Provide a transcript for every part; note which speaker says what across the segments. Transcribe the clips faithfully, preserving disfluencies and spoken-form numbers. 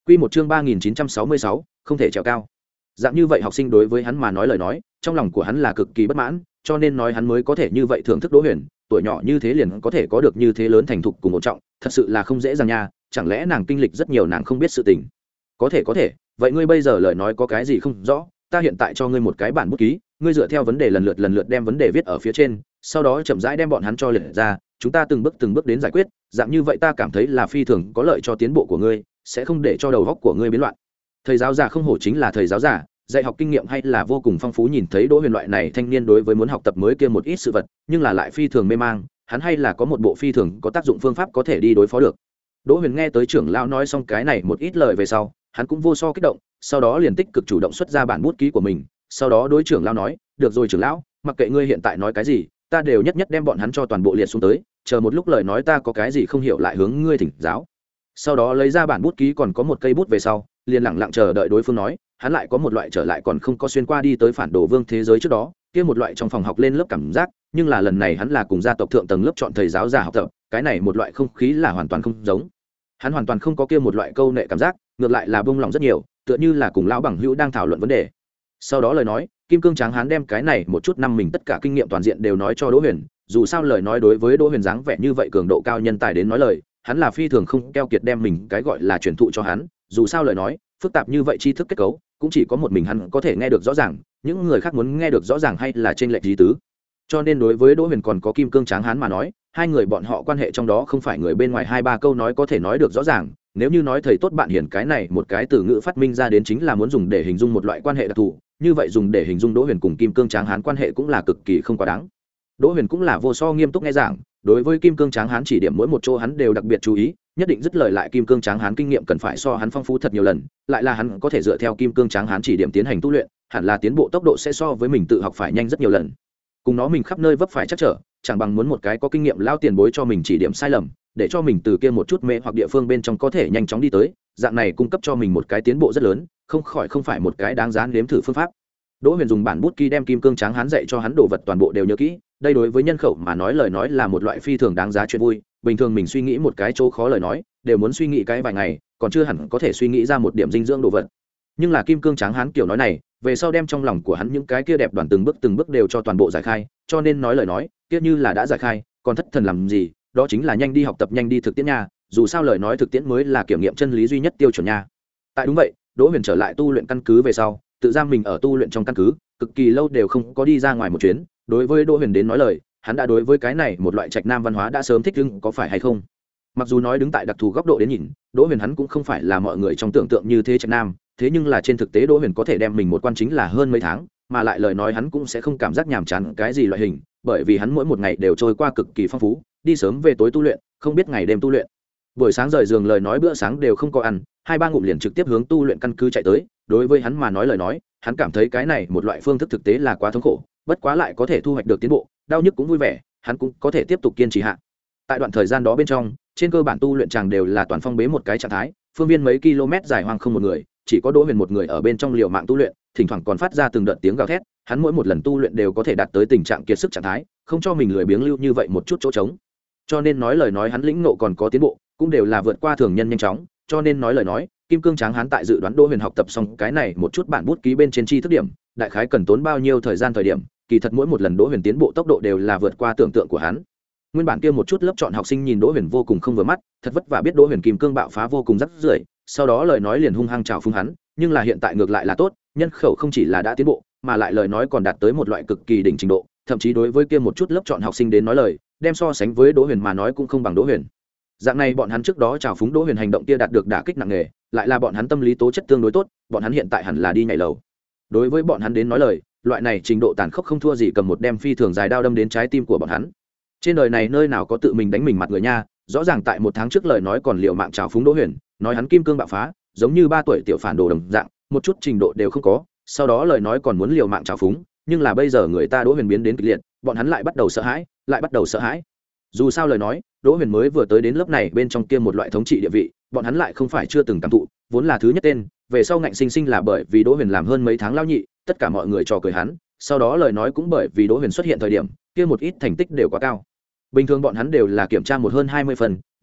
Speaker 1: Quy một chương ba nghìn chín trăm sáu mươi sáu, không thể trèo cao. Dạng như vậy học sinh đối với hắn mà nói lời nói, trong lòng của hắn là cực kỳ bất mãn, cho nên nói hắn mới có thể như vậy thưởng thức Đỗ Huyền, tuổi nhỏ như thế liền có thể có được như thế lớn thành thục cùng một trọng, thật sự là không dễ dàng nha, chẳng lẽ nàng kinh lịch rất nhiều nàng không biết sự tình. Có thể có thể, vậy ngươi bây giờ lời nói có cái gì không rõ, ta hiện tại cho ngươi một cái bản bút ký, ngươi dựa theo vấn đề lần lượt lần lượt đem vấn đề viết ở phía trên, sau đó chậm rãi đem bọn hắn cho liệt ra, chúng ta từng bước từng bước đến giải quyết, dạng như vậy ta cảm thấy là phi thường có lợi cho tiến bộ của ngươi, sẽ không để cho đầu óc của ngươi biến loạn. Thầy giáo già không hổ chính là thầy giáo già, dạy học kinh nghiệm hay là vô cùng phong phú, nhìn thấy Đỗ Huyền loại này thanh niên đối với muốn học tập mới kia một ít sự vật, nhưng là lại phi thường mê mang, hắn hay là có một bộ phi thường có tác dụng phương pháp có thể đi đối phó được. Đỗ Huyền nghe tới trưởng lão nói xong cái này một ít lời về sau, hắn cũng vô so kích động, sau đó liền tích cực chủ động xuất ra bản bút ký của mình, sau đó đối trưởng lão nói, "Được rồi trưởng lão, mặc kệ ngươi hiện tại nói cái gì, ta đều nhất nhất đem bọn hắn cho toàn bộ liệt xuống tới, chờ một lúc lời nói ta có cái gì không hiểu lại hướng ngươi thỉnh giáo." Sau đó lấy ra bản bút ký còn có một cây bút về sau, liền lặng lặng chờ đợi đối phương nói, hắn lại có một loại trở lại còn không có xuyên qua đi tới phản đồ vương thế giới trước đó, kia một loại trong phòng học lên lớp cảm giác, nhưng là lần này hắn là cùng gia tộc thượng tầng lớp chọn thầy giáo già học tập, cái này một loại không khí là hoàn toàn không giống. Hắn hoàn toàn không có kia một loại câu nệ cảm giác, ngược lại là bông lòng rất nhiều, tựa như là cùng lão bằng hữu đang thảo luận vấn đề. Sau đó lời nói, kim cương tráng hán đem cái này một chút năm mình tất cả kinh nghiệm toàn diện đều nói cho Đỗ Huyền, dù sao lời nói đối với Đỗ Huyền dáng vẻ như vậy cường độ cao nhân tài đến nói lời, hắn là phi thường không keo kiệt đem mình cái gọi là truyền thụ cho hắn, dù sao lời nói phức tạp như vậy tri thức kết cấu cũng chỉ có một mình hắn có thể nghe được rõ ràng, những người khác muốn nghe được rõ ràng hay là trên lệch ý tứ. Cho nên đối với Đỗ Huyền còn có kim cương tráng hán mà nói, hai người bọn họ quan hệ trong đó không phải người bên ngoài hai ba câu nói có thể nói được rõ ràng, nếu như nói thầy tốt bạn hiển cái này một cái từ ngữ phát minh ra đến chính là muốn dùng để hình dung một loại quan hệ đặc thù, như vậy dùng để hình dung Đỗ Huyền cùng kim cương tráng hán quan hệ cũng là cực kỳ không quá đáng. Đỗ Huyền cũng là vô so nghiêm túc nghe giảng, đối với kim cương tráng hán chỉ điểm mỗi một chỗ hắn đều đặc biệt chú ý, nhất định dứt lời lại kim cương tráng hán kinh nghiệm cần phải so hắn phong phú thật nhiều lần, lại là hắn có thể dựa theo kim cương tráng hán chỉ điểm tiến hành tu luyện, hẳn là tiến bộ tốc độ sẽ so với mình tự học phải nhanh rất nhiều lần. Cùng nó mình khắp nơi vấp phải chắc trở, chẳng bằng muốn một cái có kinh nghiệm lao tiền bối cho mình chỉ điểm sai lầm, để cho mình từ kia một chút mê hoặc địa phương bên trong có thể nhanh chóng đi tới, dạng này cung cấp cho mình một cái tiến bộ rất lớn, không khỏi không phải một cái đáng giá nếm thử phương pháp. Đỗ Huyền dùng bản bút ký đem kim cương tráng hán dạy cho hắn đồ vật toàn bộ đều nhớ kỹ, đây đối với nhân khẩu mà nói lời nói là một loại phi thường đáng giá chuyện vui, bình thường mình suy nghĩ một cái chỗ khó lời nói, đều muốn suy nghĩ cái vài ngày, còn chưa hẳn có thể suy nghĩ ra một điểm dinh dưỡng đồ vật. Nhưng là kim cương tráng hán kiểu nói này, về sau đem trong lòng của hắn những cái kia đẹp đoàn từng bước từng bước đều cho toàn bộ giải khai, cho nên nói lời nói, kia như là đã giải khai, còn thất thần làm gì, đó chính là nhanh đi học tập nhanh đi thực tiễn nha, dù sao lời nói thực tiễn mới là kiểm nghiệm chân lý duy nhất tiêu chuẩn nha. Tại đúng vậy, Đỗ Huyền trở lại tu luyện căn cứ về sau, tự giam mình ở tu luyện trong căn cứ, cực kỳ lâu đều không có đi ra ngoài một chuyến, đối với Đỗ Huyền đến nói lời, hắn đã đối với cái này một loại trạch nam văn hóa đã sớm thích ứng, có phải hay không? Mặc dù nói đứng tại đặc thù góc độ đến nhìn, Đỗ Huyền hắn cũng không phải là mọi người trong tưởng tượng như thế trạch nam, thế nhưng là trên thực tế Đỗ Huyền có thể đem mình một quan chính là hơn mấy tháng, mà lại lời nói hắn cũng sẽ không cảm giác nhàm chán cái gì loại hình, bởi vì hắn mỗi một ngày đều trôi qua cực kỳ phong phú, đi sớm về tối tu luyện, không biết ngày đêm tu luyện. Buổi sáng rời giường lời nói bữa sáng đều không có ăn, hai ba ngụm liền trực tiếp hướng tu luyện căn cứ chạy tới, đối với hắn mà nói lời nói, hắn cảm thấy cái này một loại phương thức thực tế là quá thống khổ, bất quá lại có thể thu hoạch được tiến bộ, đau nhức cũng vui vẻ, hắn cũng có thể tiếp tục kiên trì hạ. Tại đoạn thời gian đó bên trong, trên cơ bản tu luyện chàng đều là toàn phong bế một cái trạng thái, phương viên mấy km dài hoang không một người, chỉ có Đỗ Huyền một người ở bên trong liều mạng tu luyện, thỉnh thoảng còn phát ra từng đợt tiếng gào thét, hắn mỗi một lần tu luyện đều có thể đạt tới tình trạng kiệt sức trạng thái, không cho mình lười biếng lưu như vậy một chút chỗ trống. Cho nên nói lời nói hắn lĩnh ngộ còn có tiến bộ, cũng đều là vượt qua thường nhân nhanh chóng, cho nên nói lời nói, kim cương tráng hán tại dự đoán Đỗ Huyền học tập xong cái này một chút bản bút ký bên trên tri thức điểm, đại khái cần tốn bao nhiêu thời gian thời điểm, kỳ thật mỗi một lần Đỗ Huyền tiến bộ tốc độ đều là vượt qua tưởng tượng của hắn. Nguyên bản kia một chút lớp chọn học sinh nhìn Đỗ Huyền vô cùng không vừa mắt, thật vất vả biết Đỗ Huyền kim cương bạo phá vô cùng rắc rưởi, sau đó lời nói liền hung hăng chào phúng hắn, nhưng là hiện tại ngược lại là tốt, nhân khẩu không chỉ là đã tiến bộ, mà lại lời nói còn đạt tới một loại cực kỳ đỉnh trình độ, thậm chí đối với kia một chút lớp chọn học sinh đến nói lời, đem so sánh với Đỗ Huyền mà nói cũng không bằng Đỗ Huyền. Dạng này bọn hắn trước đó chào phúng Đỗ Huyền hành động kia đạt được đả kích nặng nề, lại là bọn hắn tâm lý tố chất tương đối tốt, bọn hắn hiện tại hẳn là đi nhảy lầu. Đối với bọn hắn đến nói lời, loại này trình độ tàn khốc không thua gì cầm một đem phi thường dài đao đâm đến trái tim của bọn hắn. Trên đời này nơi nào có tự mình đánh mình mặt người nha, rõ ràng tại một tháng trước lời nói còn liều mạng chào phúng Đỗ Huyền, nói hắn kim cương bạo phá, giống như ba tuổi tiểu phản đồ đồng dạng, một chút trình độ đều không có, sau đó lời nói còn muốn liều mạng chào phúng, nhưng là bây giờ người ta Đỗ Huyền biến đến kịch liệt, bọn hắn lại bắt đầu sợ hãi, lại bắt đầu sợ hãi. Dù sao lời nói, Đỗ Huyền mới vừa tới đến lớp này bên trong kia một loại thống trị địa vị, bọn hắn lại không phải chưa từng cảm thụ, vốn là thứ nhất tên, về sau ngạnh sinh sinh là bởi vì Đỗ Huyền làm hơn mấy tháng lao nhị, tất cả mọi người trò cười hắn, sau đó lời nói cũng bởi vì Đỗ Huyền xuất hiện thời điểm, kia một ít thành tích đều quá cao. Bình thường bọn hắn đều là kiểm tra một hơn hai mươi phần,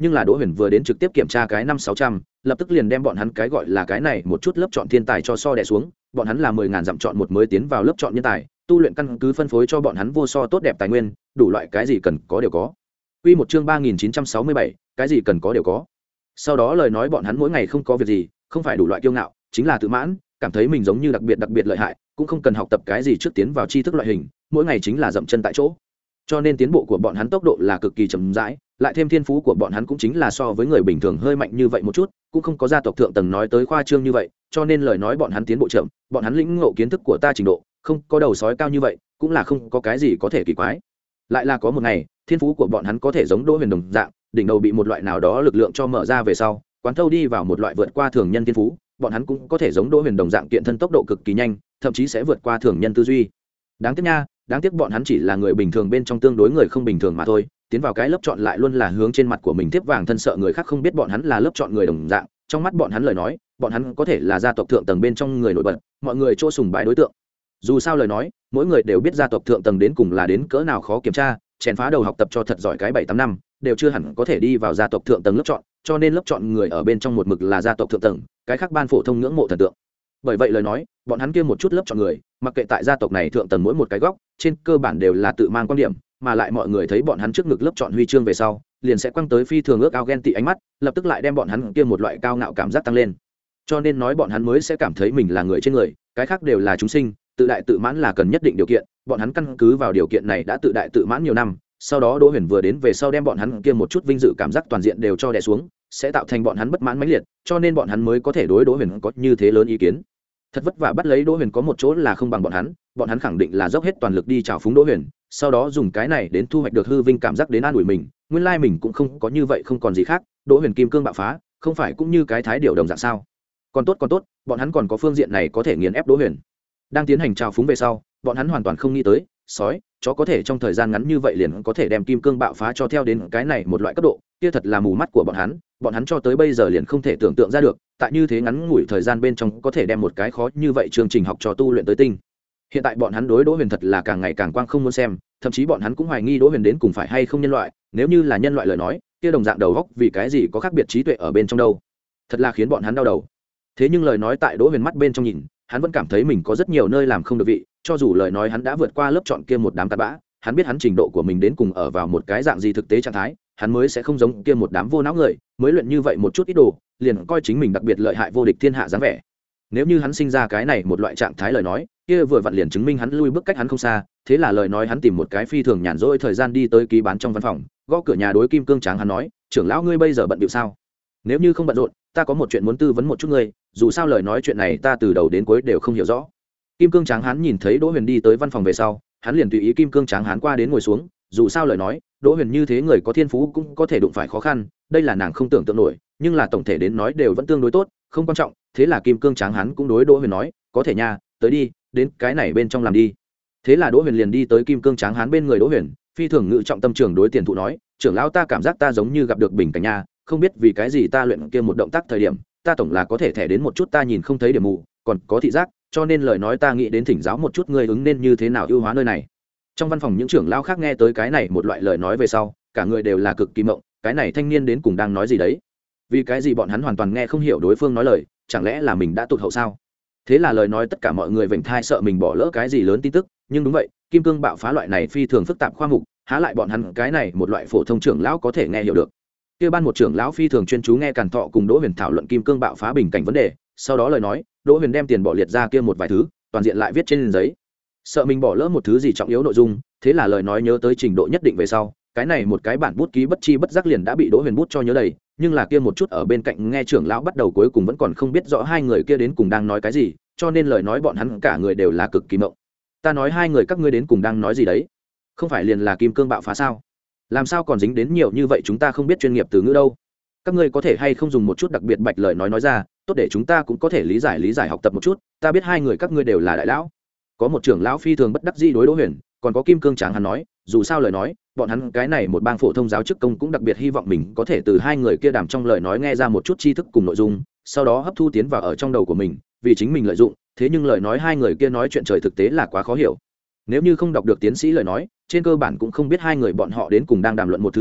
Speaker 1: nhưng là Đỗ Huyền vừa đến trực tiếp kiểm tra cái năm sáu trăm, lập tức liền đem bọn hắn cái gọi là cái này một chút lớp chọn thiên tài cho so đè xuống, bọn hắn là mười ngàn dặm chọn một mới tiến vào lớp chọn nhân tài, tu luyện căn cứ phân phối cho bọn hắn vô so tốt đẹp tài nguyên, đủ loại cái gì cần có đều có. Quy một chương ba nghìn chín trăm sáu mươi bảy, cái gì cần có đều có. Sau đó lời nói bọn hắn mỗi ngày không có việc gì, không phải đủ loại kiêu ngạo, chính là tự mãn, cảm thấy mình giống như đặc biệt đặc biệt lợi hại, cũng không cần học tập cái gì trước tiến vào tri thức loại hình, mỗi ngày chính là dậm chân tại chỗ. Cho nên tiến bộ của bọn hắn tốc độ là cực kỳ chậm rãi, lại thêm thiên phú của bọn hắn cũng chính là so với người bình thường hơi mạnh như vậy một chút, cũng không có gia tộc thượng tầng nói tới khoa trương như vậy, cho nên lời nói bọn hắn tiến bộ chậm, bọn hắn lĩnh ngộ kiến thức của ta trình độ, không có đầu sói cao như vậy, cũng là không có cái gì có thể kỳ quái. Lại là có một ngày, thiên phú của bọn hắn có thể giống Đỗ Huyền đồng dạng, đỉnh đầu bị một loại nào đó lực lượng cho mở ra về sau, quán thâu đi vào một loại vượt qua thường nhân thiên phú, bọn hắn cũng có thể giống Đỗ Huyền đồng dạng kiện thân tốc độ cực kỳ nhanh, thậm chí sẽ vượt qua thường nhân tư duy. Đáng tiếc nha, đáng tiếc bọn hắn chỉ là người bình thường bên trong tương đối người không bình thường mà thôi, tiến vào cái lớp chọn lại luôn là hướng trên mặt của mình tiếp vàng thân, sợ người khác không biết bọn hắn là lớp chọn người đồng dạng, trong mắt bọn hắn lời nói, bọn hắn có thể là gia tộc thượng tầng bên trong người nổi bật, mọi người chỗ sùng bái đối tượng. Dù sao lời nói, mỗi người đều biết gia tộc thượng tầng đến cùng là đến cỡ nào khó kiểm tra, chèn phá đầu học tập cho thật giỏi cái bảy tám năm, đều chưa hẳn có thể đi vào gia tộc thượng tầng lớp chọn, cho nên lớp chọn người ở bên trong một mực là gia tộc thượng tầng, cái khác ban phổ thông ngưỡng mộ thần tượng. Bởi vậy lời nói, bọn hắn kia một chút lớp chọn người, mặc kệ tại gia tộc này thượng tầng mỗi một cái góc, trên cơ bản đều là tự mang quan điểm, mà lại mọi người thấy bọn hắn trước ngực lớp chọn huy chương về sau, liền sẽ quăng tới phi thường ước ao ghen tị ánh mắt, lập tức lại đem bọn hắn kia một loại cao ngạo cảm giác tăng lên. Cho nên nói bọn hắn mới sẽ cảm thấy mình là người trên người, cái khác đều là chúng sinh, tự đại tự mãn là cần nhất định điều kiện, bọn hắn căn cứ vào điều kiện này đã tự đại tự mãn nhiều năm, sau đó Đỗ Huyền vừa đến về sau đem bọn hắn kia một chút vinh dự cảm giác toàn diện đều cho đè xuống, sẽ tạo thành bọn hắn bất mãn mãnh liệt, cho nên bọn hắn mới có thể đối Đỗ Huyền có như thế lớn ý kiến. Thật vất vả bắt lấy Đỗ Huyền có một chỗ là không bằng bọn hắn, bọn hắn khẳng định là dốc hết toàn lực đi trào phúng Đỗ Huyền, sau đó dùng cái này đến thu hoạch được hư vinh cảm giác đến an ủi mình, nguyên lai mình cũng không có như vậy không còn gì khác, Đỗ Huyền kim cương bạo phá, không phải cũng như cái thái điểu đồng dạng sao? Còn tốt còn tốt, bọn hắn còn có phương diện này có thể nghiền ép Đỗ Huyền. Đang tiến hành trào phúng về sau, bọn hắn hoàn toàn không nghĩ tới, sói, chó có thể trong thời gian ngắn như vậy liền có thể đem kim cương bạo phá cho theo đến cái này một loại cấp độ, kia thật là mù mắt của bọn hắn, bọn hắn cho tới bây giờ liền không thể tưởng tượng ra được, tại như thế ngắn ngủi thời gian bên trong có thể đem một cái khó như vậy chương trình học cho tu luyện tới tinh. Hiện tại bọn hắn đối Đỗ Huyền thật là càng ngày càng quang không muốn xem, thậm chí bọn hắn cũng hoài nghi Đỗ Huyền đến cùng phải hay không nhân loại, nếu như là nhân loại lời nói, kia đồng dạng đầu óc vì cái gì có khác biệt trí tuệ ở bên trong đâu? Thật là khiến bọn hắn đau đầu. Thế nhưng lời nói tại Đỗ Huyền mắt bên trong nhìn, hắn vẫn cảm thấy mình có rất nhiều nơi làm không được vị, cho dù lời nói hắn đã vượt qua lớp chọn kia một đám cặn bã, hắn biết hắn trình độ của mình đến cùng ở vào một cái dạng gì thực tế trạng thái, hắn mới sẽ không giống kia một đám vô não người, mới luyện như vậy một chút ít đồ, liền coi chính mình đặc biệt lợi hại vô địch thiên hạ dáng vẻ. Nếu như hắn sinh ra cái này một loại trạng thái lời nói, kia vừa vặn liền chứng minh hắn lui bước cách hắn không xa, thế là lời nói hắn tìm một cái phi thường nhàn rỗi thời gian đi tới ký bán trong văn phòng, gõ cửa nhà đối Kim Cương Tráng hắn nói, trưởng lão ngươi bây giờ bận bịu sao? Nếu như không bận rộn, ta có một chuyện muốn tư vấn một chút ngươi, dù sao lời nói chuyện này ta từ đầu đến cuối đều không hiểu rõ. Kim Cương Tráng hắn nhìn thấy Đỗ Huyền đi tới văn phòng về sau, hắn liền tùy ý Kim Cương Tráng hắn qua đến ngồi xuống, dù sao lời nói, Đỗ Huyền như thế người có thiên phú cũng có thể đụng phải khó khăn, đây là nàng không tưởng tượng nổi, nhưng là tổng thể đến nói đều vẫn tương đối tốt, không quan trọng, thế là Kim Cương Tráng hắn cũng đối Đỗ Huyền nói, có thể nha, tới đi, đến cái này bên trong làm đi. Thế là Đỗ Huyền liền đi tới Kim Cương Tráng hắn bên người Đỗ Huyền, phi thường ngự trọng tâm trường đối tiền thụ nói, trưởng lão ta cảm giác ta giống như gặp được bình cảnh nha, không biết vì cái gì ta luyện kia một động tác thời điểm, ta tổng là có thể thẻ đến một chút ta nhìn không thấy điểm mù, còn có thị giác, cho nên lời nói ta nghĩ đến thỉnh giáo một chút ngươi ứng nên như thế nào ưu hóa nơi này. Trong văn phòng những trưởng lão khác nghe tới cái này một loại lời nói về sau, cả người đều là cực kỳ mộng, cái này thanh niên đến cùng đang nói gì đấy? Vì cái gì bọn hắn hoàn toàn nghe không hiểu đối phương nói lời, chẳng lẽ là mình đã tụt hậu sao? Thế là lời nói tất cả mọi người vểnh thai sợ mình bỏ lỡ cái gì lớn tin tức, nhưng đúng vậy, kim cương bạo phá loại này phi thường phức tạp khoa mục, há lại bọn hắn cái này một loại phổ thông trưởng lão có thể nghe hiểu được. Kia ban một trưởng lão phi thường chuyên chú nghe Càn Thọ cùng Đỗ Huyền thảo luận kim cương bạo phá bình cảnh vấn đề, sau đó lời nói, Đỗ Huyền đem tiền bỏ liệt ra kia một vài thứ, toàn diện lại viết trên giấy. Sợ mình bỏ lỡ một thứ gì trọng yếu nội dung, thế là lời nói nhớ tới trình độ nhất định về sau, cái này một cái bản bút ký bất chi bất giác liền đã bị Đỗ Huyền bút cho nhớ đầy, nhưng là kia một chút ở bên cạnh nghe trưởng lão bắt đầu cuối cùng vẫn còn không biết rõ hai người kia đến cùng đang nói cái gì, cho nên lời nói bọn hắn cả người đều là cực kỳ mộng. Ta nói hai người các ngươi đến cùng đang nói gì đấy? Không phải liền là kim cương bạo phá sao? Làm sao còn dính đến nhiều như vậy, chúng ta không biết chuyên nghiệp từ ngữ đâu. Các ngươi có thể hay không dùng một chút đặc biệt bạch lời nói nói ra, tốt để chúng ta cũng có thể lý giải lý giải học tập một chút, ta biết hai người các ngươi đều là đại lão. Có một trưởng lão phi thường bất đắc dĩ đối Đỗ Huyền, còn có kim cương tráng hắn nói, dù sao lời nói, bọn hắn cái này một bang phổ thông giáo chức công cũng đặc biệt hy vọng mình có thể từ hai người kia đàm trong lời nói nghe ra một chút tri thức cùng nội dung, sau đó hấp thu tiến vào ở trong đầu của mình, vì chính mình lợi dụng, thế nhưng lời nói hai người kia nói chuyện trời thực tế là quá khó hiểu. Nếu như không đọc được tiến sĩ lời nói, trên cơ bản cũng không biết hai người bọn họ đến cùng đang đàm luận một thứ gì,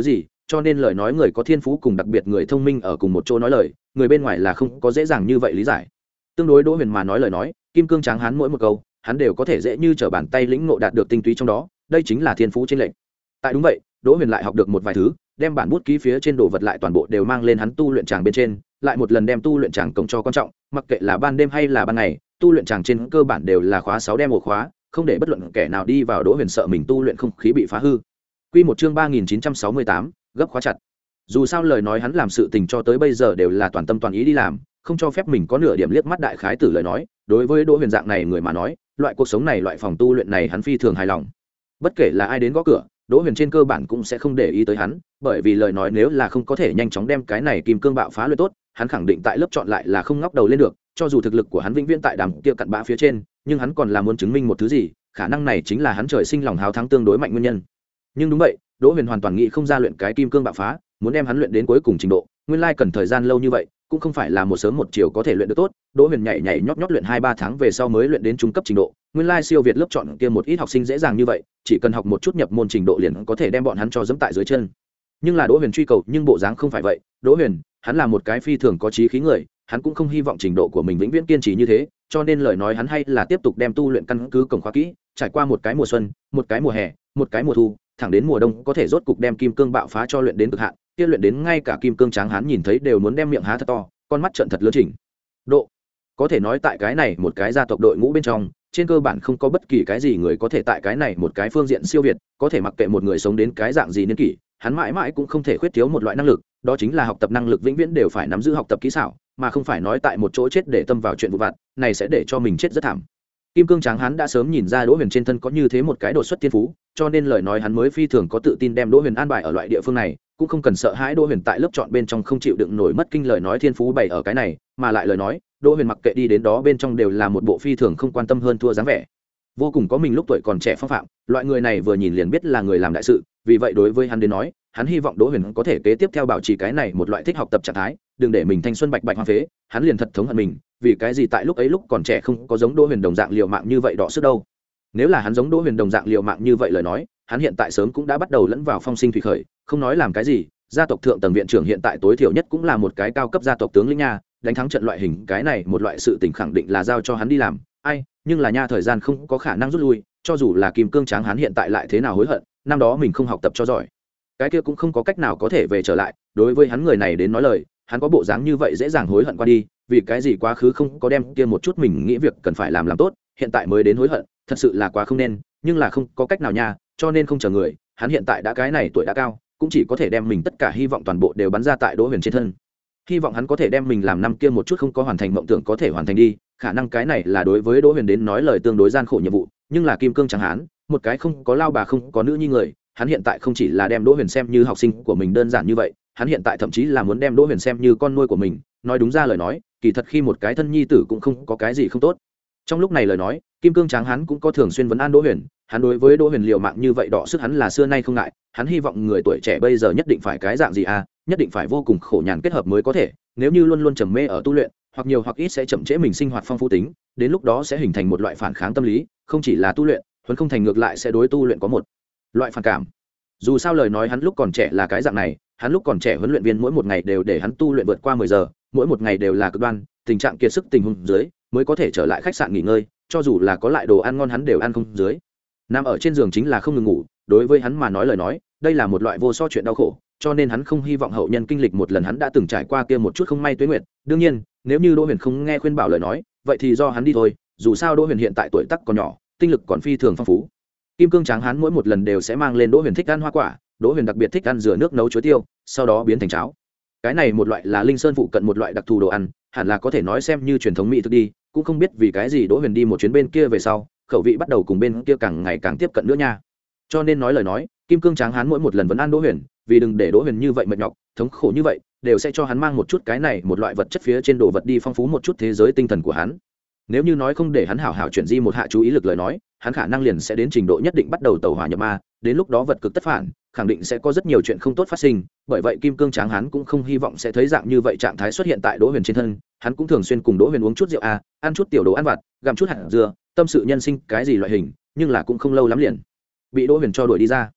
Speaker 1: cho nên lời nói người có thiên phú cùng đặc biệt người thông minh ở cùng một chỗ nói lời người bên ngoài là không có dễ dàng như vậy lý giải. Tương đối Đỗ Huyền mà nói lời nói, kim cương tráng hán mỗi một câu hắn đều có thể dễ như trở bàn tay lĩnh ngộ đạt được tinh túy trong đó, đây chính là thiên phú trên lệnh. Tại đúng vậy, Đỗ Huyền lại học được một vài thứ, đem bản bút ký phía trên đồ vật lại toàn bộ đều mang lên hắn tu luyện tràng bên trên, lại một lần đem tu luyện tràng cổng cho quan trọng, mặc kệ là ban đêm hay là ban ngày, tu luyện tràng trên cơ bản đều là khóa sáu đem ổ khóa, không để bất luận kẻ nào đi vào. Đỗ Huyền sợ mình tu luyện không khí bị phá hư. Quy một chương ba nghìn chín trăm sáu mươi tám, gấp khóa chặt. Dù sao lời nói hắn làm sự tình cho tới bây giờ đều là toàn tâm toàn ý đi làm, không cho phép mình có nửa điểm liếc mắt đại khái tử lời nói. Đối với Đỗ Huyền dạng này người mà nói, loại cuộc sống này, loại phòng tu luyện này hắn phi thường hài lòng. Bất kể là ai đến gõ cửa, Đỗ Huyền trên cơ bản cũng sẽ không để ý tới hắn, bởi vì lời nói nếu là không có thể nhanh chóng đem cái này kim cương bạo phá luyện tốt, hắn khẳng định tại lớp chọn lại là không ngóc đầu lên được, cho dù thực lực của hắn vĩnh viễn tại đàm kia cặn bã phía trên, nhưng hắn còn là muốn chứng minh một thứ gì, khả năng này chính là hắn trời sinh lòng háo thắng tương đối mạnh nguyên nhân. Nhưng đúng vậy, Đỗ Huyền hoàn toàn nghĩ không ra luyện cái kim cương bạo phá, muốn đem hắn luyện đến cuối cùng trình độ, nguyên lai cần thời gian lâu như vậy, cũng không phải là một sớm một chiều có thể luyện được tốt. Đỗ Huyền nhảy nhảy nhót nhót luyện hai ba tháng về sau mới luyện đến trung cấp trình độ, nguyên lai siêu việt lớp chọn kia một ít học sinh dễ dàng như vậy, chỉ cần học một chút nhập môn trình độ liền có thể đem bọn hắn cho dẫm tại dưới chân. Nhưng là Đỗ Huyền truy cầu, nhưng bộ dáng không phải vậy. Đỗ Huyền, hắn là một cái phi thường có chí khí người, hắn cũng không hy vọng trình độ của mình vĩnh viễn kiên trì như thế, cho nên lời nói hắn hay là tiếp tục đem tu luyện căn cứ cổng khóa kỹ, trải qua một cái mùa xuân, một cái mùa hè, một cái mùa thu, thẳng đến mùa đông có thể rốt cục đem kim cương bạo phá cho luyện đến cực hạn, kia luyện đến ngay cả kim cương tráng hán nhìn thấy đều muốn đem miệng há thật to, con mắt trợn thật lớn chỉnh độ. Có thể nói tại cái này một cái gia tộc đội ngũ bên trong, trên cơ bản không có bất kỳ cái gì người có thể tại cái này một cái phương diện siêu việt, có thể mặc kệ một người sống đến cái dạng gì niên kỷ, hắn mãi mãi cũng không thể khuyết thiếu một loại năng lực, đó chính là học tập năng lực vĩnh viễn đều phải nắm giữ học tập kỹ xảo, mà không phải nói tại một chỗ chết để tâm vào chuyện vụ vặt, này sẽ để cho mình chết rất thảm. Kim cương tráng hán đã sớm nhìn ra Đỗ Huyền trên thân có như thế một cái đột xuất thiên phú, cho nên lời nói hắn mới phi thường có tự tin đem Đỗ Huyền an bài ở loại địa phương này, cũng không cần sợ hãi Đỗ Huyền tại lớp chọn bên trong không chịu đựng nổi mất kinh lời nói thiên phú bày ở cái này, mà lại lời nói, Đỗ Huyền mặc kệ đi đến đó bên trong đều là một bộ phi thường không quan tâm hơn thua dáng vẻ, vô cùng có mình lúc tuổi còn trẻ phong phạm, loại người này vừa nhìn liền biết là người làm đại sự, vì vậy đối với hắn đến nói, hắn hy vọng Đỗ Huyền có thể kế tiếp theo bảo trì cái này một loại thích học tập trạng thái, đừng để mình thanh xuân bạch bạch hoang phế, hắn liền thật thống hận mình, vì cái gì tại lúc ấy lúc còn trẻ không có giống Đỗ Huyền đồng dạng liều mạng như vậy đọ sức đâu. Nếu là hắn giống Đỗ Huyền đồng dạng liều mạng như vậy lời nói, hắn hiện tại sớm cũng đã bắt đầu lẫn vào phong sinh thủy khởi, không nói làm cái gì, gia tộc thượng tầng viện trưởng hiện tại tối thiểu nhất cũng là một cái cao cấp gia tộc tướng lĩnh nha, đánh thắng trận loại hình cái này một loại sự tình khẳng định là giao cho hắn đi làm, ai, nhưng là nha thời gian không có khả năng rút lui, cho dù là kim cương tráng hắn hiện tại lại thế nào hối hận, năm đó mình không học tập cho giỏi, cái kia cũng không có cách nào có thể về trở lại, đối với hắn người này đến nói lời, hắn có bộ dáng như vậy dễ dàng hối hận qua đi, vì cái gì quá khứ không có đem kia một chút mình nghĩ việc cần phải làm làm tốt, hiện tại mới đến hối hận, thật sự là quá không nên, nhưng là không có cách nào nha, cho nên không chờ người, hắn hiện tại đã cái này tuổi đã cao, cũng chỉ có thể đem mình tất cả hy vọng toàn bộ đều bắn ra tại Đỗ Huyền trên thân. Hy vọng hắn có thể đem mình làm năm kia một chút không có hoàn thành mộng tưởng có thể hoàn thành đi, khả năng cái này là đối với Đỗ Huyền đến nói lời tương đối gian khổ nhiệm vụ, nhưng là kim cương chẳng hán, một cái không có lao bà không có nữ nhi người, hắn hiện tại không chỉ là đem Đỗ Huyền xem như học sinh của mình đơn giản như vậy, hắn hiện tại thậm chí là muốn đem Đỗ Huyền xem như con nuôi của mình, nói đúng ra lời nói, kỳ thật khi một cái thân nhi tử cũng không có cái gì không tốt. Trong lúc này lời nói, kim cương tráng hắn cũng có thường xuyên vấn an Đỗ Huyền, hắn đối với Đỗ Huyền liều mạng như vậy đọ sức hắn là xưa nay không ngại, hắn hy vọng người tuổi trẻ bây giờ nhất định phải cái dạng gì à, nhất định phải vô cùng khổ nhàn kết hợp mới có thể, nếu như luôn luôn trầm mê ở tu luyện, hoặc nhiều hoặc ít sẽ chậm trễ mình sinh hoạt phong phú tính, đến lúc đó sẽ hình thành một loại phản kháng tâm lý, không chỉ là tu luyện, huấn không thành ngược lại sẽ đối tu luyện có một loại phản cảm. Dù sao lời nói hắn lúc còn trẻ là cái dạng này, hắn lúc còn trẻ huấn luyện viên mỗi một ngày đều để hắn tu luyện vượt qua mười giờ, mỗi một ngày đều là cực đoan, tình trạng kiệt sức tình huống dưới mới có thể trở lại khách sạn nghỉ ngơi, cho dù là có lại đồ ăn ngon hắn đều ăn không dưới. Nằm ở trên giường chính là không ngừng ngủ, đối với hắn mà nói lời nói, đây là một loại vô so chuyện đau khổ, cho nên hắn không hy vọng hậu nhân kinh lịch một lần hắn đã từng trải qua kia một chút không may tuế nguyệt. Đương nhiên, nếu như Đỗ Huyền không nghe khuyên bảo lời nói, vậy thì do hắn đi thôi, dù sao Đỗ Huyền hiện tại tuổi tác còn nhỏ, tinh lực còn phi thường phong phú. Kim cương tráng hán mỗi một lần đều sẽ mang lên Đỗ Huyền thích ăn hoa quả, Đỗ Huyền đặc biệt thích ăn dừa nước nấu chuối tiêu, sau đó biến thành cháo. Cái này một loại là Linh Sơn phụ cận một loại đặc thù đồ ăn, hẳn là có thể nói xem như truyền thống mỹ thực đi, cũng không biết vì cái gì Đỗ Huyền đi một chuyến bên kia về sau, khẩu vị bắt đầu cùng bên kia càng ngày càng tiếp cận nữa nha. Cho nên nói lời nói, kim cương tráng hán mỗi một lần vẫn ăn Đỗ Huyền, vì đừng để Đỗ Huyền như vậy mệt nhọc, thống khổ như vậy, đều sẽ cho hắn mang một chút cái này một loại vật chất phía trên đồ vật đi phong phú một chút thế giới tinh thần của hắn. Nếu như nói không để hắn hảo hảo chuyển di một hạ chú ý lực lời nói, hắn khả năng liền sẽ đến trình độ nhất định bắt đầu tẩu hỏa nhập ma, đến lúc đó vật cực tất phản, khẳng định sẽ có rất nhiều chuyện không tốt phát sinh, bởi vậy kim cương tráng hắn cũng không hy vọng sẽ thấy dạng như vậy trạng thái xuất hiện tại Đỗ Huyền trên thân, hắn cũng thường xuyên cùng Đỗ Huyền uống chút rượu a, ăn chút tiểu đồ ăn vặt, gặm chút hạt dưa, tâm sự nhân sinh cái gì loại hình, nhưng là cũng không lâu lắm liền bị Đỗ Huyền cho đuổi đi ra.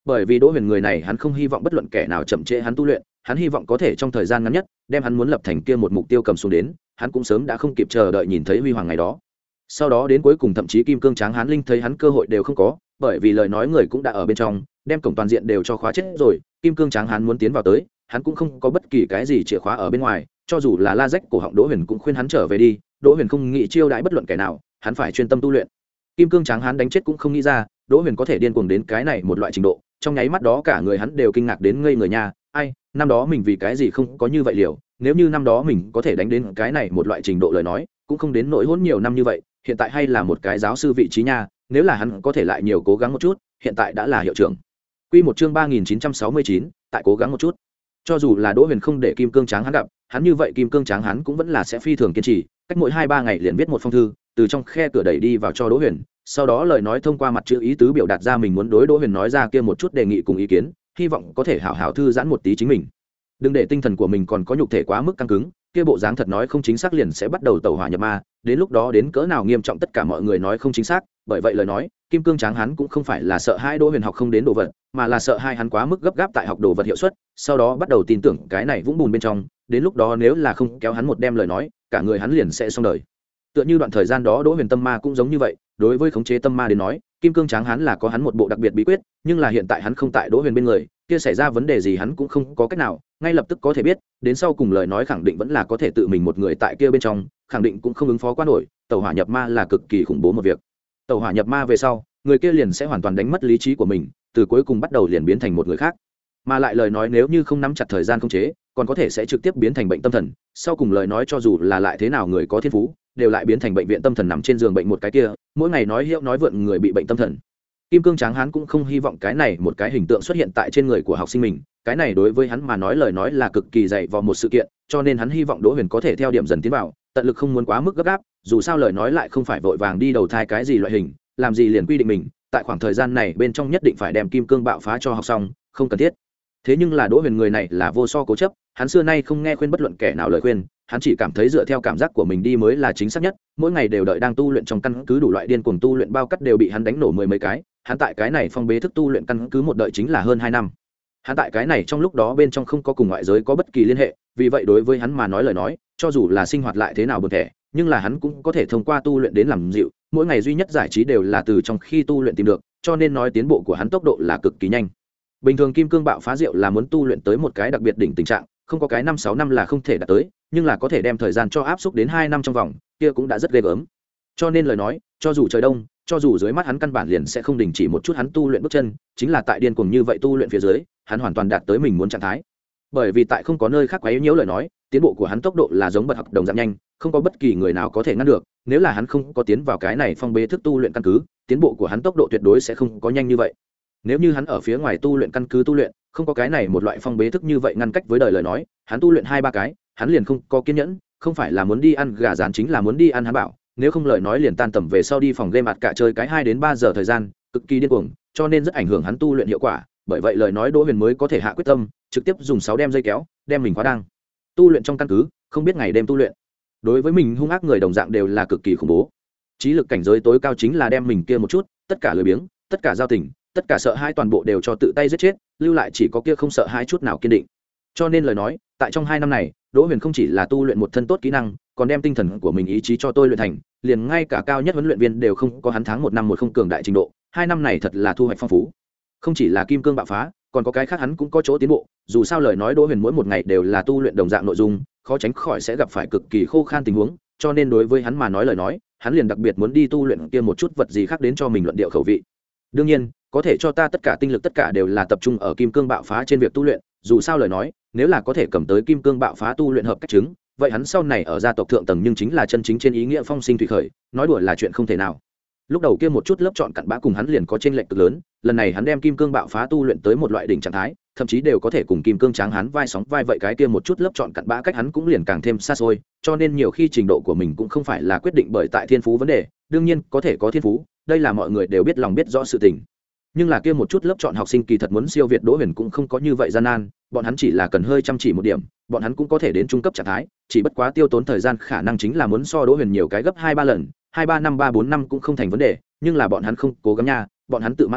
Speaker 1: bởi vì Đỗ Huyền người này hắn không hy vọng bất luận kẻ nào chậm trễ hắn tu luyện, hắn hy vọng có thể trong thời gian ngắn nhất đem hắn muốn lập thành kia một mục tiêu cầm xuống đến, hắn cũng sớm đã không kịp chờ đợi nhìn thấy huy hoàng ngày đó. Sau đó đến cuối cùng thậm chí Kim Cương Tráng Hán Linh thấy hắn cơ hội đều không có, bởi vì lời nói người cũng đã ở bên trong, đem cổng toàn diện đều cho khóa chết rồi, Kim Cương Tráng Hán muốn tiến vào tới, hắn cũng không có bất kỳ cái gì chìa khóa ở bên ngoài, cho dù là la rách cổ họng Đỗ Huyền cũng khuyên hắn trở về đi, Đỗ Huyền không nghĩ chiêu đãi bất luận kẻ nào, hắn phải chuyên tâm tu luyện. Kim Cương Tráng Hán đánh chết cũng không nghĩ ra, Đỗ Huyền có thể điên cuồng đến cái này một loại trình độ, trong nháy mắt đó cả người hắn đều kinh ngạc đến ngây người nha, ai, năm đó mình vì cái gì không có như vậy liều, nếu như năm đó mình có thể đánh đến cái này một loại trình độ lời nói, cũng không đến nỗi hỗn nhiều năm như vậy, hiện tại hay là một cái giáo sư vị trí nha, nếu là hắn có thể lại nhiều cố gắng một chút, hiện tại đã là hiệu trưởng. Quy một chương ba nghìn chín trăm sáu mươi chín, tại cố gắng một chút. Cho dù là Đỗ Huyền không để Kim Cương Tráng Hán gặp, hắn như vậy Kim Cương Tráng Hán cũng vẫn là sẽ phi thường kiên trì, cách mỗi hai ba ngày liền viết một phong thư, từ trong khe cửa đẩy đi vào cho Đỗ Huyền, sau đó lời nói thông qua mặt chữ ý tứ biểu đạt ra mình muốn đối Đỗ Huyền nói ra kia một chút đề nghị cùng ý kiến, hy vọng có thể hảo hảo thư giãn một tí chính mình. Đừng để tinh thần của mình còn có nhục thể quá mức căng cứng, kia bộ dáng thật nói không chính xác liền sẽ bắt đầu tẩu hỏa nhập ma, đến lúc đó đến cỡ nào nghiêm trọng tất cả mọi người nói không chính xác, bởi vậy lời nói, Kim Cương Tráng Hán cũng không phải là sợ hai Đỗ Huyền học không đến đồ vật, mà là sợ hai hắn quá mức gấp gáp tại học đồ vật hiệu suất, sau đó bắt đầu tin tưởng cái này vũng bùn bên trong, đến lúc đó nếu là không kéo hắn một đem lời nói, cả người hắn liền sẽ xong đời. Tựa như đoạn thời gian đó Đỗ Huyền tâm ma cũng giống như vậy, đối với khống chế tâm ma đến nói, Kim Cương Tráng Hán là có hắn một bộ đặc biệt bí quyết, nhưng là hiện tại hắn không tại Đỗ Huyền bên người, kia xảy ra vấn đề gì hắn cũng không có cách nào ngay lập tức có thể biết, đến sau cùng lời nói khẳng định vẫn là có thể tự mình một người tại kia bên trong, khẳng định cũng không ứng phó quá nổi. Tẩu hỏa nhập ma là cực kỳ khủng bố một việc. Tẩu hỏa nhập ma về sau, người kia liền sẽ hoàn toàn đánh mất lý trí của mình, từ cuối cùng bắt đầu liền biến thành một người khác. Mà lại lời nói nếu như không nắm chặt thời gian khống chế, còn có thể sẽ trực tiếp biến thành bệnh tâm thần, sau cùng lời nói cho dù là lại thế nào người có thiên phú, đều lại biến thành bệnh viện tâm thần nằm trên giường bệnh một cái kia, mỗi ngày nói hiệu nói vượn người bị bệnh tâm thần. Kim Cương Tráng Hán cũng không hy vọng cái này một cái hình tượng xuất hiện tại trên người của học sinh mình, cái này đối với hắn mà nói lời nói là cực kỳ dày vò một sự kiện, cho nên hắn hy vọng Đỗ Huyền có thể theo điểm dần tiến vào, tận lực không muốn quá mức gấp gáp, dù sao lời nói lại không phải vội vàng đi đầu thai cái gì loại hình, làm gì liền quy định mình, tại khoảng thời gian này bên trong nhất định phải đem Kim Cương bạo phá cho học xong, không cần thiết. Thế nhưng là Đỗ Huyền người này là vô so cố chấp, hắn xưa nay không nghe khuyên bất luận kẻ nào lời khuyên, hắn chỉ cảm thấy dựa theo cảm giác của mình đi mới là chính xác nhất, mỗi ngày đều đợi đang tu luyện trong căn cứ đủ loại điên cuồng tu luyện bao cắt đều bị hắn đánh nổ mười mấy cái, hắn tại cái này phong bế thức tu luyện căn cứ một đợi chính là hơn hai năm. Hắn tại cái này trong lúc đó bên trong không có cùng ngoại giới có bất kỳ liên hệ, vì vậy đối với hắn mà nói lời nói, cho dù là sinh hoạt lại thế nào buồn tẻ, nhưng là hắn cũng có thể thông qua tu luyện đến làm dịu, mỗi ngày duy nhất giải trí đều là từ trong khi tu luyện tìm được, cho nên nói tiến bộ của hắn tốc độ là cực kỳ nhanh. Bình thường Kim Cương bạo phá diệu là muốn tu luyện tới một cái đặc biệt đỉnh tình trạng, không có cái năm sáu năm là không thể đạt tới, nhưng là có thể đem thời gian cho áp xúc đến hai năm trong vòng, kia cũng đã rất ghê gớm. Cho nên lời nói, cho dù trời đông, cho dù dưới mắt hắn căn bản liền sẽ không đình chỉ một chút hắn tu luyện bước chân, chính là tại điên cuồng như vậy tu luyện phía dưới, hắn hoàn toàn đạt tới mình muốn trạng thái. Bởi vì tại không có nơi khác quá yếu nhiễu lời nói, tiến bộ của hắn tốc độ là giống bật học đồng dạng nhanh, không có bất kỳ người nào có thể ngăn được, nếu là hắn không có tiến vào cái này phong bế thức tu luyện căn cứ, tiến bộ của hắn tốc độ tuyệt đối sẽ không có nhanh như vậy. Nếu như hắn ở phía ngoài tu luyện căn cứ tu luyện, không có cái này một loại phong bế thức như vậy ngăn cách với đời lời nói, hắn tu luyện hai ba cái, hắn liền không có kiên nhẫn, không phải là muốn đi ăn gà rán chính là muốn đi ăn hắn bảo, nếu không lời nói liền tan tầm về sau đi phòng game mặt cả chơi cái hai đến ba giờ thời gian, cực kỳ điên cuồng, cho nên rất ảnh hưởng hắn tu luyện hiệu quả, bởi vậy lời nói Đỗ Huyền mới có thể hạ quyết tâm, trực tiếp dùng sáu đem dây kéo, đem mình khóa đang tu luyện trong căn cứ, không biết ngày đêm tu luyện. Đối với mình hung ác người đồng dạng đều là cực kỳ khủng bố. Trí lực cảnh giới tối cao chính là đem mình kia một chút, tất cả lười biếng, tất cả giao tình, tất cả sợ hãi toàn bộ đều cho tự tay giết chết, lưu lại chỉ có kia không sợ hãi chút nào kiên định. Cho nên lời nói, tại trong hai năm này, Đỗ Huyền không chỉ là tu luyện một thân tốt kỹ năng, còn đem tinh thần của mình ý chí cho tôi luyện thành, liền ngay cả cao nhất huấn luyện viên đều không có hắn tháng một năm một không cường đại trình độ, hai năm này thật là thu hoạch phong phú. Không chỉ là Kim Cương bạo phá, còn có cái khác hắn cũng có chỗ tiến bộ, dù sao lời nói Đỗ Huyền mỗi một ngày đều là tu luyện đồng dạng nội dung, khó tránh khỏi sẽ gặp phải cực kỳ khô khan tình huống, cho nên đối với hắn mà nói lời nói, hắn liền đặc biệt muốn đi tu luyện kia một chút vật gì khác đến cho mình luận điệu khẩu vị. Đương nhiên, có thể cho ta tất cả tinh lực tất cả đều là tập trung ở Kim Cương bạo phá trên việc tu luyện, dù sao lời nói, nếu là có thể cầm tới Kim Cương bạo phá tu luyện hợp cách chứng, vậy hắn sau này ở gia tộc thượng tầng nhưng chính là chân chính trên ý nghĩa phong sinh thủy khởi, nói đùa là chuyện không thể nào. Lúc đầu kia một chút lớp chọn cặn bã cùng hắn liền có chênh lệch cực lớn, lần này hắn đem Kim Cương bạo phá tu luyện tới một loại đỉnh trạng thái, thậm chí đều có thể cùng Kim Cương Tráng Hán vai sóng vai, vậy cái kia một chút lớp chọn cặn bã cách hắn cũng liền càng thêm xa xôi, cho nên nhiều khi trình độ của mình cũng không phải là quyết định bởi tại thiên phú vấn đề, đương nhiên có thể có thiên phú, đây là mọi người đều biết lòng biết rõ sự tình. Nhưng là kia một chút lớp chọn học sinh kỳ thật muốn siêu việt Đỗ Huyền cũng không có như vậy gian nan, bọn hắn chỉ là cần hơi chăm chỉ một điểm, bọn hắn cũng có thể đến trung cấp trạng thái, chỉ bất quá tiêu tốn thời gian khả năng chính là muốn so Đỗ Huyền nhiều cái gấp hai ba lần, hai ba năm ba bốn năm cũng không thành vấn đề, nhưng là bọn hắn không cố gắng nha, bọn hắn tự mãn nha,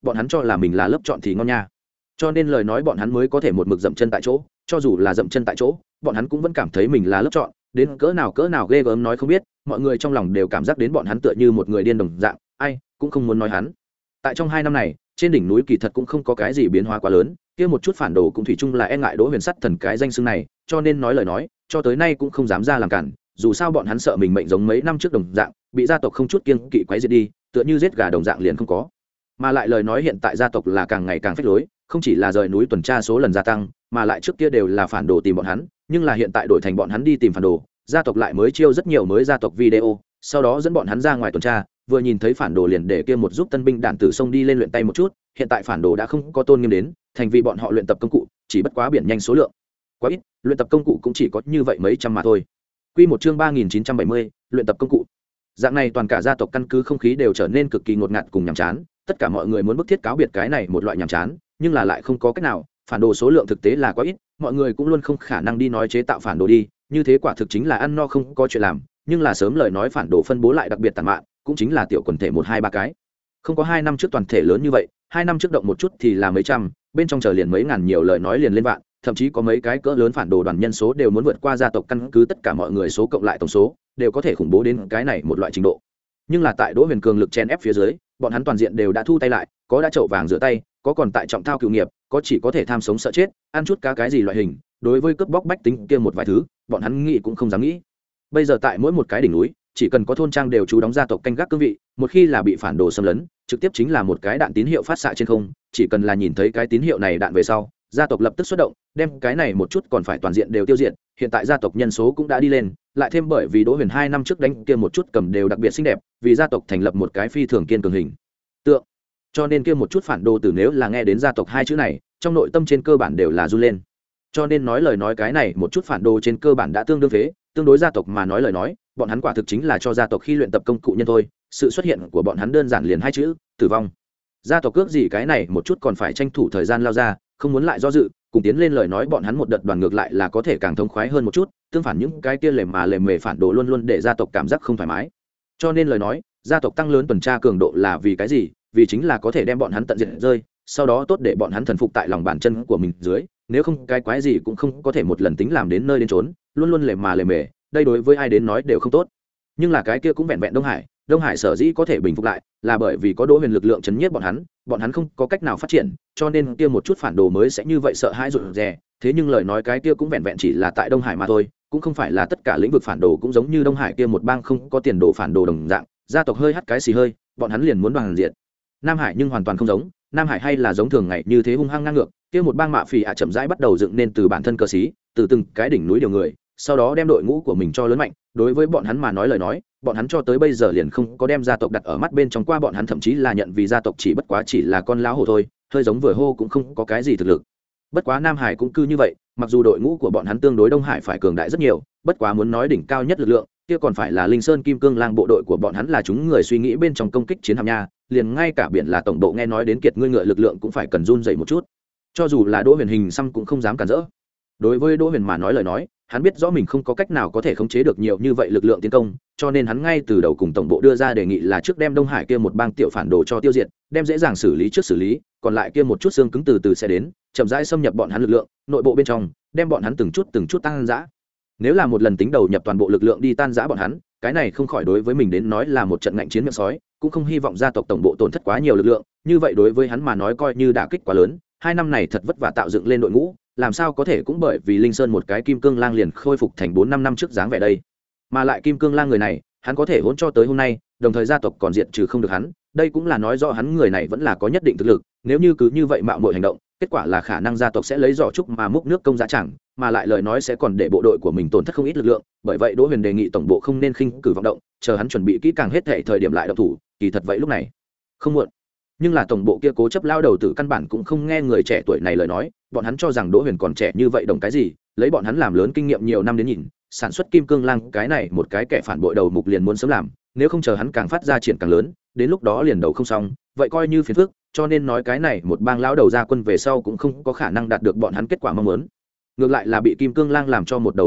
Speaker 1: bọn hắn cho là mình là lớp chọn thì ngon nha, cho nên lời nói bọn hắn mới có thể một mực dậm chân tại chỗ. Cho dù là dậm chân tại chỗ, bọn hắn cũng vẫn cảm thấy mình là lớp chọn, đến cỡ nào cỡ nào ghê gớm nói không biết, mọi người trong lòng đều cảm giác đến bọn hắn tựa như một người điên đồng dạng, ai cũng không muốn nói hắn. Tại trong hai năm này, trên đỉnh núi kỳ thật cũng không có cái gì biến hóa quá lớn, kia một chút phản đồ cũng thủy chung là e ngại Đỗ Huyền Sắt Thần cái danh xưng này, cho nên nói lời nói, cho tới nay cũng không dám ra làm cản, dù sao bọn hắn sợ mình mệnh giống mấy năm trước đồng dạng, bị gia tộc không chút kiêng kỵ quấy diệt đi, tựa như giết gà đồng dạng liền không có. Mà lại lời nói hiện tại gia tộc là càng ngày càng phách lối, không chỉ là rời núi tuần tra số lần gia tăng, mà lại trước kia đều là phản đồ tìm bọn hắn, nhưng là hiện tại đổi thành bọn hắn đi tìm phản đồ, gia tộc lại mới chiêu rất nhiều mới gia tộc video, sau đó dẫn bọn hắn ra ngoài tuần tra, vừa nhìn thấy phản đồ liền để kia một giúp tân binh đạn tử xông đi lên luyện tay một chút. Hiện tại phản đồ đã không có tôn nghiêm đến, thành vì bọn họ luyện tập công cụ, chỉ bất quá biển nhanh số lượng quá ít, luyện tập công cụ cũng chỉ có như vậy mấy trăm mà thôi. Quy một chương ba nghìn chín trăm bảy mươi, luyện tập công cụ. Dạng này toàn cả gia tộc căn cứ không khí đều trở nên cực kỳ ngột ngạt cùng nhàm chán, tất cả mọi người muốn bức thiết cáo biệt cái này một loại nhàm chán, nhưng là lại không có cách nào, phản đồ số lượng thực tế là quá ít, mọi người cũng luôn không khả năng đi nói chế tạo phản đồ đi, như thế quả thực chính là ăn no không có chuyện làm, nhưng là sớm lời nói phản đồ phân bố lại đặc biệt tàn mạn, cũng chính là tiểu quần thể một hai ba cái. Không có hai năm trước toàn thể lớn như vậy, hai năm trước động một chút thì là mấy trăm, bên trong chờ liền mấy ngàn, nhiều lời nói liền lên vạn, thậm chí có mấy cái cỡ lớn phản đồ đoàn nhân số đều muốn vượt qua gia tộc căn cứ tất cả mọi người số cộng lại tổng số, đều có thể khủng bố đến cái này một loại trình độ. Nhưng là tại Đỗ Huyền cường lực chen ép phía dưới, bọn hắn toàn diện đều đã thu tay lại, có đã chậu vàng rửa tay, có còn tại trọng thao cựu nghiệp, có chỉ có thể tham sống sợ chết, ăn chút cá cái gì loại hình, đối với cướp bóc bách tính kia một vài thứ, bọn hắn nghĩ cũng không dám nghĩ. Bây giờ tại mỗi một cái đỉnh núi, chỉ cần có thôn trang đều trú đóng gia tộc canh gác cương vị, một khi là bị phản đồ xâm lấn, trực tiếp chính là một cái đạn tín hiệu phát xạ trên không, chỉ cần là nhìn thấy cái tín hiệu này đạn về sau, gia tộc lập tức xuất động, đem cái này một chút còn phải toàn diện đều tiêu diệt. Hiện tại gia tộc nhân số cũng đã đi lên, lại thêm bởi vì Đỗ Huyền hai năm trước đánh kia một chút cầm đều đặc biệt xinh đẹp, vì gia tộc thành lập một cái phi thường kiên cường hình tượng, cho nên kia một chút phản đồ tử nếu là nghe đến gia tộc hai chữ này, trong nội tâm trên cơ bản đều là run lên. Cho nên nói lời nói cái này một chút phản đồ trên cơ bản đã tương đương phế, tương đối gia tộc mà nói lời nói, bọn hắn quả thực chính là cho gia tộc khi luyện tập công cụ nhân thôi, sự xuất hiện của bọn hắn đơn giản liền hai chữ, tử vong. Gia tộc cước gì cái này một chút còn phải tranh thủ thời gian lao ra, không muốn lại do dự, cùng tiến lên lời nói bọn hắn một đợt đoàn ngược lại là có thể càng thông khoái hơn một chút, tương phản những cái kia lề mà lề mề phản đồ luôn luôn để gia tộc cảm giác không thoải mái. Cho nên lời nói, gia tộc tăng lớn tuần tra cường độ là vì cái gì? Vì chính là có thể đem bọn hắn tận diệt rơi, sau đó tốt để bọn hắn thần phục tại lòng bàn chân của mình dưới, nếu không cái quái gì cũng không có thể một lần tính làm đến nơi đến trốn, luôn luôn lề mà lề mề, đây đối với ai đến nói đều không tốt. Nhưng là cái kia cũng vẹn vẹn Đông Hải, Đông Hải sở dĩ có thể bình phục lại, là bởi vì có Đỗ Huyền lực lượng chấn nhiếp bọn hắn, bọn hắn không có cách nào phát triển, cho nên kia một chút phản đồ mới sẽ như vậy sợ hãi rụt rè. Thế nhưng lời nói cái kia cũng vẹn vẹn chỉ là tại Đông Hải mà thôi, cũng không phải là tất cả lĩnh vực phản đồ cũng giống như Đông Hải kia một bang không có tiền đồ phản đồ đồng dạng, gia tộc hơi hắt cái xì hơi, bọn hắn liền muốn đoàn diệt. Nam Hải nhưng hoàn toàn không giống, Nam Hải hay là giống thường ngày như thế hung hăng ngang ngược, kia một bang mạ phỉ ạ chậm rãi bắt đầu dựng nên từ bản thân cơ sĩ, từ từng cái đỉnh núi điều người, sau đó đem đội ngũ của mình cho lớn mạnh. Đối với bọn hắn mà nói lời nói, bọn hắn cho tới bây giờ liền không có đem gia tộc đặt ở mắt bên trong qua, bọn hắn thậm chí là nhận vì gia tộc chỉ bất quá chỉ là con lão hổ thôi, hơi giống vừa hô cũng không có cái gì thực lực. Bất quá Nam Hải cũng cư như vậy, mặc dù đội ngũ của bọn hắn tương đối Đông Hải phải cường đại rất nhiều, bất quá muốn nói đỉnh cao nhất lực lượng, kia còn phải là Linh Sơn Kim Cương Lang bộ đội của bọn hắn là chúng người suy nghĩ bên trong công kích chiến hạm nha, liền ngay cả biển là tổng bộ nghe nói đến kiệt ngươi ngựa lực lượng cũng phải cần run dậy một chút. Cho dù là Đỗ Huyền hình xăm cũng không dám cản rỡ. Đối với Đỗ Huyền mà nói lời nói, hắn biết rõ mình không có cách nào có thể khống chế được nhiều như vậy lực lượng tiến công, cho nên hắn ngay từ đầu cùng tổng bộ đưa ra đề nghị là trước đem Đông Hải kia một bang tiểu phản đồ cho tiêu diệt, đem dễ dàng xử lý trước xử lý, còn lại kia một chút xương cứng từ từ sẽ đến, chậm rãi xâm nhập bọn hắn lực lượng, nội bộ bên trong, đem bọn hắn từng chút từng chút tăng dã. Nếu là một lần tính đầu nhập toàn bộ lực lượng đi tan rã bọn hắn, cái này không khỏi đối với mình đến nói là một trận ngạnh chiến miệng sói, cũng không hy vọng gia tộc tổng bộ tổn thất quá nhiều lực lượng, như vậy đối với hắn mà nói coi như đả kích quá lớn. Hai năm này thật vất vả tạo dựng lên đội ngũ, làm sao có thể cũng bởi vì Linh Sơn một cái Kim Cương Lang liền khôi phục thành bốn năm năm trước dáng vẻ đây. Mà lại Kim Cương Lang người này, hắn có thể hỗn cho tới hôm nay, đồng thời gia tộc còn diệt trừ không được hắn, đây cũng là nói rõ hắn người này vẫn là có nhất định thực lực, nếu như cứ như vậy mạo muội hành động, kết quả là khả năng gia tộc sẽ lấy giỏ trúc mà múc nước công giá chẳng, mà lại lời nói sẽ còn để bộ đội của mình tổn thất không ít lực lượng, bởi vậy Đỗ Huyền đề nghị tổng bộ không nên khinh cử vọng động, chờ hắn chuẩn bị kỹ càng hết thảy thời điểm lại động thủ, kỳ thật vậy lúc này không muộn. Nhưng là tổng bộ kia cố chấp lao đầu tử căn bản cũng không nghe người trẻ tuổi này lời nói, bọn hắn cho rằng Đỗ Huyền còn trẻ như vậy đồng cái gì, lấy bọn hắn làm lớn kinh nghiệm nhiều năm đến nhìn, sản xuất Kim Cương Lang cái này một cái kẻ phản bội đầu mục liền muốn sớm làm, nếu không chờ hắn càng phát ra triển càng lớn, đến lúc đó liền đầu không xong, vậy coi như phiền phức, cho nên nói cái này một bang lão đầu ra quân về sau cũng không có khả năng đạt được bọn hắn kết quả mong muốn. Ngược lại là bị Kim Cương Lang làm cho một đầu hỏng bét,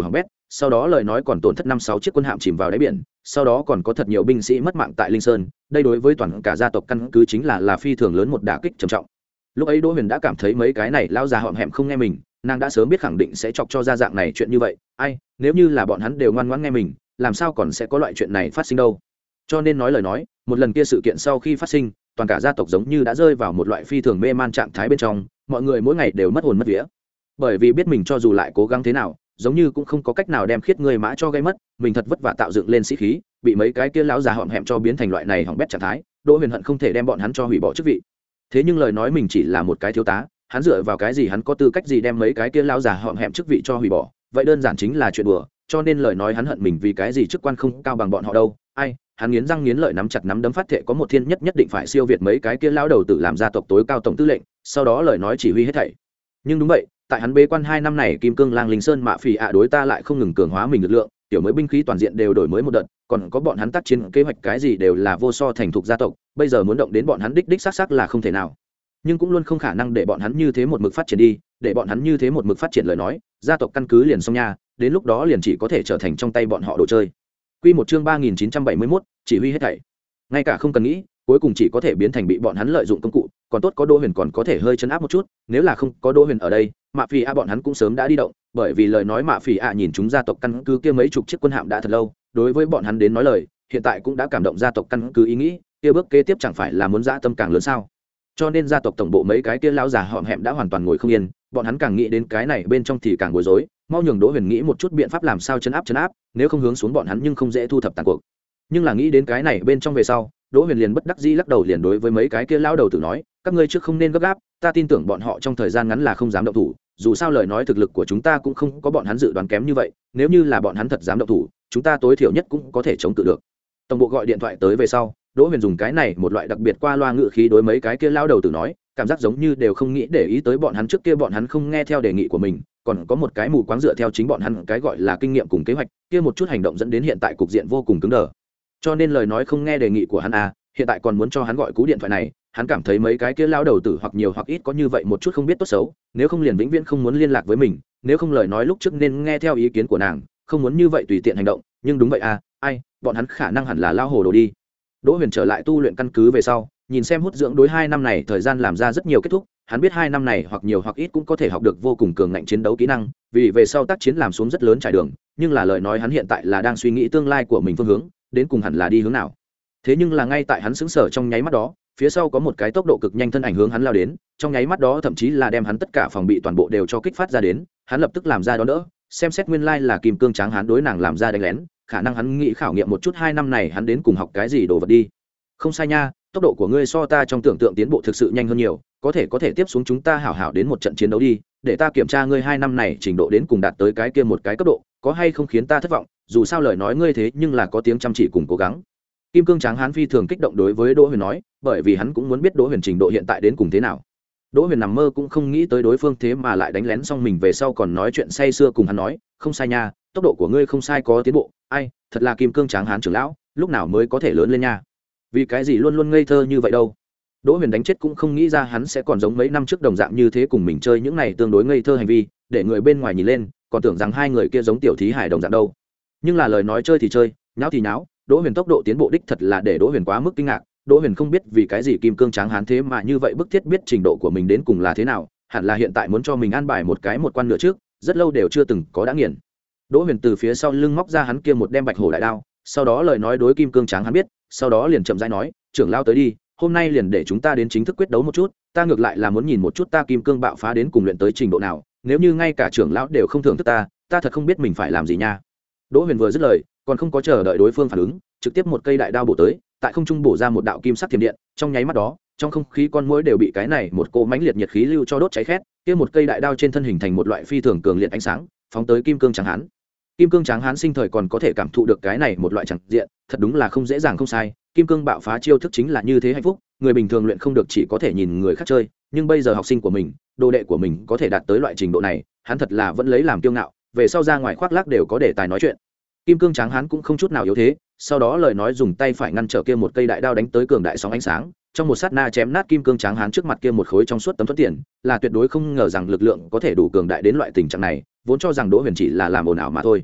Speaker 1: sau đó lời nói còn tổn thất năm sáu chiếc quân hạm chìm vào đáy biển, sau đó còn có thật nhiều binh sĩ mất mạng tại Linh Sơn, đây đối với toàn cả gia tộc căn cứ chính là là phi thường lớn một đả kích trầm trọng. Lúc ấy Đỗ Huyền đã cảm thấy mấy cái này lão già hõm hẹm không nghe mình, nàng đã sớm biết khẳng định sẽ chọc cho ra dạng này chuyện như vậy, ai, nếu như là bọn hắn đều ngoan ngoãn nghe mình, làm sao còn sẽ có loại chuyện này phát sinh đâu. Cho nên nói lời nói, một lần kia sự kiện sau khi phát sinh, toàn cả gia tộc giống như đã rơi vào một loại phi thường mê man trạng thái bên trong, mọi người mỗi ngày đều mất hồn mất vía. Bởi vì biết mình cho dù lại cố gắng thế nào, giống như cũng không có cách nào đem Khiết người mã cho gây mất, mình thật vất vả tạo dựng lên sĩ khí, bị mấy cái kia lão già hõm hẹm cho biến thành loại này hỏng bét trạng thái, Đỗ Huyền hận không thể đem bọn hắn cho hủy bỏ chức vị. Thế nhưng lời nói mình chỉ là một cái thiếu tá, hắn dựa vào cái gì, hắn có tư cách gì đem mấy cái kia lão già hõm hẹm chức vị cho hủy bỏ, vậy đơn giản chính là chuyện đùa. Cho nên lời nói hắn hận mình vì cái gì chức quan không cao bằng bọn họ đâu. Ai, hắn nghiến răng nghiến lợi nắm chặt nắm đấm phát thệ có một thiên nhất nhất định phải siêu việt mấy cái kia lão đầu tử làm gia tộc tối cao tổng tư lệnh, sau đó lời nói chỉ huy hết thảy. Nhưng đúng vậy, tại hắn bế quan hai năm này, Kim Cương Lang Linh Sơn Mạ Phỉ ạ đối ta lại không ngừng cường hóa mình lực lượng, tiểu mới binh khí toàn diện đều đổi mới một đợt, còn có bọn hắn tác chiến kế hoạch cái gì đều là vô so thành thục gia tộc, bây giờ muốn động đến bọn hắn đích đích xác xác là không thể nào. Nhưng cũng luôn không khả năng để bọn hắn như thế một mực phát triển đi, để bọn hắn như thế một mực phát triển lời nói, gia tộc căn cứ liền xong nha, đến lúc đó liền chỉ có thể trở thành trong tay bọn họ đồ chơi. Quy một chương ba nghìn chín trăm bảy mươi mốt, chỉ huy hết thảy. Ngay cả không cần nghĩ, cuối cùng chỉ có thể biến thành bị bọn hắn lợi dụng công cụ, còn tốt có Đỗ Huyền còn có thể hơi chấn áp một chút, nếu là không có Đỗ Huyền ở đây, Mạ Phỉ ạ bọn hắn cũng sớm đã đi động, bởi vì lời nói Mạ Phỉ ạ nhìn chúng gia tộc căn cứ kia mấy chục chiếc quân hạm đã thật lâu, đối với bọn hắn đến nói lời, hiện tại cũng đã cảm động gia tộc căn cứ ý nghĩ, kia bước kế tiếp chẳng phải là muốn dã tâm càng lớn sao? Cho nên gia tộc tổng bộ mấy cái kia lão già hõm hẹm đã hoàn toàn ngồi không yên, bọn hắn càng nghĩ đến cái này bên trong thì càng bối rối, mau nhường Đỗ Huyền nghĩ một chút biện pháp làm sao chấn áp chấn áp, nếu không hướng xuống bọn hắn nhưng không dễ thu thập tàn cuộc. Nhưng là nghĩ đến cái này bên trong về sau, Đỗ Huyền liền bất đắc dĩ lắc đầu, liền đối với mấy cái kia lão đầu tử nói, các ngươi trước không nên gấp gáp, ta tin tưởng bọn họ trong thời gian ngắn là không dám động thủ, dù sao lời nói thực lực của chúng ta cũng không có bọn hắn dự đoán kém như vậy, nếu như là bọn hắn thật dám động thủ, chúng ta tối thiểu nhất cũng có thể chống cự được. Tổng bộ gọi điện thoại tới về sau, Đỗ Huyền dùng cái này một loại đặc biệt qua loa ngữ khí đối mấy cái kia lão đầu tử nói, cảm giác giống như đều không nghĩ để ý tới bọn hắn, trước kia bọn hắn không nghe theo đề nghị của mình, còn có một cái mù quáng dựa theo chính bọn hắn cái gọi là kinh nghiệm cùng kế hoạch, kia một chút hành động dẫn đến hiện tại cục diện vô cùng cứng đờ. Cho nên lời nói không nghe đề nghị của hắn à, hiện tại còn muốn cho hắn gọi cú điện thoại này, hắn cảm thấy mấy cái kia lão đầu tử hoặc nhiều hoặc ít có như vậy một chút không biết tốt xấu, nếu không liền vĩnh viễn không muốn liên lạc với mình, nếu không lời nói lúc trước nên nghe theo ý kiến của nàng, không muốn như vậy tùy tiện hành động, nhưng đúng vậy à, ai, bọn hắn khả năng hẳn là lao hồ đồ đi. Đỗ Huyền trở lại tu luyện căn cứ về sau, nhìn xem hút dưỡng đối hai năm này thời gian làm ra rất nhiều kết thúc, hắn biết hai năm này hoặc nhiều hoặc ít cũng có thể học được vô cùng cường ngạnh chiến đấu kỹ năng, vì về sau tác chiến làm xuống rất lớn trải đường, nhưng là lời nói hắn hiện tại là đang suy nghĩ tương lai của mình phương hướng, đến cùng hẳn là đi hướng nào. Thế nhưng là ngay tại hắn sững sờ trong nháy mắt đó, phía sau có một cái tốc độ cực nhanh thân ảnh hướng hắn lao đến, trong nháy mắt đó thậm chí là đem hắn tất cả phòng bị toàn bộ đều cho kích phát ra đến, hắn lập tức làm ra đó đỡ, xem xét nguyên lai là Kim Cương Tráng Hán đối nàng làm ra đánh lén, khả năng hắn nghĩ khảo nghiệm một chút hai năm này hắn đến cùng học cái gì đồ vật đi. Không sai nha, tốc độ của ngươi so ta trong tưởng tượng tiến bộ thực sự nhanh hơn nhiều, có thể có thể tiếp xuống chúng ta hảo hảo đến một trận chiến đấu đi, để ta kiểm tra ngươi hai năm này trình độ đến cùng đạt tới cái kia một cái cấp độ, có hay không khiến ta thất vọng, dù sao lời nói ngươi thế nhưng là có tiếng chăm chỉ cùng cố gắng. Kim Cương Tráng Hán phi thường kích động đối với Đỗ Huyền nói, bởi vì hắn cũng muốn biết Đỗ Huyền trình độ hiện tại đến cùng thế nào. Đỗ Huyền nằm mơ cũng không nghĩ tới đối phương thế mà lại đánh lén xong mình về sau còn nói chuyện say sưa cùng hắn nói, không sai nha, tốc độ của ngươi không sai, có tiến bộ, ai, thật là Kim Cương Tráng Hán trưởng lão, lúc nào mới có thể lớn lên nha. Vì cái gì luôn luôn ngây thơ như vậy đâu. Đỗ Huyền đánh chết cũng không nghĩ ra hắn sẽ còn giống mấy năm trước đồng dạng như thế cùng mình chơi những này tương đối ngây thơ hành vi, để người bên ngoài nhìn lên còn tưởng rằng hai người kia giống tiểu thí hải đồng dạng đâu. Nhưng là lời nói chơi thì chơi, nháo thì nháo, Đỗ Huyền tốc độ tiến bộ đích thật là để Đỗ Huyền quá mức kinh ngạc. Đỗ Huyền không biết vì cái gì Kim Cương Tráng Hán thế mà như vậy bức thiết biết trình độ của mình đến cùng là thế nào, hẳn là hiện tại muốn cho mình an bài một cái một quan nữa trước, rất lâu đều chưa từng có đã nghiền. Đỗ Huyền từ phía sau lưng móc ra hắn kia một đem bạch hổ đại đao, sau đó lời nói đối Kim Cương Tráng Hán biết, sau đó liền chậm rãi nói, trưởng lao tới đi, hôm nay liền để chúng ta đến chính thức quyết đấu một chút, ta ngược lại là muốn nhìn một chút ta Kim Cương bạo phá đến cùng luyện tới trình độ nào, nếu như ngay cả trưởng lão đều không thưởng thức ta, ta thật không biết mình phải làm gì nha. Đỗ Huyền vừa dứt lời, còn không có chờ đợi đối phương phản ứng, trực tiếp một cây đại đao bổ tới, tại không trung bổ ra một đạo kim sắc thiểm điện, trong nháy mắt đó, trong không khí con muỗi đều bị cái này một cỗ mãnh liệt nhiệt khí lưu cho đốt cháy khét, kia một cây đại đao trên thân hình thành một loại phi thường cường liệt ánh sáng, phóng tới Kim Cương Tráng Hán. Kim Cương Tráng Hán sinh thời còn có thể cảm thụ được cái này một loại chẳng diện, thật đúng là không dễ dàng không sai, Kim Cương bạo phá chiêu thức chính là như thế hạnh phúc, người bình thường luyện không được chỉ có thể nhìn người khác chơi, nhưng bây giờ học sinh của mình, đồ đệ của mình có thể đạt tới loại trình độ này, hắn thật là vẫn lấy làm kiêu ngạo, về sau ra ngoài khoác lác đều có đề tài nói chuyện. Kim Cương Tráng Hán cũng không chút nào yếu thế, sau đó lời nói dùng tay phải ngăn trở kia một cây đại đao đánh tới cường đại sóng ánh sáng, trong một sát na chém nát Kim Cương Tráng Hán trước mặt kia một khối trong suốt tấm thuẫn tiền, là tuyệt đối không ngờ rằng lực lượng có thể đủ cường đại đến loại tình trạng này, vốn cho rằng Đỗ Huyền chỉ là làm ồn ào mà thôi.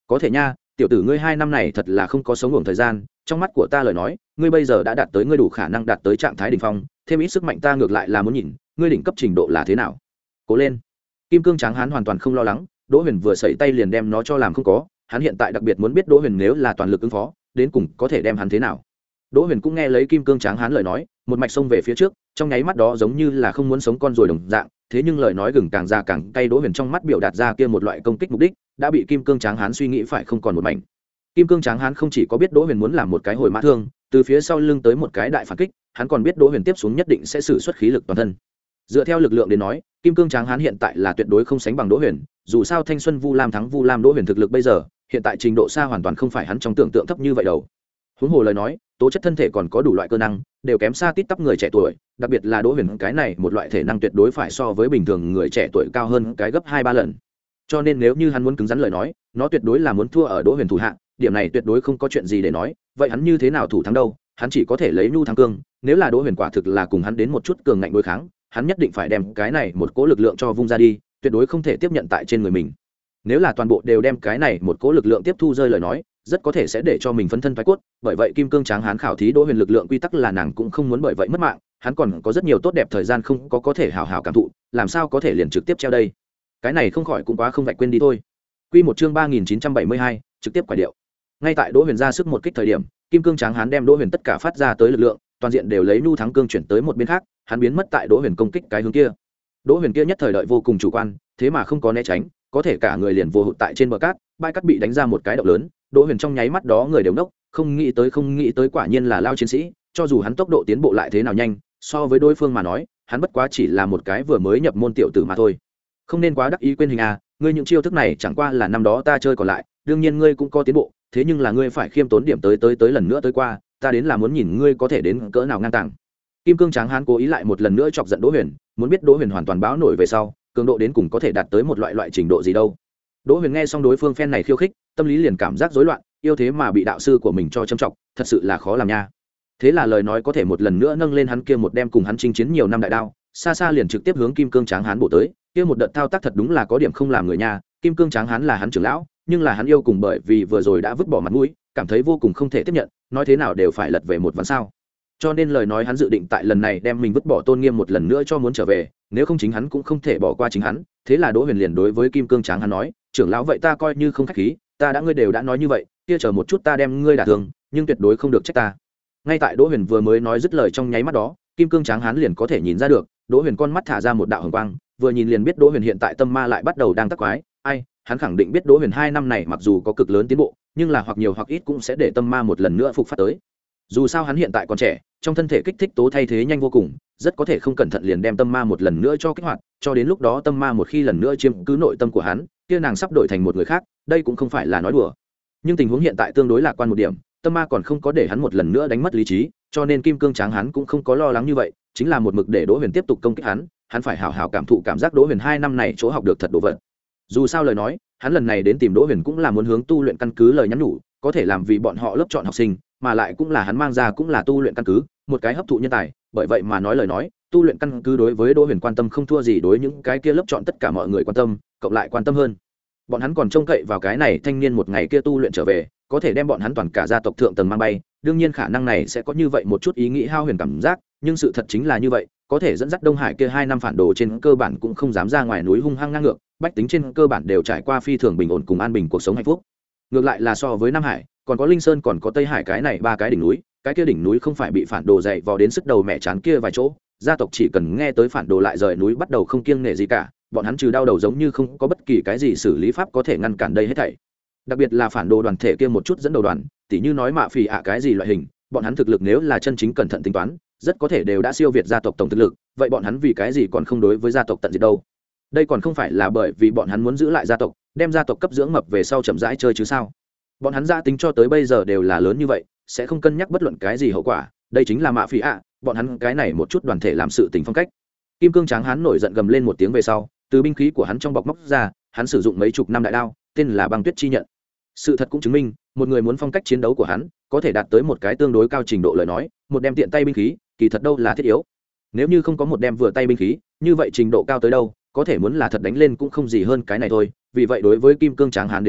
Speaker 1: có thể nha, tiểu tử ngươi hai năm này thật là không có sống ngủ thời gian, trong mắt của ta lời nói ngươi bây giờ đã đạt tới ngươi đủ khả năng đạt tới trạng thái đỉnh phong, thêm ít sức mạnh ta ngược lại là muốn nhìn ngươi đỉnh cấp trình độ là thế nào. Cố lên. Kim cương tráng hán hoàn toàn không lo lắng, Đỗ Huyền vừa sẩy tay liền đem nó cho làm không có, hắn hiện tại đặc biệt muốn biết Đỗ Huyền nếu là toàn lực ứng phó đến cùng có thể đem hắn thế nào. Đỗ Huyền cũng nghe lấy kim cương tráng hán lời nói, một mạch xông về phía trước, trong nháy mắt đó giống như là không muốn sống con rồi đồng dạng, thế nhưng lời nói gừng càng ra càng cay. Đỗ Huyền trong mắt biểu đạt ra kia một loại công kích mục đích đã bị kim cương tráng hán suy nghĩ phải không còn một mảnh. Kim cương tráng hán không chỉ có biết Đỗ Huyền muốn làm một cái hồi mã thương, từ phía sau lưng tới một cái đại phản kích, hắn còn biết Đỗ Huyền tiếp xuống nhất định sẽ sử xuất khí lực toàn thân. Dựa theo lực lượng đến nói, kim cương tráng hán hiện tại là tuyệt đối không sánh bằng Đỗ Huyền, dù sao thanh xuân vu lam thắng vu lam, Đỗ Huyền thực lực bây giờ hiện tại trình độ xa hoàn toàn không phải hắn trong tưởng tượng thấp như vậy đâu. Huống hồ lời nói, tố chất thân thể còn có đủ loại cơ năng đều kém xa tít tắp người trẻ tuổi, đặc biệt là Đỗ Huyền cái này một loại thể năng tuyệt đối phải so với bình thường người trẻ tuổi cao hơn cái gấp hai ba lần. Cho nên nếu như hắn muốn cứng rắn lời nói, nó tuyệt đối là muốn thua ở Đỗ Huyền thủ hạ, điểm này tuyệt đối không có chuyện gì để nói. Vậy hắn như thế nào thủ thắng đâu? Hắn chỉ có thể lấy nhu thắng cương, nếu là Đỗ Huyền quả thực là cùng hắn đến một chút cường ngạnh đối kháng, hắn nhất định phải đem cái này một cỗ lực lượng cho vung ra đi, tuyệt đối không thể tiếp nhận tại trên người mình. Nếu là toàn bộ đều đem cái này một cỗ lực lượng tiếp thu rơi lời nói, rất có thể sẽ để cho mình phấn thân thoái cốt. Bởi vậy kim cương tráng hán khảo thí Đỗ Huyền lực lượng quy tắc là nàng cũng không muốn bởi vậy mất mạng, hắn còn có rất nhiều tốt đẹp thời gian không có có thể hào hào cảm thụ, làm sao có thể liền trực tiếp treo đây. Cái này không khỏi cũng quá không vạch quên đi thôi. Quy một chương ba nghìn chín trăm bảy mươi hai, trực tiếp quả điệu. Ngay tại Đỗ Huyền ra sức một kích thời điểm, kim cương tráng hán đem Đỗ Huyền tất cả phát ra tới lực lượng toàn diện đều lấy nhu thắng cương chuyển tới một bên khác, hắn biến mất tại Đỗ Huyền công kích cái hướng kia. Đỗ Huyền kia nhất thời đợi vô cùng chủ quan, thế mà không có né tránh, có thể cả người liền vô hụt tại trên bờ cát, bãi cát bị đánh ra một cái động lớn. Đỗ Huyền trong nháy mắt đó người đều nốc, không nghĩ tới không nghĩ tới quả nhiên là lao chiến sĩ, cho dù hắn tốc độ tiến bộ lại thế nào nhanh, so với đối phương mà nói, hắn bất quá chỉ là một cái vừa mới nhập môn tiểu tử mà thôi. Không nên quá đắc ý quên hình à, ngươi những chiêu thức này chẳng qua là năm đó ta chơi còn lại, đương nhiên ngươi cũng có tiến bộ, thế nhưng là ngươi phải khiêm tốn điểm tới tới tới lần nữa tới qua, ta đến là muốn nhìn ngươi có thể đến cỡ nào ngang tàng. Kim cương tráng hán cố ý lại một lần nữa chọc giận Đỗ Huyền, muốn biết Đỗ Huyền hoàn toàn báo nổi về sau, cường độ đến cùng có thể đạt tới một loại loại trình độ gì đâu. Đỗ Huyền nghe xong đối phương phen này khiêu khích, tâm lý liền cảm giác rối loạn, yêu thế mà bị đạo sư của mình cho châm trọng, thật sự là khó làm nha. Thế là lời nói có thể một lần nữa nâng lên hắn kia một đem cùng hắn chinh chiến nhiều năm đại đao, xa xa liền trực tiếp hướng kim cương tráng hán bổ tới, kia một đợt thao tác thật đúng là có điểm không làm người nha. Kim cương tráng hán là hắn trưởng lão, nhưng là hắn yêu cùng bởi vì vừa rồi đã vứt bỏ mặt mũi, cảm thấy vô cùng không thể tiếp nhận, nói thế nào đều phải lật về một ván sao. Cho nên lời nói hắn dự định tại lần này đem mình vứt bỏ tôn nghiêm một lần nữa cho muốn trở về, nếu không chính hắn cũng không thể bỏ qua chính hắn. Thế là Đỗ Huyền liền đối với kim cương tráng hắn nói, trưởng lão vậy ta coi như không khách khí, ta đã ngươi đều đã nói như vậy, kia chờ một chút ta đem ngươi đả thương, nhưng tuyệt đối không được trách ta. Ngay tại Đỗ Huyền vừa mới nói dứt lời trong nháy mắt đó, kim cương tráng hắn liền có thể nhìn ra được, Đỗ Huyền con mắt thả ra một đạo hồng quang, vừa nhìn liền biết Đỗ Huyền hiện tại tâm ma lại bắt đầu đang tắc quái. Ai, hắn khẳng định biết Đỗ Huyền hai năm này mặc dù có cực lớn tiến bộ, nhưng là hoặc nhiều hoặc ít cũng sẽ để tâm ma một lần nữa phục phát tới. Dù sao hắn hiện tại còn trẻ, trong thân thể kích thích tố thay thế nhanh vô cùng, rất có thể không cẩn thận liền đem tâm ma một lần nữa cho kích hoạt, cho đến lúc đó tâm ma một khi lần nữa chiếm cứ nội tâm của hắn, kia nàng sắp đổi thành một người khác, đây cũng không phải là nói đùa. Nhưng tình huống hiện tại tương đối lạc quan một điểm, tâm ma còn không có để hắn một lần nữa đánh mất lý trí, cho nên kim cương tráng hắn cũng không có lo lắng như vậy, chính là một mực để Đỗ Huyền tiếp tục công kích hắn, hắn phải hào hào cảm thụ cảm giác Đỗ Huyền hai năm này chỗ học được thật đồ vật. Dù sao lời nói, hắn lần này đến tìm Đỗ Huyền cũng là muốn hướng tu luyện căn cứ lời nhắn nhủ, có thể làm vì bọn họ lớp chọn học sinh, mà lại cũng là hắn mang ra cũng là tu luyện căn cứ, một cái hấp thụ nhân tài, bởi vậy mà nói lời nói, tu luyện căn cứ đối với Đỗ Huyền quan tâm không thua gì đối những cái kia lớp chọn tất cả mọi người quan tâm, cộng lại quan tâm hơn. Bọn hắn còn trông cậy vào cái này thanh niên một ngày kia tu luyện trở về, có thể đem bọn hắn toàn cả gia tộc thượng tầng mang bay, đương nhiên khả năng này sẽ có như vậy một chút ý nghĩ hao huyền cảm giác, nhưng sự thật chính là như vậy, có thể dẫn dắt Đông Hải kia hai năm phản đồ trên cơ bản cũng không dám ra ngoài núi hung hăng ngang ngược, bách tính trên cơ bản đều trải qua phi thường bình ổn cùng an bình cuộc sống hạnh phúc. Ngược lại là so với Nam Hải, còn có Linh Sơn còn có Tây Hải cái này ba cái đỉnh núi, cái kia đỉnh núi không phải bị phản đồ dày vò đến sức đầu mẹ chán kia vài chỗ, gia tộc chỉ cần nghe tới phản đồ lại rời núi bắt đầu không kiêng nể gì cả, bọn hắn trừ đau đầu giống như không có bất kỳ cái gì xử lý pháp có thể ngăn cản đây hết thảy. Đặc biệt là phản đồ đoàn thể kia một chút dẫn đầu đoàn, tỉ như nói mạ phỉ ạ cái gì loại hình, bọn hắn thực lực nếu là chân chính cẩn thận tính toán, rất có thể đều đã siêu việt gia tộc tổng thực lực, vậy bọn hắn vì cái gì còn không đối với gia tộc tận diệt đâu? Đây còn không phải là bởi vì bọn hắn muốn giữ lại gia tộc, đem gia tộc cấp dưỡng mập về sau chậm rãi chơi chứ sao? Bọn hắn gia tính cho tới bây giờ đều là lớn như vậy, sẽ không cân nhắc bất luận cái gì hậu quả, đây chính là mạ phỉ ạ, bọn hắn cái này một chút đoàn thể làm sự tình phong cách. Kim cương tráng hắn nổi giận gầm lên một tiếng về sau, từ binh khí của hắn trong bọc móc ra, hắn sử dụng mấy chục năm đại đao, tên là Băng Tuyết chi nhận. Sự thật cũng chứng minh, một người muốn phong cách chiến đấu của hắn, có thể đạt tới một cái tương đối cao trình độ lời nói, một đem tiện tay binh khí, kỳ thật đâu là thiết yếu. Nếu như không có một đem vừa tay binh khí, như vậy trình độ cao tới đâu, có thể muốn là thật đánh lên cũng không gì hơn cái này thôi. Vì vậy đối với kim cương tráng hán đến nói,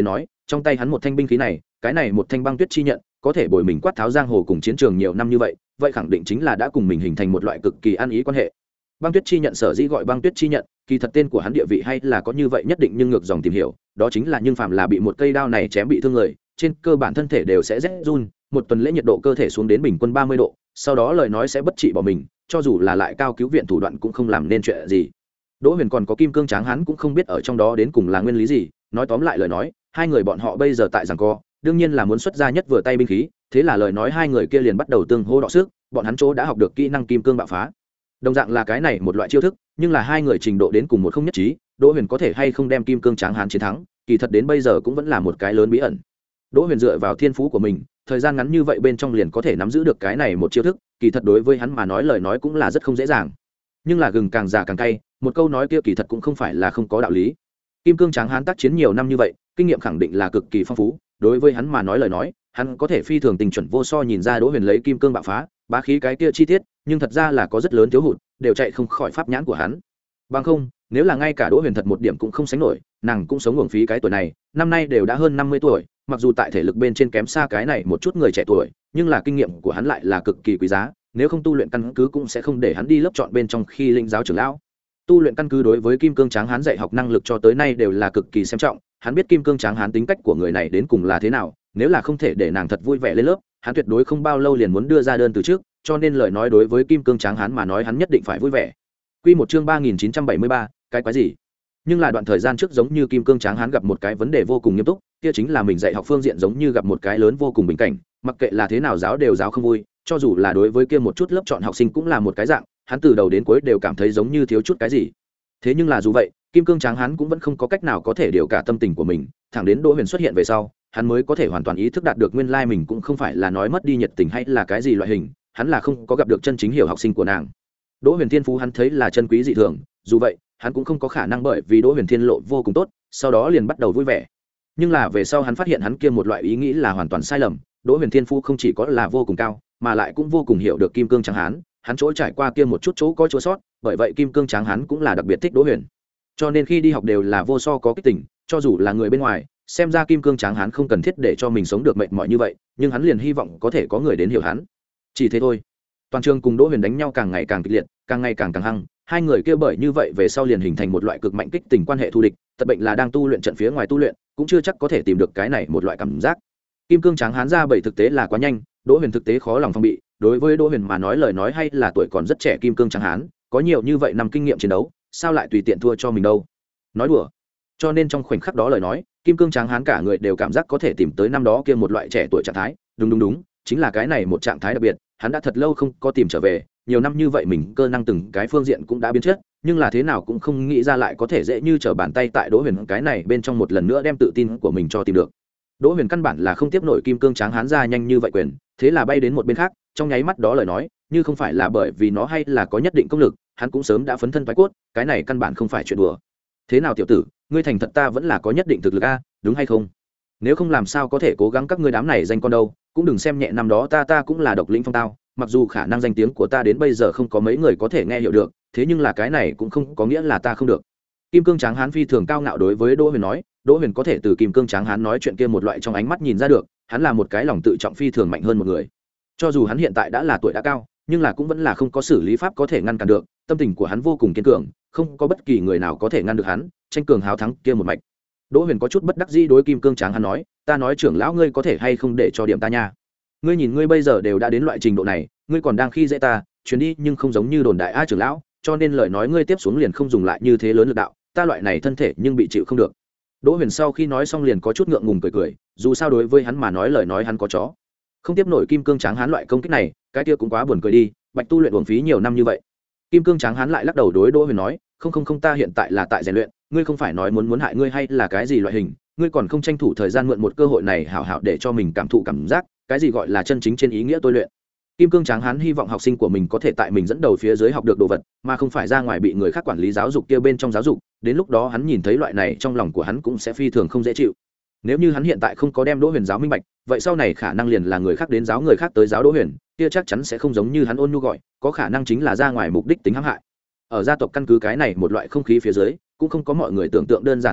Speaker 1: trong tay hắn một thanh binh khí này, cái này một thanh băng tuyết chi nhận có thể bồi mình quát tháo giang hồ cùng chiến trường nhiều năm như vậy, vậy khẳng định chính là đã cùng mình hình thành một loại cực kỳ ăn ý quan hệ. Băng tuyết chi nhận sở dĩ gọi băng tuyết chi nhận, kỳ thật tên của hắn địa vị hay là có như vậy nhất định, nhưng ngược dòng tìm hiểu, đó chính là nhưng phàm là bị một cây đao này chém bị thương người, trên cơ bản thân thể đều sẽ rét run, một tuần lễ nhiệt độ cơ thể xuống đến bình quân ba mươi độ, sau đó lời nói sẽ bất trị bỏ mình, cho dù là lại cao cứu viện thủ đoạn cũng không làm nên chuyện gì. Đỗ Huyền còn có kim cương tráng hắn cũng không biết ở trong đó đến cùng là nguyên lý gì, nói tóm lại lời nói, hai người bọn họ bây giờ tại giằng co, đương nhiên là muốn xuất ra nhất vừa tay binh khí, thế là lời nói hai người kia liền bắt đầu tương hô đọ sức, bọn hắn chỗ đã học được kỹ năng kim cương bạo phá. Đồng dạng là cái này một loại chiêu thức, nhưng là hai người trình độ đến cùng một không nhất trí, Đỗ Huyền có thể hay không đem kim cương tráng hán chiến thắng, kỳ thật đến bây giờ cũng vẫn là một cái lớn bí ẩn. Đỗ Huyền dựa vào thiên phú của mình, thời gian ngắn như vậy bên trong liền có thể nắm giữ được cái này một chiêu thức, kỳ thật đối với hắn mà nói lời nói cũng là rất không dễ dàng. Nhưng là gừng càng già càng cay, một câu nói kia kỳ thật cũng không phải là không có đạo lý. Kim cương tráng hán tác chiến nhiều năm như vậy, kinh nghiệm khẳng định là cực kỳ phong phú, đối với hắn mà nói lời nói, hắn có thể phi thường tình chuẩn vô so nhìn ra Đỗ Huyền lấy kim cương bạo phá, bá khí cái kia chi tiết, nhưng thật ra là có rất lớn thiếu hụt, đều chạy không khỏi pháp nhãn của hắn. Bằng không, nếu là ngay cả Đỗ Huyền thật một điểm cũng không sánh nổi, nàng cũng sống uổng phí cái tuổi này, năm nay đều đã hơn năm mươi tuổi, mặc dù tại thể lực bên trên kém xa cái này một chút người trẻ tuổi, nhưng là kinh nghiệm của hắn lại là cực kỳ quý giá, nếu không tu luyện căn cứ cũng sẽ không để hắn đi lớp chọn bên trong khi linh giáo trưởng lão. Tu luyện căn cứ đối với kim cương tráng hán dạy học năng lực cho tới nay đều là cực kỳ xem trọng, hắn biết kim cương tráng hán tính cách của người này đến cùng là thế nào, nếu là không thể để nàng thật vui vẻ lên lớp, hắn tuyệt đối không bao lâu liền muốn đưa ra đơn từ trước, cho nên lời nói đối với kim cương tráng hán mà nói hắn nhất định phải vui vẻ. Quy một chương ba nghìn chín trăm bảy mươi ba, cái quái gì? Nhưng là đoạn thời gian trước giống như kim cương tráng hán gặp một cái vấn đề vô cùng nghiêm túc, kia chính là mình dạy học phương diện giống như gặp một cái lớn vô cùng bình cảnh, mặc kệ là thế nào giáo đều giáo không vui, cho dù là đối với kia một chút lớp chọn học sinh cũng là một cái dạng, hắn từ đầu đến cuối đều cảm thấy giống như thiếu chút cái gì. Thế nhưng là dù vậy, kim cương tráng hán cũng vẫn không có cách nào có thể điều cả tâm tình của mình, thẳng đến Đỗ Huyền xuất hiện về sau, hắn mới có thể hoàn toàn ý thức đạt được nguyên lai mình cũng không phải là nói mất đi nhiệt tình hay là cái gì loại hình, hắn là không có gặp được chân chính hiểu học sinh của nàng. Đỗ Huyền thiên phú hắn thấy là chân quý dị thường, dù vậy, hắn cũng không có khả năng bởi vì Đỗ Huyền thiên lộ vô cùng tốt, sau đó liền bắt đầu vui vẻ. Nhưng là về sau hắn phát hiện hắn kia một loại ý nghĩ là hoàn toàn sai lầm, Đỗ Huyền thiên phú không chỉ có là vô cùng cao, mà lại cũng vô cùng hiểu được kim cương tráng hán, hắn chỗ trải qua kia một chút chỗ có chỗ sót, bởi vậy kim cương tráng hán cũng là đặc biệt thích Đỗ Huyền. Cho nên khi đi học đều là vô so có kích tình, cho dù là người bên ngoài, xem ra kim cương tráng hán không cần thiết để cho mình sống được mệt mỏi như vậy, nhưng hắn liền hy vọng có thể có người đến hiểu hắn. Chỉ thế thôi. Toàn trường cùng Đỗ Huyền đánh nhau càng ngày càng kịch liệt, càng ngày càng căng hăng, hai người kia bởi như vậy về sau liền hình thành một loại cực mạnh kích tình quan hệ thù địch, tật bệnh là đang tu luyện trận phía ngoài tu luyện, cũng chưa chắc có thể tìm được cái này một loại cảm giác. Kim cương tráng hán ra bảy thực tế là quá nhanh, Đỗ Huyền thực tế khó lòng phòng bị, đối với Đỗ Huyền mà nói lời nói hay là tuổi còn rất trẻ kim cương tráng hán, có nhiều như vậy năm kinh nghiệm chiến đấu, sao lại tùy tiện thua cho mình đâu. Nói đùa. Cho nên trong khoảnh khắc đó lời nói, kim cương tráng hán cả người đều cảm giác có thể tìm tới năm đó kia một loại trẻ tuổi trạng thái, đúng đúng đúng, chính là cái này một trạng thái đặc biệt, hắn đã thật lâu không có tìm trở về, nhiều năm như vậy mình cơ năng từng cái phương diện cũng đã biến chất, nhưng là thế nào cũng không nghĩ ra lại có thể dễ như trở bàn tay tại Đỗ Huyền cái này bên trong một lần nữa đem tự tin của mình cho tìm được. Đỗ Huyền căn bản là không tiếp nổi kim cương tráng hán ra nhanh như vậy quyền, thế là bay đến một bên khác, trong nháy mắt đó lời nói, như không phải là bởi vì nó hay là có nhất định công lực, hắn cũng sớm đã phấn thân phái cốt, cái này căn bản không phải chuyện đùa. Thế nào tiểu tử, ngươi thành thật ta vẫn là có nhất định thực lực a, đúng hay không? Nếu không làm sao có thể cố gắng các ngươi đám này danh con đâu, cũng đừng xem nhẹ năm đó ta ta cũng là độc lĩnh phong tao, mặc dù khả năng danh tiếng của ta đến bây giờ không có mấy người có thể nghe hiểu được, thế nhưng là cái này cũng không có nghĩa là ta không được. Kim cương tráng hán phi thường cao ngạo đối với Đỗ Huyền nói, Đỗ Huyền có thể từ kim cương tráng hán nói chuyện kia một loại trong ánh mắt nhìn ra được, hắn là một cái lòng tự trọng phi thường mạnh hơn một người. Cho dù hắn hiện tại đã là tuổi đã cao, nhưng là cũng vẫn là không có xử lý pháp có thể ngăn cản được, tâm tình của hắn vô cùng kiên cường, không có bất kỳ người nào có thể ngăn được hắn, tranh cường hào thắng kia một mạch. Đỗ Huyền có chút bất đắc dĩ đối kim cương tráng hán nói, ta nói trưởng lão ngươi có thể hay không để cho điểm ta nha. Ngươi nhìn ngươi bây giờ đều đã đến loại trình độ này, ngươi còn đang khi dễ ta, chuyến đi nhưng không giống như đồn đại a trưởng lão, cho nên lời nói ngươi tiếp xuống liền không dùng lại như thế lớn lực đạo, ta loại này thân thể nhưng bị chịu không được. Đỗ Huyền sau khi nói xong liền có chút ngượng ngùng cười cười, dù sao đối với hắn mà nói lời nói hắn có chó. Không tiếp nổi kim cương tráng hán loại công kích này, cái kia cũng quá buồn cười đi, bạch tu luyện uổng phí nhiều năm như vậy. Kim cương tráng hán lại lắc đầu đối Đỗ Huyền nói, không không không ta hiện tại là tại rèn luyện, ngươi không phải nói muốn muốn hại ngươi hay là cái gì loại hình, ngươi còn không tranh thủ thời gian mượn một cơ hội này hảo hảo để cho mình cảm thụ cảm giác, cái gì gọi là chân chính trên ý nghĩa tôi luyện. Kim cương tráng hán hy vọng học sinh của mình có thể tại mình dẫn đầu phía dưới học được đồ vật, mà không phải ra ngoài bị người khác quản lý giáo dục kia bên trong giáo dục, đến lúc đó hắn nhìn thấy loại này trong lòng của hắn cũng sẽ phi thường không dễ chịu. Nếu như hắn hiện tại không có đem Đỗ Huyền giáo minh bạch, vậy sau này khả năng liền là người khác đến giáo người khác tới giáo Đỗ Huyền, kia chắc chắn sẽ không giống như hắn ôn nhu gọi, có khả năng chính là ra ngoài mục đích tính hãm hại. Ở gia tộc căn cứ cái này một loại không khí phía dưới, cũng không có mọi người tưởng tượng đơn giản như vậy,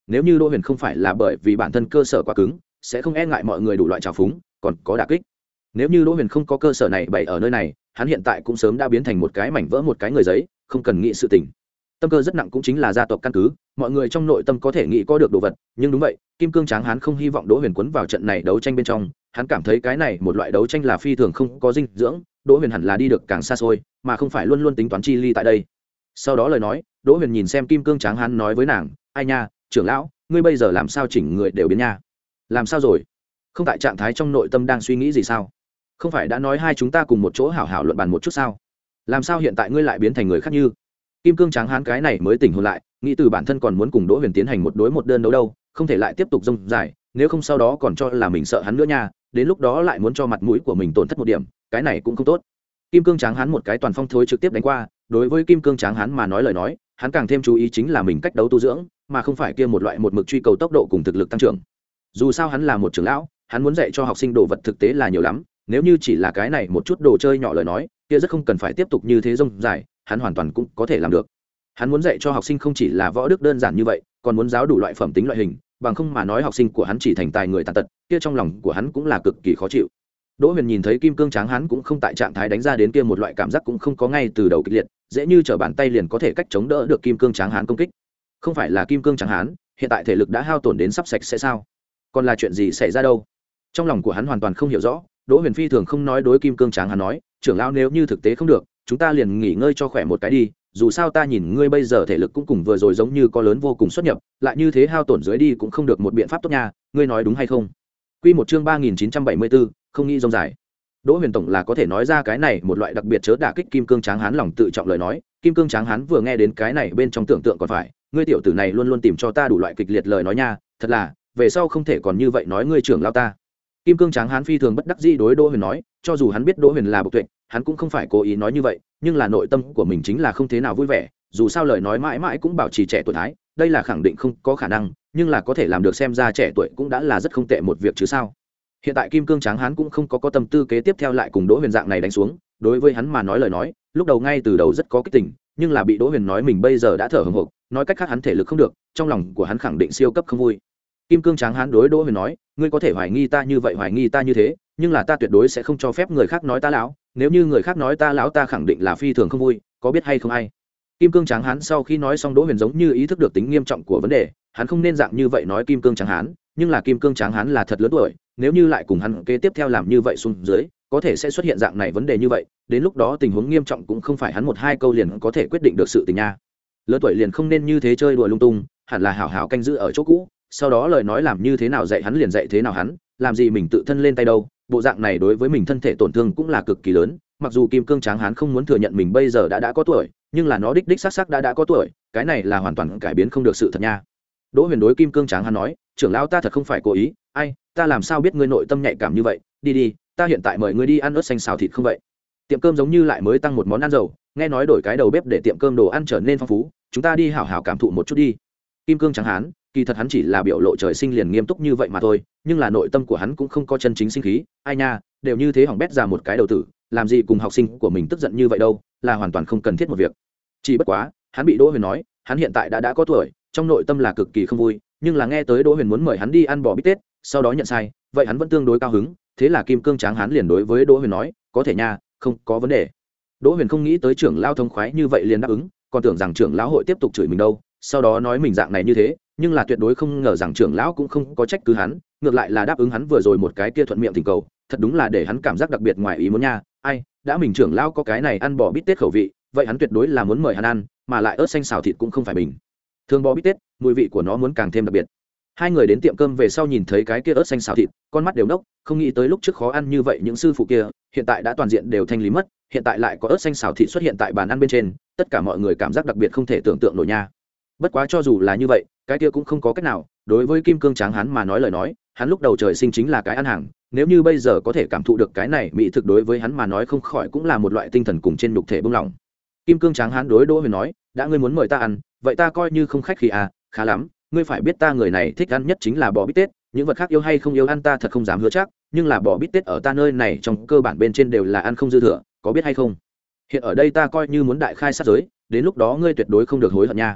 Speaker 1: nếu như Đỗ Huyền không phải là bởi vì bản thân cơ sở quá cứng sẽ không e ngại mọi người đủ loại trào phúng còn có đả kích. Nếu như Đỗ Huyền không có cơ sở này bày ở nơi này, hắn hiện tại cũng sớm đã biến thành một cái mảnh vỡ, một cái người giấy, không cần nghĩ sự tình. Tâm cơ rất nặng cũng chính là gia tộc căn cứ, mọi người trong nội tâm có thể nghĩ có được đồ vật, nhưng đúng vậy, Kim Cương Tráng Hán không hy vọng Đỗ Huyền quấn vào trận này đấu tranh bên trong, hắn cảm thấy cái này một loại đấu tranh là phi thường không có dinh dưỡng, Đỗ Huyền hẳn là đi được càng xa xôi, mà không phải luôn luôn tính toán chi ly tại đây. Sau đó lời nói, Đỗ Huyền nhìn xem Kim Cương Tráng Hán nói với nàng, ai nha, trưởng lão, ngươi bây giờ làm sao chỉnh người đều biến nha? Làm sao rồi? Không tại trạng thái trong nội tâm đang suy nghĩ gì sao? Không phải đã nói hai chúng ta cùng một chỗ hảo hảo luận bàn một chút sao? Làm sao hiện tại ngươi lại biến thành người khác như? Kim Cương Tráng Hán cái này mới tỉnh hồn lại, nghĩ từ bản thân còn muốn cùng Đỗ Huyền tiến hành một đối một đơn đấu đâu, không thể lại tiếp tục rông dài, nếu không sau đó còn cho là mình sợ hắn nữa nha, đến lúc đó lại muốn cho mặt mũi của mình tổn thất một điểm, cái này cũng không tốt. Kim Cương Tráng Hán một cái toàn phong thối trực tiếp đánh qua, đối với Kim Cương Tráng Hán mà nói lời nói, hắn càng thêm chú ý chính là mình cách đấu tu dưỡng, mà không phải kia một loại một mực truy cầu tốc độ cùng thực lực tăng trưởng. Dù sao hắn là một trưởng lão, hắn muốn dạy cho học sinh đồ vật thực tế là nhiều lắm, nếu như chỉ là cái này một chút đồ chơi nhỏ lời nói, kia rất không cần phải tiếp tục như thế rông dài, hắn hoàn toàn cũng có thể làm được. Hắn muốn dạy cho học sinh không chỉ là võ đức đơn giản như vậy, còn muốn giáo đủ loại phẩm tính loại hình, bằng không mà nói học sinh của hắn chỉ thành tài người tàn tật, kia trong lòng của hắn cũng là cực kỳ khó chịu. Đỗ Huyền nhìn thấy Kim Cương Tráng Hán cũng không tại trạng thái đánh ra đến kia một loại cảm giác cũng không có ngay từ đầu kịch liệt, dễ như trở bàn tay liền có thể cách chống đỡ được Kim Cương Tráng Hán công kích. Không phải là Kim Cương Tráng Hán, hiện tại thể lực đã hao tổn đến sắp sạch sẽ sao? Còn là chuyện gì xảy ra đâu? Trong lòng của hắn hoàn toàn không hiểu rõ, Đỗ Huyền phi thường không nói đối Kim Cương Tráng Hán nói, trưởng lão nếu như thực tế không được, chúng ta liền nghỉ ngơi cho khỏe một cái đi, dù sao ta nhìn ngươi bây giờ thể lực cũng cùng vừa rồi giống như có lớn vô cùng xuất nhập, lại như thế hao tổn dưới đi cũng không được một biện pháp tốt nha, ngươi nói đúng hay không? Quy một chương ba nghìn chín trăm bảy mươi bốn, không nghĩ rông dài. Đỗ Huyền tổng là có thể nói ra cái này một loại đặc biệt chớ đả kích Kim Cương Tráng Hán lòng tự trọng lời nói, Kim Cương Tráng Hán vừa nghe đến cái này bên trong tưởng tượng còn phải, ngươi tiểu tử này luôn luôn tìm cho ta đủ loại kịch liệt lời nói nha, thật là, về sau không thể còn như vậy nói ngươi trưởng lão ta. Kim Cương Tráng Hán phi thường bất đắc dĩ đối Đỗ Huyền nói, cho dù hắn biết Đỗ Huyền là bộc tuệ, hắn cũng không phải cố ý nói như vậy, nhưng là nội tâm của mình chính là không thế nào vui vẻ, dù sao lời nói mãi mãi cũng bảo trì trẻ tuổi thái, đây là khẳng định không có khả năng, nhưng là có thể làm được xem ra trẻ tuổi cũng đã là rất không tệ một việc chứ sao. Hiện tại Kim Cương Tráng Hán cũng không có có tâm tư kế tiếp theo lại cùng Đỗ Huyền dạng này đánh xuống, đối với hắn mà nói lời nói, lúc đầu ngay từ đầu rất có kích tình, nhưng là bị Đỗ Huyền nói mình bây giờ đã thở hổn hộc, nói cách khác hắn thể lực không được, trong lòng của hắn khẳng định siêu cấp không vui. Kim Cương Tráng Hán đối Đỗ Huyền nói, ngươi có thể hoài nghi ta như vậy hoài nghi ta như thế, nhưng là ta tuyệt đối sẽ không cho phép người khác nói ta lão, nếu như người khác nói ta lão ta khẳng định là phi thường không vui, có biết hay không ai. Kim Cương Tráng Hán sau khi nói xong Đỗ Huyền giống như ý thức được tính nghiêm trọng của vấn đề, hắn không nên dạng như vậy nói Kim Cương Tráng Hán, nhưng là Kim Cương Tráng Hán là thật lớn tuổi, nếu như lại cùng hắn kế tiếp theo làm như vậy xuống dưới, có thể sẽ xuất hiện dạng này vấn đề như vậy, đến lúc đó tình huống nghiêm trọng cũng không phải hắn một hai câu liền có thể quyết định được sự tình nha. Lớn tuổi liền không nên như thế chơi đùa lung tung, hẳn là hảo hảo canh giữ ở chỗ cũ, sau đó lời nói làm như thế nào dạy hắn liền dạy thế nào hắn, làm gì mình tự thân lên tay đâu, bộ dạng này đối với mình thân thể tổn thương cũng là cực kỳ lớn, mặc dù Kim Cương Tráng Hán không muốn thừa nhận mình bây giờ đã đã có tuổi, nhưng là nó đích đích xác xác đã đã có tuổi, cái này là hoàn toàn cải biến không được sự thật nha. Đỗ Huyền đối Kim Cương Tráng Hán nói, trưởng lão ta thật không phải cố ý, ai, ta làm sao biết ngươi nội tâm nhạy cảm như vậy, đi đi, ta hiện tại mời ngươi đi ăn ớt xanh xào thịt không vậy. Tiệm cơm giống như lại mới tăng một món ăn dầu, nghe nói đổi cái đầu bếp để tiệm cơm đồ ăn trở nên phong phú, chúng ta đi hảo hảo cảm thụ một chút đi. Kim Cương Tráng Hán, kỳ thật hắn chỉ là biểu lộ trời sinh liền nghiêm túc như vậy mà thôi, nhưng là nội tâm của hắn cũng không có chân chính sinh khí, ai nha, đều như thế hỏng bét ra một cái đầu tử, làm gì cùng học sinh của mình tức giận như vậy đâu, là hoàn toàn không cần thiết một việc. Chỉ bất quá, hắn bị Đỗ Huyền nói, hắn hiện tại đã đã có tuổi, trong nội tâm là cực kỳ không vui, nhưng là nghe tới Đỗ Huyền muốn mời hắn đi ăn bò bít tết, sau đó nhận sai, vậy hắn vẫn tương đối cao hứng, thế là Kim Cương Tráng Hán liền đối với Đỗ Huyền nói, có thể nha, không có vấn đề. Đỗ Huyền không nghĩ tới trưởng lão thông khoái như vậy liền đáp ứng, còn tưởng rằng trưởng lão hội tiếp tục chửi mình đâu, sau đó nói mình dạng này như thế, nhưng là tuyệt đối không ngờ rằng trưởng lão cũng không có trách cứ hắn, ngược lại là đáp ứng hắn vừa rồi một cái kia thuận miệng tình cầu, thật đúng là để hắn cảm giác đặc biệt ngoài ý muốn nha. Ai, đã mình trưởng lão có cái này ăn bò bít tết khẩu vị, vậy hắn tuyệt đối là muốn mời hắn ăn, mà lại ớt xanh xào thịt cũng không phải bình thường bò bít tết, mùi vị của nó muốn càng thêm đặc biệt. Hai người đến tiệm cơm về sau nhìn thấy cái kia ớt xanh xào thịt, con mắt đều nốc, không nghĩ tới lúc trước khó ăn như vậy những sư phụ kia, hiện tại đã toàn diện đều thanh lý mất, hiện tại lại có ớt xanh xào thịt xuất hiện tại bàn ăn bên trên, tất cả mọi người cảm giác đặc biệt không thể tưởng tượng nổi nha. Bất quá cho dù là như vậy, cái kia cũng không có cách nào, đối với Kim Cương Tráng Hán mà nói lời nói, hắn lúc đầu trời sinh chính là cái ăn hàng, nếu như bây giờ có thể cảm thụ được cái này mỹ thực đối với hắn mà nói không khỏi cũng là một loại tinh thần cùng trên nhục thể bông lòng. Kim Cương Tráng Hán đối Đỗ Huyền nói, đã ngươi muốn mời ta ăn, vậy ta coi như không khách khí à, khá lắm, ngươi phải biết ta người này thích ăn nhất chính là bò bít tết, những vật khác yêu hay không yêu ăn ta thật không dám hứa chắc, nhưng là bò bít tết ở ta nơi này trong cơ bản bên trên đều là ăn không dư thừa, có biết hay không? Hiện ở đây ta coi như muốn đại khai sát giới, đến lúc đó ngươi tuyệt đối không được hối hận nha.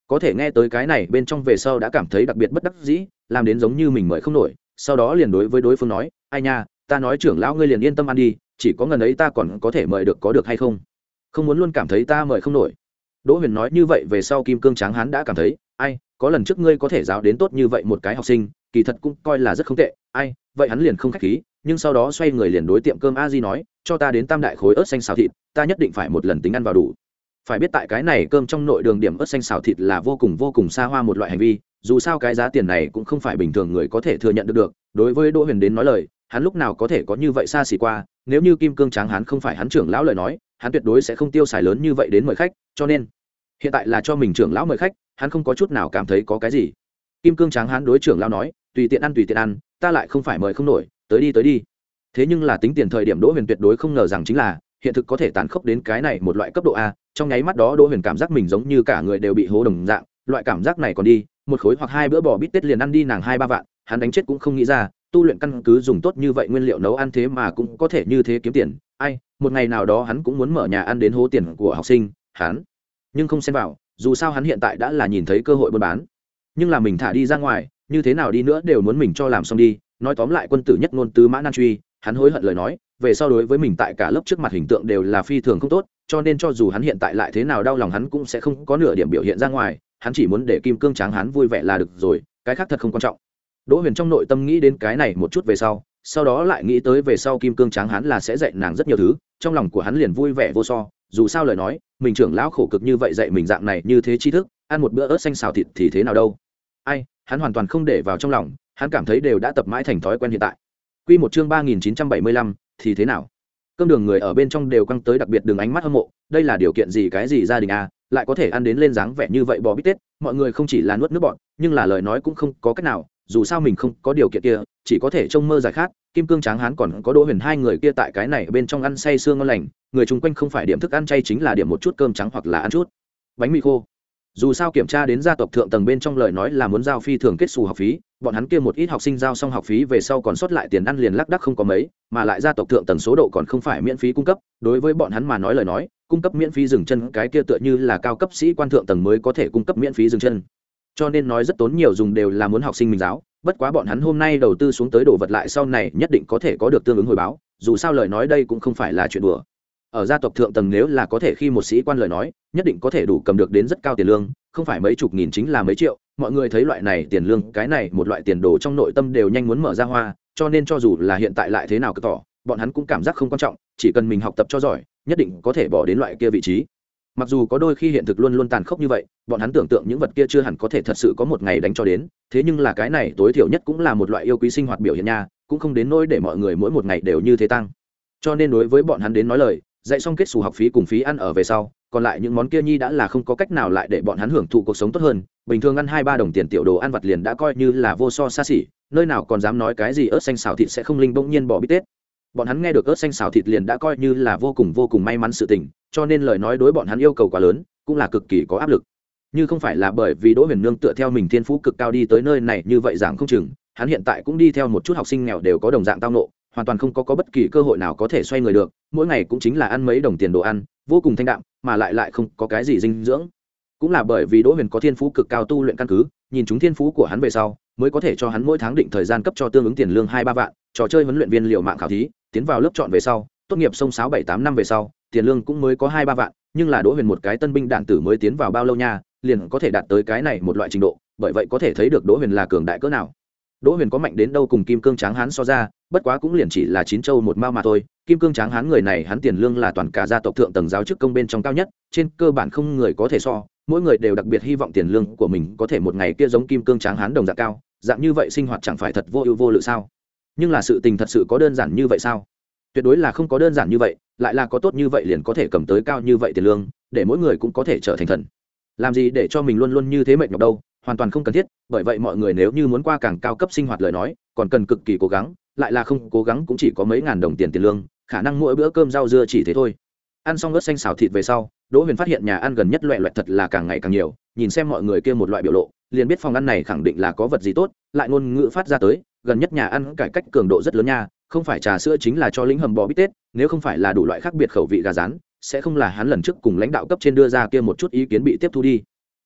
Speaker 1: có thể nghe tới cái này bên trong về sau đã cảm thấy đặc biệt bất đắc dĩ, làm đến giống như mình mời không nổi, sau đó liền đối với đối phương nói, ai nha, ta nói trưởng lão ngươi liền yên tâm ăn đi, chỉ có ngần ấy ta còn có thể mời được có được hay không, không muốn luôn cảm thấy ta mời không nổi. Đỗ Huyền nói như vậy về sau, Kim Cương Tráng Hán đã cảm thấy, ai, có lần trước ngươi có thể giáo đến tốt như vậy một cái học sinh, kỳ thật cũng coi là rất không tệ, ai, vậy hắn liền không khách khí, nhưng sau đó xoay người liền đối tiệm cơm A Di nói, cho ta đến tam đại khối ớt xanh xào thịt, ta nhất định phải một lần tính ăn vào đủ. Phải biết tại cái này cơm trong nội đường điểm ớt xanh xào thịt là vô cùng vô cùng xa hoa một loại hành vi, dù sao cái giá tiền này cũng không phải bình thường người có thể thừa nhận được được. Đối với Đỗ Huyền đến nói lời, hắn lúc nào có thể có như vậy xa xỉ qua, nếu như Kim Cương Tráng Hán không phải hắn trưởng lão lời nói, hắn tuyệt đối sẽ không tiêu xài lớn như vậy đến mời khách, cho nên hiện tại là cho mình trưởng lão mời khách, hắn không có chút nào cảm thấy có cái gì. Kim Cương Tráng Hán đối trưởng lão nói, tùy tiện ăn tùy tiện ăn, ta lại không phải mời không nổi, tới đi tới đi. Thế nhưng là tính tiền thời điểm Đỗ Huyền tuyệt đối không ngờ rằng chính là hiện thực có thể tàn khốc đến cái này một loại cấp độ a. Trong nháy mắt đó Đỗ Huyền cảm giác mình giống như cả người đều bị hố đồng dạng, loại cảm giác này còn đi, một khối hoặc hai bữa bò bít tết liền ăn đi nàng hai ba vạn, hắn đánh chết cũng không nghĩ ra, tu luyện căn cứ dùng tốt như vậy nguyên liệu nấu ăn thế mà cũng có thể như thế kiếm tiền. Ai, một ngày nào đó hắn cũng muốn mở nhà ăn đến hố tiền của học sinh, hắn nhưng không xen vào, dù sao hắn hiện tại đã là nhìn thấy cơ hội buôn bán. Nhưng là mình thả đi ra ngoài, như thế nào đi nữa đều muốn mình cho làm xong đi. Nói tóm lại, quân tử nhất ngôn tứ mã nan truy, hắn hối hận lời nói, về sau đối với mình tại cả lớp trước mặt hình tượng đều là phi thường không tốt, cho nên cho dù hắn hiện tại lại thế nào đau lòng, hắn cũng sẽ không có nửa điểm biểu hiện ra ngoài, hắn chỉ muốn để Kim Cương Tráng Hán vui vẻ là được rồi, cái khác thật không quan trọng. Đỗ Huyền trong nội tâm nghĩ đến cái này một chút về sau, sau đó lại nghĩ tới về sau Kim Cương Tráng Hán là sẽ dạy nàng rất nhiều thứ, trong lòng của hắn liền vui vẻ vô so, dù sao lời nói, mình trưởng lão khổ cực như vậy dạy mình dạng này như thế tri thức, ăn một bữa ớt xanh xào thịt thì thế nào đâu. Ai, hắn hoàn toàn không để vào trong lòng, hắn cảm thấy đều đã tập mãi thành thói quen hiện tại. Quy một chương ba nghìn chín trăm bảy mươi lăm, thì thế nào? Cơm đường người ở bên trong đều căng tới đặc biệt đường ánh mắt hâm mộ, đây là điều kiện gì cái gì gia đình à, lại có thể ăn đến lên dáng vẻ như vậy bò bít tết, mọi người không chỉ là nuốt nước bọt, nhưng là lời nói cũng không có cách nào, dù sao mình không có điều kiện kia, chỉ có thể trông mơ giải khát. Kim Cương Tráng Hán còn có Đỗ Huyền hai người kia tại cái này bên trong ăn say sương ngon lành, người chung quanh không phải điểm thức ăn chay chính là điểm một chút cơm trắng hoặc là ăn chút bánh mì khô. Dù sao kiểm tra đến gia tộc thượng tầng bên trong lời nói là muốn giao phi thường kết xù học phí, bọn hắn kia một ít học sinh giao xong học phí về sau còn sót lại tiền ăn liền lác đác không có mấy, mà lại gia tộc thượng tầng số độ còn không phải miễn phí cung cấp, đối với bọn hắn mà nói lời nói, cung cấp miễn phí dừng chân cái kia tựa như là cao cấp sĩ quan thượng tầng mới có thể cung cấp miễn phí dừng chân. Cho nên nói rất tốn nhiều dùng đều là muốn học sinh mình giáo, bất quá bọn hắn hôm nay đầu tư xuống tới đồ vật lại sau này nhất định có thể có được tương ứng hồi báo, dù sao lời nói đây cũng không phải là chuyện đùa. Ở gia tộc thượng tầng nếu là có thể khi một sĩ quan lời nói, nhất định có thể đủ cầm được đến rất cao tiền lương, không phải mấy chục nghìn chính là mấy triệu. Mọi người thấy loại này tiền lương, cái này một loại tiền đồ trong nội tâm đều nhanh muốn mở ra hoa, cho nên cho dù là hiện tại lại thế nào cứ tỏ, bọn hắn cũng cảm giác không quan trọng, chỉ cần mình học tập cho giỏi, nhất định có thể bỏ đến loại kia vị trí. Mặc dù có đôi khi hiện thực luôn luôn tàn khốc như vậy, bọn hắn tưởng tượng những vật kia chưa hẳn có thể thật sự có một ngày đánh cho đến, thế nhưng là cái này tối thiểu nhất cũng là một loại yêu quý sinh hoạt biểu hiện nha, cũng không đến nỗi để mọi người mỗi một ngày đều như thế tăng. Cho nên đối với bọn hắn đến nói lời, dạy xong kết xù học phí cùng phí ăn ở về sau, còn lại những món kia nhi đã là không có cách nào lại để bọn hắn hưởng thụ cuộc sống tốt hơn. Bình thường ăn hai ba đồng tiền tiểu đồ ăn vặt liền đã coi như là vô so xa xỉ, nơi nào còn dám nói cái gì ớt xanh xào thịt sẽ không linh bỗng nhiên bỏ bít tết. Bọn hắn nghe được ớt xanh xào thịt liền đã coi như là vô cùng vô cùng may mắn sự tình, cho nên lời nói đối bọn hắn yêu cầu quá lớn, cũng là cực kỳ có áp lực. Như không phải là bởi vì Đỗ Huyền Nương tựa theo mình thiên phú cực cao đi tới nơi này như vậy dạng không chừng, hắn hiện tại cũng đi theo một chút học sinh nghèo đều có đồng dạng tao nộ, hoàn toàn không có có bất kỳ cơ hội nào có thể xoay người được, mỗi ngày cũng chính là ăn mấy đồng tiền đồ ăn, vô cùng thanh đạm, mà lại lại không có cái gì dinh dưỡng. Cũng là bởi vì Đỗ Huyền có thiên phú cực cao tu luyện căn cứ, nhìn chúng thiên phú của hắn về sau, mới có thể cho hắn mỗi tháng định thời gian cấp cho tương ứng tiền lương hai ba vạn, trò chơi huấn luyện viên liều mạng khảo thí, tiến vào lớp chọn về sau, tốt nghiệp sông sáu bảy tám năm về sau, tiền lương cũng mới có hai ba vạn, nhưng là Đỗ Huyền một cái tân binh đạn tử mới tiến vào bao lâu nha, liền có thể đạt tới cái này một loại trình độ, bởi vậy có thể thấy được Đỗ Huyền là cường đại cỡ nào. Đỗ Huyền có mạnh đến đâu cùng Kim Cương Tráng Hán so ra, bất quá cũng liền chỉ là chín châu một mao mà thôi. Kim Cương Tráng Hán người này hắn tiền lương là toàn cả gia tộc thượng tầng giáo chức công bên trong cao nhất, trên cơ bản không người có thể so, mỗi người đều đặc biệt hy vọng tiền lương của mình có thể một ngày kia giống Kim Cương Tráng Hán đồng dạng cao, dạng như vậy sinh hoạt chẳng phải thật vô ưu vô lự sao? Nhưng là sự tình thật sự có đơn giản như vậy sao? Tuyệt đối là không có đơn giản như vậy, lại là có tốt như vậy liền có thể cầm tới cao như vậy tiền lương, để mỗi người cũng có thể trở thành thần. Làm gì để cho mình luôn luôn như thế mệt nhọc đâu, hoàn toàn không cần thiết, bởi vậy mọi người nếu như muốn qua càng cao cấp sinh hoạt lời nói, còn cần cực kỳ cố gắng, lại là không cố gắng cũng chỉ có mấy ngàn đồng tiền tiền lương, khả năng mỗi bữa cơm rau dưa chỉ thế thôi. Ăn xong ớt xanh xào thịt về sau, Đỗ Huyền phát hiện nhà ăn gần nhất loẹ loẹt thật là càng ngày càng nhiều, nhìn xem mọi người kia một loại biểu lộ, liền biết phòng ăn này khẳng định là có vật gì tốt, lại ngôn ngữ phát ra tới, gần nhất nhà ăn cải cách cường độ rất lớn nha, không phải trà sữa chính là cho lính hầm bò bít tết, nếu không phải là đủ loại khác biệt khẩu vị gà rán, sẽ không là hắn lần trước cùng lãnh đạo cấp trên đưa ra kia một chút ý kiến bị tiếp thu đi.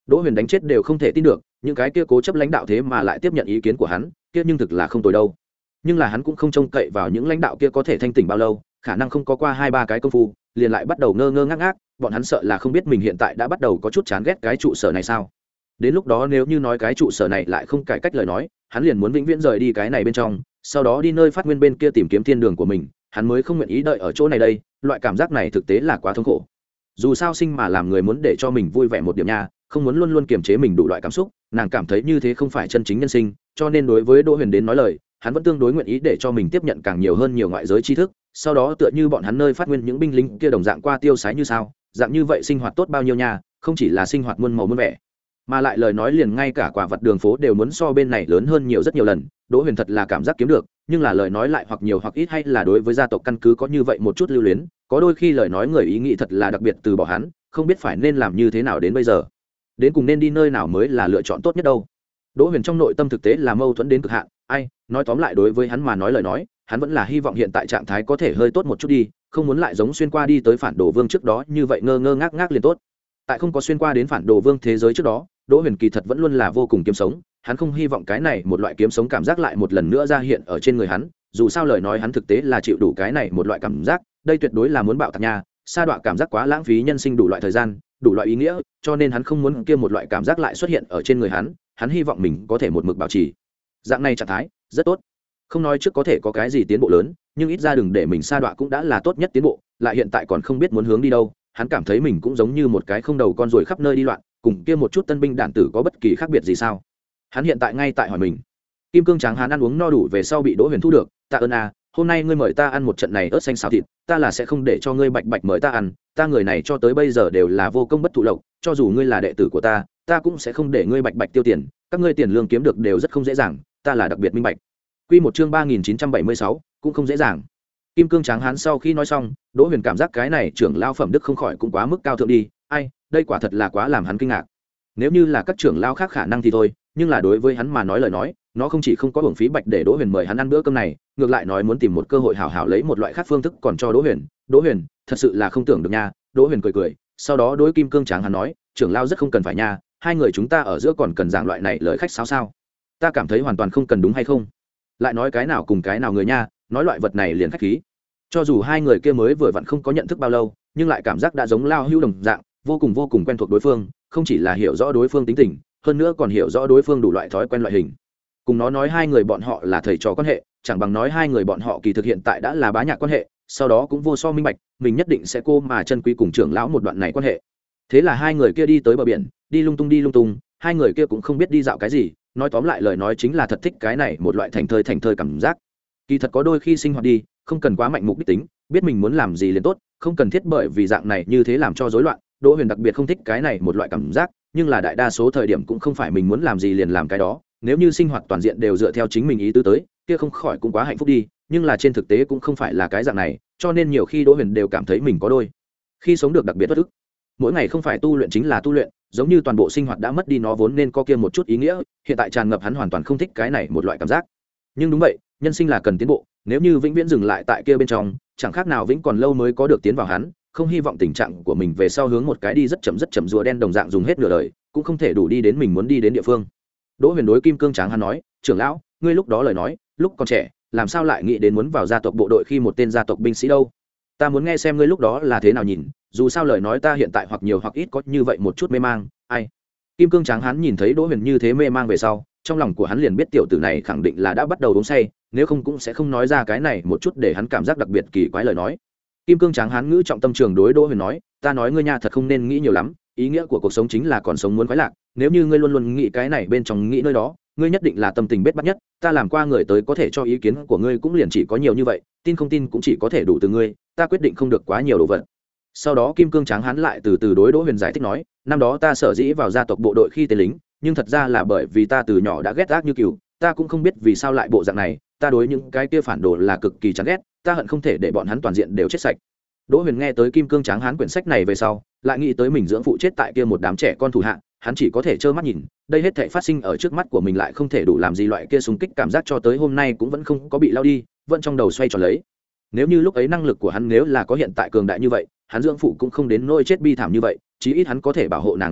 Speaker 1: Đỗ Huyền đánh chết đều không thể tin được, những cái kia cố chấp lãnh đạo thế mà lại tiếp nhận ý kiến của hắn, kia nhưng thực là không tồi đâu. Nhưng là hắn cũng không trông cậy vào những lãnh đạo kia có thể thanh tỉnh bao lâu, khả năng không có qua hai ba cái công phu, liền lại bắt đầu ngơ ngơ ngác ngác, bọn hắn sợ là không biết mình hiện tại đã bắt đầu có chút chán ghét cái trụ sở này sao? Đến lúc đó nếu như nói cái trụ sở này lại không cải cách lời nói, hắn liền muốn vĩnh viễn rời đi cái này bên trong, sau đó đi nơi phát nguyên bên kia tìm kiếm thiên đường của mình, hắn mới không nguyện ý đợi ở chỗ này đây, loại cảm giác này thực tế là quá thống khổ. Dù sao sinh mà làm người muốn để cho mình vui vẻ một điểm nha, không muốn luôn luôn kiềm chế mình đủ loại cảm xúc, nàng cảm thấy như thế không phải chân chính nhân sinh, cho nên đối với Đỗ Huyền đến nói lời, hắn vẫn tương đối nguyện ý để cho mình tiếp nhận càng nhiều hơn nhiều ngoại giới tri thức, sau đó tựa như bọn hắn nơi phát nguyên những binh lính kia đồng dạng qua tiêu sái như sao, dạng như vậy sinh hoạt tốt bao nhiêu nha, không chỉ là sinh hoạt muôn màu muôn vẻ, mà lại lời nói liền ngay cả quả vật đường phố đều muốn so bên này lớn hơn nhiều rất nhiều lần. Đỗ Huyền thật là cảm giác kiếm được, nhưng là lời nói lại hoặc nhiều hoặc ít hay là đối với gia tộc căn cứ có như vậy một chút lưu luyến, có đôi khi lời nói người ý nghĩ thật là đặc biệt từ bỏ hắn, không biết phải nên làm như thế nào đến bây giờ, đến cùng nên đi nơi nào mới là lựa chọn tốt nhất đâu. Đỗ Huyền trong nội tâm thực tế là mâu thuẫn đến cực hạn, ai nói tóm lại đối với hắn mà nói lời nói, hắn vẫn là hy vọng hiện tại trạng thái có thể hơi tốt một chút đi, không muốn lại giống xuyên qua đi tới phản đồ vương trước đó như vậy ngơ ngơ ngác ngác liền tốt. Tại không có xuyên qua đến phản đồ vương thế giới trước đó, Đỗ Huyền kỳ thật vẫn luôn là vô cùng kiếm sống, hắn không hy vọng cái này một loại kiếm sống cảm giác lại một lần nữa ra hiện ở trên người hắn, dù sao lời nói hắn thực tế là chịu đủ cái này một loại cảm giác, đây tuyệt đối là muốn bạo tạc nha, sa đọa cảm giác quá lãng phí nhân sinh đủ loại thời gian, đủ loại ý nghĩa, cho nên hắn không muốn kia một loại cảm giác lại xuất hiện ở trên người hắn, hắn hy vọng mình có thể một mực bảo trì dạng này trạng thái, rất tốt. Không nói trước có thể có cái gì tiến bộ lớn, nhưng ít ra đừng để mình sa đọa cũng đã là tốt nhất tiến bộ, lại hiện tại còn không biết muốn hướng đi đâu, hắn cảm thấy mình cũng giống như một cái không đầu con ruồi khắp nơi đi loạn, cùng kia một chút tân binh đạn tử có bất kỳ khác biệt gì sao? Hắn hiện tại ngay tại hỏi mình. Kim Cương Tráng Hán ăn uống no đủ về sau bị Đỗ Huyền thu được, tạ ơn a, hôm nay ngươi mời ta ăn một trận này ớt xanh xào thịt, ta là sẽ không để cho ngươi bạch bạch mời ta ăn, ta người này cho tới bây giờ đều là vô công bất thụ lộc, cho dù ngươi là đệ tử của ta, ta cũng sẽ không để ngươi bạch bạch tiêu tiền, các ngươi tiền lương kiếm được đều rất không dễ dàng, ta là đặc biệt minh bạch. Quy một chương ba nghìn chín trăm bảy mươi sáu, cũng không dễ dàng. Kim Cương Tráng Hán sau khi nói xong, Đỗ Huyền cảm giác cái này trưởng lao phẩm đức không khỏi cũng quá mức cao thượng đi, ai, đây quả thật là quá làm hắn kinh ngạc. Nếu như là các trưởng lao khác khả năng thì thôi, nhưng là đối với hắn mà nói lời nói, nó không chỉ không có hưởng phí bạch để Đỗ Huyền mời hắn ăn bữa cơm này, ngược lại nói muốn tìm một cơ hội hảo hảo lấy một loại khác phương thức còn cho Đỗ Huyền. Đỗ Huyền, thật sự là không tưởng được nha. Đỗ Huyền cười cười, sau đó đối Kim Cương Tráng Hán nói, trưởng lao rất không cần phải nha, hai người chúng ta ở giữa còn cần giảng loại này lời khách sáo sao? Ta cảm thấy hoàn toàn không cần đúng hay không? Lại nói cái nào cùng cái nào người nha, nói loại vật này liền khách khí. Cho dù hai người kia mới vừa vặn không có nhận thức bao lâu, nhưng lại cảm giác đã giống lao hưu đồng dạng, vô cùng vô cùng quen thuộc đối phương, không chỉ là hiểu rõ đối phương tính tình, hơn nữa còn hiểu rõ đối phương đủ loại thói quen loại hình. Cùng nó nói hai người bọn họ là thầy trò quan hệ, chẳng bằng nói hai người bọn họ kỳ thực hiện tại đã là bá nhạc quan hệ, sau đó cũng vô so minh bạch, mình nhất định sẽ cô mà chân quý cùng trưởng lão một đoạn này quan hệ. Thế là hai người kia đi tới bờ biển, đi lung tung đi lung tung, hai người kia cũng không biết đi dạo cái gì, nói tóm lại lời nói chính là thật thích cái này một loại thành thơi thành thơi cảm giác. Kỳ thật có đôi khi sinh hoạt đi, không cần quá mạnh mục đích tính, biết mình muốn làm gì liền tốt, không cần thiết bởi vì dạng này như thế làm cho rối loạn. Đỗ Huyền đặc biệt không thích cái này một loại cảm giác, nhưng là đại đa số thời điểm cũng không phải mình muốn làm gì liền làm cái đó, nếu như sinh hoạt toàn diện đều dựa theo chính mình ý tứ tới, kia không khỏi cũng quá hạnh phúc đi, nhưng là trên thực tế cũng không phải là cái dạng này, cho nên nhiều khi Đỗ Huyền đều cảm thấy mình có đôi khi sống được đặc biệt bất ức. Mỗi ngày không phải tu luyện chính là tu luyện, giống như toàn bộ sinh hoạt đã mất đi nó vốn nên có kia một chút ý nghĩa, hiện tại tràn ngập hắn hoàn toàn không thích cái này một loại cảm giác. Nhưng đúng vậy, nhân sinh là cần tiến bộ, nếu như vĩnh viễn dừng lại tại kia bên trong, chẳng khác nào vĩnh còn lâu mới có được tiến vào hắn, không hy vọng tình trạng của mình về sau hướng một cái đi rất chậm rất chậm rùa đen đồng dạng dùng hết nửa đời, cũng không thể đủ đi đến mình muốn đi đến địa phương. Đỗ Huyền đối Kim Cương Tráng Hán nói, trưởng lão, ngươi lúc đó lời nói, lúc còn trẻ, làm sao lại nghĩ đến muốn vào gia tộc bộ đội khi một tên gia tộc binh sĩ đâu? Ta muốn nghe xem ngươi lúc đó là thế nào nhìn, dù sao lời nói ta hiện tại hoặc nhiều hoặc ít có như vậy một chút mê mang. Ai? Kim Cương Tráng Hán nhìn thấy Đỗ Huyền như thế mê mang về sau, trong lòng của hắn liền biết tiểu tử này khẳng định là đã bắt đầu uống say, nếu không cũng sẽ không nói ra cái này một chút để hắn cảm giác đặc biệt kỳ quái lời nói. Kim Cương Tráng Hán ngữ trọng tâm trường đối Đỗ Huyền nói, ta nói ngươi nha thật không nên nghĩ nhiều lắm, ý nghĩa của cuộc sống chính là còn sống muốn khoái lạc, nếu như ngươi luôn luôn nghĩ cái này bên trong nghĩ nơi đó, ngươi nhất định là tâm tình bết bát nhất, ta làm qua người tới có thể cho ý kiến của ngươi cũng liền chỉ có nhiều như vậy, tin không tin cũng chỉ có thể đủ từ ngươi, ta quyết định không được quá nhiều đồ vật. Sau đó Kim Cương Tráng Hán lại từ từ đối Đỗ Huyền giải thích nói, năm đó ta sở dĩ vào gia tộc bộ đội khi tên lính, nhưng thật ra là bởi vì ta từ nhỏ đã ghét ác như cừu, ta cũng không biết vì sao lại bộ dạng này, ta đối những cái kia phản đồ là cực kỳ chán ghét, ta hận không thể để bọn hắn toàn diện đều chết sạch. Đỗ Huyền nghe tới Kim Cương Tráng Hán quyển sách này về sau, lại nghĩ tới mình dưỡng phụ chết tại kia một đám trẻ con thủ hạ, hắn chỉ có thể trơ mắt nhìn, đây hết thảy phát sinh ở trước mắt của mình lại không thể đủ làm gì loại kia xung kích cảm giác cho tới hôm nay cũng vẫn không có bị lao đi, vẫn trong đầu xoay tròn lấy. Nếu như lúc ấy năng lực của hắn nếu là có hiện tại cường đại như vậy, hắn dưỡng phụ cũng không đến nỗi chết bi thảm như vậy, chí ít hắn có thể bảo hộ nàng dưỡng phụ,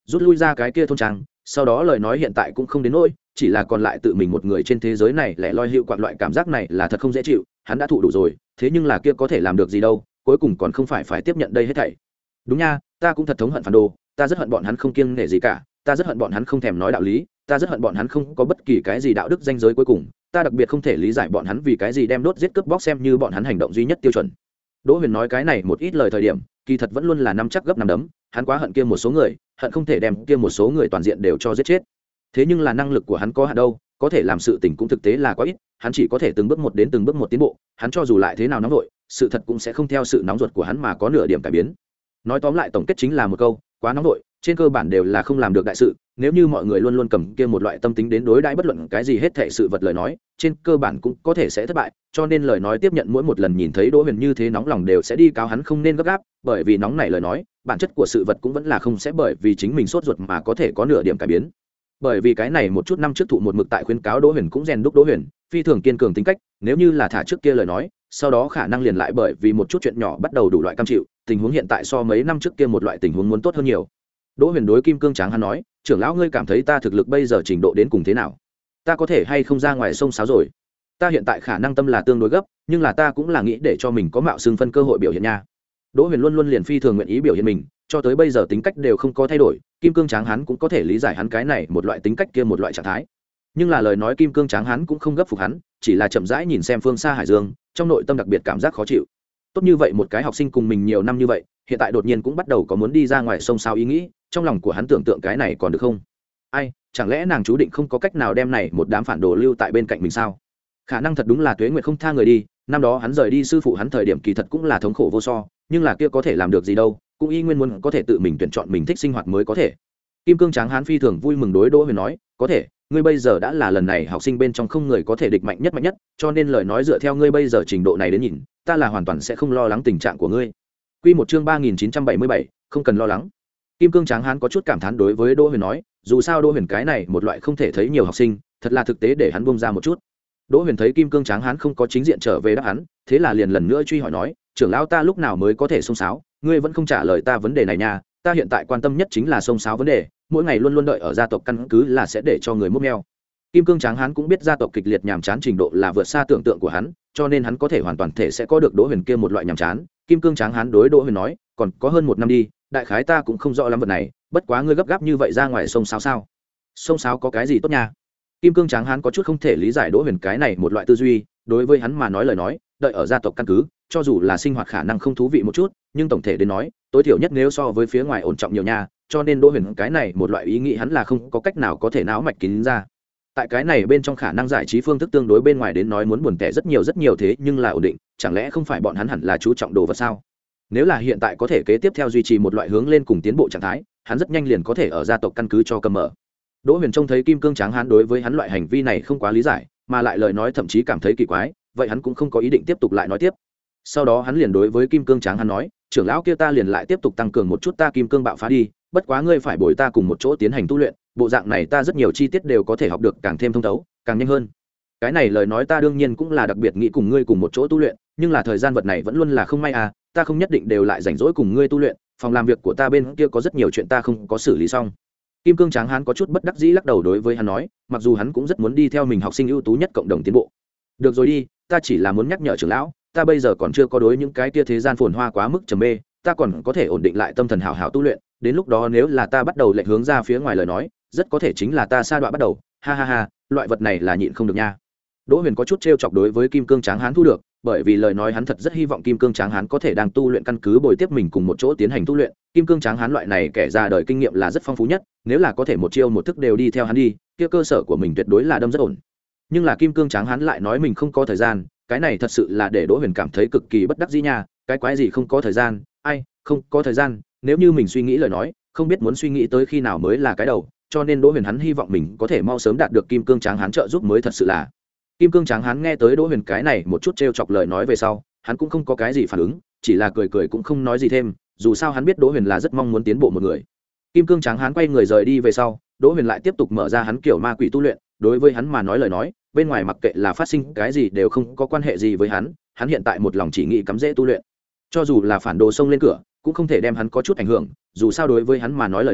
Speaker 1: rút lui ra cái kia thôn trang, sau đó lời nói hiện tại cũng không đến nỗi chỉ là còn lại tự mình một người trên thế giới này lẻ loi hiệu quạng, loại cảm giác này là thật không dễ chịu. Hắn đã thụ đủ rồi, thế nhưng là kia có thể làm được gì đâu, cuối cùng còn không phải phải tiếp nhận đây hết thảy. Đúng nha, ta cũng thật thống hận phản đồ, ta rất hận bọn hắn không kiêng nể gì cả, ta rất hận bọn hắn không thèm nói đạo lý, ta rất hận bọn hắn không có bất kỳ cái gì đạo đức danh giới cuối cùng, ta đặc biệt không thể lý giải bọn hắn vì cái gì đem đốt giết cướp bóc xem như bọn hắn hành động duy nhất tiêu chuẩn. Đỗ Huyền nói cái này một ít lời thời điểm, kỳ thật vẫn luôn là nắm chắc gấp nắm đấm, hắn quá hận kia một số người, hận không thể đem kia một số người toàn diện đều cho giết chết. Thế nhưng là năng lực của hắn có hạn đâu, có thể làm sự tình cũng thực tế là quá ít, hắn chỉ có thể từng bước một đến từng bước một tiến bộ, hắn cho dù lại thế nào nóng vội, sự thật cũng sẽ không theo sự nóng ruột của hắn mà có nửa điểm cải biến. Nói tóm lại tổng kết chính là một câu, quá nóng vội, trên cơ bản đều là không làm được đại sự. Nếu như mọi người luôn luôn cầm kia một loại tâm tính đến đối đãi bất luận cái gì hết thảy sự vật lời nói, trên cơ bản cũng có thể sẽ thất bại, cho nên lời nói tiếp nhận mỗi một lần nhìn thấy Đỗ Huyền như thế nóng lòng đều sẽ đi cáo hắn không nên gấp gáp, bởi vì nóng này lời nói, bản chất của sự vật cũng vẫn là không sẽ bởi vì chính mình sốt ruột mà có thể có nửa điểm cải biến. Bởi vì cái này một chút năm trước thụ một mực tại khuyến cáo Đỗ Huyền cũng rèn đúc Đỗ Huyền, phi thường kiên cường tính cách, nếu như là thả trước kia lời nói, sau đó khả năng liền lại bởi vì một chút chuyện nhỏ bắt đầu đủ loại cam chịu, tình huống hiện tại so mấy năm trước kia một loại tình huống muốn tốt hơn nhiều. Đỗ Huyền đối Kim Cương Tráng hắn nói, trưởng lão ngươi cảm thấy ta thực lực bây giờ trình độ đến cùng thế nào? Ta có thể hay không ra ngoài sông sáo rồi? Ta hiện tại khả năng tâm là tương đối gấp, nhưng là ta cũng là nghĩ để cho mình có mạo xưng phân cơ hội biểu hiện nha. Đỗ Huyền luôn luôn liền phi thường nguyện ý biểu hiện mình, cho tới bây giờ tính cách đều không có thay đổi, Kim Cương Tráng hắn cũng có thể lý giải hắn cái này một loại tính cách kia một loại trạng thái. Nhưng là lời nói Kim Cương Tráng hắn cũng không gấp phục hắn, chỉ là chậm rãi nhìn xem phương xa hải dương, trong nội tâm đặc biệt cảm giác khó chịu. Tốt như vậy một cái học sinh cùng mình nhiều năm như vậy, hiện tại đột nhiên cũng bắt đầu có muốn đi ra ngoài sông sao ý nghĩ, trong lòng của hắn tưởng tượng cái này còn được không? Ai, chẳng lẽ nàng chú định không có cách nào đem này một đám phản đồ lưu tại bên cạnh mình sao? Khả năng thật đúng là Tuế Nguyệt không tha người đi, năm đó hắn rời đi sư phụ hắn thời điểm kỳ thật cũng là thống khổ vô so, nhưng là kia có thể làm được gì đâu, cũng y nguyên muốn có thể tự mình tuyển chọn mình thích sinh hoạt mới có thể. Kim Cương Tráng hắn phi thường vui mừng đối Đỗ Huyền nói, có thể, ngươi bây giờ đã là lần này học sinh bên trong không người có thể địch mạnh nhất mạnh nhất, cho nên lời nói dựa theo ngươi bây giờ trình độ này đến nhìn, ta là hoàn toàn sẽ không lo lắng tình trạng của ngươi. Quy một chương ba nghìn chín trăm bảy mươi bảy, không cần lo lắng. Kim Cương Tráng Hán có chút cảm thán đối với Đỗ Huyền nói, dù sao Đỗ Huyền cái này một loại không thể thấy nhiều học sinh, thật là thực tế để hắn buông ra một chút. Đỗ Huyền thấy Kim Cương Tráng Hán không có chính diện trở về đáp hắn, thế là liền lần nữa truy hỏi nói, trưởng lão ta lúc nào mới có thể xông xáo, ngươi vẫn không trả lời ta vấn đề này nha, ta hiện tại quan tâm nhất chính là xông xáo vấn đề, mỗi ngày luôn luôn đợi ở gia tộc căn cứ là sẽ để cho người múc meo. Kim Cương Tráng Hán cũng biết gia tộc kịch liệt nhàm chán trình độ là vượt xa tưởng tượng của hắn, cho nên hắn có thể hoàn toàn thể sẽ có được Đỗ Huyền kia một loại nhàm chán. Kim Cương Tráng Hán đối Đỗ Huyền nói, còn có hơn một năm đi, đại khái ta cũng không rõ lắm vật này, bất quá ngươi gấp gáp như vậy ra ngoài sông sáo sao? Sông sáo có cái gì tốt nha? Kim Cương Tráng Hán có chút không thể lý giải Đỗ Huyền cái này một loại tư duy, đối với hắn mà nói lời nói, đợi ở gia tộc căn cứ, cho dù là sinh hoạt khả năng không thú vị một chút, nhưng tổng thể đến nói, tối thiểu nhất nếu so với phía ngoài ổn trọng nhiều nha, cho nên Đỗ Huyền cái này một loại ý nghĩ hắn là không có cách nào có thể não mạch kín ra. Tại cái này bên trong khả năng giải trí phương thức tương đối bên ngoài đến nói muốn buồn tẻ rất nhiều rất nhiều thế nhưng là ổn định, chẳng lẽ không phải bọn hắn hẳn là chú trọng đồ vật sao? Nếu là hiện tại có thể kế tiếp theo duy trì một loại hướng lên cùng tiến bộ trạng thái, hắn rất nhanh liền có thể ở gia tộc căn cứ cho cầm mở. Đỗ Huyền trông thấy Kim Cương Tráng Hán đối với hắn loại hành vi này không quá lý giải, mà lại lời nói thậm chí cảm thấy kỳ quái, vậy hắn cũng không có ý định tiếp tục lại nói tiếp. Sau đó hắn liền đối với Kim Cương Tráng Hán nói, trưởng lão kia ta liền lại tiếp tục tăng cường một chút ta Kim Cương bạo phá đi, bất quá ngươi phải bồi ta cùng một chỗ tiến hành tu luyện, bộ dạng này ta rất nhiều chi tiết đều có thể học được càng thêm thông thấu, càng nhanh hơn. Cái này lời nói ta đương nhiên cũng là đặc biệt nghĩ cùng ngươi cùng một chỗ tu luyện, nhưng là thời gian vật này vẫn luôn là không may à, ta không nhất định đều lại rảnh rỗi cùng ngươi tu luyện, phòng làm việc của ta bên kia có rất nhiều chuyện ta không có xử lý xong. Kim Cương Tráng Hán có chút bất đắc dĩ lắc đầu đối với hắn nói, mặc dù hắn cũng rất muốn đi theo mình học sinh ưu tú nhất cộng đồng tiến bộ. Được rồi đi, ta chỉ là muốn nhắc nhở trưởng lão, ta bây giờ còn chưa có đối những cái kia thế gian phồn hoa quá mức trầm mê, ta còn có thể ổn định lại tâm thần hảo hảo tu luyện, đến lúc đó nếu là ta bắt đầu lệch hướng ra phía ngoài lời nói, rất có thể chính là ta sa đọa bắt đầu, ha ha ha, loại vật này là nhịn không được nha. Đỗ Huyền có chút trêu chọc đối với Kim Cương Tráng Hán thu được, bởi vì lời nói hắn thật rất hy vọng Kim Cương Tráng Hán có thể đang tu luyện căn cứ bồi tiếp mình cùng một chỗ tiến hành tu luyện. Kim Cương Tráng Hán loại này kẻ ra đời kinh nghiệm là rất phong phú nhất, nếu là có thể một chiêu một thức đều đi theo hắn đi, kia cơ sở của mình tuyệt đối là đâm rất ổn. Nhưng là Kim Cương Tráng Hán lại nói mình không có thời gian, cái này thật sự là để Đỗ Huyền cảm thấy cực kỳ bất đắc dĩ nha, cái quái gì không có thời gian, ai, không có thời gian, nếu như mình suy nghĩ lời nói, không biết muốn suy nghĩ tới khi nào mới là cái đầu, cho nên Đỗ Huyền hắn hy vọng mình có thể mau sớm đạt được Kim Cương Tráng Hán trợ giúp mới thật sự là. Kim Cương Tráng Hán nghe tới Đỗ Huyền cái này một chút trêu chọc lời nói về sau, hắn cũng không có cái gì phản ứng, chỉ là cười cười cũng không nói gì thêm, dù sao hắn biết Đỗ Huyền là rất mong muốn tiến bộ một người. Kim Cương Tráng Hán quay người rời đi về sau, Đỗ Huyền lại tiếp tục mở ra hắn kiểu ma quỷ tu luyện, đối với hắn mà nói lời nói, bên ngoài mặc kệ là phát sinh cái gì đều không có quan hệ gì với hắn, hắn hiện tại một lòng chỉ nghĩ cắm rễ tu luyện. Cho dù là phản đồ xông lên cửa, cũng không thể đem hắn có chút ảnh hưởng, dù sao đối với hắn mà nói lời nói,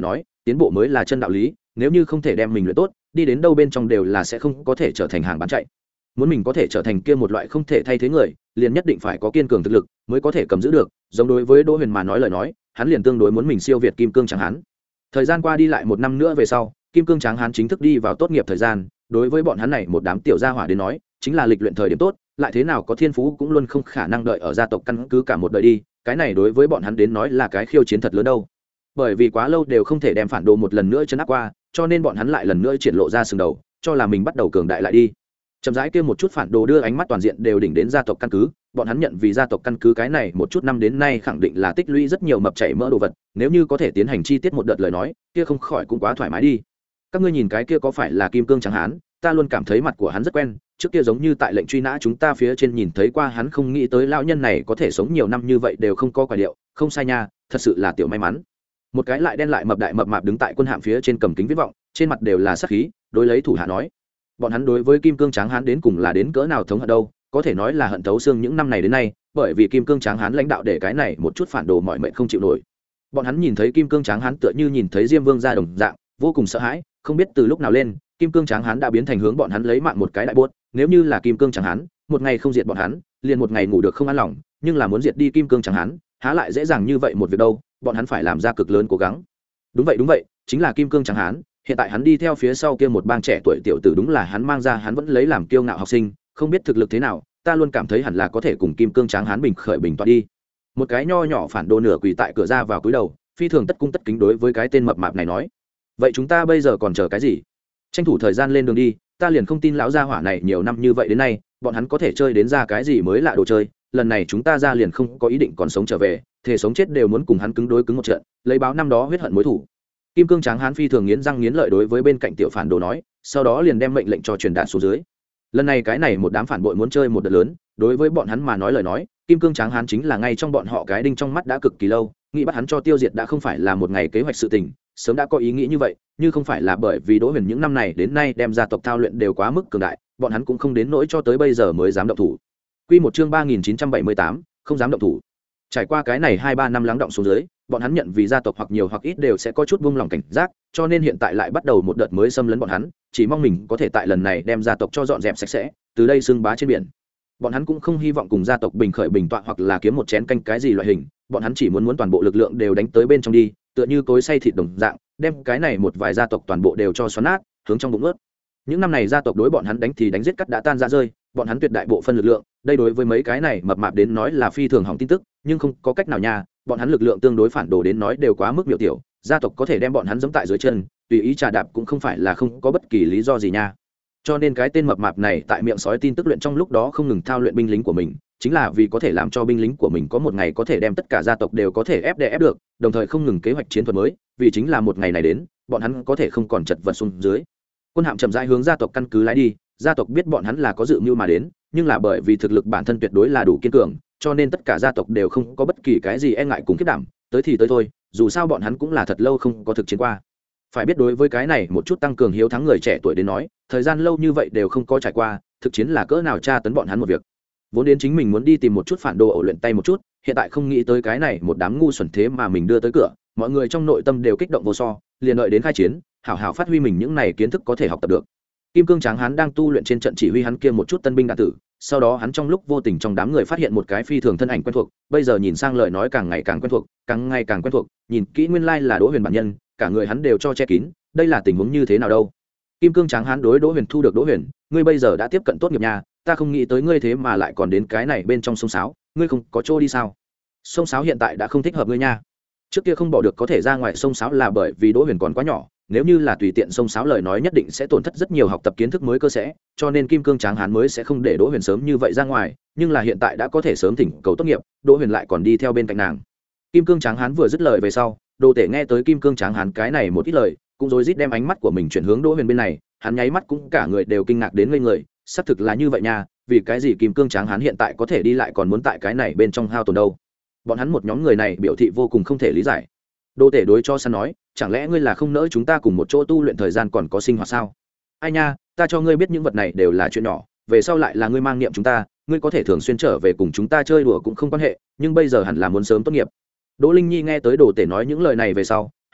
Speaker 1: tiến bộ mới là chân đạo lý, nếu như không thể đem mình luyện tốt, đi đến đâu bên trong đều là sẽ không có thể trở thành hàng bán chạy. Muốn mình có thể trở thành kia một loại không thể thay thế người, liền nhất định phải có kiên cường thực lực mới có thể cầm giữ được. Giống đối với Đỗ Huyền mà nói lời nói, hắn liền tương đối muốn mình siêu việt Kim Cương Tráng Hán. Thời gian qua đi lại một năm nữa về sau, Kim Cương Tráng Hán chính thức đi vào tốt nghiệp thời gian, đối với bọn hắn này một đám tiểu gia hỏa đến nói, chính là lịch luyện thời điểm tốt, lại thế nào có thiên phú cũng luôn không khả năng đợi ở gia tộc căn cứ cả một đời đi, cái này đối với bọn hắn đến nói là cái khiêu chiến thật lớn đâu. Bởi vì quá lâu đều không thể đem phản đồ một lần nữa chấn áp qua, cho nên bọn hắn lại lần nữa triển lộ ra sừng đầu, cho là mình bắt đầu cường đại lại đi. Chậm rãi kia một chút phản đồ đưa ánh mắt toàn diện đều đỉnh đến gia tộc căn cứ, bọn hắn nhận vì gia tộc căn cứ cái này một chút năm đến nay khẳng định là tích lũy rất nhiều mập chảy mỡ đồ vật, nếu như có thể tiến hành chi tiết một đợt lời nói, kia không khỏi cũng quá thoải mái đi. Các ngươi nhìn cái kia có phải là Kim Cương Tráng Hán, ta luôn cảm thấy mặt của hắn rất quen, trước kia giống như tại lệnh truy nã chúng ta phía trên nhìn thấy qua hắn, không nghĩ tới lão nhân này có thể sống nhiều năm như vậy đều không có quả điệu, không sai nha, thật sự là tiểu may mắn. Một cái lại đen lại mập đại mập mạp đứng tại quân hạm phía trên cầm kính viễn vọng, trên mặt đều là sát khí, đối lấy thủ hạ nói: bọn hắn đối với Kim Cương Tráng Hán đến cùng là đến cỡ nào thống hận đâu, có thể nói là hận thấu xương những năm này đến nay, bởi vì Kim Cương Tráng Hán lãnh đạo để cái này một chút phản đồ mọi mệnh không chịu nổi. Bọn hắn nhìn thấy Kim Cương Tráng Hán tựa như nhìn thấy Diêm Vương gia đồng dạng, vô cùng sợ hãi, không biết từ lúc nào lên, Kim Cương Tráng Hán đã biến thành hướng bọn hắn lấy mạng một cái đại buốt, nếu như là Kim Cương Tráng Hán, một ngày không diệt bọn hắn, liền một ngày ngủ được không an lòng, nhưng là muốn diệt đi Kim Cương Tráng Hán, há lại dễ dàng như vậy một việc đâu, bọn hắn phải làm ra cực lớn cố gắng. Đúng vậy đúng vậy, chính là Kim Cương Tráng Hán, hiện tại hắn đi theo phía sau kia một bang trẻ tuổi tiểu tử, đúng là hắn mang ra, hắn vẫn lấy làm kiêu ngạo học sinh, không biết thực lực thế nào, ta luôn cảm thấy hẳn là có thể cùng Kim Cương Tráng Hán bình khởi bình tọa đi. Một cái nho nhỏ phản đồ nửa quỳ tại cửa ra vào cúi đầu, phi thường tất cung tất kính đối với cái tên mập mạp này nói: vậy chúng ta bây giờ còn chờ cái gì? Tranh thủ thời gian lên đường đi, ta liền không tin lão gia hỏa này nhiều năm như vậy đến nay, bọn hắn có thể chơi đến ra cái gì mới lạ đồ chơi, lần này chúng ta ra liền không có ý định còn sống trở về, thề sống chết đều muốn cùng hắn cứng đối cứng một trận, lấy báo năm đó huyết hận mối thù. Kim Cương Tráng Hán phi thường nghiến răng nghiến lợi đối với bên cạnh tiểu phản đồ nói, sau đó liền đem mệnh lệnh cho truyền đạt xuống dưới. Lần này cái này một đám phản bội muốn chơi một đợt lớn, đối với bọn hắn mà nói lời nói, Kim Cương Tráng Hán chính là ngay trong bọn họ cái đinh trong mắt đã cực kỳ lâu, nghĩ bắt hắn cho tiêu diệt đã không phải là một ngày kế hoạch sự tình, sớm đã có ý nghĩ như vậy, như không phải là bởi vì Đỗ Huyền những năm này đến nay đem gia tộc thao luyện đều quá mức cường đại, bọn hắn cũng không đến nỗi cho tới bây giờ mới dám động thủ. Quy một chương ba nghìn chín trăm bảy mươi tám, không dám động thủ. Trải qua cái này hai ba năm lắng động xuống dưới, bọn hắn nhận vì gia tộc hoặc nhiều hoặc ít đều sẽ có chút buông lòng cảnh giác, cho nên hiện tại lại bắt đầu một đợt mới xâm lấn bọn hắn, chỉ mong mình có thể tại lần này đem gia tộc cho dọn dẹp sạch sẽ, từ đây xưng bá trên biển. Bọn hắn cũng không hy vọng cùng gia tộc bình khởi bình tọa hoặc là kiếm một chén canh cái gì loại hình, bọn hắn chỉ muốn muốn toàn bộ lực lượng đều đánh tới bên trong đi, tựa như cối xay thịt đồng dạng, đem cái này một vài gia tộc toàn bộ đều cho xoắn nát, hướng trong bụng ướt. Những năm này gia tộc đối bọn hắn đánh thì đánh giết cắt đã tan ra rơi, bọn hắn tuyệt đại bộ phân lực lượng, đây đối với mấy cái này mập mạp đến nói là phi thường hỏng tin tức, nhưng không có cách nào nha, bọn hắn lực lượng tương đối phản đồ đến nói đều quá mức miểu tiểu, gia tộc có thể đem bọn hắn giẫm tại dưới chân, tùy ý trà đạp cũng không phải là không có bất kỳ lý do gì nha. Cho nên cái tên mập mạp này tại miệng sói tin tức luyện trong lúc đó không ngừng thao luyện binh lính của mình, chính là vì có thể làm cho binh lính của mình có một ngày có thể đem tất cả gia tộc đều có thể ép đè ép được, đồng thời không ngừng kế hoạch chiến thuật mới, vì chính là một ngày này đến, bọn hắn có thể không còn chật vật xuống dưới. Quân hạm chậm rãi hướng gia tộc căn cứ lái đi, gia tộc biết bọn hắn là có dự mưu mà đến, nhưng là bởi vì thực lực bản thân tuyệt đối là đủ kiên cường, cho nên tất cả gia tộc đều không có bất kỳ cái gì e ngại cùng kiếp đảm, tới thì tới thôi, dù sao bọn hắn cũng là thật lâu không có thực chiến qua. Phải biết đối với cái này một chút tăng cường hiếu thắng người trẻ tuổi đến nói, thời gian lâu như vậy đều không có trải qua, thực chiến là cỡ nào tra tấn bọn hắn một việc. Vốn đến chính mình muốn đi tìm một chút phản đồ ổ luyện tay một chút, hiện tại không nghĩ tới cái này một đám ngu xuẩn thế mà mình đưa tới cửa, mọi người trong nội tâm đều kích động vô so, liền đợi đến khai chiến, hảo hảo phát huy mình những này kiến thức có thể học tập được. Kim Cương Tráng Hán đang tu luyện trên trận chỉ huy hắn kia một chút tân binh đạn tử, sau đó hắn trong lúc vô tình trong đám người phát hiện một cái phi thường thân ảnh quen thuộc, bây giờ nhìn sang lời nói càng ngày càng quen thuộc, càng ngày càng quen thuộc, nhìn kỹ nguyên lai là Đỗ Huyền bản nhân, cả người hắn đều cho che kín, đây là tình huống như thế nào đâu? Kim Cương Tráng Hán đối Đỗ Huyền thu được Đỗ Huyền, ngươi bây giờ đã tiếp cận tốt nghiệp nhà, ta không nghĩ tới ngươi thế mà lại còn đến cái này bên trong sông sáo, ngươi không có chỗ đi sao? Sông sáo hiện tại đã không thích hợp ngươi nha. Trước kia không bỏ được có thể ra ngoài sông sáo là bởi vì Đỗ Huyền còn quá nhỏ, nếu như là tùy tiện sông sáo lời nói nhất định sẽ tổn thất rất nhiều học tập kiến thức mới cơ sẽ, cho nên Kim Cương Tráng Hán mới sẽ không để Đỗ Huyền sớm như vậy ra ngoài, nhưng là hiện tại đã có thể sớm thỉnh cầu tốt nghiệp, Đỗ Huyền lại còn đi theo bên cạnh nàng. Kim Cương Tráng Hán vừa dứt lời về sau, Đồ Tể nghe tới Kim Cương Tráng Hán cái này một ít lời, cũng rối rít đem ánh mắt của mình chuyển hướng Đỗ Huyền bên này, hắn nháy mắt cũng cả người đều kinh ngạc đến ngây người, xác thực là như vậy nha, vì cái gì Kim Cương Tráng Hán hiện tại có thể đi lại còn muốn tại cái này bên trong hao tổn đâu? Bọn hắn một nhóm người này biểu thị vô cùng không thể lý giải. Đô Tể đối cho săn nói, chẳng lẽ ngươi là không nỡ chúng ta cùng một chỗ tu luyện thời gian còn có sinh hoạt sao? Ai nha, ta cho ngươi biết những vật này đều là chuyện nhỏ, về sau lại là ngươi mang niệm chúng ta, ngươi có thể thường xuyên trở về cùng chúng ta chơi đùa cũng không quan hệ, nhưng bây giờ hẳn là muốn sớm tốt nghiệp. Đỗ Linh Nhi nghe tới Đồ Tể nói những lời này về sau,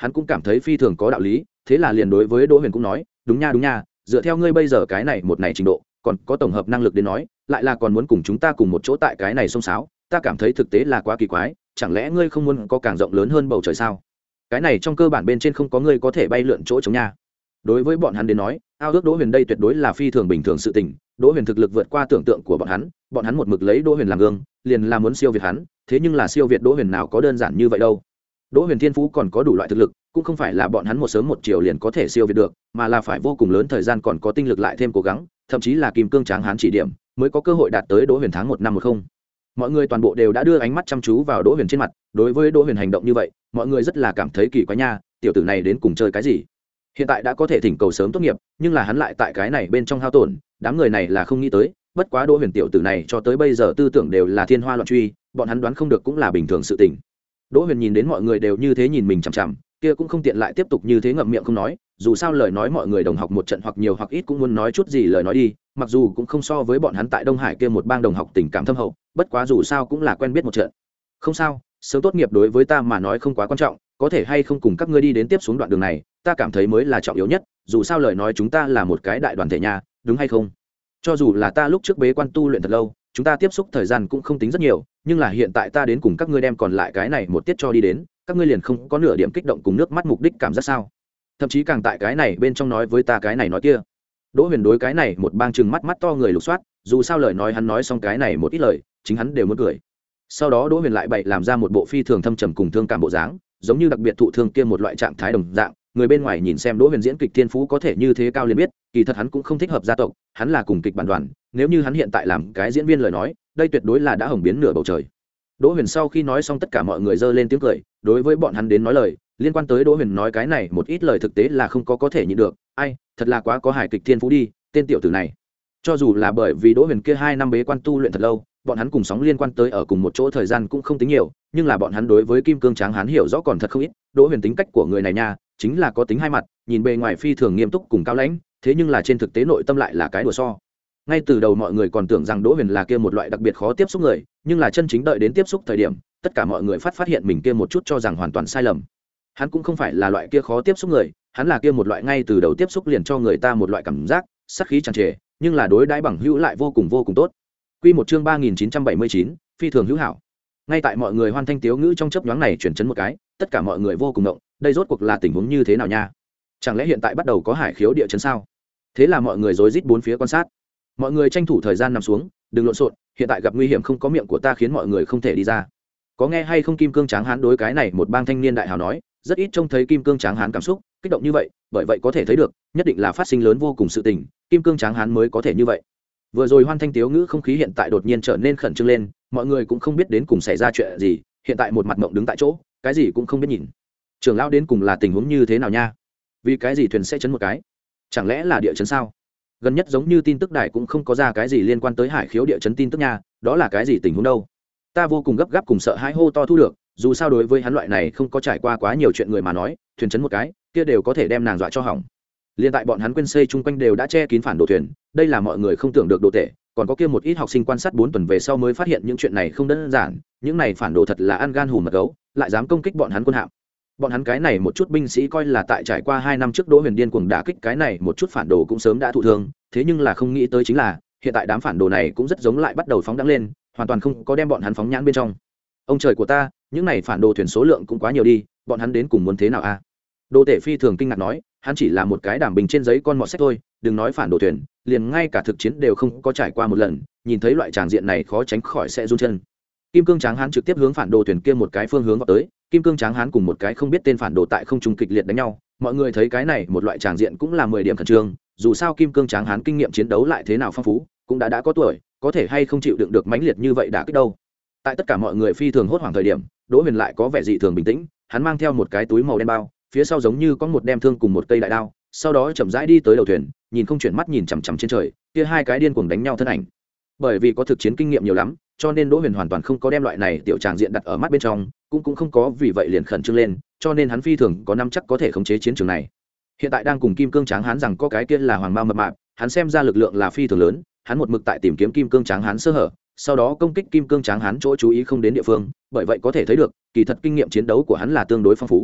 Speaker 1: hắn cũng cảm thấy phi thường có đạo lý, thế là liền đối với Đỗ Huyền cũng nói, đúng nha đúng nha, dựa theo ngươi bây giờ cái này một này trình độ, còn có tổng hợp năng lực đến nói, lại là còn muốn cùng chúng ta cùng một chỗ tại cái này xông xáo, ta cảm thấy thực tế là quá kỳ quái, chẳng lẽ ngươi không muốn có càng rộng lớn hơn bầu trời sao? Cái này trong cơ bản bên trên không có ngươi có thể bay lượn chỗ trống nha. Đối với bọn hắn đến nói, ao ước Đỗ Huyền đây tuyệt đối là phi thường bình thường sự tình, Đỗ Huyền thực lực vượt qua tưởng tượng của bọn hắn, bọn hắn một mực lấy Đỗ Huyền làm gương, liền là muốn siêu việt hắn, thế nhưng là siêu việt Đỗ Huyền nào có đơn giản như vậy đâu. Đỗ Huyền thiên phú còn có đủ loại thực lực, cũng không phải là bọn hắn một sớm một chiều liền có thể siêu việt được, mà là phải vô cùng lớn thời gian còn có tinh lực lại thêm cố gắng, thậm chí là kim cương tráng hán chỉ điểm, mới có cơ hội đạt tới Đỗ Huyền tháng một năm một không. Mọi người toàn bộ đều đã đưa ánh mắt chăm chú vào Đỗ Huyền trên mặt, đối với Đỗ Huyền hành động như vậy, mọi người rất là cảm thấy kỳ quái nha, tiểu tử này đến cùng chơi cái gì? Hiện tại đã có thể thỉnh cầu sớm tốt nghiệp, nhưng là hắn lại tại cái này bên trong hao tổn, đám người này là không nghĩ tới, bất quá Đỗ Huyền tiểu tử này cho tới bây giờ tư tưởng đều là thiên hoa loạn truy, bọn hắn đoán không được cũng là bình thường sự tình. Đỗ Huyền nhìn đến mọi người đều như thế nhìn mình chằm chằm, kia cũng không tiện lại tiếp tục như thế ngậm miệng không nói, dù sao lời nói mọi người đồng học một trận hoặc nhiều hoặc ít cũng muốn nói chút gì lời nói đi, mặc dù cũng không so với bọn hắn tại Đông Hải kia một bang đồng học tình cảm thâm hậu, bất quá dù sao cũng là quen biết một trận. Không sao, sớm tốt nghiệp đối với ta mà nói không quá quan trọng, có thể hay không cùng các ngươi đi đến tiếp xuống đoạn đường này, ta cảm thấy mới là trọng yếu nhất, dù sao lời nói chúng ta là một cái đại đoàn thể nha, đúng hay không? Cho dù là ta lúc trước bế quan tu luyện thật lâu, chúng ta tiếp xúc thời gian cũng không tính rất nhiều, nhưng là hiện tại ta đến cùng các ngươi đem còn lại cái này một tiết cho đi đến, các ngươi liền không có nửa điểm kích động cùng nước mắt mục đích cảm giác sao? Thậm chí càng tại cái này bên trong nói với ta cái này nói kia. Đỗ Huyền đối cái này một bang chừng mắt mắt to người lục soát, dù sao lời nói hắn nói xong cái này một ít lời, chính hắn đều muốn cười. Sau đó Đỗ Huyền lại bày làm ra một bộ phi thường thâm trầm cùng thương cảm bộ dáng, giống như đặc biệt thụ thương kia một loại trạng thái đồng dạng, người bên ngoài nhìn xem Đỗ Huyền diễn kịch thiên phú có thể như thế cao liền biết, kỳ thật hắn cũng không thích hợp gia tộc, hắn là cùng kịch bản đoàn, nếu như hắn hiện tại làm cái diễn viên lời nói, đây tuyệt đối là đã hồng biến nửa bầu trời. Đỗ Huyền sau khi nói xong tất cả mọi người giơ lên tiếng cười, đối với bọn hắn đến nói lời, liên quan tới Đỗ Huyền nói cái này một ít lời thực tế là không có có thể nhịn được, ai, thật là quá có hài kịch thiên phú đi, tên tiểu tử này. Cho dù là bởi vì Đỗ Huyền kia hai năm bế quan tu luyện thật lâu, bọn hắn cùng sóng liên quan tới ở cùng một chỗ thời gian cũng không tính nhiều, nhưng là bọn hắn đối với kim cương tráng hán hiểu rõ còn thật không ít. Đỗ Huyền tính cách của người này nha, chính là có tính hai mặt, nhìn bề ngoài phi thường nghiêm túc cùng cao lãnh, thế nhưng là trên thực tế nội tâm lại là cái đùa so. Ngay từ đầu mọi người còn tưởng rằng Đỗ Huyền là kia một loại đặc biệt khó tiếp xúc người, nhưng là chân chính đợi đến tiếp xúc thời điểm, tất cả mọi người phát phát hiện mình kia một chút cho rằng hoàn toàn sai lầm. Hắn cũng không phải là loại kia khó tiếp xúc người, hắn là kia một loại ngay từ đầu tiếp xúc liền cho người ta một loại cảm giác sát khí tràn trề, nhưng là đối đãi bằng hữu lại vô cùng vô cùng tốt. Quy một chương ba nghìn chín trăm bảy mươi chín, phi thường hữu hảo. Ngay tại mọi người hoan thanh tiếu ngữ trong chớp nhoáng này chuyển chấn một cái, tất cả mọi người vô cùng động, đây rốt cuộc là tình huống như thế nào nha? Chẳng lẽ hiện tại bắt đầu có hải khiếu địa chấn sao? Thế là mọi người rối rít bốn phía quan sát. Mọi người tranh thủ thời gian nằm xuống, đừng lộn xộn, hiện tại gặp nguy hiểm không có miệng của ta khiến mọi người không thể đi ra. Có nghe hay không kim cương tráng hán đối cái này một bang thanh niên đại hào nói, rất ít trông thấy kim cương tráng hán cảm xúc kích động như vậy, bởi vậy có thể thấy được, nhất định là phát sinh lớn vô cùng sự tình, kim cương tráng hán mới có thể như vậy. Vừa rồi hoan thanh tiếu ngữ không khí hiện tại đột nhiên trở nên khẩn trương lên, mọi người cũng không biết đến cùng xảy ra chuyện gì, hiện tại một mặt mộng đứng tại chỗ, cái gì cũng không biết nhìn. Trưởng lão đến cùng là tình huống như thế nào nha? Vì cái gì thuyền sẽ chấn một cái? Chẳng lẽ là địa chấn sao? Gần nhất giống như tin tức đài cũng không có ra cái gì liên quan tới hải khiếu địa chấn tin tức nha, đó là cái gì tình huống đâu? Ta vô cùng gấp gáp cùng sợ hãi hô to thu được, dù sao đối với hắn loại này không có trải qua quá nhiều chuyện người mà nói, thuyền chấn một cái, kia đều có thể đem nàng dọa cho hỏng. Liên tại bọn hắn quên xây chung quanh đều đã che kín phản đồ thuyền, đây là mọi người không tưởng được đồ tệ, còn có kia một ít học sinh quan sát bốn tuần về sau mới phát hiện những chuyện này không đơn giản, những này phản đồ thật là ăn gan hùm mật gấu, lại dám công kích bọn hắn quân hạm. Bọn hắn cái này một chút binh sĩ coi là tại trải qua hai năm trước Đỗ Huyền điên cuồng đả kích cái này một chút phản đồ cũng sớm đã thụ thương, thế nhưng là không nghĩ tới chính là, hiện tại đám phản đồ này cũng rất giống lại bắt đầu phóng đãng lên, hoàn toàn không có đem bọn hắn phóng nhãn bên trong. Ông trời của ta, những này phản đồ thuyền số lượng cũng quá nhiều đi, bọn hắn đến cùng muốn thế nào a? Đô Tể Phi thường kinh ngạc nói, hắn chỉ là một cái đảm bình trên giấy con mọt sách thôi, đừng nói phản đồ thuyền, liền ngay cả thực chiến đều không có trải qua một lần, nhìn thấy loại tràng diện này khó tránh khỏi sẽ run chân. Kim cương tráng hán trực tiếp hướng phản đồ thuyền kia một cái phương hướng vào tới, kim cương tráng hán cùng một cái không biết tên phản đồ tại không trung kịch liệt đánh nhau, mọi người thấy cái này một loại tràng diện cũng là mười điểm khẩn trương, dù sao kim cương tráng hán kinh nghiệm chiến đấu lại thế nào phong phú, cũng đã đã có tuổi, có thể hay không chịu đựng được mãnh liệt như vậy đã kích đâu. Tại tất cả mọi người phi thường hốt hoảng thời điểm, Đỗ Huyền lại có vẻ dị thường bình tĩnh, hắn mang theo một cái túi màu đen bao, phía sau giống như có một đem thương cùng một cây đại đao, sau đó chậm rãi đi tới đầu thuyền, nhìn không chuyển mắt nhìn chằm chằm trên trời, kia hai cái điên cuồng đánh nhau thân ảnh. Bởi vì có thực chiến kinh nghiệm nhiều lắm, cho nên Đỗ Huyền hoàn toàn không có đem loại này tiểu tràng diện đặt ở mắt bên trong, cũng cũng không có vì vậy liền khẩn trương lên, cho nên hắn phi thường có nắm chắc có thể khống chế chiến trường này. Hiện tại đang cùng kim cương tráng hán rằng có cái kia là hoàng mao mập mạp, hắn xem ra lực lượng là phi thường lớn, hắn một mực tại tìm kiếm kim cương tráng hán sơ hở, sau đó công kích kim cương tráng hán chỗ chú ý không đến địa phương, bởi vậy có thể thấy được, kỳ thật kinh nghiệm chiến đấu của hắn là tương đối phong phú.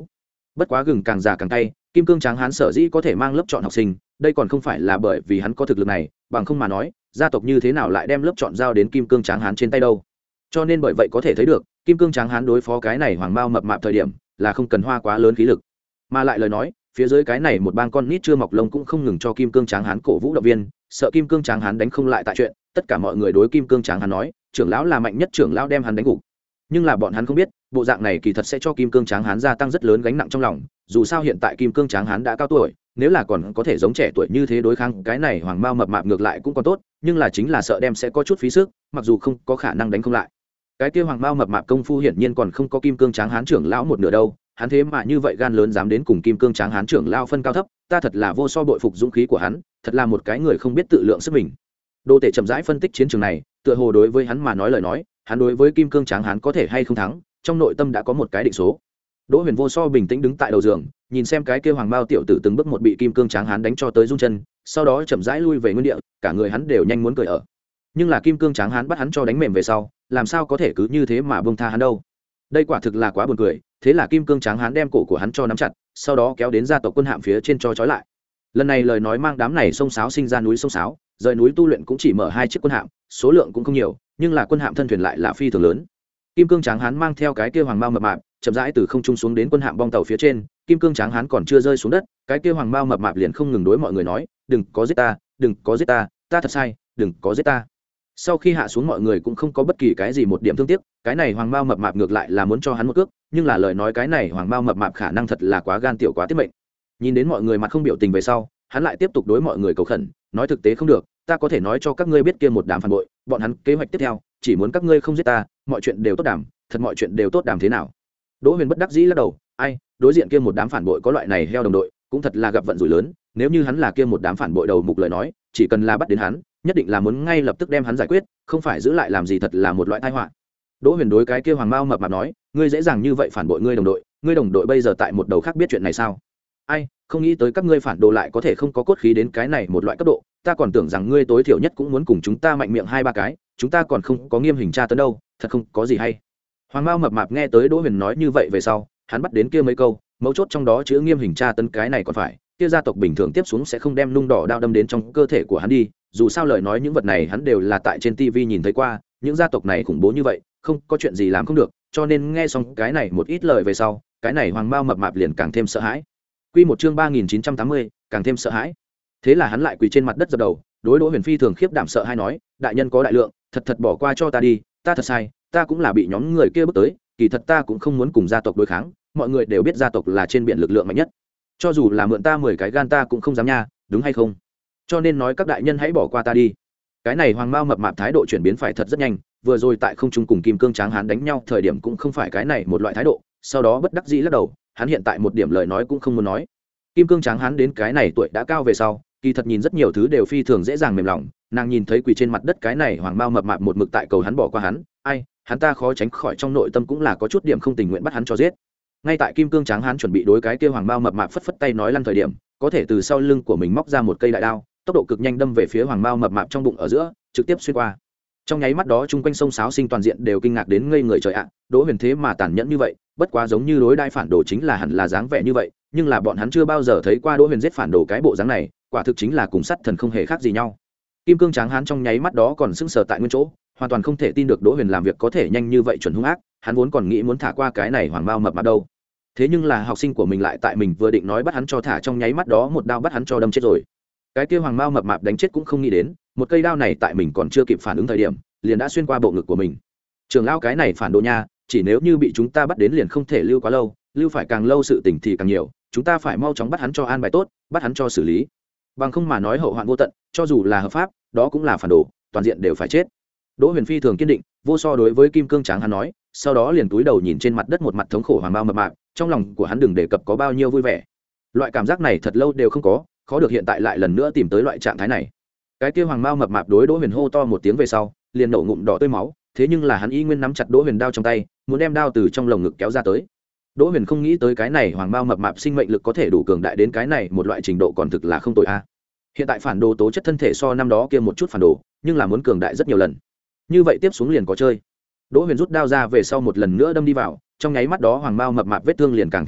Speaker 1: bất quá gừng càng già càng cay, kim cương tráng hán sở dĩ có thể mang lớp chọn học sinh, đây còn không phải là bởi vì hắn có thực lực này, bằng không mà nói gia tộc như thế nào lại đem lớp chọn giao đến kim cương tráng hán trên tay đâu. Cho nên bởi vậy có thể thấy được kim cương tráng hán đối phó cái này hoàng mao mập mạp thời điểm là không cần hoa quá lớn khí lực, mà lại lời nói phía dưới cái này một bang con nít chưa mọc lông cũng không ngừng cho kim cương tráng hán cổ vũ động viên, sợ kim cương tráng hán đánh không lại tại chuyện, tất cả mọi người đối kim cương tráng hán nói trưởng lão là mạnh nhất, trưởng lão đem hắn đánh gục. Nhưng là bọn hắn không biết bộ dạng này kỳ thật sẽ cho kim cương tráng hán gia tăng rất lớn gánh nặng trong lòng, dù sao hiện tại kim cương tráng hán đã cao tuổi, nếu là còn có thể giống trẻ tuổi như thế đối kháng cái này hoàng mao mập mạp ngược lại cũng còn tốt, nhưng là chính là sợ đem sẽ có chút phí sức, mặc dù không có khả năng đánh không lại. Cái kia hoàng mao mập mạp công phu hiển nhiên còn không có kim cương tráng hán trưởng lão một nửa đâu, hắn thế mà như vậy gan lớn dám đến cùng kim cương tráng hán trưởng lão phân cao thấp, ta thật là vô so bội phục dũng khí của hắn, thật là một cái người không biết tự lượng sức mình. Đô Tể chậm rãi phân tích chiến trường này, tựa hồ đối với hắn mà nói lời nói, hắn đối với kim cương tráng hán có thể hay không thắng, trong nội tâm đã có một cái định số. Đỗ Huyền vô so bình tĩnh đứng tại đầu giường, nhìn xem cái kia hoàng mao tiểu tử từng bước một bị kim cương tráng hán đánh cho tới run chân, sau đó chậm rãi lui về nguyên địa, cả người hắn đều nhanh muốn cười ở. Nhưng là kim cương tráng hán bắt hắn cho đánh mềm về sau, làm sao có thể cứ như thế mà buông tha hắn đâu. Đây quả thực là quá buồn cười, thế là kim cương tráng hán đem cổ của hắn cho nắm chặt, sau đó kéo đến gia tộc quân hạm phía trên cho trói lại. Lần này lời nói mang đám này sông sáo sinh ra núi sông sáo, rời núi tu luyện cũng chỉ mở hai chiếc quân hạm, số lượng cũng không nhiều, nhưng là quân hạm thân thuyền lại là phi thường lớn. Kim cương tráng hán mang theo cái kia hoàng mao mập mạp chậm rãi từ không trung xuống đến quân hạm bong tàu phía trên, kim cương tráng hán còn chưa rơi xuống đất, cái kia hoàng mao mập mạp liền không ngừng đối mọi người nói, đừng có giết ta, đừng có giết ta, ta thật sai, đừng có giết ta. Sau khi hạ xuống mọi người cũng không có bất kỳ cái gì một điểm thương tiếc, cái này hoàng mao mập mạp ngược lại là muốn cho hắn một cước, nhưng là lời nói cái này hoàng mao mập mạp khả năng thật là quá gan tiểu quá tiết mệnh. Nhìn đến mọi người mặt không biểu tình về sau, hắn lại tiếp tục đối mọi người cầu khẩn, nói thực tế không được, ta có thể nói cho các ngươi biết kia một đám phản bội, bọn hắn kế hoạch tiếp theo chỉ muốn các ngươi không giết ta, mọi chuyện đều tốt đàm, thật mọi chuyện đều tốt đàm thế nào. Đỗ Huyền bất đắc dĩ lắc đầu, ai, đối diện kia một đám phản bội có loại này heo đồng đội, cũng thật là gặp vận rủi lớn, nếu như hắn là kia một đám phản bội đầu mục lời nói, chỉ cần là bắt đến hắn, nhất định là muốn ngay lập tức đem hắn giải quyết, không phải giữ lại làm gì thật là một loại tai họa. Đỗ Huyền đối cái kia hoàng mao mập mạp nói, ngươi dễ dàng như vậy phản bội ngươi đồng đội, ngươi đồng đội bây giờ tại một đầu khác biết chuyện này sao? Ai, không nghĩ tới các ngươi phản đồ lại có thể không có cốt khí đến cái này một loại cấp độ, ta còn tưởng rằng ngươi tối thiểu nhất cũng muốn cùng chúng ta mạnh miệng hai ba cái, chúng ta còn không có nghiêm hình tra tấn đâu, thật không có gì hay. Hoàng mao mập mạp nghe tới Đỗ Huyền nói như vậy về sau, hắn bắt đến kia mấy câu, mấu chốt trong đó chữ nghiêm hình tra tấn cái này còn phải, kia gia tộc bình thường tiếp xuống sẽ không đem nung đỏ đao đâm đến trong cơ thể của hắn đi, dù sao lời nói những vật này hắn đều là tại trên ti vi nhìn thấy qua, những gia tộc này khủng bố như vậy, không có chuyện gì làm không được, cho nên nghe xong cái này một ít lời về sau, cái này hoàng mao mập mạp liền càng thêm sợ hãi. Quy một chương ba nghìn chín trăm tám mươi, càng thêm sợ hãi. Thế là hắn lại quỳ trên mặt đất dập đầu, đối Đỗ Huyền phi thường khiếp đảm sợ hay nói, đại nhân có đại lượng, thật thật bỏ qua cho ta đi, ta thật sai, ta cũng là bị nhóm người kia bức tới, kỳ thật ta cũng không muốn cùng gia tộc đối kháng, mọi người đều biết gia tộc là trên biển lực lượng mạnh nhất, cho dù là mượn ta mười cái gan ta cũng không dám nha, đúng hay không? Cho nên nói các đại nhân hãy bỏ qua ta đi. Cái này hoàng mao mập mạp thái độ chuyển biến phải thật rất nhanh, vừa rồi tại không trung cùng kim cương tráng hán đánh nhau thời điểm cũng không phải cái này một loại thái độ, sau đó bất đắc dĩ lắc đầu, hắn hiện tại một điểm lời nói cũng không muốn nói. Kim cương tráng hán đến cái này tuổi đã cao về sau, kỳ thật nhìn rất nhiều thứ đều phi thường dễ dàng mềm lòng, nàng nhìn thấy quỳ trên mặt đất cái này hoàng mao mập mạp một mực tại cầu hắn bỏ qua hắn, ai, hắn ta khó tránh khỏi trong nội tâm cũng là có chút điểm không tình nguyện bắt hắn cho giết. Ngay tại kim cương tráng hán chuẩn bị đối cái kia hoàng mao mập mạp phất phất tay nói lăn thời điểm, có thể từ sau lưng của mình móc ra một cây đại đao, tốc độ cực nhanh đâm về phía hoàng mao mập mạp trong bụng ở giữa, trực tiếp xuyên qua. Trong nháy mắt đó chung quanh sông sáo sinh toàn diện đều kinh ngạc đến ngây người trời ạ, Đỗ Huyền thế mà tàn nhẫn như vậy, bất quá giống như đối đai phản đồ chính là hẳn là dáng vẻ như vậy, nhưng là bọn hắn chưa bao giờ thấy qua Đỗ Huyền giết phản đồ cái bộ dáng này, quả thực chính là cùng sắt thần không hề khác gì nhau. Kim cương tráng hán trong nháy mắt đó còn sững sờ tại nguyên chỗ, hoàn toàn không thể tin được Đỗ Huyền làm việc có thể nhanh như vậy chuẩn hung ác, hắn vốn còn nghĩ muốn thả qua cái này hoàng mao mập mạp đâu. Thế nhưng là học sinh của mình lại tại mình vừa định nói bắt hắn cho thả trong nháy mắt đó một đao bắt hắn cho đâm chết rồi. Cái kia hoàng mao mập mạp đánh chết cũng không nghĩ đến, một cây đao này tại mình còn chưa kịp phản ứng thời điểm, liền đã xuyên qua bộ ngực của mình. Trường lão cái này phản đồ nha, chỉ nếu như bị chúng ta bắt đến liền không thể lưu quá lâu, lưu phải càng lâu sự tình thì càng nhiều, chúng ta phải mau chóng bắt hắn cho an bài tốt, bắt hắn cho xử lý. Bằng không mà nói hậu hoạn vô tận, cho dù là hợp pháp, đó cũng là phản đồ, toàn diện đều phải chết. Đỗ Huyền phi thường kiên định, vô so đối với kim cương tráng hắn nói, sau đó liền túi đầu nhìn trên mặt đất một mặt thống khổ hoàng mao mập mạp, trong lòng của hắn đừng đề cập có bao nhiêu vui vẻ. Loại cảm giác này thật lâu đều không có, khó được hiện tại lại lần nữa tìm tới loại trạng thái này. Cái kia hoàng mao mập mạp đối Đỗ Huyền hô to một tiếng về sau, liền nổ ngụm đỏ tươi máu, thế nhưng là hắn y nguyên nắm chặt Đỗ Huyền đao trong tay, muốn đem đao từ trong lồng ngực kéo ra tới. Đỗ Huyền không nghĩ tới cái này hoàng mao mập mạp sinh mệnh lực có thể đủ cường đại đến cái này một loại trình độ, còn thực là không tồi a. Hiện tại phản đồ tố chất thân thể so năm đó kia một chút phản đồ, nhưng là muốn cường đại rất nhiều lần. Như vậy tiếp xuống liền có chơi. Đỗ Huyền rút đao ra về sau một lần nữa đâm đi vào, trong nháy mắt đó hoàng mao mập mạp vết thương liền càng thêm lớn,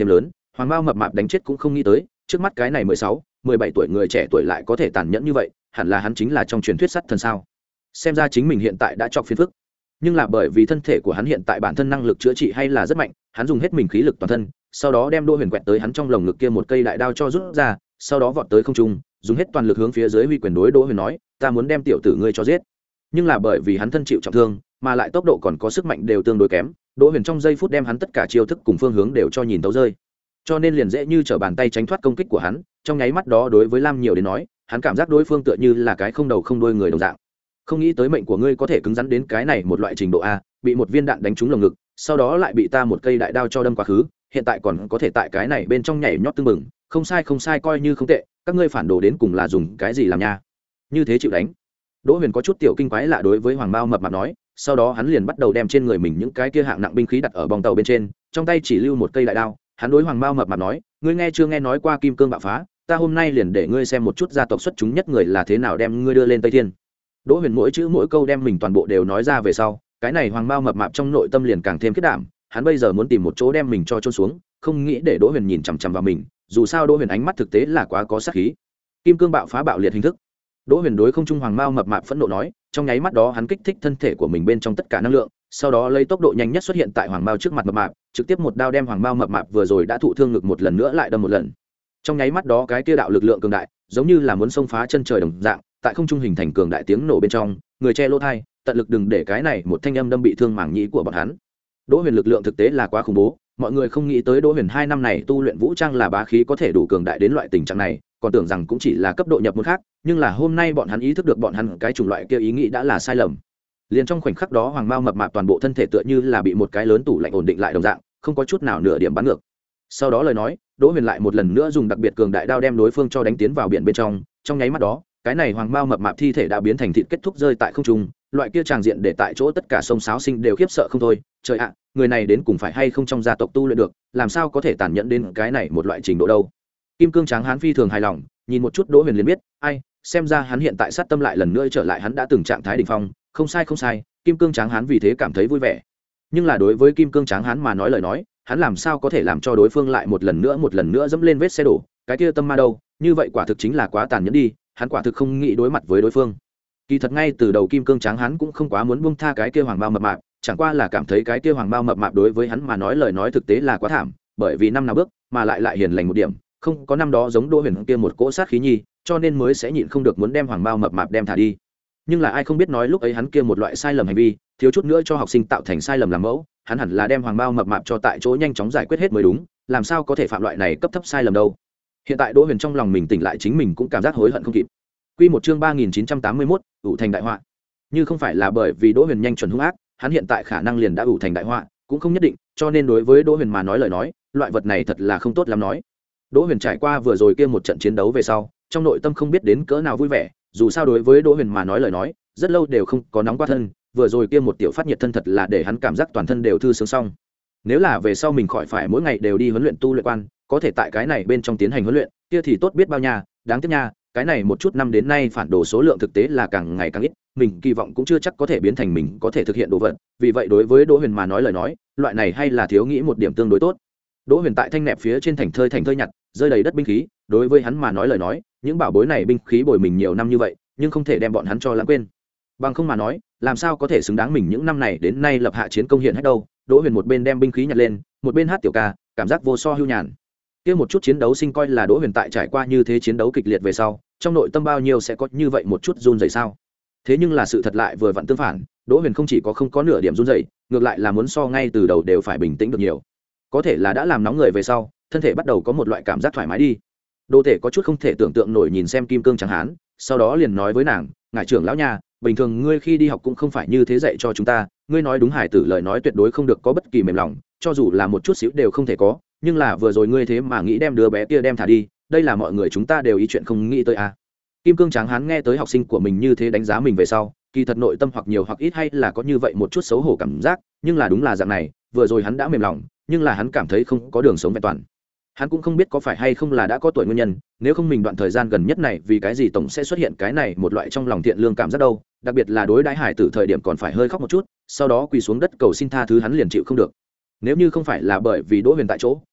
Speaker 1: hoàng mao mập mạp đánh chết cũng không nghĩ tới trước mắt cái này mười sáu mười bảy tuổi người trẻ tuổi lại có thể tàn nhẫn như vậy, hẳn là hắn chính là trong truyền thuyết sắt thần sao. Xem ra chính mình hiện tại đã chọc phiền phức, nhưng là bởi vì thân thể của hắn hiện tại bản thân năng lực chữa trị hay là rất mạnh, hắn dùng hết mình khí lực toàn thân, sau đó đem Đỗ Huyền quẹt tới hắn trong lồng ngực kia một cây đại đao cho rút ra, sau đó vọt tới không trung, dùng hết toàn lực hướng phía dưới huy quyền đối Đỗ Huyền nói, ta muốn đem tiểu tử ngươi cho giết. Nhưng là bởi vì hắn thân chịu trọng thương, mà lại tốc độ còn có sức mạnh đều tương đối kém, Đỗ Huyền trong giây phút đem hắn tất cả chiêu thức cùng phương hướng đều cho nhìn tấu rơi, cho nên liền dễ như trở bàn tay tránh thoát công kích của hắn. Trong nháy mắt đó đối với Lam Nhiều đến nói, hắn cảm giác đối phương tựa như là cái không đầu không đuôi người đồng dạng. Không nghĩ tới mệnh của ngươi có thể cứng rắn đến cái này một loại trình độ a, bị một viên đạn đánh trúng lồng ngực, sau đó lại bị ta một cây đại đao cho đâm quá khứ, hiện tại còn có thể tại cái này bên trong nhảy nhót tưng bừng, không sai không sai, coi như không tệ, các ngươi phản đồ đến cùng là dùng cái gì làm nha, như thế chịu đánh. Đỗ Huyền có chút tiểu kinh quái lạ đối với Hoàng Mao mập mạp nói, sau đó hắn liền bắt đầu đem trên người mình những cái kia hạng nặng binh khí đặt ở bong tàu bên trên, trong tay chỉ lưu một cây đại đao. Hắn đối Hoàng Mao mập mạp nói, ngươi nghe chưa nghe nói qua kim cương bạo phá, ta hôm nay liền để ngươi xem một chút gia tộc xuất chúng nhất người là thế nào đem ngươi đưa lên Tây Thiên. Đỗ Huyền mỗi chữ mỗi câu đem mình toàn bộ đều nói ra về sau, cái này Hoàng Mao mập mạp trong nội tâm liền càng thêm kết đảm, hắn bây giờ muốn tìm một chỗ đem mình cho chôn xuống, không nghĩ để Đỗ Huyền nhìn chằm chằm vào mình, dù sao Đỗ Huyền ánh mắt thực tế là quá có sát khí. Kim cương bạo phá bạo liệt hình thức. Đỗ Huyền đối không trung Hoàng Mao mập mạp phẫn nộ nói, trong nháy mắt đó hắn kích thích thân thể của mình bên trong tất cả năng lượng, sau đó lấy tốc độ nhanh nhất xuất hiện tại Hoàng Mao trước mặt mập mạp, trực tiếp một đao đem Hoàng Mao mập mạp vừa rồi đã thụ thương ngực một lần nữa lại đâm một lần. Trong nháy mắt đó cái kia đạo lực lượng cường đại, giống như là muốn xông phá chân trời đồng dạng, tại không trung hình thành cường đại tiếng nổ bên trong, người che lỗ tai, tận lực đừng để cái này một thanh âm đâm bị thương màng nhĩ của bọn hắn. Đỗ Huyền lực lượng thực tế là quá khủng bố, mọi người không nghĩ tới Đỗ Huyền hai năm này tu luyện vũ trang là bá khí có thể đủ cường đại đến loại tình trạng này, còn tưởng rằng cũng chỉ là cấp độ nhập môn khác, nhưng là hôm nay bọn hắn ý thức được bọn hắn cái chủng loại kia ý nghĩ đã là sai lầm. Liền trong khoảnh khắc đó Hoàng Mao mập mạp toàn bộ thân thể tựa như là bị một cái lớn tủ lạnh ổn định lại đồng dạng, không có chút nào nửa điểm bắn ngược. Sau đó lời nói, Đỗ Huyền lại một lần nữa dùng đặc biệt cường đại đao đem đối phương cho đánh tiến vào biển bên trong, trong nháy mắt đó, cái này Hoàng Mao mập mạp thi thể đã biến thành thịt kết thúc rơi tại không trung, loại kia tràng diện để tại chỗ tất cả sông sáo sinh đều khiếp sợ không thôi. Trời ạ, người này đến cùng phải hay không trong gia tộc tu luyện được, làm sao có thể tàn nhẫn đến cái này một loại trình độ đâu. Kim cương tráng hán phi thường hài lòng, nhìn một chút Đỗ Huyền liền biết, ai, xem ra hắn hiện tại sát tâm lại lần nữa trở lại hắn đã từng trạng thái đỉnh phong, không sai không sai, Kim cương tráng hán vì thế cảm thấy vui vẻ. Nhưng là đối với Kim cương tráng hán mà nói lời nói, hắn làm sao có thể làm cho đối phương lại một lần nữa một lần nữa dẫm lên vết xe đổ, cái kia tâm ma đâu, như vậy quả thực chính là quá tàn nhẫn đi, hắn quả thực không nghĩ đối mặt với đối phương. Kỳ thật ngay từ đầu Kim cương tráng hán cũng không quá muốn buông tha cái kia Hoàng Mao mập mạp, chẳng qua là cảm thấy cái kia Hoàng Mao mập mạp đối với hắn mà nói lời nói thực tế là quá thảm, bởi vì năm nào bước, mà lại lại hiền lành một điểm, không có năm đó giống Đỗ Huyền kia một cỗ sát khí nhi, cho nên mới sẽ nhịn không được muốn đem Hoàng Mao mập mạp đem thả đi. Nhưng là ai không biết nói lúc ấy hắn kia một loại sai lầm hành vi, thiếu chút nữa cho học sinh tạo thành sai lầm làm mẫu, hắn hẳn là đem Hoàng Mao mập mạp cho tại chỗ nhanh chóng giải quyết hết mới đúng, làm sao có thể phạm loại này cấp thấp sai lầm đâu. Hiện tại Đỗ Huyền trong lòng mình tỉnh lại chính mình cũng cảm giác hối hận không kịp. Quy một chương ba nghìn chín trăm tám mươi mốt, ủ thành đại họa. Như không phải là bởi vì Đỗ Huyền nhanh chuẩn hung ác, hắn hiện tại khả năng liền đã ủ thành đại họa, cũng không nhất định, cho nên đối với Đỗ Huyền mà nói lời nói, loại vật này thật là không tốt lắm nói. Đỗ Huyền trải qua vừa rồi kia một trận chiến đấu về sau, trong nội tâm không biết đến cỡ nào vui vẻ, dù sao đối với Đỗ Huyền mà nói lời nói, rất lâu đều không có nóng qua thân, vừa rồi kia một tiểu phát nhiệt thân thật là để hắn cảm giác toàn thân đều thư sướng xong. Nếu là về sau mình khỏi phải mỗi ngày đều đi huấn luyện tu luyện quan, có thể tại cái này bên trong tiến hành huấn luyện, kia thì tốt biết bao nha, đáng tiếc nha, cái này một chút năm đến nay phản đồ số lượng thực tế là càng ngày càng ít, mình kỳ vọng cũng chưa chắc có thể biến thành mình có thể thực hiện đồ vật, vì vậy đối với Đỗ Huyền mà nói lời nói, loại này hay là thiếu nghĩ một điểm tương đối tốt. Đỗ Huyền tại thanh nẹp phía trên thành thơi thành thơi nhặt, rơi đầy đất binh khí, đối với hắn mà nói lời nói, những bảo bối này binh khí bồi mình nhiều năm như vậy, nhưng không thể đem bọn hắn cho lãng quên. Bằng không mà nói, làm sao có thể xứng đáng mình những năm này đến nay lập hạ chiến công hiện hết đâu. Đỗ Huyền một bên đem binh khí nhặt lên, một bên hát tiểu ca, cảm giác vô so hưu nhàn. Kia một chút chiến đấu sinh coi là Đỗ Huyền tại trải qua như thế chiến đấu kịch liệt về sau, trong nội tâm bao nhiêu sẽ có như vậy một chút run rẩy sao? Thế nhưng là sự thật lại vừa vặn tương phản, Đỗ Huyền không chỉ có không có nửa điểm run rẩy, ngược lại là muốn so ngay từ đầu đều phải bình tĩnh được nhiều. Có thể là đã làm nóng người về sau, thân thể bắt đầu có một loại cảm giác thoải mái đi. Đỗ Thể có chút không thể tưởng tượng nổi nhìn xem Kim Cương Tráng Hán, sau đó liền nói với nàng, ngài trưởng lão nha, bình thường ngươi khi đi học cũng không phải như thế dạy cho chúng ta, ngươi nói đúng hải tử lời nói tuyệt đối không được có bất kỳ mềm lòng, cho dù là một chút xíu đều không thể có, nhưng là vừa rồi ngươi thế mà nghĩ đem đứa bé kia đem thả đi, đây là mọi người chúng ta đều ý chuyện không nghĩ tới à. Kim Cương Tráng Hán nghe tới học sinh của mình như thế đánh giá mình về sau, kỳ thật nội tâm hoặc nhiều hoặc ít hay là có như vậy một chút xấu hổ cảm giác, nhưng là đúng là dạng này, vừa rồi hắn đã mềm lòng, nhưng là hắn cảm thấy không có đường sống vẹn toàn. Hắn cũng không biết có phải hay không là đã có tuổi nguyên nhân, nếu không mình đoạn thời gian gần nhất này vì cái gì tổng sẽ xuất hiện cái này một loại trong lòng thiện lương cảm giác đâu, đặc biệt là đối đãi hải tử thời điểm còn phải hơi khóc một chút, sau đó quỳ xuống đất cầu xin tha thứ hắn liền chịu không được. Nếu như không phải là bởi vì Đỗ Huyền tại chỗ,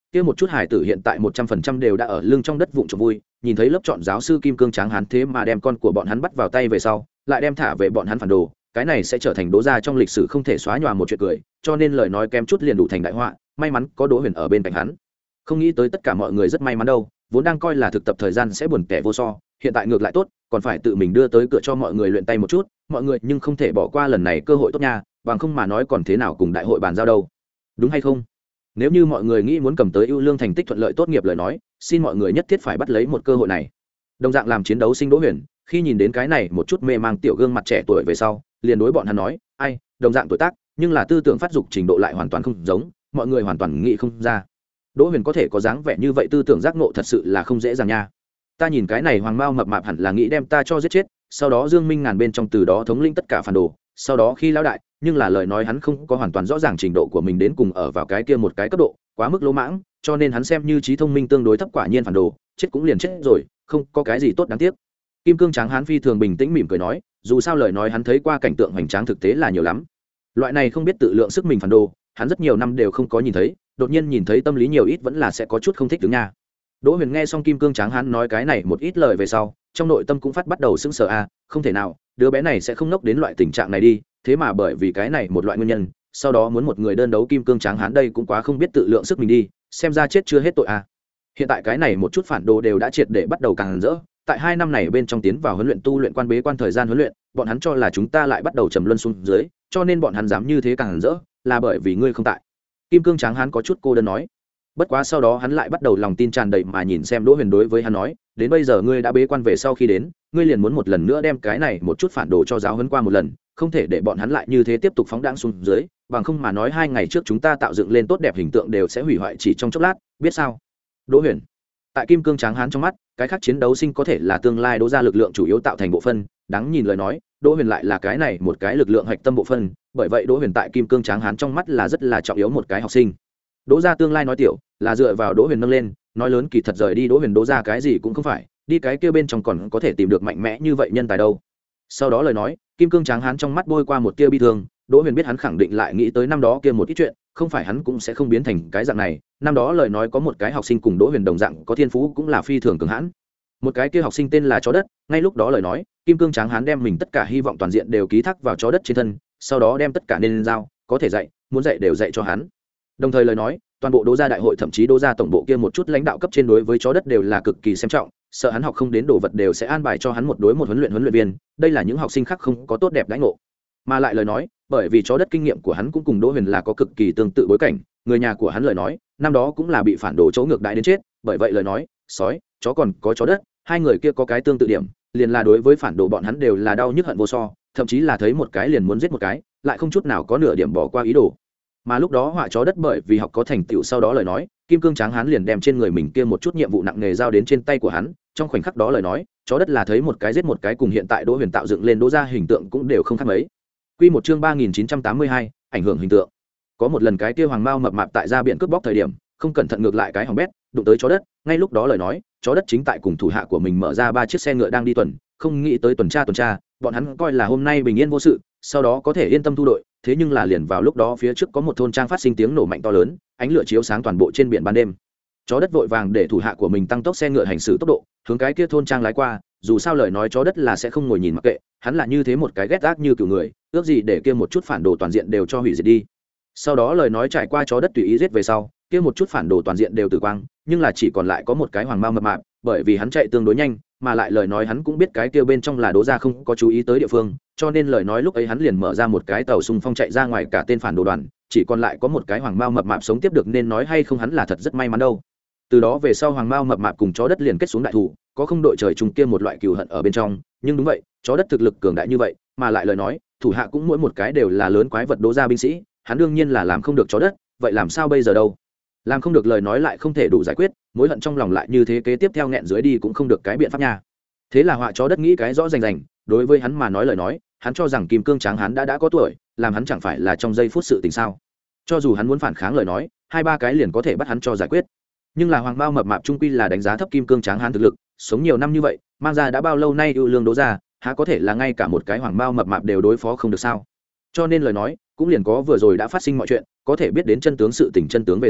Speaker 1: kia một chút hải tử hiện tại một trăm phần trăm đều đã ở lưng trong đất vụn trộm vui, nhìn thấy lớp chọn giáo sư kim cương tráng hán thế mà đem con của bọn hắn bắt vào tay về sau, lại đem thả về bọn hắn phản đồ, cái này sẽ trở thành Đỗ gia trong lịch sử không thể xóa nhòa một chuyện cười, cho nên lời nói kém chút liền đủ thành đại họa, may mắn có Đỗ Huyền ở bên cạnh hắn. Không nghĩ tới tất cả mọi người rất may mắn đâu, vốn đang coi là thực tập thời gian sẽ buồn tẻ vô so, hiện tại ngược lại tốt, còn phải tự mình đưa tới cửa cho mọi người luyện tay một chút, mọi người nhưng không thể bỏ qua lần này cơ hội tốt nha, bằng không mà nói còn thế nào cùng đại hội bàn giao đâu. Đúng hay không? Nếu như mọi người nghĩ muốn cầm tới ưu lương thành tích thuận lợi tốt nghiệp lời nói, xin mọi người nhất thiết phải bắt lấy một cơ hội này. Đồng dạng làm chiến đấu sinh Đỗ Huyền, khi nhìn đến cái này một chút mê mang tiểu gương mặt trẻ tuổi về sau, liền đối bọn hắn nói, ai, đồng dạng tuổi tác, nhưng là tư tưởng phát dục trình độ lại hoàn toàn không giống, mọi người hoàn toàn nghĩ không ra. Đỗ Huyền có thể có dáng vẻ như vậy tư tưởng giác ngộ thật sự là không dễ dàng nha. Ta nhìn cái này hoàng mao mập mạp hẳn là nghĩ đem ta cho giết chết, sau đó Dương Minh ngàn bên trong từ đó thống lĩnh tất cả phản đồ, sau đó khi lão đại, nhưng là lời nói hắn không có hoàn toàn rõ ràng trình độ của mình đến cùng ở vào cái kia một cái cấp độ, quá mức lỗ mãng, cho nên hắn xem như trí thông minh tương đối thấp, quả nhiên phản đồ, chết cũng liền chết rồi, không có cái gì tốt đáng tiếc. Kim cương tráng hán phi thường bình tĩnh mỉm cười nói, dù sao lời nói hắn thấy qua cảnh tượng hoành tráng thực tế là nhiều lắm. Loại này không biết tự lượng sức mình phản đồ, hắn rất nhiều năm đều không có nhìn thấy, đột nhiên nhìn thấy tâm lý nhiều ít vẫn là sẽ có chút không thích đứng nha. Đỗ Huyền nghe xong kim cương tráng hán nói cái này một ít lời về sau, trong nội tâm cũng phát bắt đầu sững sờ a, không thể nào, đứa bé này sẽ không nốc đến loại tình trạng này đi, thế mà bởi vì cái này một loại nguyên nhân, sau đó muốn một người đơn đấu kim cương tráng hán đây cũng quá không biết tự lượng sức mình đi, xem ra chết chưa hết tội a. Hiện tại cái này một chút phản đồ đều đã triệt để bắt đầu càng rỡ, tại hai năm này bên trong tiến vào huấn luyện tu luyện quan bế quan thời gian huấn luyện, bọn hắn cho là chúng ta lại bắt đầu trầm luân xuống dưới, cho nên bọn hắn dám như thế càng rỡ, là bởi vì ngươi không tại. Kim cương tráng hán có chút cô đơn nói. Bất quá sau đó hắn lại bắt đầu lòng tin tràn đầy mà nhìn xem Đỗ Huyền đối với hắn nói, đến bây giờ ngươi đã bế quan về sau khi đến, ngươi liền muốn một lần nữa đem cái này một chút phản đồ cho giáo huấn qua một lần, không thể để bọn hắn lại như thế tiếp tục phóng đãng xuống dưới, bằng không mà nói hai ngày trước chúng ta tạo dựng lên tốt đẹp hình tượng đều sẽ hủy hoại chỉ trong chốc lát, biết sao? Đỗ Huyền. Tại kim cương tráng hán trong mắt, cái khác chiến đấu sinh có thể là tương lai Đỗ gia lực lượng chủ yếu tạo thành bộ phân, đáng nhìn lời nói, Đỗ Huyền lại là cái này một cái lực lượng hạch tâm bộ phân, bởi vậy Đỗ Huyền tại kim cương tráng hán trong mắt là rất là trọng yếu một cái học sinh. Đỗ gia tương lai nói tiểu, là dựa vào Đỗ Huyền nâng lên, nói lớn kỳ thật rời đi Đỗ Huyền Đỗ gia cái gì cũng không phải, đi cái kia bên trong còn có thể tìm được mạnh mẽ như vậy nhân tài đâu. Sau đó lời nói, kim cương tráng hán trong mắt bôi qua một tia bi thương, Đỗ Huyền biết hắn khẳng định lại nghĩ tới năm đó kia một ít chuyện, không phải hắn cũng sẽ không biến thành cái dạng này, năm đó lời nói có một cái học sinh cùng Đỗ Huyền đồng dạng có thiên phú cũng là phi thường cường hãn. Một cái kia học sinh tên là chó đất, ngay lúc đó lời nói, kim cương tráng hán đem mình tất cả hy vọng toàn diện đều ký thác vào chó đất trên thân, sau đó đem tất cả nên giao, có thể dạy, muốn dạy đều dạy cho hắn. Đồng thời lời nói, toàn bộ Đỗ gia đại hội thậm chí Đỗ gia tổng bộ kia một chút lãnh đạo cấp trên đối với chó đất đều là cực kỳ xem trọng, sợ hắn học không đến đồ vật đều sẽ an bài cho hắn một đối một huấn luyện huấn luyện viên, đây là những học sinh khác không có tốt đẹp đãi ngộ. Mà lại lời nói, bởi vì chó đất kinh nghiệm của hắn cũng cùng Đỗ Huyền là có cực kỳ tương tự bối cảnh, người nhà của hắn lời nói, năm đó cũng là bị phản đồ chỗ ngược đại đến chết, bởi vậy lời nói, sói, chó còn có chó đất, hai người kia có cái tương tự điểm, liền là đối với phản đồ bọn hắn đều là đau nhức hận vô so, thậm chí là thấy một cái liền muốn giết một cái, lại không chút nào có nửa điểm bỏ qua ý đồ. Mà lúc đó họa chó đất bởi vì học có thành tựu, sau đó lời nói, kim cương tráng hán liền đem trên người mình kia một chút nhiệm vụ nặng nề giao đến trên tay của hắn, trong khoảnh khắc đó lời nói, chó đất là thấy một cái giết một cái, cùng hiện tại Đỗ Huyền tạo dựng lên Đỗ gia hình tượng cũng đều không khác mấy. Quy một chương ba nghìn chín trăm tám mươi hai, ảnh hưởng hình tượng. Có một lần cái kia hoàng mao mập mạp tại ra biển cướp bóc thời điểm, không cẩn thận ngược lại cái hỏng bét, đụng tới chó đất, ngay lúc đó lời nói, chó đất chính tại cùng thủ hạ của mình mở ra ba chiếc xe ngựa đang đi tuần, không nghĩ tới tuần tra tuần tra, bọn hắn coi là hôm nay bình yên vô sự, sau đó có thể yên tâm thu đội, thế nhưng là liền vào lúc đó phía trước có một thôn trang phát sinh tiếng nổ mạnh to lớn, ánh lửa chiếu sáng toàn bộ trên biển ban đêm. Chó đất vội vàng để thủ hạ của mình tăng tốc xe ngựa hành xử tốc độ, hướng cái kia thôn trang lái qua, dù sao lời nói chó đất là sẽ không ngồi nhìn mặc kệ, hắn là như thế một cái ghét ác như kiểu người, ước gì để kia một chút phản đồ toàn diện đều cho hủy diệt đi. Sau đó lời nói trải qua chó đất tùy ý giết về sau, kia một chút phản đồ toàn diện đều tử quang, nhưng là chỉ còn lại có một cái hoàng mao mập mạp, bởi vì hắn chạy tương đối nhanh, mà lại lời nói hắn cũng biết cái kia bên trong là Đỗ gia không có chú ý tới địa phương, cho nên lời nói lúc ấy hắn liền mở ra một cái tàu xung phong chạy ra ngoài cả tên phản đồ đoàn, chỉ còn lại có một cái hoàng mao mập mạp sống tiếp được, nên nói hay không hắn là thật rất may mắn đâu. Từ đó về sau hoàng mao mập mạp cùng chó đất liền kết xuống đại thủ, có không đội trời chung kia một loại cừu hận ở bên trong, nhưng đúng vậy, chó đất thực lực cường đại như vậy, mà lại lời nói, thủ hạ cũng mỗi một cái đều là lớn quái vật Đỗ gia binh sĩ, hắn đương nhiên là làm không được chó đất, vậy làm sao bây giờ đâu? Làm không được lời nói lại không thể đủ giải quyết, mối hận trong lòng lại như thế kế tiếp theo nghẹn dưới đi cũng không được cái biện pháp nha. Thế là họa chó đất nghĩ cái rõ rành rành, đối với hắn mà nói lời nói, hắn cho rằng kim cương tráng hắn đã đã có tuổi, làm hắn chẳng phải là trong giây phút sự tình sao? Cho dù hắn muốn phản kháng lời nói, hai ba cái liền có thể bắt hắn cho giải quyết. Nhưng là hoàng mao mập mạp trung quy là đánh giá thấp kim cương tráng hắn thực lực, sống nhiều năm như vậy, mang ra đã bao lâu nay ưu lương Đỗ gia, há có thể là ngay cả một cái hoàng mao mập mạp đều đối phó không được sao? Cho nên lời nói, cũng liền có vừa rồi đã phát sinh mọi chuyện, có thể biết đến chân tướng sự tình chân tướng về sau,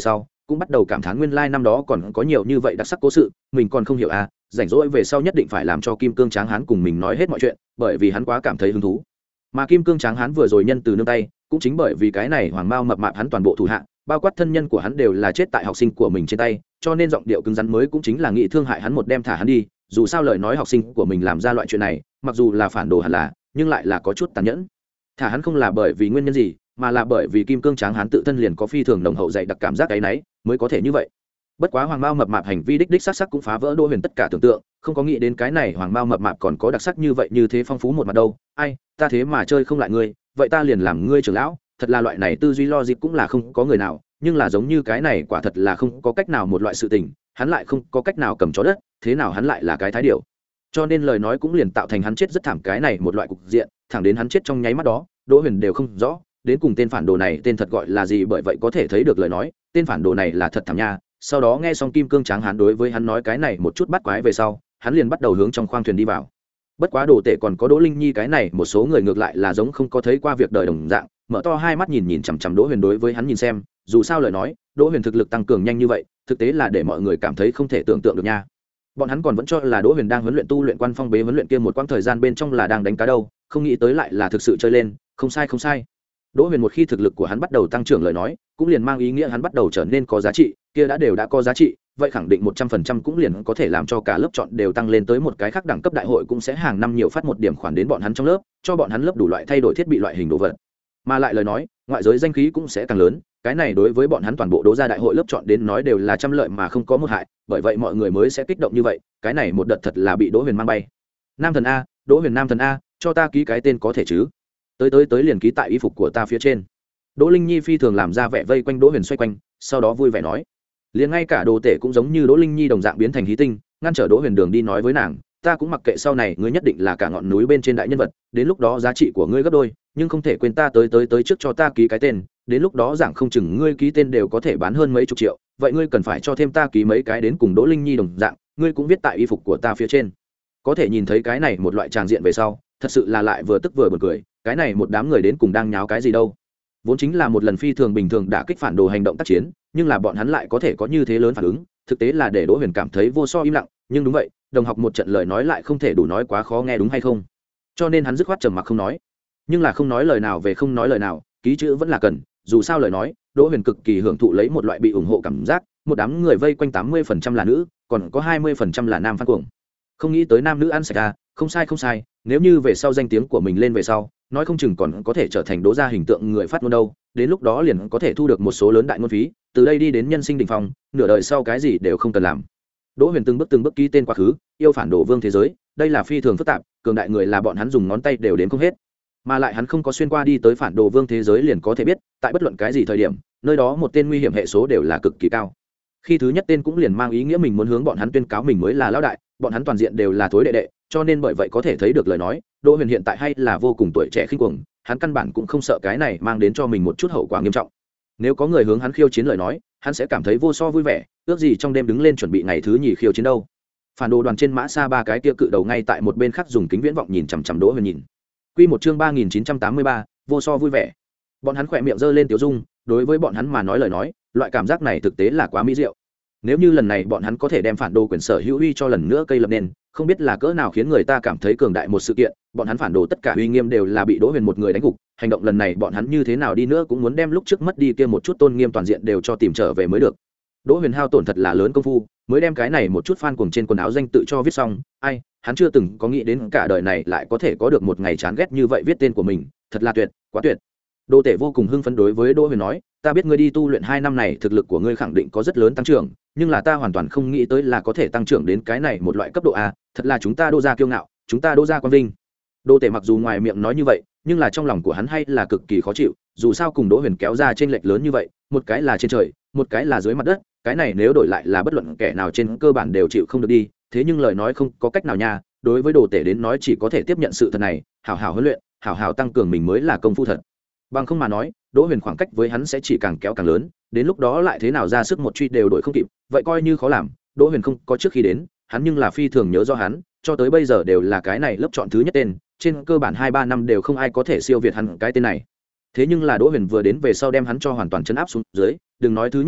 Speaker 1: cũng bắt đầu cảm thán nguyên lai năm đó còn có nhiều như vậy đặc sắc cố sự mình còn không hiểu à, rảnh rỗi về sau nhất định phải làm cho Kim Cương Tráng Hán cùng mình nói hết mọi chuyện, bởi vì hắn quá cảm thấy hứng thú. Mà Kim Cương Tráng Hán vừa rồi nhân từ nương tay, cũng chính bởi vì cái này Hoàng Mao mập mạp hắn toàn bộ thủ hạ, bao quát thân nhân của hắn đều là chết tại học sinh của mình trên tay, cho nên giọng điệu cứng rắn mới cũng chính là nghĩ thương hại hắn một đem thả hắn đi, dù sao lời nói học sinh của mình làm ra loại chuyện này, mặc dù là phản đồ hẳn là, nhưng lại là có chút tàn nhẫn. Thả hắn không là bởi vì nguyên nhân gì, mà là bởi vì Kim Cương Tráng Hán tự thân liền có phi thường nồng hậu dày đặc cảm giác cái nấy, mới có thể như vậy. Bất quá Hoàng Mao mập mạp hành vi đích đích sắc sắc cũng phá vỡ Đỗ Huyền tất cả tưởng tượng, không có nghĩ đến cái này Hoàng Mao mập mạp còn có đặc sắc như vậy, như thế phong phú một mặt đâu. Ai, ta thế mà chơi không lại ngươi, vậy ta liền làm ngươi trưởng lão. Thật là loại này tư duy logic cũng là không có người nào, nhưng là giống như cái này quả thật là không có cách nào một loại sự tình, hắn lại không có cách nào cầm chó đất, thế nào hắn lại là cái thái điểu. Cho nên lời nói cũng liền tạo thành hắn chết rất thảm cái này một loại cục diện, thẳng đến hắn chết trong nháy mắt đó, Đỗ Huyền đều không rõ, đến cùng tên phản đồ này tên thật gọi là gì, bởi vậy có thể thấy được lời nói, tên phản đồ này là thật thảm nha. Sau đó nghe xong Kim Cương Tráng Hán đối với hắn nói cái này một chút bắt quái về sau, hắn liền bắt đầu hướng trong khoang thuyền đi vào. Bất quá đồ tể còn có Đỗ Linh Nhi cái này một số người ngược lại là giống không có thấy qua việc đời đồng dạng, mở to hai mắt nhìn nhìn chằm chằm Đỗ Huyền đối với hắn nhìn xem, dù sao lời nói, Đỗ Huyền thực lực tăng cường nhanh như vậy, thực tế là để mọi người cảm thấy không thể tưởng tượng được nha. Bọn hắn còn vẫn cho là Đỗ Huyền đang huấn luyện tu luyện quan phong bế huấn luyện kia một quãng thời gian bên trong là đang đánh cá đâu, không nghĩ tới lại là thực sự chơi lên, không sai không sai. Đỗ Huyền một khi thực lực của hắn bắt đầu tăng trưởng lời nói, cũng liền mang ý nghĩa hắn bắt đầu trở nên có giá trị, kia đã đều đã có giá trị, vậy khẳng định một trăm phần trăm cũng liền có thể làm cho cả lớp chọn đều tăng lên tới một cái khác đẳng cấp, đại hội cũng sẽ hàng năm nhiều phát một điểm khoản đến bọn hắn trong lớp, cho bọn hắn lớp đủ loại thay đổi thiết bị loại hình đồ vật. Mà lại lời nói, ngoại giới danh khí cũng sẽ càng lớn, cái này đối với bọn hắn toàn bộ Đỗ gia đại hội lớp chọn đến nói đều là trăm lợi mà không có một hại, bởi vậy mọi người mới sẽ kích động như vậy, cái này một đợt thật là bị Đỗ Huyền mang bay. Nam thần a, Đỗ Huyền nam thần a, cho ta ký cái tên có thể chứ? Tới tới tới liền ký tại y phục của ta phía trên. Đỗ Linh Nhi phi thường làm ra vẻ vây quanh Đỗ Huyền xoay quanh, sau đó vui vẻ nói, liền ngay cả đồ tể cũng giống như Đỗ Linh Nhi đồng dạng biến thành hí tinh, ngăn trở Đỗ Huyền đường đi, nói với nàng, ta cũng mặc kệ sau này ngươi nhất định là cả ngọn núi bên trên đại nhân vật, đến lúc đó giá trị của ngươi gấp đôi, nhưng không thể quên ta tới tới tới trước cho ta ký cái tên, đến lúc đó giảng không chừng ngươi ký tên đều có thể bán hơn mấy chục triệu, vậy ngươi cần phải cho thêm ta ký mấy cái đến cùng Đỗ Linh Nhi đồng dạng, ngươi cũng viết tại y phục của ta phía trên. Có thể nhìn thấy cái này một loại tràng diện về sau, thật sự là lại vừa tức vừa buồn cười, cái này một đám người đến cùng đang nháo cái gì đâu. Vốn chính là một lần phi thường bình thường đả kích phản đồ hành động tác chiến, nhưng là bọn hắn lại có thể có như thế lớn phản ứng, thực tế là để Đỗ Huyền cảm thấy vô so im lặng, nhưng đúng vậy, đồng học một trận lời nói lại không thể đủ nói quá khó nghe đúng hay không? Cho nên hắn dứt khoát trầm mặc không nói. Nhưng là không nói lời nào về không nói lời nào, ký chữ vẫn là cần, dù sao lời nói, Đỗ Huyền cực kỳ hưởng thụ lấy một loại bị ủng hộ cảm giác, một đám người vây quanh tám mươi phần trăm là nữ, còn có hai mươi phần trăm là nam fan cuồng. Không nghĩ tới nam nữ ăn sạch à, không sai không sai, nếu như về sau danh tiếng của mình lên về sau, nói không chừng còn có thể trở thành Đỗ gia hình tượng người phát ngôn đâu, đến lúc đó liền có thể thu được một số lớn đại ngôn phí, từ đây đi đến nhân sinh đỉnh phong, nửa đời sau cái gì đều không cần làm. Đỗ Huyền từng bước từng bước ký tên quá khứ, yêu phản đồ vương thế giới, đây là phi thường phức tạp, cường đại người là bọn hắn dùng ngón tay đều đến không hết. Mà lại hắn không có xuyên qua đi tới phản đồ vương thế giới liền có thể biết, tại bất luận cái gì thời điểm, nơi đó một tên nguy hiểm hệ số đều là cực kỳ cao. Khi thứ nhất tên cũng liền mang ý nghĩa mình muốn hướng bọn hắn tuyên cáo mình mới là lão đại, bọn hắn toàn diện đều là thối đệ đệ, cho nên bởi vậy có thể thấy được lời nói, Đỗ Huyền hiện tại hay là vô cùng tuổi trẻ khinh cuồng, hắn căn bản cũng không sợ cái này mang đến cho mình một chút hậu quả nghiêm trọng. Nếu có người hướng hắn khiêu chiến lời nói, hắn sẽ cảm thấy vô so vui vẻ, ước gì trong đêm đứng lên chuẩn bị ngày thứ nhì khiêu chiến đâu. Phản đồ đoàn trên mã xa ba cái kia cự đầu ngay tại một bên khác dùng kính viễn vọng nhìn chằm chằm Đỗ Huyền nhìn. Quy một chương ba nghìn chín trăm tám mươi ba, vô so vui vẻ. Bọn hắn khỏe miệng giơ lên tiểu dung, đối với bọn hắn mà nói lời nói, loại cảm giác này thực tế là quá mỹ diệu. Nếu như lần này bọn hắn có thể đem phản đồ quyền sở hữu uy cho lần nữa cây lập nên, không biết là cỡ nào khiến người ta cảm thấy cường đại một sự kiện, bọn hắn phản đồ tất cả uy nghiêm đều là bị Đỗ Huyền một người đánh gục, hành động lần này bọn hắn như thế nào đi nữa cũng muốn đem lúc trước mất đi kia một chút tôn nghiêm toàn diện đều cho tìm trở về mới được. Đỗ Huyền hao tổn thật là lớn công phu, mới đem cái này một chút fan cuồng trên quần áo danh tự cho viết xong, ai, hắn chưa từng có nghĩ đến cả đời này lại có thể có được một ngày chán ghét như vậy viết tên của mình, thật là tuyệt, quá tuyệt. Đỗ Tể vô cùng hưng phấn đối với Đỗ Huyền nói, ta biết ngươi đi tu luyện hai năm này thực lực của ngươi khẳng định có rất lớn tăng trưởng, nhưng là ta hoàn toàn không nghĩ tới là có thể tăng trưởng đến cái này một loại cấp độ a, thật là chúng ta Đỗ gia kiêu ngạo, chúng ta Đỗ gia quang vinh. Đỗ Tể mặc dù ngoài miệng nói như vậy, nhưng là trong lòng của hắn hay là cực kỳ khó chịu, dù sao cùng Đỗ Huyền kéo ra trên lệch lớn như vậy, một cái là trên trời, một cái là dưới mặt đất, cái này nếu đổi lại là bất luận kẻ nào trên cơ bản đều chịu không được đi, thế nhưng lời nói không có cách nào nha, đối với Đỗ Tể đến nói chỉ có thể tiếp nhận sự thật này, hảo hảo huấn luyện, hảo hảo tăng cường mình mới là công phu thật. Bằng không mà nói, Đỗ Huyền khoảng cách với hắn sẽ chỉ càng kéo càng lớn, đến lúc đó lại thế nào ra sức một truy đều đổi không kịp, vậy coi như khó làm. Đỗ Huyền không có trước khi đến, hắn nhưng là phi thường nhớ do hắn, cho tới bây giờ đều là cái này lớp chọn thứ nhất tên, trên cơ bản hai ba năm đều không ai có thể siêu việt hắn cái tên này. Thế nhưng là Đỗ Huyền vừa đến về sau đem hắn cho hoàn toàn chấn áp xuống dưới, đừng nói thứ nhất tên,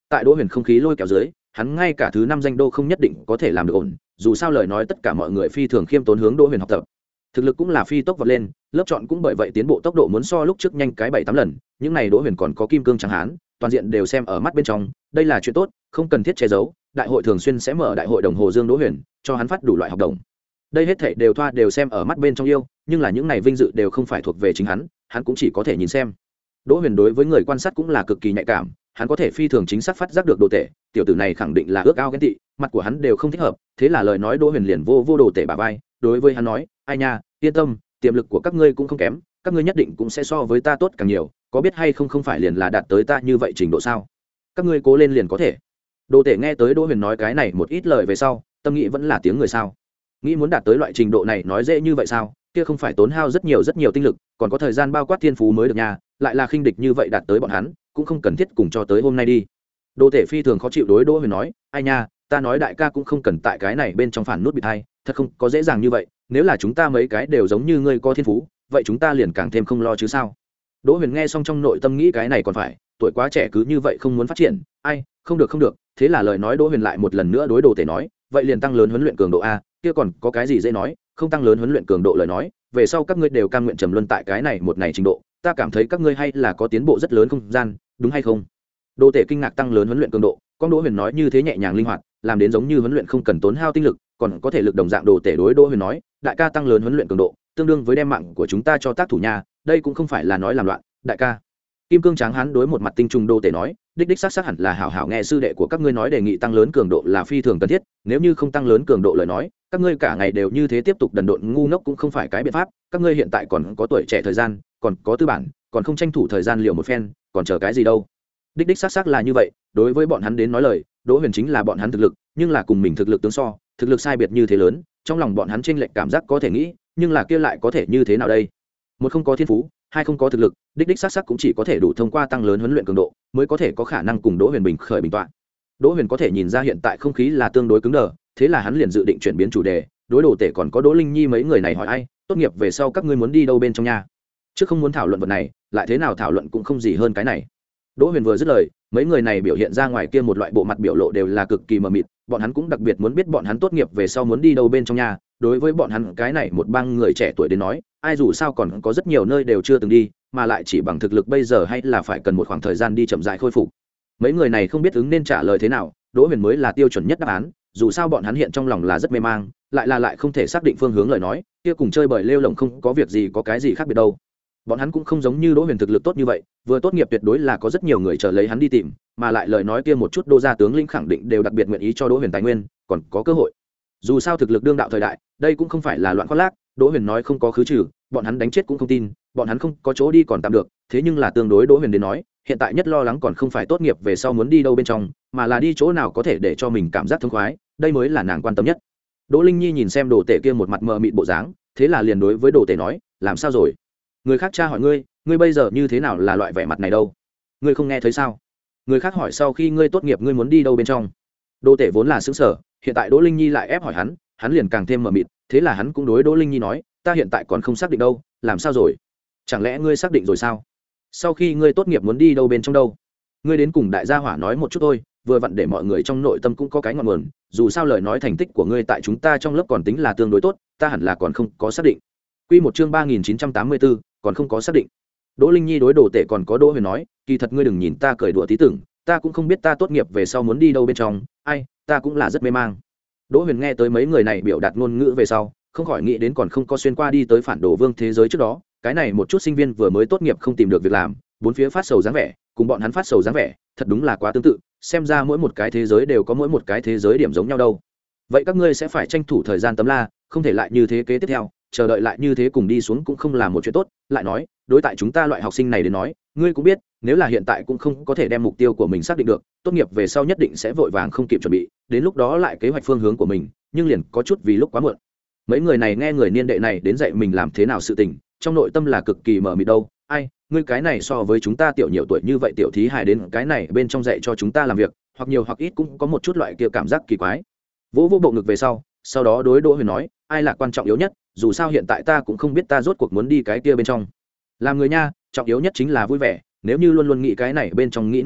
Speaker 1: tại Đỗ Huyền không khí lôi kéo dưới, hắn ngay cả thứ năm danh đô không nhất định có thể làm được ổn, dù sao lời nói tất cả mọi người phi thường khiêm tốn hướng Đỗ Huyền học tập. Thực lực cũng là phi tốc vọt lên, lớp chọn cũng bởi vậy tiến bộ tốc độ muốn so lúc trước nhanh cái bảy tám lần, những này Đỗ Huyền còn có kim cương trắng hán, toàn diện đều xem ở mắt bên trong, đây là chuyện tốt, không cần thiết che giấu, đại hội thường xuyên sẽ mở đại hội đồng hồ Dương Đỗ Huyền, cho hắn phát đủ loại học đồng. Đây hết thảy đều thoa đều xem ở mắt bên trong yêu, nhưng là những này vinh dự đều không phải thuộc về chính hắn, hắn cũng chỉ có thể nhìn xem. Đỗ Huyền đối với người quan sát cũng là cực kỳ nhạy cảm, hắn có thể phi thường chính xác phát giác được đồ tể, tiểu tử này khẳng định là ước ao ghen tị, mặt của hắn đều không thích hợp, thế là lời nói Đỗ Huyền liền vô vô đồ tể bả vai, đối với hắn nói, ai nha, yên tâm, tiềm lực của các ngươi cũng không kém, các ngươi nhất định cũng sẽ so với ta tốt càng nhiều, có biết hay không, không phải liền là đạt tới ta như vậy trình độ sao? Các ngươi cố lên liền có thể. Đồ tể nghe tới Đỗ Huyền nói cái này một ít lời về sau, tâm nghĩ vẫn là tiếng người sao? Nghĩ muốn đạt tới loại trình độ này nói dễ như vậy sao? Kia không phải tốn hao rất nhiều rất nhiều tinh lực, còn có thời gian bao quát thiên phú mới được nha, lại là khinh địch như vậy đạt tới bọn hắn, cũng không cần thiết cùng cho tới hôm nay đi. Đồ tể phi thường khó chịu đối Đỗ Huyền nói, ai nha, ta nói đại ca cũng không cần tại cái này bên trong phản nút bị thay, thật không có dễ dàng như vậy, nếu là chúng ta mấy cái đều giống như ngươi có thiên phú, vậy chúng ta liền càng thêm không lo chứ sao? Đỗ Huyền nghe xong trong nội tâm nghĩ cái này còn phải, tuổi quá trẻ cứ như vậy không muốn phát triển, ai, không được không được, thế là lời nói Đỗ Huyền lại một lần nữa đối Đồ tể nói, vậy liền tăng lớn huấn luyện cường độ a, kia còn có cái gì dễ nói, không tăng lớn huấn luyện cường độ lời nói, về sau các ngươi đều cam nguyện trầm luân tại cái này một này trình độ, ta cảm thấy các ngươi hay là có tiến bộ rất lớn không gian, đúng hay không? Đồ tể kinh ngạc tăng lớn huấn luyện cường độ, con Đỗ Huyền nói như thế nhẹ nhàng linh hoạt, làm đến giống như huấn luyện không cần tốn hao tinh lực, còn có thể lực đồng dạng. Đồ tể đối Đỗ Huyền nói, đại ca tăng lớn huấn luyện cường độ, tương đương với đem mạng của chúng ta cho tác thủ nhà, đây cũng không phải là nói làm loạn, đại ca. Kim cương tráng hán đối một mặt tinh trùng Đồ tể nói, đích đích xác xác hẳn là hảo hảo nghe sư đệ của các ngươi nói, đề nghị tăng lớn cường độ là phi thường cần thiết, nếu như không tăng lớn cường độ lời nói, các ngươi cả ngày đều như thế tiếp tục đần độn ngu ngốc cũng không phải cái biện pháp, các ngươi hiện tại còn có tuổi trẻ thời gian, còn có tư bản, còn không tranh thủ thời gian liệu một phen, còn chờ cái gì đâu? Đích đích xác xác là như vậy, đối với bọn hắn đến nói lời, Đỗ Huyền chính là bọn hắn thực lực, nhưng là cùng mình thực lực tương so, thực lực sai biệt như thế lớn, trong lòng bọn hắn chênh lệch cảm giác có thể nghĩ, nhưng là kia lại có thể như thế nào đây? Một không có thiên phú, hai không có thực lực, đích đích xác xác cũng chỉ có thể đủ thông qua tăng lớn huấn luyện cường độ, mới có thể có khả năng cùng Đỗ Huyền bình khởi bình tọa. Đỗ Huyền có thể nhìn ra hiện tại không khí là tương đối cứng đờ, thế là hắn liền dự định chuyển biến chủ đề, đối Đồ tể còn có Đỗ Linh Nhi mấy người này hỏi ai, tốt nghiệp về sau các ngươi muốn đi đâu bên trong nhà? Chứ không muốn thảo luận vật này, lại thế nào thảo luận cũng không gì hơn cái này. Đỗ Huyền vừa dứt lời, mấy người này biểu hiện ra ngoài kia một loại bộ mặt biểu lộ đều là cực kỳ mờ mịt, bọn hắn cũng đặc biệt muốn biết bọn hắn tốt nghiệp về sau muốn đi đâu bên trong nhà. Đối với bọn hắn cái này một bang người trẻ tuổi đến nói, ai dù sao còn có rất nhiều nơi đều chưa từng đi, mà lại chỉ bằng thực lực bây giờ hay là phải cần một khoảng thời gian đi chậm rãi khôi phục. Mấy người này không biết ứng nên trả lời thế nào, Đỗ Huyền mới là tiêu chuẩn nhất đáp án, dù sao bọn hắn hiện trong lòng là rất mê mang, lại là lại không thể xác định phương hướng lời nói, kia cùng chơi bời lêu lổng không có việc gì có cái gì khác biệt đâu. Bọn hắn cũng không giống như Đỗ Huyền thực lực tốt như vậy, vừa tốt nghiệp tuyệt đối là có rất nhiều người chờ lấy hắn đi tìm, mà lại lời nói kia một chút đô gia tướng lĩnh khẳng định đều đặc biệt nguyện ý cho Đỗ Huyền tài nguyên, còn có cơ hội. Dù sao thực lực đương đạo thời đại, đây cũng không phải là loạn khoác lác, Đỗ Huyền nói không có khứ trừ, bọn hắn đánh chết cũng không tin, bọn hắn không có chỗ đi còn tạm được, thế nhưng là tương đối Đỗ Huyền đến nói, hiện tại nhất lo lắng còn không phải tốt nghiệp về sau muốn đi đâu bên trong, mà là đi chỗ nào có thể để cho mình cảm giác thông khoái, đây mới là nàng quan tâm nhất. Đỗ Linh Nhi nhìn xem Đồ tể kia một mặt mờ mịt bộ dáng, thế là liền đối với Đồ tể nói, làm sao rồi? Người khác tra hỏi ngươi, ngươi bây giờ như thế nào là loại vẻ mặt này đâu? Ngươi không nghe thấy sao? Người khác hỏi sau khi ngươi tốt nghiệp ngươi muốn đi đâu bên trong? Đồ tể vốn là sững sờ, hiện tại Đỗ Linh Nhi lại ép hỏi hắn, hắn liền càng thêm mờ mịt, thế là hắn cũng đối Đỗ Linh Nhi nói, ta hiện tại còn không xác định đâu, làm sao rồi? Chẳng lẽ ngươi xác định rồi sao? Sau khi ngươi tốt nghiệp muốn đi đâu bên trong đâu? Ngươi đến cùng đại gia hỏa nói một chút thôi, vừa vặn để mọi người trong nội tâm cũng có cái ngọn nguồn, dù sao lời nói thành tích của ngươi tại chúng ta trong lớp còn tính là tương đối tốt, ta hẳn là còn không có xác định. Quy một chương ba nghìn chín trăm tám mươi tư, còn không có xác định. Đỗ Linh Nhi đối Đồ tể còn có Đỗ Huyền nói, kỳ thật ngươi đừng nhìn ta cười đùa tí tưởng, ta cũng không biết ta tốt nghiệp về sau muốn đi đâu bên trong, ai, ta cũng là rất mê mang. Đỗ Huyền nghe tới mấy người này biểu đạt ngôn ngữ về sau, không khỏi nghĩ đến còn không có xuyên qua đi tới phản đồ vương thế giới trước đó, cái này một chút sinh viên vừa mới tốt nghiệp không tìm được việc làm, bốn phía phát sầu dáng vẻ, cùng bọn hắn phát sầu dáng vẻ, thật đúng là quá tương tự, xem ra mỗi một cái thế giới đều có mỗi một cái thế giới điểm giống nhau đâu. Vậy các ngươi sẽ phải tranh thủ thời gian tấm la, không thể lại như thế kế tiếp theo, chờ đợi lại như thế cùng đi xuống cũng không là một chuyện tốt. Lại nói, đối tại chúng ta loại học sinh này đến nói, ngươi cũng biết, nếu là hiện tại cũng không có thể đem mục tiêu của mình xác định được, tốt nghiệp về sau nhất định sẽ vội vàng không kịp chuẩn bị, đến lúc đó lại kế hoạch phương hướng của mình, nhưng liền có chút vì lúc quá muộn. Mấy người này nghe người niên đệ này đến dạy mình làm thế nào sự tình, trong nội tâm là cực kỳ mờ mịt đâu. Ai, ngươi cái này so với chúng ta tiểu nhiều tuổi như vậy tiểu thí hài đến cái này bên trong dạy cho chúng ta làm việc, hoặc nhiều hoặc ít cũng có một chút loại kia cảm giác kỳ quái. Vỗ vỗ bộ ngực về sau, sau đó đối Đỗ Huyền nói, ai là quan trọng yếu nhất, dù sao hiện tại ta cũng không biết ta rốt cuộc muốn đi cái kia bên trong. Làm người nha, trọng yếu nhất chính là vui vẻ, nếu như luôn luôn nghĩ cái này bên trong nghĩ nơi đó,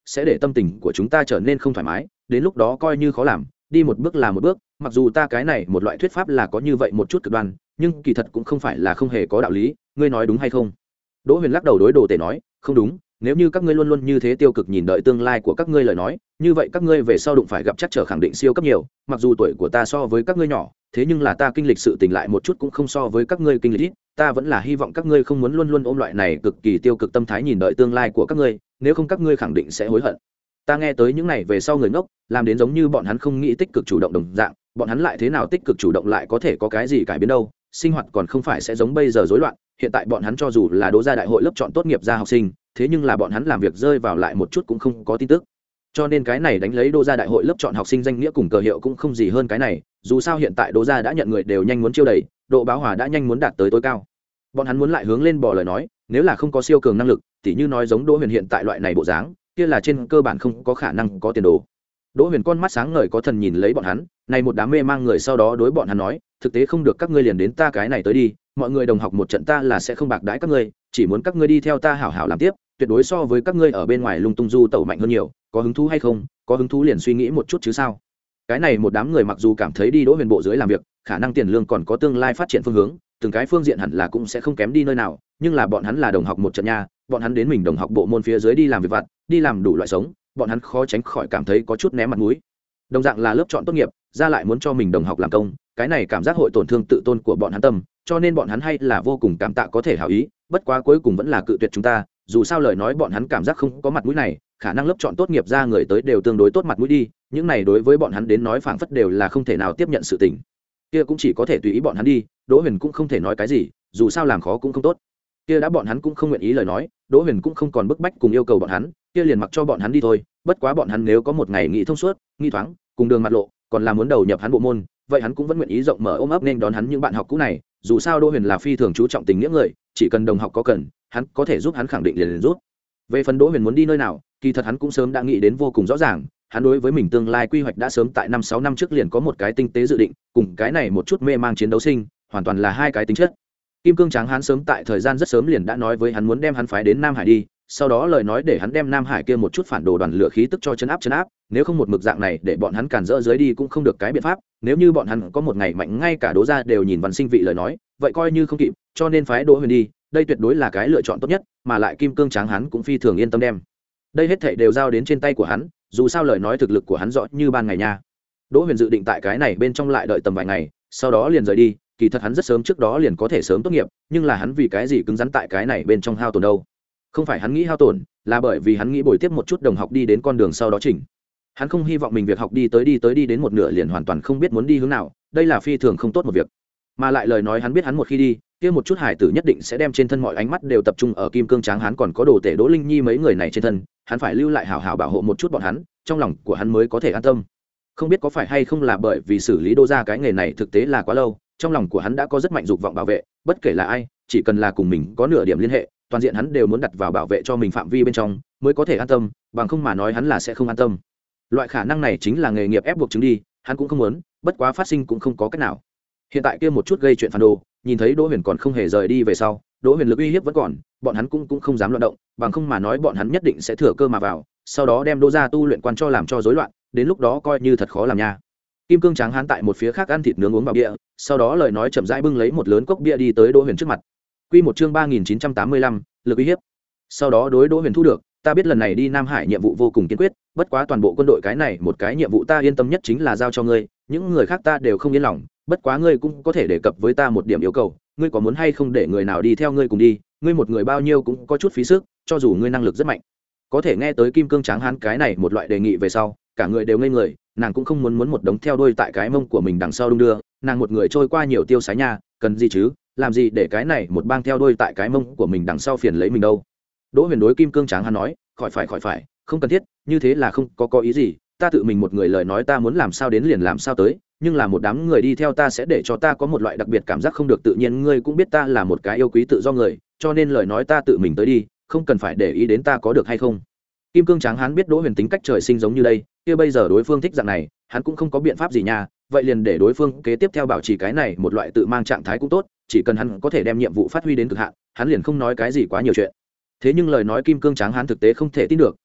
Speaker 1: sẽ để tâm tình của chúng ta trở nên không thoải mái, đến lúc đó coi như khó làm, đi một bước là một bước. Mặc dù ta cái này một loại thuyết pháp là có như vậy một chút cực đoan, nhưng kỳ thật cũng không phải là không hề có đạo lý, ngươi nói đúng hay không? Đỗ Huyền lắc đầu đối Đồ Tể nói, không đúng, nếu như các ngươi luôn luôn như thế tiêu cực nhìn đợi tương lai của các ngươi lời nói, như vậy các ngươi về sau đụng phải gặp chắc trở khẳng định siêu cấp nhiều, mặc dù tuổi của ta so với các ngươi nhỏ, thế nhưng là ta kinh lịch sự tình lại một chút cũng không so với các ngươi kinh lịch ít, ta vẫn là hy vọng các ngươi không muốn luôn luôn ôm loại này cực kỳ tiêu cực tâm thái nhìn đợi tương lai của các ngươi, nếu không các ngươi khẳng định sẽ hối hận. Ta nghe tới những này về sau người ngốc, làm đến giống như bọn hắn không nghĩ tích cực chủ động đồng dạng, bọn hắn lại thế nào tích cực chủ động lại có thể có cái gì cải biến đâu, sinh hoạt còn không phải sẽ giống bây giờ rối loạn, hiện tại bọn hắn cho dù là đỗ gia đại hội lớp chọn tốt nghiệp ra học sinh, thế nhưng là bọn hắn làm việc rơi vào lại một chút cũng không có tin tức. Cho nên cái này đánh lấy đỗ gia đại hội lớp chọn học sinh danh nghĩa cùng cờ hiệu cũng không gì hơn cái này, dù sao hiện tại đỗ gia đã nhận người đều nhanh muốn chiêu đầy, độ báo hòa đã nhanh muốn đạt tới tối cao. Bọn hắn muốn lại hướng lên bỏ lời nói, nếu là không có siêu cường năng lực, tỉ như nói giống Đỗ Huyền hiện tại loại này bộ dáng, kia là trên cơ bản không có khả năng có tiền đồ. Đỗ Huyền con mắt sáng ngời có thần nhìn lấy bọn hắn, này một đám mê mang người sau đó đối bọn hắn nói, thực tế không được các ngươi liền đến ta cái này tới đi, mọi người đồng học một trận ta là sẽ không bạc đãi các ngươi, chỉ muốn các ngươi đi theo ta hảo hảo làm tiếp, tuyệt đối so với các ngươi ở bên ngoài lung tung du tẩu mạnh hơn nhiều, có hứng thú hay không? Có hứng thú liền suy nghĩ một chút chứ sao? Cái này một đám người mặc dù cảm thấy đi Đỗ Huyền bộ dưới làm việc, khả năng tiền lương còn có tương lai phát triển phương hướng, từng cái phương diện hẳn là cũng sẽ không kém đi nơi nào, nhưng là bọn hắn là đồng học một trận nha, bọn hắn đến mình đồng học bộ môn phía dưới đi làm việc vặt, đi làm đủ loại sống, bọn hắn khó tránh khỏi cảm thấy có chút ném mặt mũi. Đồng dạng là lớp chọn tốt nghiệp, ra lại muốn cho mình đồng học làm công, cái này cảm giác hội tổn thương tự tôn của bọn hắn tâm, cho nên bọn hắn hay là vô cùng cảm tạ có thể hảo ý, bất quá cuối cùng vẫn là cự tuyệt chúng ta, dù sao lời nói bọn hắn cảm giác không có mặt mũi này, khả năng lớp chọn tốt nghiệp ra người tới đều tương đối tốt mặt mũi đi, những này đối với bọn hắn đến nói phảng phất đều là không thể nào tiếp nhận sự tình. Kia cũng chỉ có thể tùy ý bọn hắn đi, Đỗ Huyền cũng không thể nói cái gì, dù sao làm khó cũng không tốt. Kia đã bọn hắn cũng không nguyện ý lời nói, Đỗ Huyền cũng không còn bức bách cùng yêu cầu bọn hắn, kia liền mặc cho bọn hắn đi thôi, bất quá bọn hắn nếu có một ngày nghĩ thông suốt, nghĩ thoáng, cùng đường mặt lộ, còn là muốn đầu nhập hắn bộ môn, vậy hắn cũng vẫn nguyện ý rộng mở ôm ấp nên đón hắn những bạn học cũ này, dù sao Đỗ Huyền là phi thường chú trọng tình nghĩa người, chỉ cần đồng học có cần, hắn có thể giúp hắn khẳng định liền liền giúp. Về phần Đỗ Huyền muốn đi nơi nào, kỳ thật hắn cũng sớm đã nghĩ đến vô cùng rõ ràng, hắn đối với mình tương lai quy hoạch đã sớm tại năm sáu năm trước liền có một cái tinh tế dự định, cùng cái này một chút mê mang chiến đấu sinh, hoàn toàn là hai cái tính chất. Kim Cương Tráng hắn sớm tại thời gian rất sớm liền đã nói với hắn muốn đem hắn phái đến Nam Hải đi, sau đó lời nói để hắn đem Nam Hải kia một chút phản đồ đoàn lửa khí tức cho chấn áp chấn áp, nếu không một mực dạng này để bọn hắn càn rỡ dưới đi cũng không được cái biện pháp, nếu như bọn hắn có một ngày mạnh ngay cả Đỗ gia đều nhìn văn sinh vị lời nói, vậy coi như không kịp, cho nên phái Đỗ Huyền đi, đây tuyệt đối là cái lựa chọn tốt nhất, mà lại Kim Cương Tráng hắn cũng phi thường yên tâm đem. Đây hết thảy đều giao đến trên tay của hắn, dù sao lời nói thực lực của hắn rõ như ban ngày nha. Đỗ Huyền dự định tại cái này bên trong lại đợi tầm vài ngày, sau đó liền rời đi, kỳ thật hắn rất sớm trước đó liền có thể sớm tốt nghiệp, nhưng là hắn vì cái gì cứng rắn tại cái này bên trong hao tổn đâu? Không phải hắn nghĩ hao tổn, là bởi vì hắn nghĩ bồi tiếp một chút đồng học đi đến con đường sau đó chỉnh. Hắn không hy vọng mình việc học đi tới đi tới đi đến một nửa liền hoàn toàn không biết muốn đi hướng nào, đây là phi thường không tốt một việc. Mà lại lời nói hắn biết hắn một khi đi, kia một chút hải tử nhất định sẽ đem trên thân mọi ánh mắt đều tập trung ở Kim Cương Tráng hắn còn có Đồ Tể Đỗ Linh Nhi mấy người này trên thân, hắn phải lưu lại hảo hảo bảo hộ một chút bọn hắn, trong lòng của hắn mới có thể an tâm. Không biết có phải hay không là bởi vì xử lý Đỗ gia cái nghề này thực tế là quá lâu, trong lòng của hắn đã có rất mạnh dục vọng bảo vệ, bất kể là ai, chỉ cần là cùng mình có nửa điểm liên hệ, toàn diện hắn đều muốn đặt vào bảo vệ cho mình phạm vi bên trong, mới có thể an tâm, bằng không mà nói hắn là sẽ không an tâm. Loại khả năng này chính là nghề nghiệp ép buộc chứng đi, hắn cũng không muốn, bất quá phát sinh cũng không có cách nào. Hiện tại kia một chút gây chuyện phản đồ, nhìn thấy Đỗ Huyền còn không hề rời đi về sau, Đỗ Huyền lực uy hiếp vẫn còn, bọn hắn cũng cũng không dám loạn động, bằng không mà nói bọn hắn nhất định sẽ thừa cơ mà vào, sau đó đem Đỗ gia tu luyện quan cho làm cho rối loạn, đến lúc đó coi như thật khó làm nha. Kim Cương Tráng hắn tại một phía khác ăn thịt nướng uống vào bia, sau đó lời nói chậm rãi bưng lấy một lớn cốc bia đi tới Đỗ Huyền trước mặt. Quy một chương ba nghìn chín trăm tám mươi lăm, lực uy hiếp. Sau đó đối Đỗ Huyền thu được, ta biết lần này đi Nam Hải nhiệm vụ vô cùng kiên quyết, bất quá toàn bộ quân đội cái này một cái nhiệm vụ ta yên tâm nhất chính là giao cho ngươi, những người khác ta đều không yên lòng, bất quá ngươi cũng có thể đề cập với ta một điểm yêu cầu, ngươi có muốn hay không để người nào đi theo ngươi cùng đi, ngươi một người bao nhiêu cũng có chút phí sức, cho dù ngươi năng lực rất mạnh. Có thể nghe tới Kim Cương Tráng hán cái này một loại đề nghị về sau, cả người đều ngây người, nàng cũng không muốn muốn một đống theo đuôi tại cái mông của mình đằng sau đung đưa, nàng một người trôi qua nhiều tiêu sái nha, cần gì chứ, làm gì để cái này một bang theo đuôi tại cái mông của mình đằng sau phiền lấy mình đâu. Đỗ Huyền đối Kim Cương Tráng hán nói, khỏi phải khỏi phải, không cần thiết, như thế là không có có ý gì, ta tự mình một người lời nói ta muốn làm sao đến liền làm sao tới, nhưng là một đám người đi theo ta sẽ để cho ta có một loại đặc biệt cảm giác không được tự nhiên, ngươi cũng biết ta là một cái yêu quý tự do người, cho nên lời nói ta tự mình tới đi, không cần phải để ý đến ta có được hay không. Kim Cương Tráng hán biết Đỗ Huyền tính cách trời sinh giống như đây, kia bây giờ đối phương thích dạng này, hắn cũng không có biện pháp gì nha, vậy liền để đối phương kế tiếp theo bảo trì cái này một loại tự mang trạng thái cũng tốt, chỉ cần hắn có thể đem nhiệm vụ phát huy đến cực hạn, hắn liền không nói cái gì quá nhiều chuyện. Thế nhưng lời nói Kim Cương Tráng hán thực tế không thể tin được,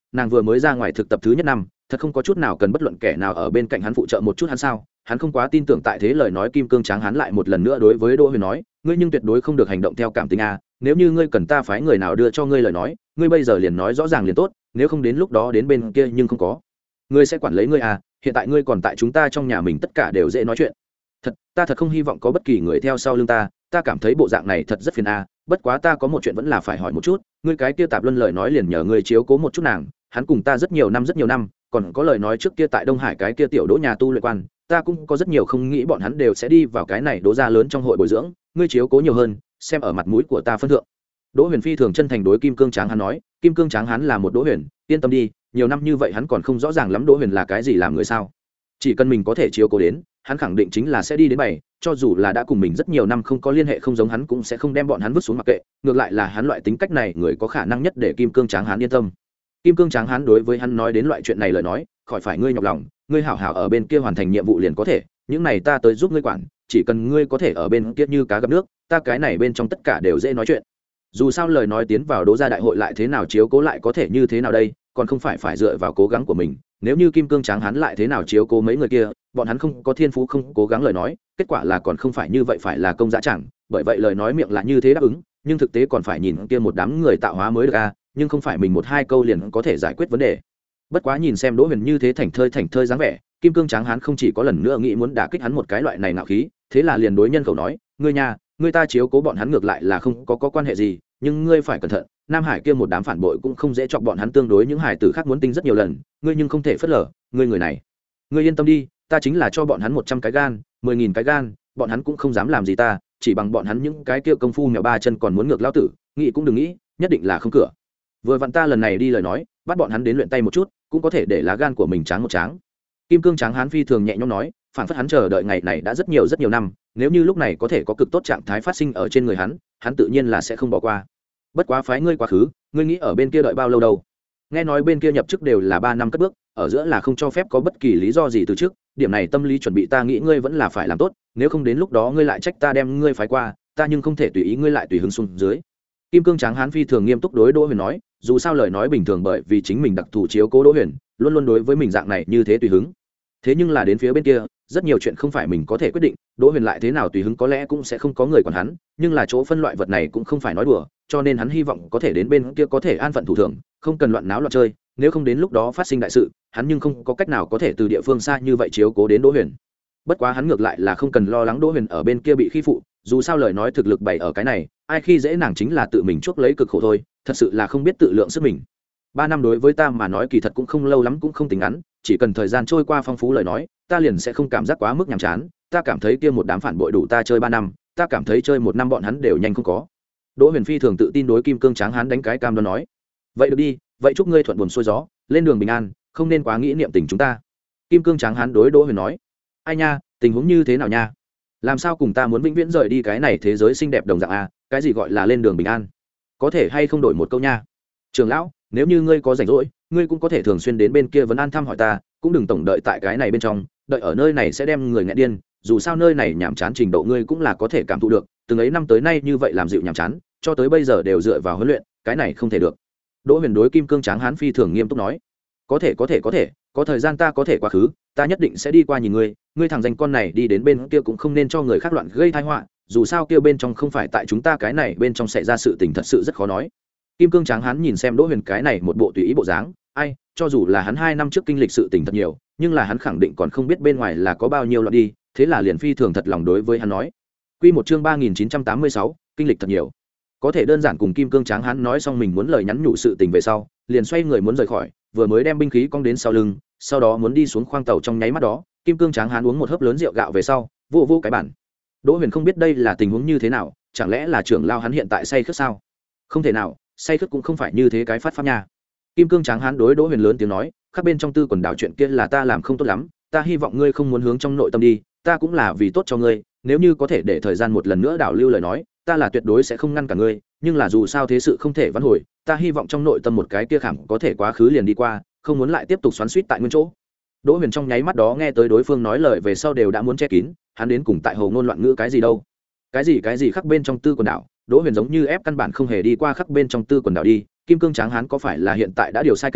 Speaker 1: nàng vừa mới ra ngoài thực tập thứ nhất năm, thật không có chút nào cần bất luận kẻ nào ở bên cạnh hắn phụ trợ một chút hắn sao? Hắn không quá tin tưởng tại thế lời nói kim cương tráng hắn lại một lần nữa đối với Đỗ Huyền nói, ngươi nhưng tuyệt đối không được hành động theo cảm tình a, nếu như ngươi cần ta phái người nào đưa cho ngươi lời nói, ngươi bây giờ liền nói rõ ràng liền tốt, nếu không đến lúc đó đến bên kia nhưng không có ngươi sẽ quản lấy ngươi à, hiện tại ngươi còn tại chúng ta trong nhà mình tất cả đều dễ nói chuyện. Thật, ta thật không hy vọng có bất kỳ người theo sau lưng ta, ta cảm thấy bộ dạng này thật rất phiền a, bất quá ta có một chuyện vẫn là phải hỏi một chút, ngươi cái kia Tạp Luân lời nói liền nhờ ngươi chiếu cố một chút nàng, hắn cùng ta rất nhiều năm rất nhiều năm, còn có lời nói trước kia tại Đông Hải cái kia tiểu Đỗ nhà tu luyện quan, ta cũng có rất nhiều không nghĩ bọn hắn đều sẽ đi vào cái này Đỗ gia lớn trong hội bồi dưỡng, ngươi chiếu cố nhiều hơn, xem ở mặt mũi của ta phân thượng. Đỗ Huyền phi thường chân thành đối Kim Cương Tráng hắn nói, Kim Cương Tráng hắn là một Đỗ Huyền, yên tâm đi, nhiều năm như vậy hắn còn không rõ ràng lắm Đỗ Huyền là cái gì làm người sao, chỉ cần mình có thể chiếu cố đến, hắn khẳng định chính là sẽ đi đến bảy, cho dù là đã cùng mình rất nhiều năm không có liên hệ không giống hắn cũng sẽ không đem bọn hắn vứt xuống mặc kệ, ngược lại là hắn loại tính cách này người có khả năng nhất để Kim Cương Tráng hắn yên tâm. Kim Cương Tráng hắn đối với hắn nói đến loại chuyện này lời nói, khỏi phải ngươi nhọc lòng, ngươi hảo hảo ở bên kia hoàn thành nhiệm vụ liền có thể, những này ta tới giúp ngươi quản, chỉ cần ngươi có thể ở bên kia như cá gặp nước, ta cái này bên trong tất cả đều dễ nói chuyện. Dù sao lời nói tiến vào Đỗ gia đại hội lại thế nào chiếu cố lại có thể như thế nào đây, còn không phải phải dựa vào cố gắng của mình, nếu như Kim Cương Tráng hắn lại thế nào chiếu cố mấy người kia, bọn hắn không có thiên phú không cố gắng lời nói, kết quả là còn không phải như vậy phải là công dã chẳng, bởi vậy lời nói miệng là như thế đáp ứng, nhưng thực tế còn phải nhìn kia một đám người tạo hóa mới được a, nhưng không phải mình một hai câu liền có thể giải quyết vấn đề. Bất quá nhìn xem Đỗ Huyền như thế thành thơi thành thơi dáng vẻ, Kim Cương Tráng hắn không chỉ có lần nữa nghĩ muốn đả kích hắn một cái loại này nạo khí, thế là liền đối nhân khẩu nói, ngươi nha, ngươi ta chiếu cố bọn hắn ngược lại là không có có quan hệ gì, nhưng ngươi phải cẩn thận, Nam Hải kia một đám phản bội cũng không dễ chọc bọn hắn tương đối những hải tử khác muốn tinh rất nhiều lần, ngươi nhưng không thể phớt lờ, ngươi người này, ngươi yên tâm đi, ta chính là cho bọn hắn một trăm cái gan, mười nghìn cái gan, bọn hắn cũng không dám làm gì ta, chỉ bằng bọn hắn những cái kia công phu mèo ba chân còn muốn ngược lao tử, nghĩ cũng đừng nghĩ, nhất định là không cửa. Vừa vặn ta lần này đi lời nói, bắt bọn hắn đến luyện tay một chút, cũng có thể để lá gan của mình tráng một tráng. Kim Cương Tráng hán phi thường nhẹ nhõm nói, phản phất hắn chờ đợi ngày này đã rất nhiều rất nhiều năm, nếu như lúc này có thể có cực tốt trạng thái phát sinh ở trên người hắn, hắn tự nhiên là sẽ không bỏ qua. Bất quá phái ngươi quá khứ, ngươi nghĩ ở bên kia đợi bao lâu đâu? Nghe nói bên kia nhập chức đều là ba năm cất bước, ở giữa là không cho phép có bất kỳ lý do gì từ trước, điểm này tâm lý chuẩn bị ta nghĩ ngươi vẫn là phải làm tốt, nếu không đến lúc đó ngươi lại trách ta đem ngươi phái qua, ta nhưng không thể tùy ý ngươi lại tùy hứng xuống dưới. Kim Cương Tráng hán phi thường nghiêm túc đối Đỗ Huyền nói, dù sao lời nói bình thường bởi vì chính mình đặc thù chiếu cố Đỗ Huyền, luôn luôn đối với mình dạng này như thế tùy hứng. Thế nhưng là đến phía bên kia, rất nhiều chuyện không phải mình có thể quyết định, Đỗ Huyền lại thế nào tùy hứng có lẽ cũng sẽ không có người quản hắn, nhưng là chỗ phân loại vật này cũng không phải nói đùa, cho nên hắn hy vọng có thể đến bên kia có thể an phận thủ thường, không cần loạn náo loạn chơi, nếu không đến lúc đó phát sinh đại sự, hắn nhưng không có cách nào có thể từ địa phương xa như vậy chiếu cố đến Đỗ Huyền. Bất quá hắn ngược lại là không cần lo lắng Đỗ Huyền ở bên kia bị khi phụ, dù sao lời nói thực lực bày ở cái này, ai khi dễ nàng chính là tự mình chuốc lấy cực khổ thôi, thật sự là không biết tự lượng sức mình. Ba năm đối với ta mà nói kỳ thật cũng không lâu lắm cũng không tính ngắn, chỉ cần thời gian trôi qua phong phú lời nói, ta liền sẽ không cảm giác quá mức nhàm chán, ta cảm thấy kia một đám phản bội đủ ta chơi ba năm, ta cảm thấy chơi một năm bọn hắn đều nhanh không có. Đỗ Huyền phi thường tự tin đối Kim Cương Tráng hán đánh cái cam đoan nói, vậy được đi, vậy chúc ngươi thuận buồm xuôi gió, lên đường bình an, không nên quá nghĩ niệm tình chúng ta. Kim Cương Tráng hán đối Đỗ Huyền nói, ai nha, tình huống như thế nào nha, làm sao cùng ta muốn vĩnh viễn rời đi cái này thế giới xinh đẹp đồng dạng à, cái gì gọi là lên đường bình an, có thể hay không đổi một câu nha. Trường lão, nếu như ngươi có rảnh rỗi, ngươi cũng có thể thường xuyên đến bên kia vấn an thăm hỏi ta, cũng đừng tổng đợi tại cái này bên trong, đợi ở nơi này sẽ đem người nghẹn điên, dù sao nơi này nhàm chán trình độ ngươi cũng là có thể cảm thụ được, từng ấy năm tới nay như vậy làm dịu nhàm chán, cho tới bây giờ đều dựa vào huấn luyện, cái này không thể được. Đỗ Huyền đối Kim Cương Tráng hán phi thường nghiêm túc nói, có thể có thể có thể, có thời gian ta có thể quá khứ, ta nhất định sẽ đi qua nhìn ngươi, ngươi thằng danh con này đi đến bên kia cũng không nên cho người khác loạn gây tai họa, dù sao kia bên trong không phải tại chúng ta cái này bên trong xảy ra sự tình thật sự rất khó nói. Kim Cương Tráng hán nhìn xem Đỗ Huyền cái này một bộ tùy ý bộ dáng, ai, cho dù là hắn hai năm trước kinh lịch sự tình thật nhiều, nhưng là hắn khẳng định còn không biết bên ngoài là có bao nhiêu loạn đi, thế là liền phi thường thật lòng đối với hắn nói. Quy một chương ba nghìn chín trăm tám mươi sáu, kinh lịch thật nhiều. Có thể đơn giản cùng Kim Cương Tráng hán nói xong mình muốn lời nhắn nhủ sự tình về sau, liền xoay người muốn rời khỏi, vừa mới đem binh khí cong đến sau lưng, sau đó muốn đi xuống khoang tàu trong nháy mắt đó, Kim Cương Tráng hán uống một hớp lớn rượu gạo về sau, vô vô cái bản. Đỗ Huyền không biết đây là tình huống như thế nào, chẳng lẽ là trưởng lao hắn hiện tại say khướt sao? Không thể nào, say khướt cũng không phải như thế cái phát pháp nha. Kim Cương Tráng hán đối Đỗ Huyền lớn tiếng nói, khác bên trong tư quần đảo chuyện kia là ta làm không tốt lắm, ta hy vọng ngươi không muốn hướng trong nội tâm đi, ta cũng là vì tốt cho ngươi, nếu như có thể để thời gian một lần nữa đảo lưu lời nói, ta là tuyệt đối sẽ không ngăn cả ngươi, nhưng là dù sao thế sự không thể vãn hồi, ta hy vọng trong nội tâm một cái kia khảm có thể quá khứ liền đi qua, không muốn lại tiếp tục xoắn xuýt tại nguyên chỗ. Đỗ Huyền trong nháy mắt đó nghe tới đối phương nói lời về sau đều đã muốn che kín, hắn đến cùng tại hồ ngôn loạn ngữ cái gì đâu? Cái gì cái gì khắc bên trong tư quần đảo, Đỗ Huyền giống như ép căn bản không hề đi qua khắc bên trong tư quần đảo đi, Kim Cương Tráng hán có phải là hiện tại đã điều sai kênh,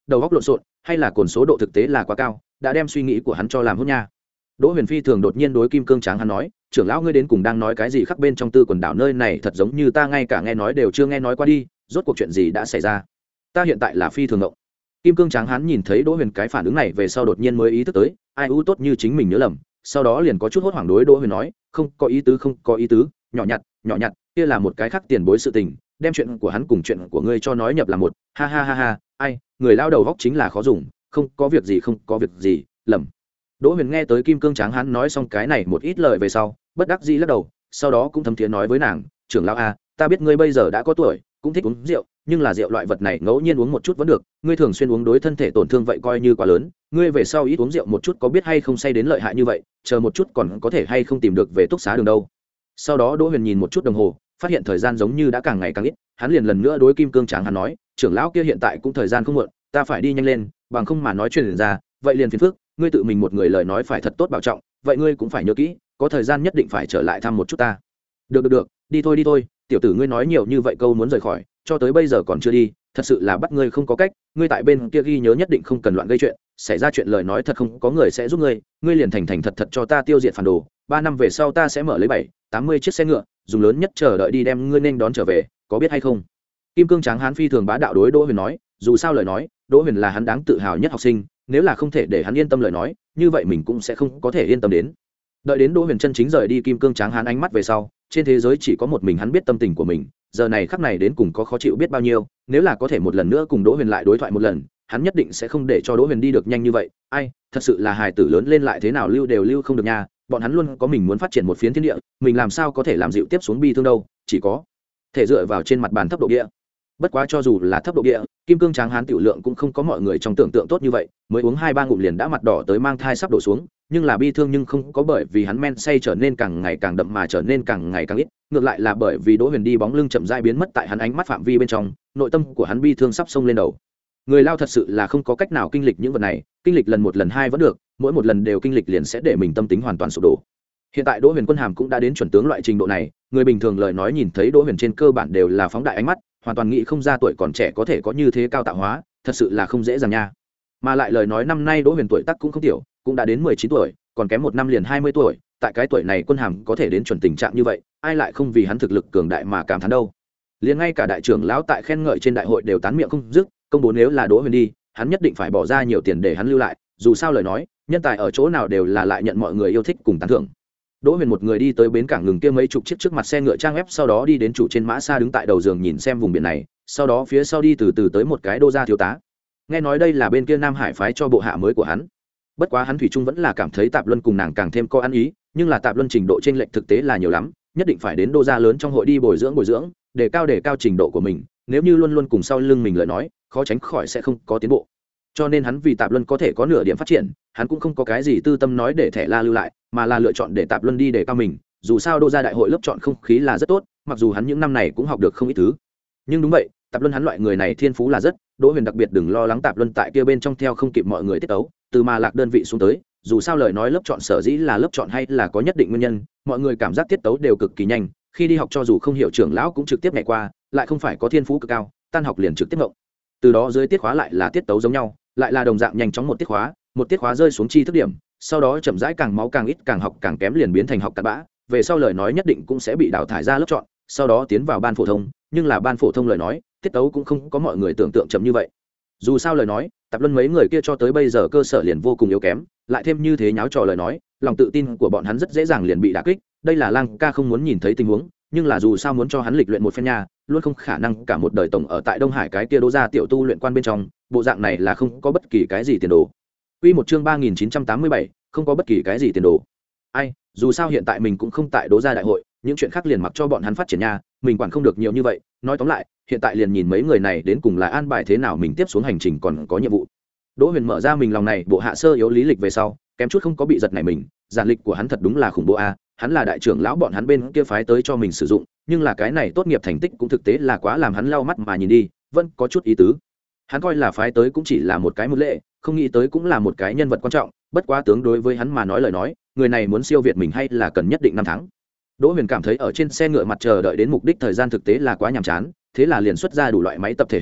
Speaker 1: đầu góc lộn xộn hay là cồn số độ thực tế là quá cao đã đem suy nghĩ của hắn cho làm hốt nha. Đỗ Huyền Phi thường đột nhiên đối Kim Cương Tráng hắn nói, trưởng lão ngươi đến cùng đang nói cái gì khắc bên trong tư quần đảo nơi này thật giống như ta ngay cả nghe nói đều chưa nghe nói qua đi, rốt cuộc chuyện gì đã xảy ra? Ta hiện tại là phi thường ngộng. Kim Cương Tráng hắn nhìn thấy Đỗ Huyền cái phản ứng này về sau đột nhiên mới ý thức tới, ai u tốt như chính mình nhớ lầm, sau đó liền có chút hốt hoảng đối Đỗ Huyền nói, không có ý tứ không có ý tứ, nhỏ nhặt, nhỏ nhặt, kia là một cái khác tiền bối sự tình, đem chuyện của hắn cùng chuyện của ngươi cho nói nhập là một, ha ha ha ha, ai, người lao đầu góc chính là khó dùng, không có việc gì không có việc gì, lầm. Đỗ Huyền nghe tới Kim Cương Tráng hắn nói xong cái này một ít lời về sau, bất đắc dĩ lắc đầu, sau đó cũng thầm thiế nói với nàng, trưởng lão a, ta biết ngươi bây giờ đã có tuổi, cũng thích uống rượu, nhưng là rượu loại vật này ngẫu nhiên uống một chút vẫn được, ngươi thường xuyên uống đối thân thể tổn thương vậy coi như quá lớn, ngươi về sau ít uống rượu một chút có biết hay không say đến lợi hại như vậy, chờ một chút còn có thể hay không tìm được về túc xá đường đâu. Sau đó Đỗ Huyền nhìn một chút đồng hồ, phát hiện thời gian giống như đã càng ngày càng ít, hắn liền lần nữa đối Kim Cương Tráng hắn nói, trưởng lão kia hiện tại cũng thời gian không muộn, ta phải đi nhanh lên, bằng không mà nói chuyện ra, vậy liền phiền phức, ngươi tự mình một người lời nói phải thật tốt bảo trọng, vậy ngươi cũng phải nhớ kỹ, có thời gian nhất định phải trở lại thăm một chút ta. Được được được, đi thôi đi thôi, tiểu tử ngươi nói nhiều như vậy câu muốn rời khỏi, cho tới bây giờ còn chưa đi, thật sự là bắt ngươi không có cách, ngươi tại bên kia ghi nhớ nhất định không cần loạn gây chuyện, xảy ra chuyện lời nói thật không có người sẽ giúp ngươi, ngươi liền thành thành thật thật cho ta tiêu diệt phản đồ, ba năm về sau ta sẽ mở lấy bảy, tám mươi chiếc xe ngựa, dùng lớn nhất chờ đợi đi đem ngươi nên đón trở về, có biết hay không? Kim Cương Tráng hán phi thường bá đạo đối Đỗ Huyền nói, dù sao lời nói, Đỗ Huyền là hắn đáng tự hào nhất học sinh, nếu là không thể để hắn yên tâm lời nói, như vậy mình cũng sẽ không có thể yên tâm đến. Đợi đến Đỗ Huyền chân chính rời đi Kim Cương Tráng hán ánh mắt về sau, trên thế giới chỉ có một mình hắn biết tâm tình của mình, giờ này khắc này đến cùng có khó chịu biết bao nhiêu, nếu là có thể một lần nữa cùng Đỗ Huyền lại đối thoại một lần, hắn nhất định sẽ không để cho Đỗ Huyền đi được nhanh như vậy. Ai, thật sự là hài tử lớn lên lại thế nào lưu đều lưu không được nha, bọn hắn luôn có mình muốn phát triển một phiến thiên địa, mình làm sao có thể làm dịu tiếp xuống bi thương đâu, chỉ có thể dựa vào trên mặt bàn thấp độ địa. Bất quá cho dù là thấp độ địa, Kim Cương Tráng hán tiểu lượng cũng không có mọi người trong tưởng tượng tốt như vậy, mới uống hai ba ngụm liền đã mặt đỏ tới mang thai sắp đổ xuống, nhưng là bi thương nhưng không có bởi vì hắn men say trở nên càng ngày càng đậm mà trở nên càng ngày càng ít, ngược lại là bởi vì Đỗ Huyền đi bóng lưng chậm rãi biến mất tại hắn ánh mắt phạm vi bên trong, nội tâm của hắn bi thương sắp xông lên đầu. Người lao thật sự là không có cách nào kinh lịch những vật này, kinh lịch lần một lần hai vẫn được, mỗi một lần đều kinh lịch liền sẽ để mình tâm tính hoàn toàn sụp đổ. Hiện tại Đỗ Huyền Quân Hàm cũng đã đến chuẩn tướng loại trình độ này, người bình thường lời nói nhìn thấy Đỗ Huyền trên cơ bản đều là phóng đại ánh mắt, hoàn toàn nghĩ không ra tuổi còn trẻ có thể có như thế cao tạo hóa, thật sự là không dễ dàng nha. Mà lại lời nói năm nay Đỗ Huyền tuổi tác cũng không tiểu, cũng đã đến mười chín tuổi, còn kém một năm liền hai mươi tuổi, tại cái tuổi này Quân Hàm có thể đến chuẩn tình trạng như vậy, ai lại không vì hắn thực lực cường đại mà cảm thán đâu. Liền ngay cả đại trưởng lão tại khen ngợi trên đại hội đều tán miệng không dứt, công bố nếu là Đỗ Huyền đi, hắn nhất định phải bỏ ra nhiều tiền để hắn lưu lại, dù sao lời nói, nhân tài ở chỗ nào đều là lại nhận mọi người yêu thích cùng tán thưởng. Đỗ Huyền một người đi tới bến cảng ngừng kia mấy chục chiếc trước mặt xe ngựa trang ép, sau đó đi đến chủ trên mã xa đứng tại đầu giường nhìn xem vùng biển này, sau đó phía sau đi từ từ tới một cái đô gia thiếu tá. Nghe nói đây là bên kia Nam Hải phái cho bộ hạ mới của hắn. Bất quá hắn thủy chung vẫn là cảm thấy Tạp Luân cùng nàng càng thêm có ăn ý, nhưng là Tạp Luân trình độ trên lệch thực tế là nhiều lắm, nhất định phải đến đô gia lớn trong hội đi bồi dưỡng bồi dưỡng, để cao để cao trình độ của mình, nếu như luôn luôn cùng sau lưng mình lời nói, khó tránh khỏi sẽ không có tiến bộ. Cho nên hắn vì Tạp Luân có thể có nửa điểm phát triển, hắn cũng không có cái gì tư tâm nói để thẻ la lưu lại, mà là lựa chọn để Tạp Luân đi để cao mình, dù sao đô gia đại hội lớp chọn không khí là rất tốt, mặc dù hắn những năm này cũng học được không ít thứ. Nhưng đúng vậy, Tạp Luân hắn loại người này thiên phú là rất, Đỗ Huyền đặc biệt đừng lo lắng Tạp Luân tại kia bên trong theo không kịp mọi người tiết tấu, từ mà lạc đơn vị xuống tới, dù sao lời nói lớp chọn sở dĩ là lớp chọn hay là có nhất định nguyên nhân, mọi người cảm giác tiết tấu đều cực kỳ nhanh, khi đi học cho dù không hiểu trưởng lão cũng trực tiếp nhảy qua, lại không phải có thiên phú cực cao, tan học liền trực tiếp ngộng. Từ đó dưới tiết khóa lại là tiết tấu giống nhau, lại là đồng dạng nhanh chóng một tiết khóa, một tiết khóa rơi xuống chi thức điểm, sau đó chậm rãi càng máu càng ít, càng học càng kém liền biến thành học cặn bã, về sau lời nói nhất định cũng sẽ bị đào thải ra lớp chọn, sau đó tiến vào ban phổ thông, nhưng là ban phổ thông lời nói, tiết tấu cũng không có mọi người tưởng tượng chậm như vậy. Dù sao lời nói, Tạp Luân mấy người kia cho tới bây giờ cơ sở liền vô cùng yếu kém, lại thêm như thế nháo trò lời nói, lòng tự tin của bọn hắn rất dễ dàng liền bị đả kích, đây là Lang ca không muốn nhìn thấy tình huống, nhưng là dù sao muốn cho hắn lịch luyện một phen nha, luôn không khả năng cả một đời tổng ở tại Đông Hải cái kia Đỗ gia tiểu tu luyện quan bên trong, bộ dạng này là không có bất kỳ cái gì tiền đồ. Quy một chương ba nghìn chín trăm tám mươi bảy, không có bất kỳ cái gì tiền đồ. Ai, dù sao hiện tại mình cũng không tại Đỗ gia đại hội, những chuyện khác liền mặc cho bọn hắn phát triển nha, mình quản không được nhiều như vậy, nói tóm lại, hiện tại liền nhìn mấy người này đến cùng là an bài thế nào mình tiếp xuống hành trình còn có nhiệm vụ. Đỗ Huyền mở ra mình lòng này bộ hạ sơ yếu lý lịch về sau, kém chút không có bị giật này mình, giản lịch của hắn thật đúng là khủng bố a, hắn là đại trưởng lão bọn hắn bên kia phái tới cho mình sử dụng, nhưng là cái này tốt nghiệp thành tích cũng thực tế là quá làm hắn lau mắt mà nhìn đi, vẫn có chút ý tứ. Hắn coi là phái tới cũng chỉ là một cái mưu lệ, không nghĩ tới cũng là một cái nhân vật quan trọng, bất quá tướng đối với hắn mà nói lời nói, người này muốn siêu việt mình hay là cần nhất định năm tháng. Đỗ Huyền cảm thấy ở trên xe ngựa mặt chờ đợi đến mục đích thời gian thực tế là quá nhàm chán, thế là liền xuất ra đủ loại máy tập thể hình,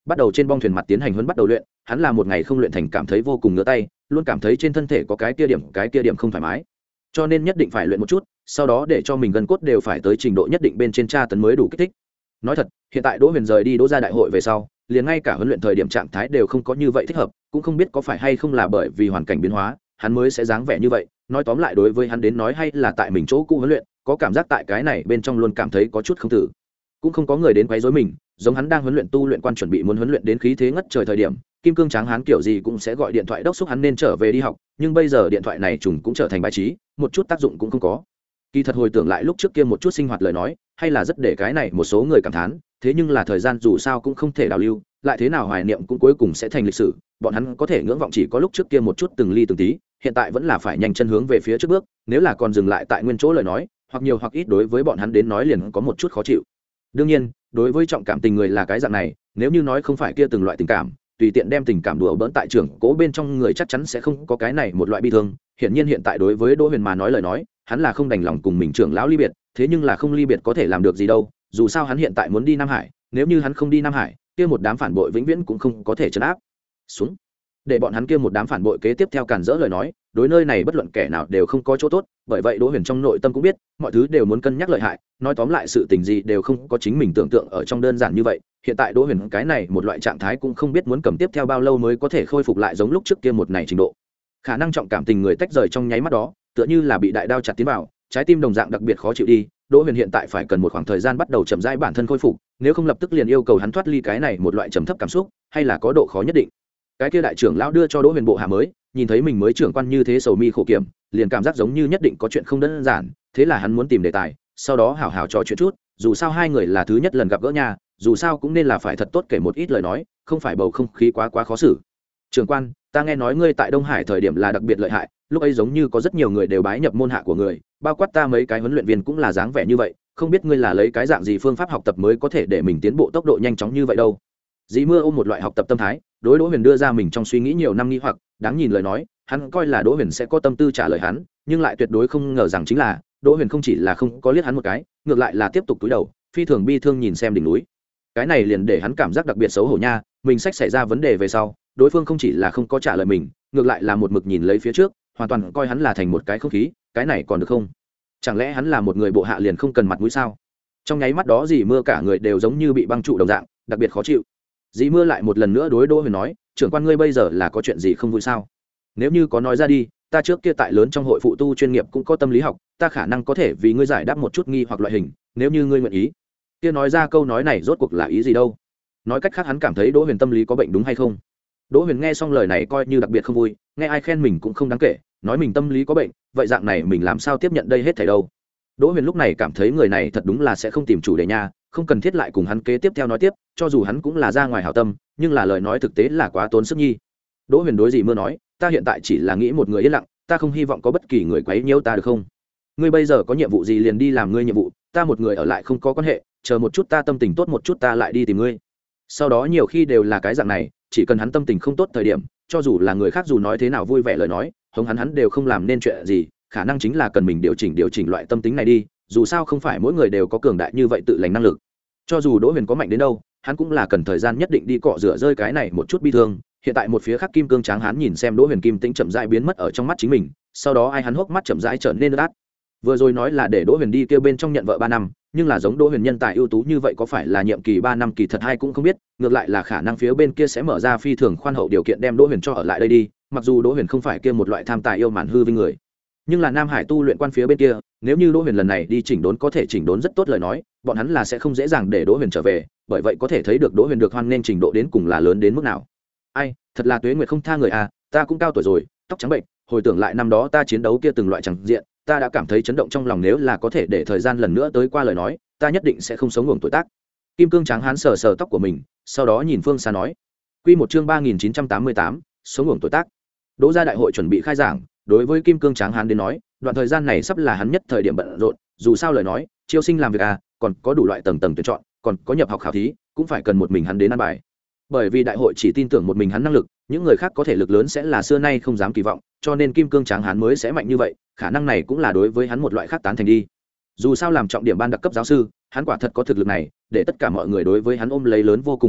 Speaker 1: bắt đầu trên bong thuyền mặt tiến hành huấn bắt đầu luyện, hắn là một ngày không luyện thành cảm thấy vô cùng ngứa tay, luôn cảm thấy trên thân thể có cái kia điểm cái kia điểm không thoải mái, cho nên nhất định phải luyện một chút, sau đó để cho mình gân cốt đều phải tới trình độ nhất định bên trên tra tấn mới đủ kích thích. Nói thật, hiện tại Đỗ Huyền rời đi Đỗ gia đại hội về sau, liền ngay cả huấn luyện thời điểm trạng thái đều không có như vậy thích hợp, cũng không biết có phải hay không là bởi vì hoàn cảnh biến hóa, hắn mới sẽ dáng vẻ như vậy. Nói tóm lại đối với hắn đến nói hay là tại mình chỗ cũ huấn luyện, có cảm giác tại cái này bên trong luôn cảm thấy có chút không tử. Cũng không có người đến quấy rối mình, giống hắn đang huấn luyện tu luyện quan chuẩn bị muốn huấn luyện đến khí thế ngất trời thời điểm, kim cương tráng hán kiểu gì cũng sẽ gọi điện thoại đốc thúc hắn nên trở về đi học, nhưng bây giờ điện thoại này trùng cũng trở thành bài trí, một chút tác dụng cũng không có. Kỳ thật hồi tưởng lại lúc trước kia một chút sinh hoạt lời nói, hay là rất để cái này một số người cảm thán, thế nhưng là thời gian dù sao cũng không thể đào lưu, lại thế nào hoài niệm cũng cuối cùng sẽ thành lịch sử, bọn hắn có thể ngưỡng vọng chỉ có lúc trước kia một chút từng ly từng tí, hiện tại vẫn là phải nhanh chân hướng về phía trước bước, nếu là còn dừng lại tại nguyên chỗ lời nói, hoặc nhiều hoặc ít đối với bọn hắn đến nói liền có một chút khó chịu. Đương nhiên, đối với trọng cảm tình người là cái dạng này, nếu như nói không phải kia từng loại tình cảm, tùy tiện đem tình cảm đùa bỡn tại trường cố bên trong người chắc chắn sẽ không có cái này một loại bi thương. Hiển nhiên hiện tại đối với Đỗ Huyền mà nói lời nói, hắn là không đành lòng cùng mình trưởng lão ly biệt, thế nhưng là không ly biệt có thể làm được gì đâu, dù sao hắn hiện tại muốn đi Nam Hải, nếu như hắn không đi Nam Hải, kia một đám phản bội vĩnh viễn cũng không có thể trấn áp xuống. Để bọn hắn kia một đám phản bội kế tiếp theo cản rỡ lời nói, đối nơi này bất luận kẻ nào đều không có chỗ tốt, bởi vậy Đỗ Huyền trong nội tâm cũng biết, mọi thứ đều muốn cân nhắc lợi hại, nói tóm lại sự tình gì đều không có chính mình tưởng tượng ở trong đơn giản như vậy. Hiện tại Đỗ Huyền cái này một loại trạng thái cũng không biết muốn cầm tiếp theo bao lâu mới có thể khôi phục lại giống lúc trước kia một này trình độ. Khả năng trọng cảm tình người tách rời trong nháy mắt đó, tựa như là bị đại đao chặt tiến vào, trái tim đồng dạng đặc biệt khó chịu đi. Đỗ Huyền hiện tại phải cần một khoảng thời gian bắt đầu chậm rãi bản thân khôi phục, nếu không lập tức liền yêu cầu hắn thoát ly cái này một loại trầm thấp cảm xúc, hay là có độ khó nhất định. Cái kia đại trưởng lão đưa cho Đỗ Huyền bộ hạ mới, nhìn thấy mình mới trưởng quan như thế sầu mi khổ kiểm, liền cảm giác giống như nhất định có chuyện không đơn giản, thế là hắn muốn tìm đề tài, sau đó hảo hảo trò chuyện chút, dù sao hai người là thứ nhất lần gặp gỡ nhà, dù sao cũng nên là phải thật tốt kể một ít lời nói, không phải bầu không khí quá quá khó xử. Trưởng quan, ta nghe nói ngươi tại Đông Hải thời điểm là đặc biệt lợi hại, lúc ấy giống như có rất nhiều người đều bái nhập môn hạ của người, bao quát ta mấy cái huấn luyện viên cũng là dáng vẻ như vậy, không biết ngươi là lấy cái dạng gì phương pháp học tập mới có thể để mình tiến bộ tốc độ nhanh chóng như vậy đâu. Dĩ Mưa ôm một loại học tập tâm thái, đối Đỗ Huyền đưa ra mình trong suy nghĩ nhiều năm nghi hoặc, đáng nhìn lời nói, hắn coi là Đỗ Huyền sẽ có tâm tư trả lời hắn, nhưng lại tuyệt đối không ngờ rằng chính là Đỗ Huyền không chỉ là không có liếc hắn một cái, ngược lại là tiếp tục cúi đầu, phi thường bi thương nhìn xem đỉnh núi. Cái này liền để hắn cảm giác đặc biệt xấu hổ nha, mình sách xảy ra vấn đề về sau, đối phương không chỉ là không có trả lời mình, ngược lại là một mực nhìn lấy phía trước, hoàn toàn coi hắn là thành một cái không khí, cái này còn được không? Chẳng lẽ hắn là một người bộ hạ liền không cần mặt mũi sao? Trong nháy mắt đó Dĩ Mưa cả người đều giống như bị băng trụ đồng dạng, đặc biệt khó chịu. Dĩ Mưa lại một lần nữa đối Đỗ Huyền nói, trưởng quan ngươi bây giờ là có chuyện gì không vui sao? Nếu như có nói ra đi, ta trước kia tại lớn trong hội phụ tu chuyên nghiệp cũng có tâm lý học, ta khả năng có thể vì ngươi giải đáp một chút nghi hoặc loại hình, nếu như ngươi nguyện ý. Kia nói ra câu nói này rốt cuộc là ý gì đâu? Nói cách khác hắn cảm thấy Đỗ Huyền tâm lý có bệnh đúng hay không? Đỗ Huyền nghe xong lời này coi như đặc biệt không vui, nghe ai khen mình cũng không đáng kể, nói mình tâm lý có bệnh, vậy dạng này mình làm sao tiếp nhận đây hết thảy đâu? Đỗ Huyền lúc này cảm thấy người này thật đúng là sẽ không tìm chủ đề nha, không cần thiết lại cùng hắn kế tiếp theo nói tiếp, cho dù hắn cũng là ra ngoài hảo tâm, nhưng là lời nói thực tế là quá tốn sức nhi. Đỗ Huyền đối Dĩ Mưa nói, ta hiện tại chỉ là nghĩ một người yên lặng, ta không hy vọng có bất kỳ người quấy nhiễu ta được không? Ngươi bây giờ có nhiệm vụ gì liền đi làm ngươi nhiệm vụ, ta một người ở lại không có quan hệ, chờ một chút ta tâm tình tốt một chút ta lại đi tìm ngươi. Sau đó nhiều khi đều là cái dạng này, chỉ cần hắn tâm tình không tốt thời điểm, cho dù là người khác dù nói thế nào vui vẻ lời nói, hống hắn hắn đều không làm nên chuyện gì, khả năng chính là cần mình điều chỉnh điều chỉnh loại tâm tính này đi, dù sao không phải mỗi người đều có cường đại như vậy tự lành năng lực. Cho dù Đỗ Huyền có mạnh đến đâu, hắn cũng là cần thời gian nhất định đi cọ rửa rơi cái này một chút bi thương. Hiện tại một phía khác kim cương tráng hắn nhìn xem Đỗ Huyền kim tĩnh chậm rãi biến mất ở trong mắt chính mình, sau đó ai hắn hốc mắt chậm rãi trở nên ướt át. Vừa rồi nói là để Đỗ Huyền đi kêu bên trong nhận vợ ba năm, nhưng là giống Đỗ Huyền nhân tài ưu tú như vậy có phải là nhiệm kỳ ba năm kỳ thật hay cũng không biết, ngược lại là khả năng phía bên kia sẽ mở ra phi thường khoan hậu điều kiện đem Đỗ Huyền cho ở lại đây đi, mặc dù Đỗ Huyền không phải kia một loại tham tài yêu mạn hư vinh người. Nhưng là Nam Hải tu luyện quan phía bên kia, nếu như Đỗ Huyền lần này đi chỉnh đốn có thể chỉnh đốn rất tốt lời nói, bọn hắn là sẽ không dễ dàng để Đỗ Huyền trở về, bởi vậy có thể thấy được Đỗ Huyền được hoan nên trình độ đến cùng là lớn đến mức nào. Ai, thật là tuế nguyệt không tha người à, ta cũng cao tuổi rồi, tóc trắng bệnh, hồi tưởng lại năm đó ta chiến đấu kia từng loại chẳng diện, ta đã cảm thấy chấn động trong lòng, nếu là có thể để thời gian lần nữa tới qua lời nói, ta nhất định sẽ không sống ngủng tuổi tác. Kim cương tráng hán sờ sờ tóc của mình, sau đó nhìn phương xa nói, quy một chương ba nghìn chín trăm tám mươi tám, sống ngủng tuổi tác. Đỗ gia đại hội chuẩn bị khai giảng, đối với kim cương tráng hán đến nói, đoạn thời gian này sắp là hắn nhất thời điểm bận rộn, dù sao lời nói, chiêu sinh làm việc à, còn có đủ loại tầng tầng tuyển chọn, còn có nhập học khảo thí, cũng phải cần một mình hắn đến ăn bài. Bởi vì đại hội chỉ tin tưởng một mình hắn năng lực, những người khác có thể lực lớn sẽ là xưa nay không dám kỳ vọng, cho nên kim cương tráng hán mới sẽ mạnh như vậy, khả năng này cũng là đối với hắn một loại khác tán thành đi. Dù sao làm trọng điểm ban đặc cấp giáo sư, hắn quả thật có thực lực này, để tất cả mọi người đối với hắn ôm lấy lớn vô cùng hy vọng,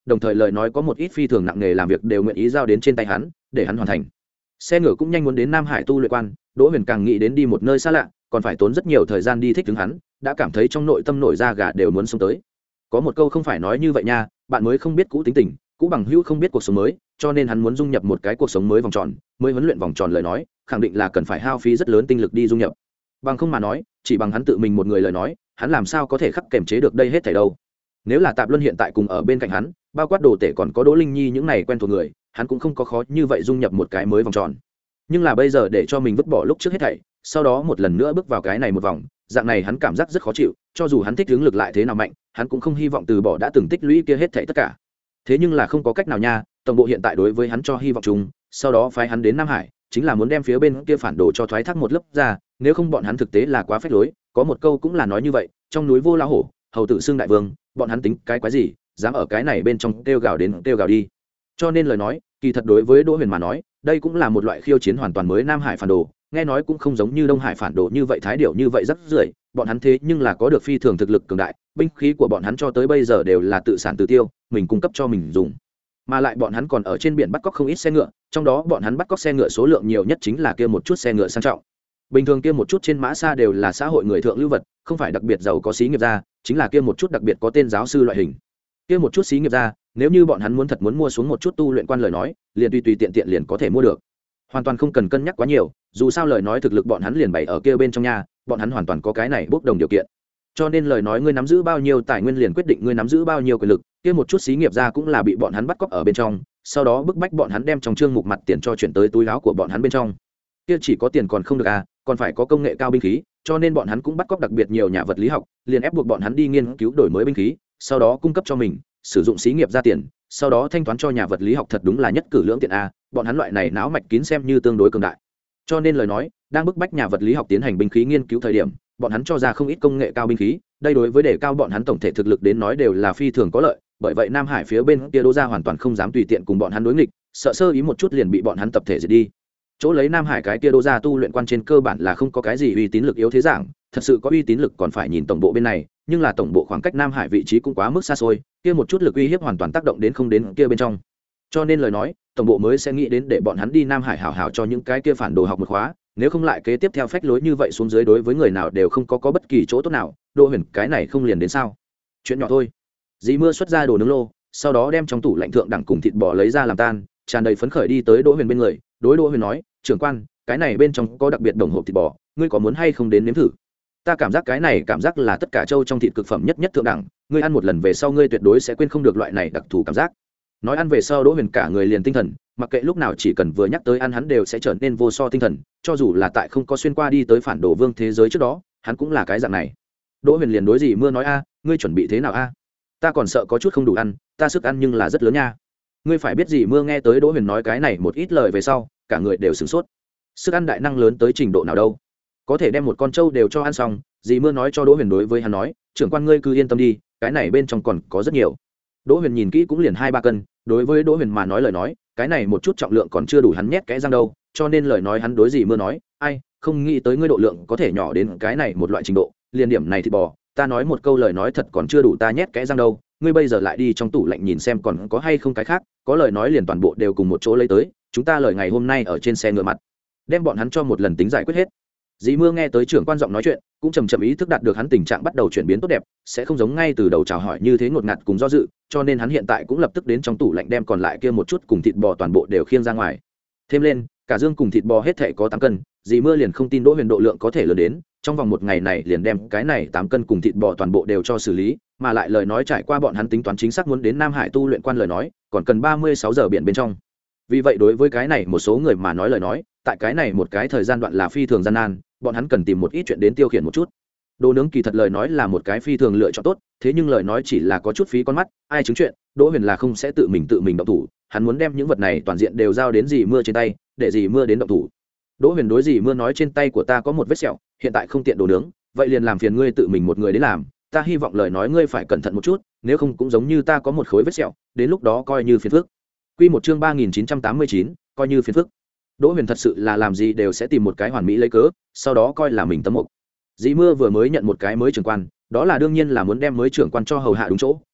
Speaker 1: đồng thời lời nói có một ít phi thường nặng nghề làm việc đều nguyện ý giao đến trên tay hắn để hắn hoàn thành. Xe ngựa cũng nhanh muốn đến Nam Hải tu luyện quan, Đỗ Huyền càng nghĩ đến đi một nơi xa lạ còn phải tốn rất nhiều thời gian đi thích ứng hắn, đã cảm thấy trong nội tâm nổi da gà đều muốn xông tới. Có một câu không phải nói như vậy nha, bạn mới không biết cũ tính tình, cũ bằng hữu không biết cuộc sống mới, cho nên hắn muốn dung nhập một cái cuộc sống mới vòng tròn, mới huấn luyện vòng tròn lời nói, khẳng định là cần phải hao phí rất lớn tinh lực đi dung nhập. Bằng không mà nói, chỉ bằng hắn tự mình một người lời nói, hắn làm sao có thể khắc kềm chế được đây hết thảy đâu. Nếu là Tạp Luân hiện tại cùng ở bên cạnh hắn, bao quát Đồ Tể còn có Đỗ Linh Nhi những này quen thuộc người, hắn cũng không có khó như vậy dung nhập một cái mới vòng tròn. Nhưng là bây giờ để cho mình vứt bỏ lúc trước hết thảy, sau đó một lần nữa bước vào cái này một vòng, dạng này hắn cảm giác rất khó chịu, cho dù hắn thích hướng lực lại thế nào mạnh, hắn cũng không hy vọng từ bỏ đã từng tích lũy kia hết thảy tất cả. Thế nhưng là không có cách nào nha, tổng bộ hiện tại đối với hắn cho hy vọng chung, sau đó phái hắn đến Nam Hải, chính là muốn đem phía bên kia phản đồ cho thoái thác một lớp ra, nếu không bọn hắn thực tế là quá phách lối, có một câu cũng là nói như vậy, trong núi vô lão hổ, hầu tự xưng đại vương, bọn hắn tính cái quái gì, dám ở cái này bên trong kêu gào đến kêu gào đi. Cho nên lời nói, kỳ thật đối với Đỗ Huyền mà nói, đây cũng là một loại khiêu chiến hoàn toàn mới Nam Hải phản đồ, nghe nói cũng không giống như Đông Hải phản đồ như vậy thái điểu như vậy rất rưởi, bọn hắn thế nhưng là có được phi thường thực lực cường đại, binh khí của bọn hắn cho tới bây giờ đều là tự sản tự tiêu, mình cung cấp cho mình dùng. Mà lại bọn hắn còn ở trên biển bắt cóc không ít xe ngựa, trong đó bọn hắn bắt cóc xe ngựa số lượng nhiều nhất chính là kia một chút xe ngựa sang trọng. Bình thường kia một chút trên mã xa đều là xã hội người thượng lưu vật, không phải đặc biệt giàu có xí nghiệp gia, chính là kia một chút đặc biệt có tên giáo sư loại hình. Kia một chút xí nghiệp gia, nếu như bọn hắn muốn thật muốn mua xuống một chút tu luyện quan lời nói, liền tùy tùy tiện tiện liền có thể mua được. Hoàn toàn không cần cân nhắc quá nhiều, dù sao lời nói thực lực bọn hắn liền bày ở kia bên trong nhà, bọn hắn hoàn toàn có cái này bốc đồng điều kiện. Cho nên lời nói ngươi nắm giữ bao nhiêu tài nguyên liền quyết định ngươi nắm giữ bao nhiêu quyền lực, kia một chút xí nghiệp gia cũng là bị bọn hắn bắt cóc ở bên trong, sau đó bức bách bọn hắn đem trong chương mục mặt tiền cho chuyển tới túi áo của bọn hắn bên trong. Kia chỉ có tiền còn không được à, còn phải có công nghệ cao binh khí, cho nên bọn hắn cũng bắt cóc đặc biệt nhiều nhà vật lý học, liền ép buộc bọn hắn đi nghiên cứu đổi mới binh khí, sau đó cung cấp cho mình, sử dụng xí nghiệp ra tiền, sau đó thanh toán cho nhà vật lý học, thật đúng là nhất cử lưỡng tiện a, bọn hắn loại này não mạch kín xem như tương đối cường đại. Cho nên lời nói, đang bức bách nhà vật lý học tiến hành binh khí nghiên cứu thời điểm, bọn hắn cho ra không ít công nghệ cao binh khí, đây đối với đề cao bọn hắn tổng thể thực lực đến nói đều là phi thường có lợi, bởi vậy Nam Hải phía bên kia Đỗ gia hoàn toàn không dám tùy tiện cùng bọn hắn đối nghịch, sợ sơ ý một chút liền bị bọn hắn tập thể diệt đi. Chỗ lấy Nam Hải cái kia Đỗ gia tu luyện quan trên cơ bản là không có cái gì uy tín lực yếu thế dạng, thật sự có uy tín lực còn phải nhìn tổng bộ bên này, nhưng là tổng bộ khoảng cách Nam Hải vị trí cũng quá mức xa xôi, kia một chút lực uy hiếp hoàn toàn tác động đến không đến kia bên trong. Cho nên lời nói, tổng bộ mới sẽ nghĩ đến để bọn hắn đi Nam Hải hảo hảo cho những cái kia phản đồ học một khóa, nếu không lại kế tiếp theo phách lối như vậy xuống dưới đối với người nào đều không có có bất kỳ chỗ tốt nào, Đỗ Huyền cái này không liền đến sao? Chuyện nhỏ thôi. Dì Mưa xuất ra đồ nướng lô, sau đó đem trong tủ lạnh thượng đẳng cùng thịt bò lấy ra làm tan, tràn đầy phấn khởi đi tới Đỗ Huyền bên người, đối Đỗ Huyền nói, trưởng quan, cái này bên trong có đặc biệt đồng hộp thịt bò, ngươi có muốn hay không đến nếm thử? Ta cảm giác cái này cảm giác là tất cả châu trong thịt cực phẩm nhất nhất thượng đẳng, ngươi ăn một lần về sau ngươi tuyệt đối sẽ quên không được loại này đặc thù cảm giác. Nói ăn về sau Đỗ Huyền cả người liền tinh thần, mặc kệ lúc nào chỉ cần vừa nhắc tới ăn hắn đều sẽ trở nên vô so tinh thần, cho dù là tại không có xuyên qua đi tới phản đồ vương thế giới trước đó, hắn cũng là cái dạng này. Đỗ Huyền liền đối Dì Mưa nói a, ngươi chuẩn bị thế nào a? Ta còn sợ có chút không đủ ăn, ta sức ăn nhưng là rất lớn nha. Ngươi phải biết Dì Mưa nghe tới Đỗ Huyền nói cái này một ít lời về sau, cả người đều sửng sốt. Sức ăn đại năng lớn tới trình độ nào đâu? Có thể đem một con trâu đều cho ăn xong. Dì Mưa nói cho Đỗ Huyền đối với hắn nói, trưởng quan ngươi cứ yên tâm đi, cái này bên trong còn có rất nhiều. Đỗ Huyền nhìn kỹ cũng liền hai ba cân, đối với Đỗ Huyền mà nói lời nói, cái này một chút trọng lượng còn chưa đủ hắn nhét kẽ răng đâu, cho nên lời nói hắn đối Dì Mưa nói, ai, không nghĩ tới ngươi độ lượng có thể nhỏ đến cái này một loại trình độ, liền điểm này thì bò, ta nói một câu lời nói thật còn chưa đủ ta nhét kẽ răng đâu, ngươi bây giờ lại đi trong tủ lạnh nhìn xem còn có hay không cái khác, có lời nói liền toàn bộ đều cùng một chỗ lấy tới, chúng ta lời ngày hôm nay ở trên xe ngựa mặt, đem bọn hắn cho một lần tính giải quyết hết. Dì Mưa nghe tới trưởng quan giọng nói chuyện, cũng chầm chậm ý thức đạt được hắn tình trạng bắt đầu chuyển biến tốt đẹp, sẽ không giống ngay từ đầu chào hỏi như thế ngột ngạt cùng do dự, cho nên hắn hiện tại cũng lập tức đến trong tủ lạnh đem còn lại kia một chút cùng thịt bò toàn bộ đều khiêng ra ngoài. Thêm lên, cả dương cùng thịt bò hết thảy có tám cân, Dì Mưa liền không tin Đỗ Huyền độ lượng có thể lớn đến, trong vòng một ngày này liền đem cái này tám cân cùng thịt bò toàn bộ đều cho xử lý, mà lại lời nói trải qua bọn hắn tính toán chính xác muốn đến Nam Hải tu luyện quan lời nói, còn cần ba mươi sáu giờ biển bên trong. Vì vậy đối với cái này một số người mà nói lời nói, tại cái này một cái thời gian đoạn là phi thường gian nan, bọn hắn cần tìm một ít chuyện đến tiêu khiển một chút. Đồ nướng kỳ thật lời nói là một cái phi thường lựa chọn tốt, thế nhưng lời nói chỉ là có chút phí con mắt, ai chứng chuyện, Đỗ Huyền là không sẽ tự mình tự mình động thủ, hắn muốn đem những vật này toàn diện đều giao đến Dì Mưa trên tay, để Dì Mưa đến động thủ. Đỗ Huyền đối Dì Mưa nói trên tay của ta có một vết sẹo, hiện tại không tiện đồ nướng, vậy liền làm phiền ngươi tự mình một người đến làm, ta hy vọng lời nói ngươi phải cẩn thận một chút, nếu không cũng giống như ta có một khối vết sẹo, đến lúc đó coi như phiền phức. Quy một chương ba nghìn chín trăm tám mươi chín, coi như phiền phức. Đỗ Huyền thật sự là làm gì đều sẽ tìm một cái hoàn mỹ lấy cớ, sau đó coi là mình tấm mục. Dì Mưa vừa mới nhận một cái mới trưởng quan, đó là đương nhiên là muốn đem mới trưởng quan cho hầu hạ đúng chỗ,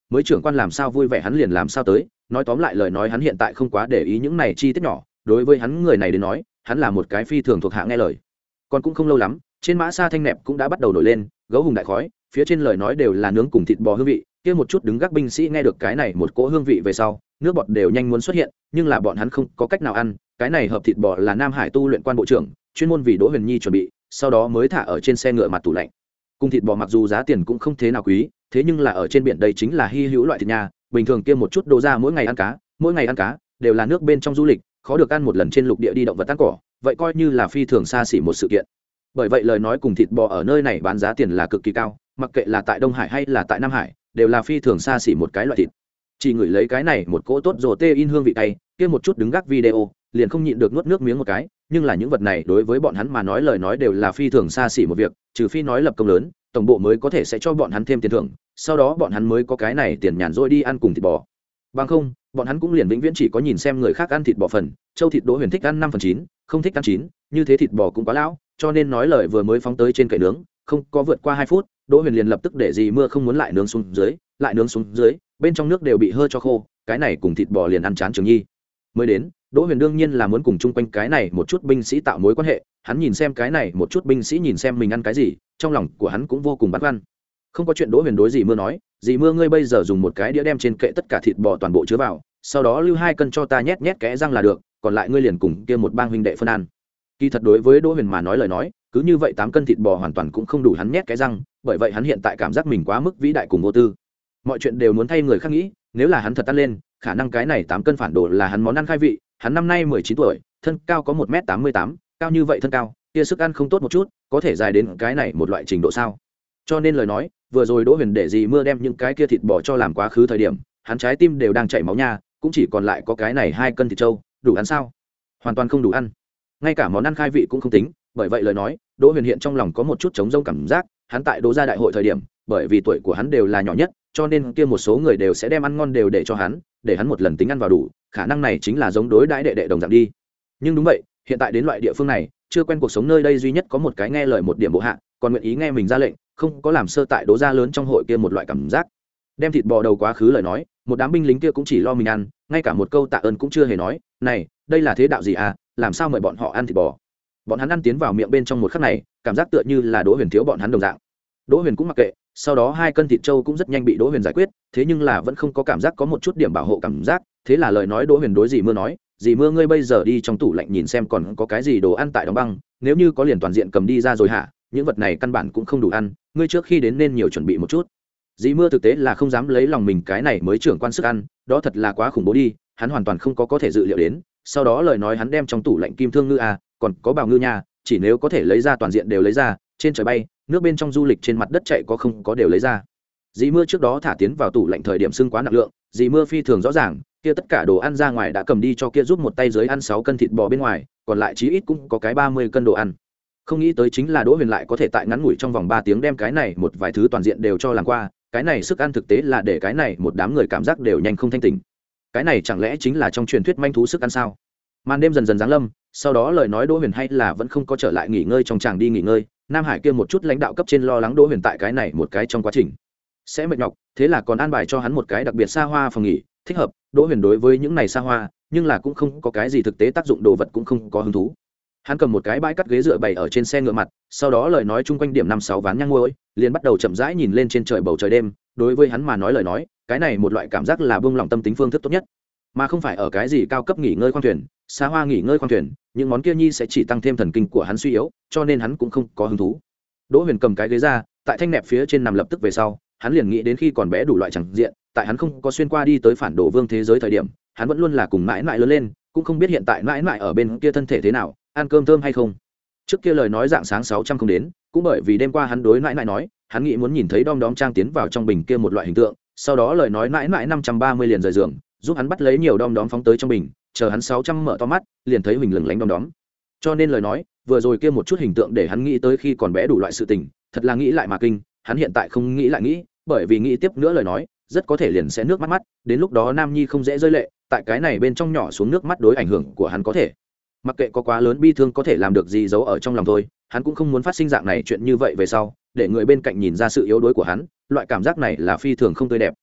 Speaker 1: mới trưởng quan làm sao vui vẻ hắn liền làm sao tới. Nói tóm lại lời nói hắn hiện tại không quá để ý những này chi tiết nhỏ, đối với hắn người này đến nói hắn là một cái phi thường thuộc hạ nghe lời. Còn cũng không lâu lắm, trên mã xa thanh nẹp cũng đã bắt đầu nổi lên, gấu hùng đại khói, phía trên lời nói đều là nướng cùng thịt bò hương vị. Kia một chút đứng gác binh sĩ nghe được cái này một cỗ hương vị về sau, nước bọt đều nhanh muốn xuất hiện, nhưng là bọn hắn không có cách nào ăn. Cái này hợp thịt bò là Nam Hải tu luyện quan bộ trưởng chuyên môn vì Đỗ Huyền Nhi chuẩn bị, sau đó mới thả ở trên xe ngựa mặt tủ lạnh. Cùng thịt bò mặc dù giá tiền cũng không thế nào quý, thế nhưng là ở trên biển đây chính là hy hữu loại thịt nha. Bình thường kia một chút đồ ra mỗi ngày ăn cá, mỗi ngày ăn cá đều là nước bên trong du lịch, khó được ăn một lần trên lục địa đi động vật ăn cỏ, vậy coi như là phi thường xa xỉ một sự kiện. Bởi vậy lời nói cùng thịt bò ở nơi này bán giá tiền là cực kỳ cao, mặc kệ là tại Đông Hải hay là tại Nam Hải, đều là phi thường xa xỉ một cái loại thịt. Chỉ ngửi lấy cái này một cỗ tốt rồi tê in hương vị cay, kia một chút đứng gác video, liền không nhịn được nuốt nước miếng một cái, nhưng là những vật này đối với bọn hắn mà nói lời nói đều là phi thường xa xỉ một việc, trừ phi nói lập công lớn, tổng bộ mới có thể sẽ cho bọn hắn thêm tiền thưởng, sau đó bọn hắn mới có cái này tiền nhàn rỗi đi ăn cùng thịt bò. Bằng không, bọn hắn cũng liền vĩnh viễn chỉ có nhìn xem người khác ăn thịt bò phần, châu thịt Đỗ Huyền thích ăn năm phần chín, không thích ăn chín, như thế thịt bò cũng quá lão, cho nên nói lời vừa mới phóng tới trên kệ nướng, không có vượt qua hai phút, Đỗ Huyền liền lập tức để dì mưa không muốn lại nướng xuống dưới, lại nướng xuống dưới, bên trong nước đều bị hơ cho khô, cái này cùng thịt bò liền ăn chán Trường Nhi. Mới đến, Đỗ Huyền đương nhiên là muốn cùng chung quanh cái này một chút binh sĩ tạo mối quan hệ, hắn nhìn xem cái này một chút binh sĩ nhìn xem mình ăn cái gì, trong lòng của hắn cũng vô cùng băn khoăn. Không có chuyện Đỗ Huyền đối dì mưa nói, dì mưa ngươi bây giờ dùng một cái đĩa đem trên kệ tất cả thịt bò toàn bộ chứa vào, sau đó lưu hai cân cho ta nhét nhét kẽ răng là được, còn lại ngươi liền cùng kia một bang huynh đệ phân ăn. Kỳ thật đối với Đỗ Huyền mà nói lời nói, cứ như vậy tám cân thịt bò hoàn toàn cũng không đủ hắn nhét kẽ răng, bởi vậy hắn hiện tại cảm giác mình quá mức vĩ đại cùng vô tư. Mọi chuyện đều muốn thay người khác nghĩ, nếu là hắn thật ăn lên, khả năng cái này tám cân phản đồ là hắn món ăn khai vị, hắn năm nay mười chín tuổi, thân cao có một mét tám mươi tám, cao như vậy thân cao, kia sức ăn không tốt một chút, có thể dài đến cái này một loại trình độ sao? Cho nên lời nói, vừa rồi Đỗ Huyền để dì mưa đem những cái kia thịt bò cho làm quá khứ thời điểm, hắn trái tim đều đang chảy máu nha, cũng chỉ còn lại có cái này hai cân thịt trâu, đủ ăn sao? Hoàn toàn không đủ ăn. Ngay cả món ăn khai vị cũng không tính, bởi vậy lời nói, Đỗ Huyền hiện trong lòng có một chút trống rỗng cảm giác, hắn tại Đỗ gia đại hội thời điểm, bởi vì tuổi của hắn đều là nhỏ nhất, cho nên kia một số người đều sẽ đem ăn ngon đều để cho hắn, để hắn một lần tính ăn vào đủ, khả năng này chính là giống đối đãi đệ đệ đồng dạng đi. Nhưng đúng vậy, hiện tại đến loại địa phương này, chưa quen cuộc sống nơi đây duy nhất có một cái nghe lời một điểm bộ hạ, còn nguyện ý nghe mình ra lệnh, không có làm sơ tại Đỗ gia lớn trong hội kia một loại cảm giác. Đem thịt bò đầu quá khứ lời nói, một đám binh lính kia cũng chỉ lo mình ăn, ngay cả một câu tạ ơn cũng chưa hề nói, này, đây là thế đạo gì à, làm sao mời bọn họ ăn thịt bò? Bọn hắn ăn tiến vào miệng bên trong một khắc này, cảm giác tựa như là Đỗ Huyền thiếu bọn hắn đồng dạng. Đỗ Huyền cũng mặc kệ, sau đó hai cân thịt trâu cũng rất nhanh bị Đỗ Huyền giải quyết, thế nhưng là vẫn không có cảm giác có một chút điểm bảo hộ cảm giác, thế là lời nói Đỗ Huyền đối dì mưa nói, dì mưa ngươi bây giờ đi trong tủ lạnh nhìn xem còn có cái gì đồ ăn tại đóng băng, nếu như có liền toàn diện cầm đi ra rồi hả, những vật này căn bản cũng không đủ ăn, ngươi trước khi đến nên nhiều chuẩn bị một chút. Dì mưa thực tế là không dám lấy lòng mình cái này mới trưởng quan sức ăn, đó thật là quá khủng bố đi, hắn hoàn toàn không có có thể dự liệu đến. Sau đó lời nói hắn đem trong tủ lạnh kim thương ngư à, còn có bào ngư nha, chỉ nếu có thể lấy ra toàn diện đều lấy ra, trên trời bay, nước bên trong du lịch trên mặt đất chạy có không có đều lấy ra. Dì mưa trước đó thả tiến vào tủ lạnh thời điểm xưng quá nặng lượng, dì mưa phi thường rõ ràng, kia tất cả đồ ăn ra ngoài đã cầm đi cho kia giúp một tay dưới ăn sáu cân thịt bò bên ngoài, còn lại chí ít cũng có cái ba mươi cân đồ ăn. Không nghĩ tới chính là Đỗ Huyền lại có thể tại ngắn ngủi trong vòng ba tiếng đem cái này một vài thứ toàn diện đều cho làm qua, cái này sức ăn thực tế là để cái này một đám người cảm giác đều nhanh không thanh tỉnh. Cái này chẳng lẽ chính là trong truyền thuyết manh thú sức ăn sao? Màn đêm dần dần giáng lâm, sau đó lời nói Đỗ Huyền hay là vẫn không có trở lại nghỉ ngơi trong tràng đi nghỉ ngơi, Nam Hải kia một chút lãnh đạo cấp trên lo lắng Đỗ Huyền tại cái này một cái trong quá trình sẽ mệt nhọc, thế là còn an bài cho hắn một cái đặc biệt xa hoa phòng nghỉ, thích hợp. Đỗ Huyền đối với những này xa hoa, nhưng là cũng không có cái gì thực tế tác dụng đồ vật cũng không có hứng thú. Hắn cầm một cái bãi cắt ghế dựa bày ở trên xe ngựa mặt, sau đó lời nói chung quanh điểm năm sáu ván nhang ngôi, liền bắt đầu chậm rãi nhìn lên trên trời bầu trời đêm. Đối với hắn mà nói lời nói, cái này một loại cảm giác là buông lỏng tâm tính phương thức tốt nhất, mà không phải ở cái gì cao cấp nghỉ ngơi khoang thuyền, xa hoa nghỉ ngơi khoang thuyền, những món kia nhi sẽ chỉ tăng thêm thần kinh của hắn suy yếu, cho nên hắn cũng không có hứng thú. Đỗ Huyền cầm cái ghế ra, tại thanh nẹp phía trên nằm lập tức về sau, hắn liền nghĩ đến khi còn bé đủ loại chẳng diện, tại hắn không có xuyên qua đi tới phản đồ vương thế giới thời điểm, hắn vẫn luôn là cùng mãi mãi lớn lên, cũng không biết hiện tại mãi mãi ở bên kia thân thể thế nào, ăn cơm thơm hay không. Trước kia lời nói dạng sáng sáu trăm không đến, cũng bởi vì đêm qua hắn đối mãi mãi nói, hắn nghĩ muốn nhìn thấy đom đóm trang tiến vào trong bình kia một loại hình tượng, sau đó lời nói mãi mãi năm trăm ba mươi liền rời giường, giúp hắn bắt lấy nhiều đom đóm phóng tới trong bình, chờ hắn sáu trăm mở to mắt, liền thấy mình lừng lánh đom đóm. Cho nên lời nói, vừa rồi kia một chút hình tượng để hắn nghĩ tới khi còn bé đủ loại sự tình, thật là nghĩ lại mà kinh, hắn hiện tại không nghĩ lại nghĩ, bởi vì nghĩ tiếp nữa lời nói, rất có thể liền sẽ nước mắt mắt, đến lúc đó Nam Nhi không dễ rơi lệ, tại cái này bên trong nhỏ xuống nước mắt đối ảnh hưởng của hắn có thể. Mặc kệ có quá lớn bi thương có thể làm được gì giấu ở trong lòng thôi, hắn cũng không muốn phát sinh dạng này chuyện như vậy về sau, để người bên cạnh nhìn ra sự yếu đuối của hắn, loại cảm giác này là phi thường không tươi đẹp.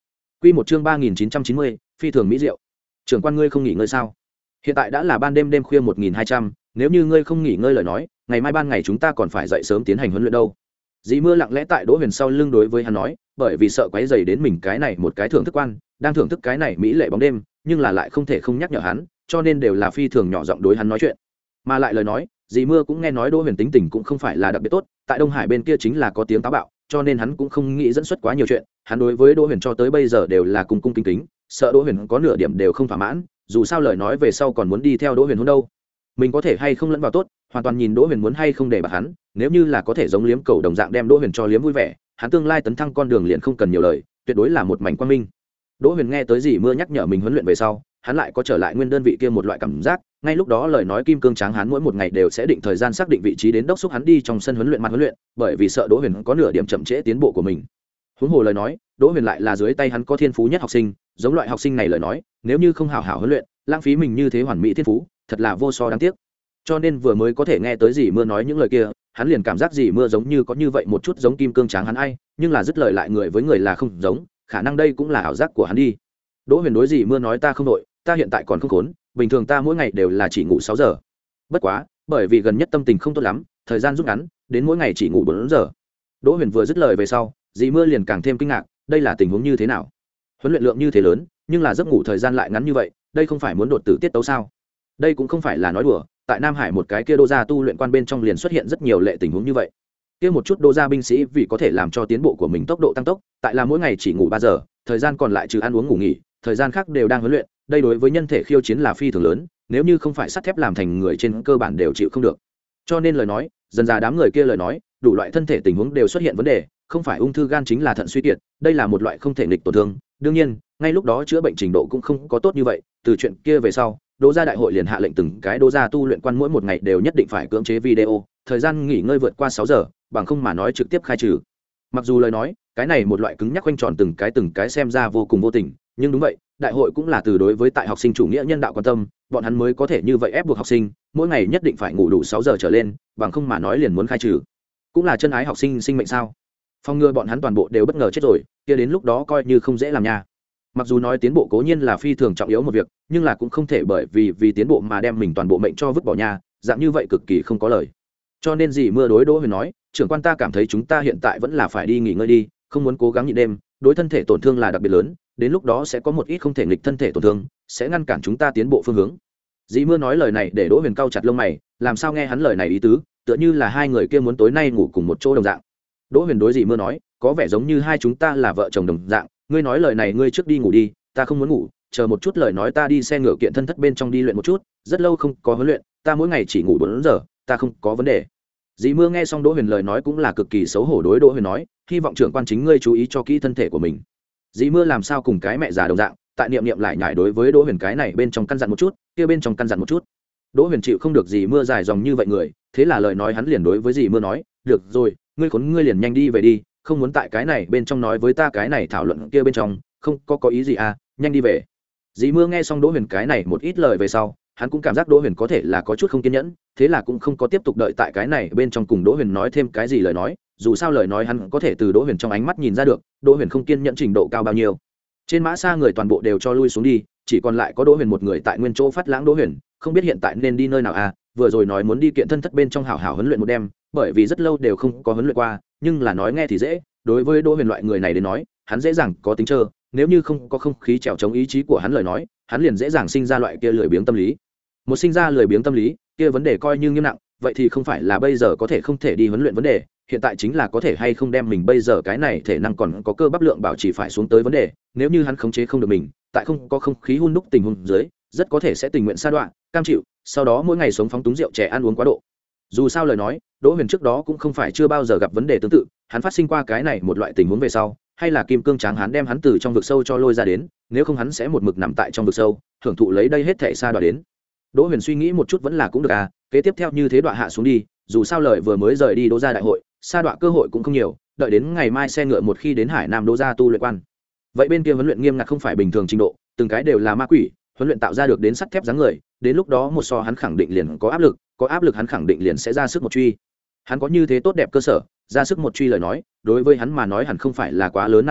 Speaker 1: Quy một chương ba nghìn chín trăm chín mươi, phi thường mỹ diệu. Trưởng quan ngươi không nghỉ ngơi sao? Hiện tại đã là ban đêm đêm khuya một nghìn hai trăm, nếu như ngươi không nghỉ ngơi lời nói, ngày mai ban ngày chúng ta còn phải dậy sớm tiến hành huấn luyện đâu. Dĩ Mưa lặng lẽ tại Đỗ Huyền sau lưng đối với hắn nói, bởi vì sợ quấy rầy đến mình cái này một cái thưởng thức quan, đang thưởng thức cái này mỹ lệ bóng đêm, nhưng là lại không thể không nhắc nhở hắn, cho nên đều là phi thường nhỏ giọng đối hắn nói chuyện. Mà lại lời nói, Dĩ Mưa cũng nghe nói Đỗ Huyền tính tình cũng không phải là đặc biệt tốt, tại Đông Hải bên kia chính là có tiếng táo bạo, cho nên hắn cũng không nghĩ dẫn xuất quá nhiều chuyện, hắn đối với Đỗ Huyền cho tới bây giờ đều là cung cung kính kính, sợ Đỗ Huyền có nửa điểm đều không thỏa mãn, dù sao lời nói về sau còn muốn đi theo Đỗ Huyền hôn đâu. Mình có thể hay không lẫn vào tốt, hoàn toàn nhìn Đỗ Huyền muốn hay không để bạc hắn, nếu như là có thể giống liếm cầu đồng dạng đem Đỗ Huyền cho liếm vui vẻ, hắn tương lai tấn thăng con đường liền không cần nhiều lời, tuyệt đối là một mảnh quang minh. Đỗ Huyền nghe tới Dĩ Mưa nhắc nhở mình huấn luyện về sau, hắn lại có trở lại nguyên đơn vị kia một loại cảm giác, ngay lúc đó lời nói kim cương tráng hắn mỗi một ngày đều sẽ định thời gian xác định vị trí đến đốc thúc hắn đi trong sân huấn luyện mặt huấn luyện, bởi vì sợ Đỗ Huyền có nửa điểm chậm trễ tiến bộ của mình. Huống hồ lời nói, Đỗ Huyền lại là dưới tay hắn có thiên phú nhất học sinh, giống loại học sinh này lời nói, nếu như không hảo hảo huấn luyện, lãng phí mình như thế hoàn mỹ thiên phú, thật là vô so đáng tiếc. Cho nên vừa mới có thể nghe tới Dĩ Mưa nói những lời kia, hắn liền cảm giác Dĩ Mưa giống như có như vậy một chút giống kim cương tráng hắn ai, nhưng là dứt lời lại người với người là không giống, khả năng đây cũng là ảo giác của hắn đi. Đỗ Huyền đối Dĩ Mưa nói ta không đội, ta hiện tại còn không khốn, bình thường ta mỗi ngày đều là chỉ ngủ sáu giờ. Bất quá, bởi vì gần nhất tâm tình không tốt lắm, thời gian rút ngắn, đến mỗi ngày chỉ ngủ bốn giờ. Đỗ Huyền vừa dứt lời về sau, Dĩ Mưa liền càng thêm kinh ngạc, đây là tình huống như thế nào? Huấn luyện lượng như thế lớn, nhưng là giấc ngủ thời gian lại ngắn như vậy, đây không phải muốn đột tử tiết tấu sao? Đây cũng không phải là nói đùa, tại Nam Hải một cái kia đô gia tu luyện quan bên trong liền xuất hiện rất nhiều lệ tình huống như vậy. Kia một chút đô gia binh sĩ vì có thể làm cho tiến bộ của mình tốc độ tăng tốc, tại là mỗi ngày chỉ ngủ ba giờ, thời gian còn lại trừ ăn uống ngủ nghỉ, thời gian khác đều đang huấn luyện, đây đối với nhân thể khiêu chiến là phi thường lớn, nếu như không phải sắt thép làm thành người trên cơ bản đều chịu không được. Cho nên lời nói, dần dà đám người kia lời nói, đủ loại thân thể tình huống đều xuất hiện vấn đề, không phải ung thư gan chính là thận suy kiệt, đây là một loại không thể nghịch tổn thương. Đương nhiên, ngay lúc đó chữa bệnh trình độ cũng không có tốt như vậy, từ chuyện kia về sau, Đỗ gia đại hội liền hạ lệnh từng cái Đỗ gia tu luyện quan mỗi một ngày đều nhất định phải cưỡng chế video, thời gian nghỉ ngơi vượt qua sáu giờ, bằng không mà nói trực tiếp khai trừ. Mặc dù lời nói, cái này một loại cứng nhắc quanh tròn từng cái từng cái xem ra vô cùng vô tình, nhưng đúng vậy, đại hội cũng là từ đối với tại học sinh chủ nghĩa nhân đạo quan tâm, bọn hắn mới có thể như vậy ép buộc học sinh, mỗi ngày nhất định phải ngủ đủ sáu giờ trở lên, bằng không mà nói liền muốn khai trừ. Cũng là chân ái học sinh sinh mệnh sao? Phòng ngừa bọn hắn toàn bộ đều bất ngờ chết rồi, kia đến lúc đó coi như không dễ làm nha. Mặc dù nói tiến bộ cố nhiên là phi thường trọng yếu một việc, nhưng là cũng không thể bởi vì vì tiến bộ mà đem mình toàn bộ mệnh cho vứt bỏ nhà, dạng như vậy cực kỳ không có lời. Cho nên Dĩ Mưa đối Đỗ Huyền nói, trưởng quan ta cảm thấy chúng ta hiện tại vẫn là phải đi nghỉ ngơi đi, không muốn cố gắng nhịn đêm, đối thân thể tổn thương là đặc biệt lớn, đến lúc đó sẽ có một ít không thể nghịch thân thể tổn thương, sẽ ngăn cản chúng ta tiến bộ phương hướng. Dĩ Mưa nói lời này để Đỗ Huyền cau chặt lông mày, làm sao nghe hắn lời này ý tứ, tựa như là hai người kia muốn tối nay ngủ cùng một chỗ đồng dạng. Đỗ Huyền đối Dĩ Mưa nói, có vẻ giống như hai chúng ta là vợ chồng đồng dạng, ngươi nói lời này ngươi trước đi ngủ đi, ta không muốn ngủ, chờ một chút lời nói ta đi xe ngựa kiện thân thất bên trong đi luyện một chút, rất lâu không có huấn luyện, ta mỗi ngày chỉ ngủ bốn giờ, ta không có vấn đề. Dĩ Mưa nghe xong Đỗ Huyền lời nói cũng là cực kỳ xấu hổ đối Đỗ Huyền nói, hy vọng trưởng quan chính ngươi chú ý cho kỹ thân thể của mình. Dĩ Mưa làm sao cùng cái mẹ già đồng dạng, tại niệm niệm lại nhải đối với Đỗ Huyền cái này bên trong căn dặn một chút, kia bên trong căn dặn một chút. Đỗ Huyền chịu không được Dĩ Mưa dài dòng như vậy người, thế là lời nói hắn liền đối với Dĩ Mưa nói, được rồi, ngươi khốn ngươi liền nhanh đi về đi, không muốn tại cái này bên trong nói với ta cái này thảo luận kia bên trong, không có có ý gì à, nhanh đi về. Dĩ Mưa nghe xong Đỗ Huyền cái này một ít lời về sau, hắn cũng cảm giác Đỗ Huyền có thể là có chút không kiên nhẫn, thế là cũng không có tiếp tục đợi tại cái này bên trong cùng Đỗ Huyền nói thêm cái gì lời nói, dù sao lời nói hắn có thể từ Đỗ Huyền trong ánh mắt nhìn ra được, Đỗ Huyền không kiên nhẫn trình độ cao bao nhiêu. Trên mã xa người toàn bộ đều cho lui xuống đi, chỉ còn lại có Đỗ Huyền một người tại nguyên chỗ phát lãng. Đỗ Huyền không biết hiện tại nên đi nơi nào à, vừa rồi nói muốn đi kiện thân thất bên trong hảo hảo huấn luyện một đêm, bởi vì rất lâu đều không có huấn luyện qua, nhưng là nói nghe thì dễ, đối với Đỗ Huyền loại người này đến nói, hắn dễ dàng có tính trơ, nếu như không có không khí trèo chống ý chí của hắn lời nói, hắn liền dễ dàng sinh ra loại kia lười biếng tâm lý. Một sinh ra lười biếng tâm lý, kia vấn đề coi như nghiêm nặng, vậy thì không phải là bây giờ có thể không thể đi huấn luyện vấn đề, hiện tại chính là có thể hay không đem mình bây giờ cái này thể năng còn có cơ bắp lượng bảo trì phải xuống tới vấn đề, nếu như hắn khống chế không được mình, tại không có không khí hun đúc tình huống dưới, rất có thể sẽ tình nguyện sa đọa, cam chịu, sau đó mỗi ngày sống phóng túng rượu chè ăn uống quá độ. Dù sao lời nói, Đỗ Huyền trước đó cũng không phải chưa bao giờ gặp vấn đề tương tự, hắn phát sinh qua cái này một loại tình huống về sau, hay là kim cương tráng hắn đem hắn từ trong vực sâu cho lôi ra đến, nếu không hắn sẽ một mực nằm tại trong vực sâu, hưởng thụ lấy đây hết thảy sa đọa đến. Đỗ Huyền suy nghĩ một chút vẫn là cũng được à, kế tiếp theo như thế đọa hạ xuống đi, dù sao lời vừa mới rời đi Đỗ gia đại hội, sa đọa cơ hội cũng không nhiều, đợi đến ngày mai xe ngựa một khi đến Hải Nam Đỗ gia tu luyện quan. Vậy bên kia huấn luyện nghiêm ngặt không phải bình thường trình độ, từng cái đều là ma quỷ, huấn luyện tạo ra được đến sắt thép dáng người, đến lúc đó một so hắn khẳng định liền có áp lực, có áp lực hắn khẳng định liền sẽ ra sức một truy. Hắn có như thế tốt đẹp cơ sở, ra sức một truy lời nói, đối với hắn mà nói hẳn không phải là quá lớn nan đề,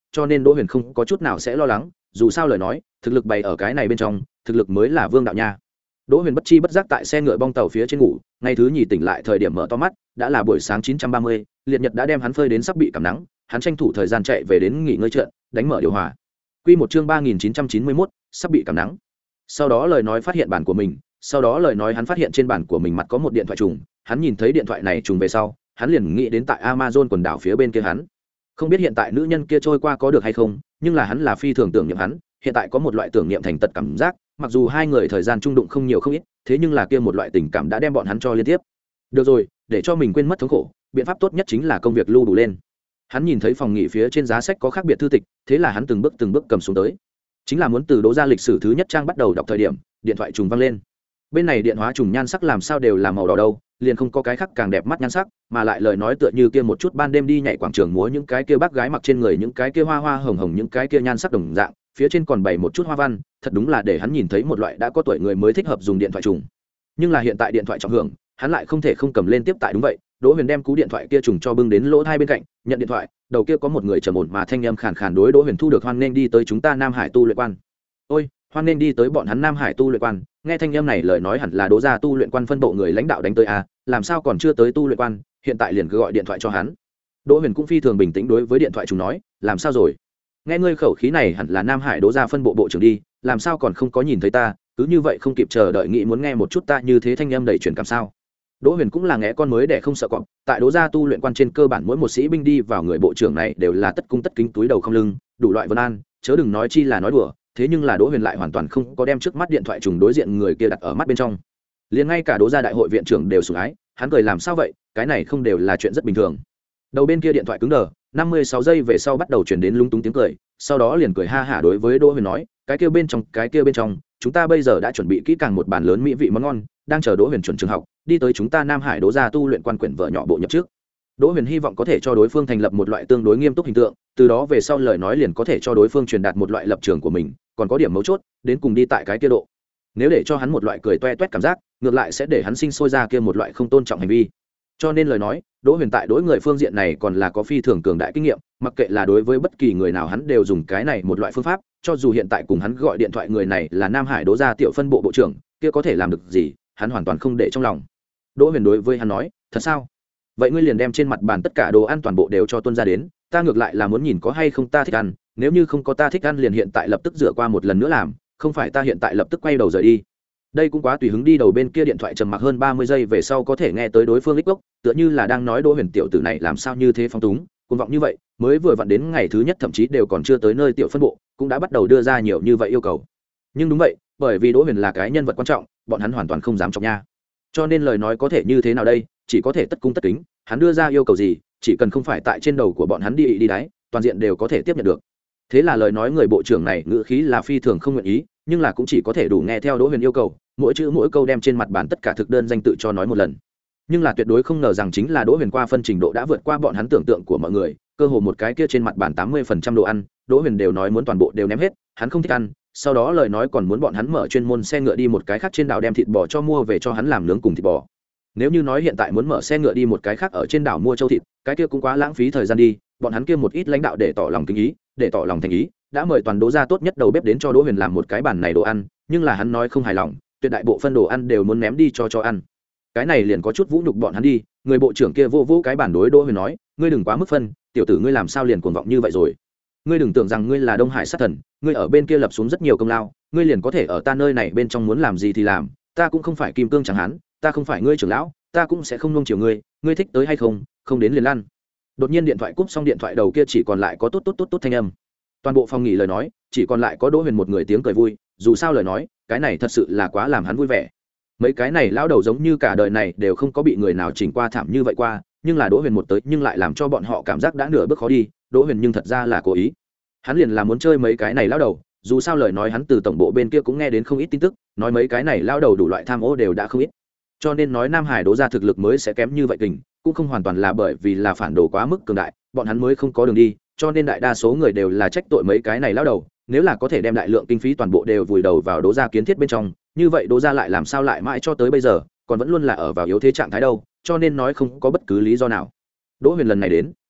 Speaker 1: cho nên Đỗ Huyền không có chút nào sẽ lo lắng, dù sao lời nói thực lực bày ở cái này bên trong, thực lực mới là vương đạo nha. Đỗ Huyền bất chi bất giác tại xe ngựa bong tàu phía trên ngủ, ngày thứ nhì tỉnh lại thời điểm mở to mắt, đã là buổi sáng chín trăm ba mươi, liệt nhật đã đem hắn phơi đến sắp bị cảm nắng, hắn tranh thủ thời gian chạy về đến nghỉ ngơi trận, đánh mở điều hòa. Quy một chương ba nghìn chín trăm chín mươi mốt, sắp bị cảm nắng. Sau đó lời nói phát hiện bản của mình, sau đó lời nói hắn phát hiện trên bản của mình mặt có một điện thoại trùng, hắn nhìn thấy điện thoại này trùng về sau, hắn liền nghĩ đến tại Amazon quần đảo phía bên kia hắn. Không biết hiện tại nữ nhân kia trôi qua có được hay không, nhưng là hắn là phi thường tưởng niệm hắn, hiện tại có một loại tưởng niệm thành tật cảm giác, mặc dù hai người thời gian chung đụng không nhiều không ít, thế nhưng là kia một loại tình cảm đã đem bọn hắn cho liên tiếp. Được rồi, để cho mình quên mất thống khổ, biện pháp tốt nhất chính là công việc lưu đủ lên. Hắn nhìn thấy phòng nghỉ phía trên giá sách có khác biệt thư tịch, thế là hắn từng bước từng bước cầm xuống tới, chính là muốn từ Đỗ gia lịch sử thứ nhất trang bắt đầu đọc thời điểm, điện thoại trùng vang lên. Bên này điện hóa trùng nhan sắc làm sao đều là màu đỏ đâu, liền không có cái khác càng đẹp mắt nhan sắc, mà lại lời nói tựa như kia một chút ban đêm đi nhảy quảng trường múa những cái kia bác gái mặc trên người những cái kia hoa hoa hồng hồng những cái kia nhan sắc đồng dạng, phía trên còn bày một chút hoa văn, thật đúng là để hắn nhìn thấy một loại đã có tuổi người mới thích hợp dùng điện thoại trùng. Nhưng là hiện tại điện thoại trọng hưởng, hắn lại không thể không cầm lên tiếp tại. Đúng vậy, Đỗ Huyền đem cú điện thoại kia trùng cho bưng đến lỗ hai bên cạnh, nhận điện thoại, đầu kia có một người trầm ổn mà thanh âm khàn khàn đối Đỗ Huyền thu được hoan nên đi tới chúng ta Nam Hải tu luyện quan. Ôi, hoan nên đi tới bọn hắn Nam Hải tu luyện quan, nghe thanh âm này lời nói hẳn là Đỗ gia tu luyện quan phân bộ người lãnh đạo đánh tới a, làm sao còn chưa tới tu luyện quan, hiện tại liền cứ gọi điện thoại cho hắn. Đỗ Huyền cũng phi thường bình tĩnh đối với điện thoại trùng nói, làm sao rồi? Nghe ngươi khẩu khí này hẳn là Nam Hải Đỗ gia phân bộ bộ trưởng đi, làm sao còn không có nhìn thấy ta, cứ như vậy không kịp chờ đợi nghĩ muốn nghe một chút ta như thế thanh âm đầy truyền cảm sao? Đỗ Huyền cũng là nghe con mới để không sợ cọp, tại Đỗ gia tu luyện quan trên cơ bản mỗi một sĩ binh đi vào người bộ trưởng này đều là tất cung tất kính túi đầu không lưng, đủ loại vân an, chớ đừng nói chi là nói đùa, thế nhưng là Đỗ Huyền lại hoàn toàn không có đem trước mắt điện thoại trùng đối diện người kia đặt ở mắt bên trong. Liền ngay cả Đỗ gia đại hội viện trưởng đều sủng ái, hắn cười làm sao vậy, cái này không đều là chuyện rất bình thường. Đầu bên kia điện thoại cứng đờ, năm mươi sáu giây về sau bắt đầu truyền đến lúng túng tiếng cười, sau đó liền cười ha hả đối với Đỗ Huyền nói, cái kia bên trong, cái kia bên trong, chúng ta bây giờ đã chuẩn bị kỹ càng một bàn lớn mỹ vị món ngon, đang chờ Đỗ Huyền chuẩn trường học, đi tới chúng ta Nam Hải Đỗ gia tu luyện quan quyển vợ nhỏ bộ nhập trước. Đỗ Huyền hy vọng có thể cho đối phương thành lập một loại tương đối nghiêm túc hình tượng, từ đó về sau lời nói liền có thể cho đối phương truyền đạt một loại lập trường của mình, còn có điểm mấu chốt, đến cùng đi tại cái kia độ. Nếu để cho hắn một loại cười toe toét cảm giác, ngược lại sẽ để hắn sinh sôi ra kia một loại không tôn trọng hành vi. Cho nên lời nói, Đỗ Huyền tại đối người phương diện này còn là có phi thường cường đại kinh nghiệm, mặc kệ là đối với bất kỳ người nào hắn đều dùng cái này một loại phương pháp, cho dù hiện tại cùng hắn gọi điện thoại người này là Nam Hải Đỗ gia tiểu phân bộ bộ trưởng, kia có thể làm được gì, hắn hoàn toàn không để trong lòng. Đỗ Huyền đối với hắn nói, thật sao? Vậy ngươi liền đem trên mặt bàn tất cả đồ ăn toàn bộ đều cho tuân ra đến, ta ngược lại là muốn nhìn có hay không ta thích ăn, nếu như không có ta thích ăn liền hiện tại lập tức rửa qua một lần nữa làm, không phải ta hiện tại lập tức quay đầu rời đi. Đây cũng quá tùy hứng đi. Đầu bên kia điện thoại trầm mặc hơn ba mươi giây về sau có thể nghe tới đối phương lích gốc, tựa như là đang nói Đỗ Huyền tiểu tử này làm sao như thế phong túng, cuồng vọng như vậy, mới vừa vặn đến ngày thứ nhất thậm chí đều còn chưa tới nơi tiểu phân bộ, cũng đã bắt đầu đưa ra nhiều như vậy yêu cầu. Nhưng đúng vậy, bởi vì Đỗ Huyền là cái nhân vật quan trọng, bọn hắn hoàn toàn không dám chọc nha. Cho nên lời nói có thể như thế nào đây, chỉ có thể tất cung tất kính, hắn đưa ra yêu cầu gì, chỉ cần không phải tại trên đầu của bọn hắn đi đi đáy, toàn diện đều có thể tiếp nhận được. Thế là lời nói người bộ trưởng này ngữ khí là phi thường không nguyện ý, nhưng là cũng chỉ có thể đủ nghe theo Đỗ Huyền yêu cầu, mỗi chữ mỗi câu đem trên mặt bàn tất cả thực đơn danh tự cho nói một lần. Nhưng là tuyệt đối không ngờ rằng chính là Đỗ Huyền qua phân trình độ đã vượt qua bọn hắn tưởng tượng của mọi người, cơ hồ một cái kia trên mặt bàn tám mươi phần trăm đồ ăn, Đỗ Huyền đều nói muốn toàn bộ đều ném hết, hắn không thích ăn, sau đó lời nói còn muốn bọn hắn mở chuyên môn xe ngựa đi một cái khác trên đảo đem thịt bò cho mua về cho hắn làm nướng cùng thịt bò. Nếu như nói hiện tại muốn mở xe ngựa đi một cái khác ở trên đảo mua châu thịt, cái kia cũng quá lãng phí thời gian đi, bọn hắn kia một ít lãnh đạo để tỏ lòng kính ý, để tỏ lòng thành ý, đã mời toàn Đỗ gia tốt nhất đầu bếp đến cho Đỗ Huyền làm một cái bàn này đồ ăn, nhưng là hắn nói không hài lòng, tuyệt đại bộ phân đồ ăn đều muốn ném đi cho cho ăn. Cái này liền có chút vũ nhục bọn hắn đi, người bộ trưởng kia vô vô cái bản đối Đỗ Huyền nói, ngươi đừng quá mức phân, tiểu tử ngươi làm sao liền cuồng vọng như vậy rồi? Ngươi đừng tưởng rằng ngươi là Đông Hải sát thần, ngươi ở bên kia lập xuống rất nhiều công lao, ngươi liền có thể ở ta nơi này bên trong muốn làm gì thì làm, ta cũng không phải kim cương chẳng hán, ta không phải ngươi trưởng lão, ta cũng sẽ không nung chiều ngươi, ngươi thích tới hay không, không đến liền lăn. Đột nhiên điện thoại cúp xong, điện thoại đầu kia chỉ còn lại có tốt tốt tốt tốt thanh âm. Toàn bộ phòng nghỉ lời nói, chỉ còn lại có Đỗ Huyền một người tiếng cười vui, dù sao lời nói, cái này thật sự là quá làm hắn vui vẻ. Mấy cái này lão đầu giống như cả đời này đều không có bị người nào chỉnh qua thảm như vậy qua, nhưng là Đỗ Huyền một tới nhưng lại làm cho bọn họ cảm giác đã nửa bước khó đi, Đỗ Huyền nhưng thật ra là cố ý. Hắn liền là muốn chơi mấy cái này lão đầu, dù sao lời nói hắn từ tổng bộ bên kia cũng nghe đến không ít tin tức, nói mấy cái này lão đầu đủ loại tham ô đều đã không ít. Cho nên nói Nam Hải Đỗ gia thực lực mới sẽ kém như vậy kình, cũng không hoàn toàn là bởi vì là phản đồ quá mức cường đại, bọn hắn mới không có đường đi, cho nên đại đa số người đều là trách tội mấy cái này lão đầu, nếu là có thể đem đại lượng kinh phí toàn bộ đều vùi đầu vào Đỗ gia kiến thiết bên trong, như vậy Đỗ gia lại làm sao lại mãi cho tới bây giờ còn vẫn luôn là ở vào yếu thế trạng thái đâu, cho nên nói không có bất cứ lý do nào. Đỗ Huyền lần này đến,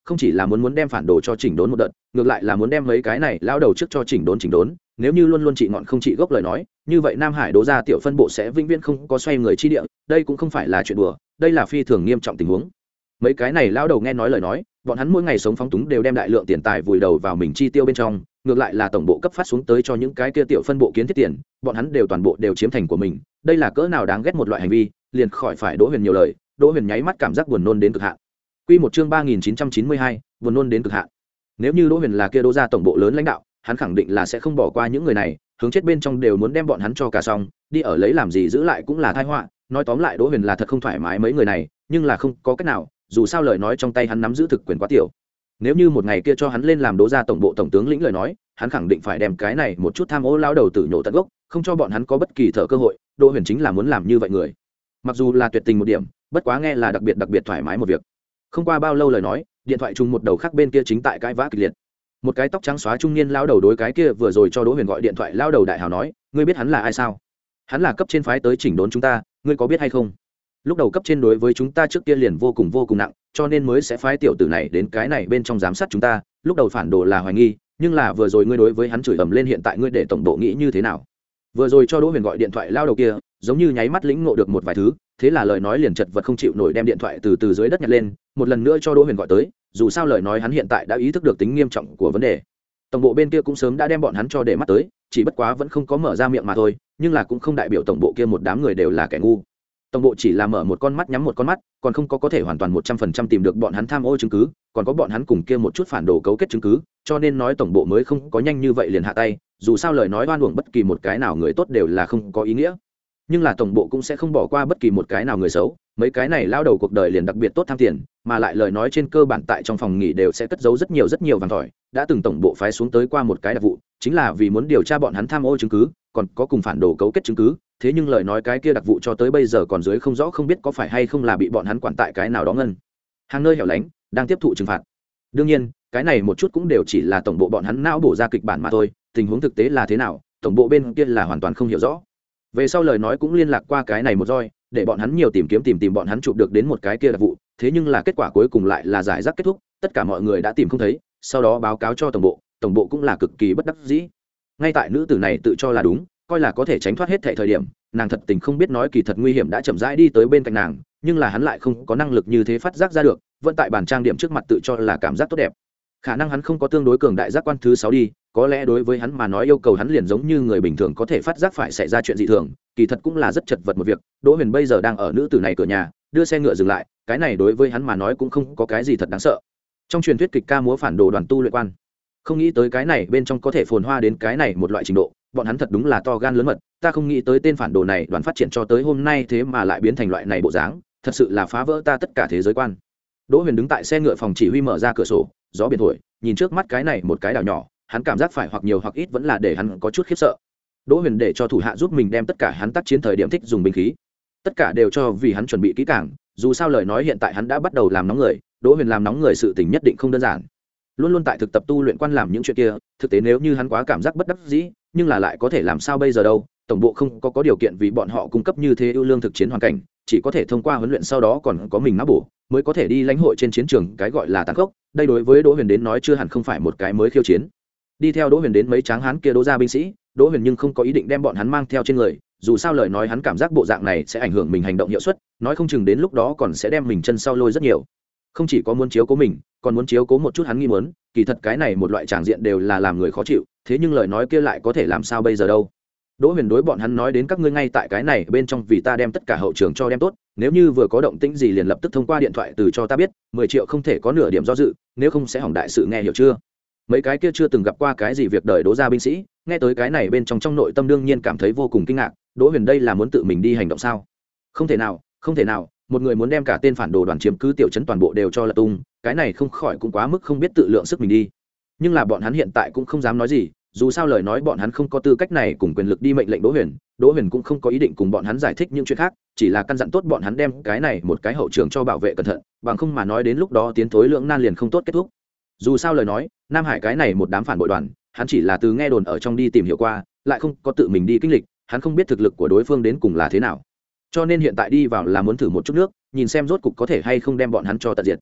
Speaker 1: không chỉ là muốn muốn đem phản đồ cho chỉnh đốn một đợt, ngược lại là muốn đem mấy cái này lao đầu trước cho chỉnh đốn chỉnh đốn. Nếu như luôn luôn trị ngọn không trị gốc lời nói, như vậy Nam Hải Đỗ gia tiểu phân bộ sẽ vĩnh viễn không có xoay người chi địa, đây cũng không phải là chuyện đùa, đây là phi thường nghiêm trọng tình huống. Mấy cái này lao đầu nghe nói lời nói, bọn hắn mỗi ngày sống phóng túng đều đem đại lượng tiền tài vùi đầu vào mình chi tiêu bên trong, ngược lại là tổng bộ cấp phát xuống tới cho những cái kia tiểu phân bộ kiến thiết tiền, bọn hắn đều toàn bộ đều chiếm thành của mình, đây là cỡ nào đáng ghét một loại hành vi, liền khỏi phải Đỗ Huyền nhiều lời, Đỗ Huyền nháy mắt cảm giác buồn nôn đến cực hạn. Quy một chương ba nghìn chín trăm chín mươi hai, buồn nôn đến cực hạn. Nếu như Đỗ Huyền là kia Đỗ gia tổng bộ lớn lãnh đạo, hắn khẳng định là sẽ không bỏ qua những người này, hướng chết bên trong đều muốn đem bọn hắn cho cả xong, đi ở lấy làm gì giữ lại cũng là tai họa. Nói tóm lại Đỗ Huyền là thật không thoải mái mấy người này, nhưng là không có cách nào, dù sao lời nói trong tay hắn nắm giữ thực quyền quá tiểu. Nếu như một ngày kia cho hắn lên làm Đỗ gia tổng bộ tổng tướng lĩnh lời nói, hắn khẳng định phải đem cái này một chút tham ô lao đầu tử nhổ tận gốc, không cho bọn hắn có bất kỳ thở cơ hội. Đỗ Huyền chính là muốn làm như vậy người, mặc dù là tuyệt tình một điểm, bất quá nghe là đặc biệt đặc biệt thoải mái một việc. Không qua bao lâu lời nói, điện thoại chung một đầu khác bên kia chính tại cãi vã kịch liệt. Một cái tóc trắng xóa trung niên lao đầu đối cái kia vừa rồi cho Đỗ Huyền gọi điện thoại lao đầu đại hào nói, ngươi biết hắn là ai sao? Hắn là cấp trên phái tới chỉnh đốn chúng ta, ngươi có biết hay không? Lúc đầu cấp trên đối với chúng ta trước kia liền vô cùng vô cùng nặng, cho nên mới sẽ phái tiểu tử này đến cái này bên trong giám sát chúng ta. Lúc đầu phản đồ là hoài nghi, nhưng là vừa rồi ngươi đối với hắn chửi ầm lên, hiện tại ngươi để tổng bộ nghĩ như thế nào? Vừa rồi cho Đỗ Huyền gọi điện thoại lao đầu kia, giống như nháy mắt lĩnh ngộ được một vài thứ, thế là lời nói liền chật vật không chịu nổi đem điện thoại từ từ dưới đất nhặt lên, một lần nữa cho Đỗ Huyền gọi tới, dù sao lời nói hắn hiện tại đã ý thức được tính nghiêm trọng của vấn đề. Tổng bộ bên kia cũng sớm đã đem bọn hắn cho để mắt tới, chỉ bất quá vẫn không có mở ra miệng mà thôi, nhưng là cũng không đại biểu tổng bộ kia một đám người đều là kẻ ngu. Tổng bộ chỉ là mở một con mắt nhắm một con mắt, còn không có có thể hoàn toàn một trăm phần trăm tìm được bọn hắn tham ô chứng cứ, còn có bọn hắn cùng kia một chút phản đồ cấu kết chứng cứ, cho nên nói tổng bộ mới không có nhanh như vậy liền hạ tay, dù sao lời nói oan uổng bất kỳ một cái nào người tốt đều là không có ý nghĩa. Nhưng là tổng bộ cũng sẽ không bỏ qua bất kỳ một cái nào người xấu, mấy cái này lao đầu cuộc đời liền đặc biệt tốt tham tiền, mà lại lời nói trên cơ bản tại trong phòng nghỉ đều sẽ cất giấu rất nhiều rất nhiều vàng tỏi, đã từng tổng bộ phái xuống tới qua một cái đặc vụ, chính là vì muốn điều tra bọn hắn tham ô chứng cứ, còn có cùng phản đồ cấu kết chứng cứ, thế nhưng lời nói cái kia đặc vụ cho tới bây giờ còn dưới không rõ, không biết có phải hay không là bị bọn hắn quản tại cái nào đó ngân hàng nơi hẻo lánh đang tiếp thụ trừng phạt. Đương nhiên cái này một chút cũng đều chỉ là tổng bộ bọn hắn não bổ ra kịch bản mà thôi, tình huống thực tế là thế nào tổng bộ bên kia là hoàn toàn không hiểu rõ. Về sau lời nói cũng liên lạc qua cái này một roi, để bọn hắn nhiều tìm kiếm tìm tìm bọn hắn chụp được đến một cái kia đặc vụ, thế nhưng là kết quả cuối cùng lại là giải rác kết thúc, tất cả mọi người đã tìm không thấy, sau đó báo cáo cho tổng bộ, tổng bộ cũng là cực kỳ bất đắc dĩ. Ngay tại nữ tử này tự cho là đúng, coi là có thể tránh thoát hết thảy thời điểm, nàng thật tình không biết nói kỳ thật nguy hiểm đã chậm rãi đi tới bên cạnh nàng, nhưng là hắn lại không có năng lực như thế phát giác ra được, vẫn tại bàn trang điểm trước mặt tự cho là cảm giác tốt đẹp. Khả năng hắn không có tương đối cường đại giác quan thứ sáu đi, có lẽ đối với hắn mà nói yêu cầu hắn liền giống như người bình thường có thể phát giác phải xảy ra chuyện dị thường, kỳ thật cũng là rất chật vật một việc. Đỗ Huyền bây giờ đang ở nữ tử này cửa nhà, đưa xe ngựa dừng lại, cái này đối với hắn mà nói cũng không có cái gì thật đáng sợ. Trong truyền thuyết kịch ca múa phản đồ đoàn tu luyện quan, không nghĩ tới cái này bên trong có thể phồn hoa đến cái này một loại trình độ, bọn hắn thật đúng là to gan lớn mật, ta không nghĩ tới tên phản đồ này đoàn phát triển cho tới hôm nay thế mà lại biến thành loại này bộ dáng, thật sự là phá vỡ ta tất cả thế giới quan. Đỗ Huyền đứng tại xe ngựa phòng chỉ huy mở ra cửa sổ, gió biển thổi, nhìn trước mắt cái này một cái đảo nhỏ, hắn cảm giác phải hoặc nhiều hoặc ít vẫn là để hắn có chút khiếp sợ. Đỗ Huyền để cho thủ hạ giúp mình đem tất cả hắn tác chiến thời điểm thích dùng binh khí, tất cả đều cho vì hắn chuẩn bị kỹ càng, dù sao lời nói hiện tại hắn đã bắt đầu làm nóng người, Đỗ Huyền làm nóng người sự tình nhất định không đơn giản. Luôn luôn tại thực tập tu luyện quan làm những chuyện kia, thực tế nếu như hắn quá cảm giác bất đắc dĩ, nhưng là lại có thể làm sao bây giờ đâu, tổng bộ không có có điều kiện vì bọn họ cung cấp như thế ưu lương thực chiến hoàn cảnh, chỉ có thể thông qua huấn luyện sau đó còn có mình não bổ, mới có thể đi lãnh hội trên chiến trường cái gọi là tàn khốc, đây đối với Đỗ Huyền đến nói chưa hẳn không phải một cái mới khiêu chiến. Đi theo Đỗ Huyền đến mấy tráng hán kia Đỗ gia binh sĩ, Đỗ Huyền nhưng không có ý định đem bọn hắn mang theo trên người, dù sao lời nói hắn cảm giác bộ dạng này sẽ ảnh hưởng mình hành động hiệu suất, nói không chừng đến lúc đó còn sẽ đem mình chân sau lôi rất nhiều. Không chỉ có muốn chiếu cố mình, còn muốn chiếu cố một chút hắn nghi muốn, kỳ thật cái này một loại tràng diện đều là làm người khó chịu, thế nhưng lời nói kia lại có thể làm sao bây giờ đâu. Đỗ Huyền đối bọn hắn nói đến các ngươi ngay tại cái này bên trong vì ta đem tất cả hậu trường cho đem tốt, nếu như vừa có động tĩnh gì liền lập tức thông qua điện thoại từ cho ta biết, mười triệu không thể có nửa điểm do dự, nếu không sẽ hỏng đại sự, nghe hiểu chưa? Mấy cái kia chưa từng gặp qua cái gì việc đời Đỗ gia binh sĩ, nghe tới cái này bên trong trong nội tâm đương nhiên cảm thấy vô cùng kinh ngạc, Đỗ Huyền đây là muốn tự mình đi hành động sao? Không thể nào, không thể nào, một người muốn đem cả tên phản đồ đoàn chiếm cứ tiểu trấn toàn bộ đều cho lật tung, cái này không khỏi cũng quá mức không biết tự lượng sức mình đi. Nhưng là bọn hắn hiện tại cũng không dám nói gì, dù sao lời nói bọn hắn không có tư cách này cùng quyền lực đi mệnh lệnh Đỗ Huyền, Đỗ Huyền cũng không có ý định cùng bọn hắn giải thích những chuyện khác, chỉ là căn dặn tốt bọn hắn đem cái này một cái hậu trường cho bảo vệ cẩn thận, bằng không mà nói đến lúc đó tiến thối lưỡng nan liền không tốt kết thúc. Dù sao lời nói, Nam Hải cái này một đám phản bội đoàn, hắn chỉ là từ nghe đồn ở trong đi tìm hiểu qua, lại không có tự mình đi kinh lịch, hắn không biết thực lực của đối phương đến cùng là thế nào. Cho nên hiện tại đi vào là muốn thử một chút nước, nhìn xem rốt cục có thể hay không đem bọn hắn cho tận diệt.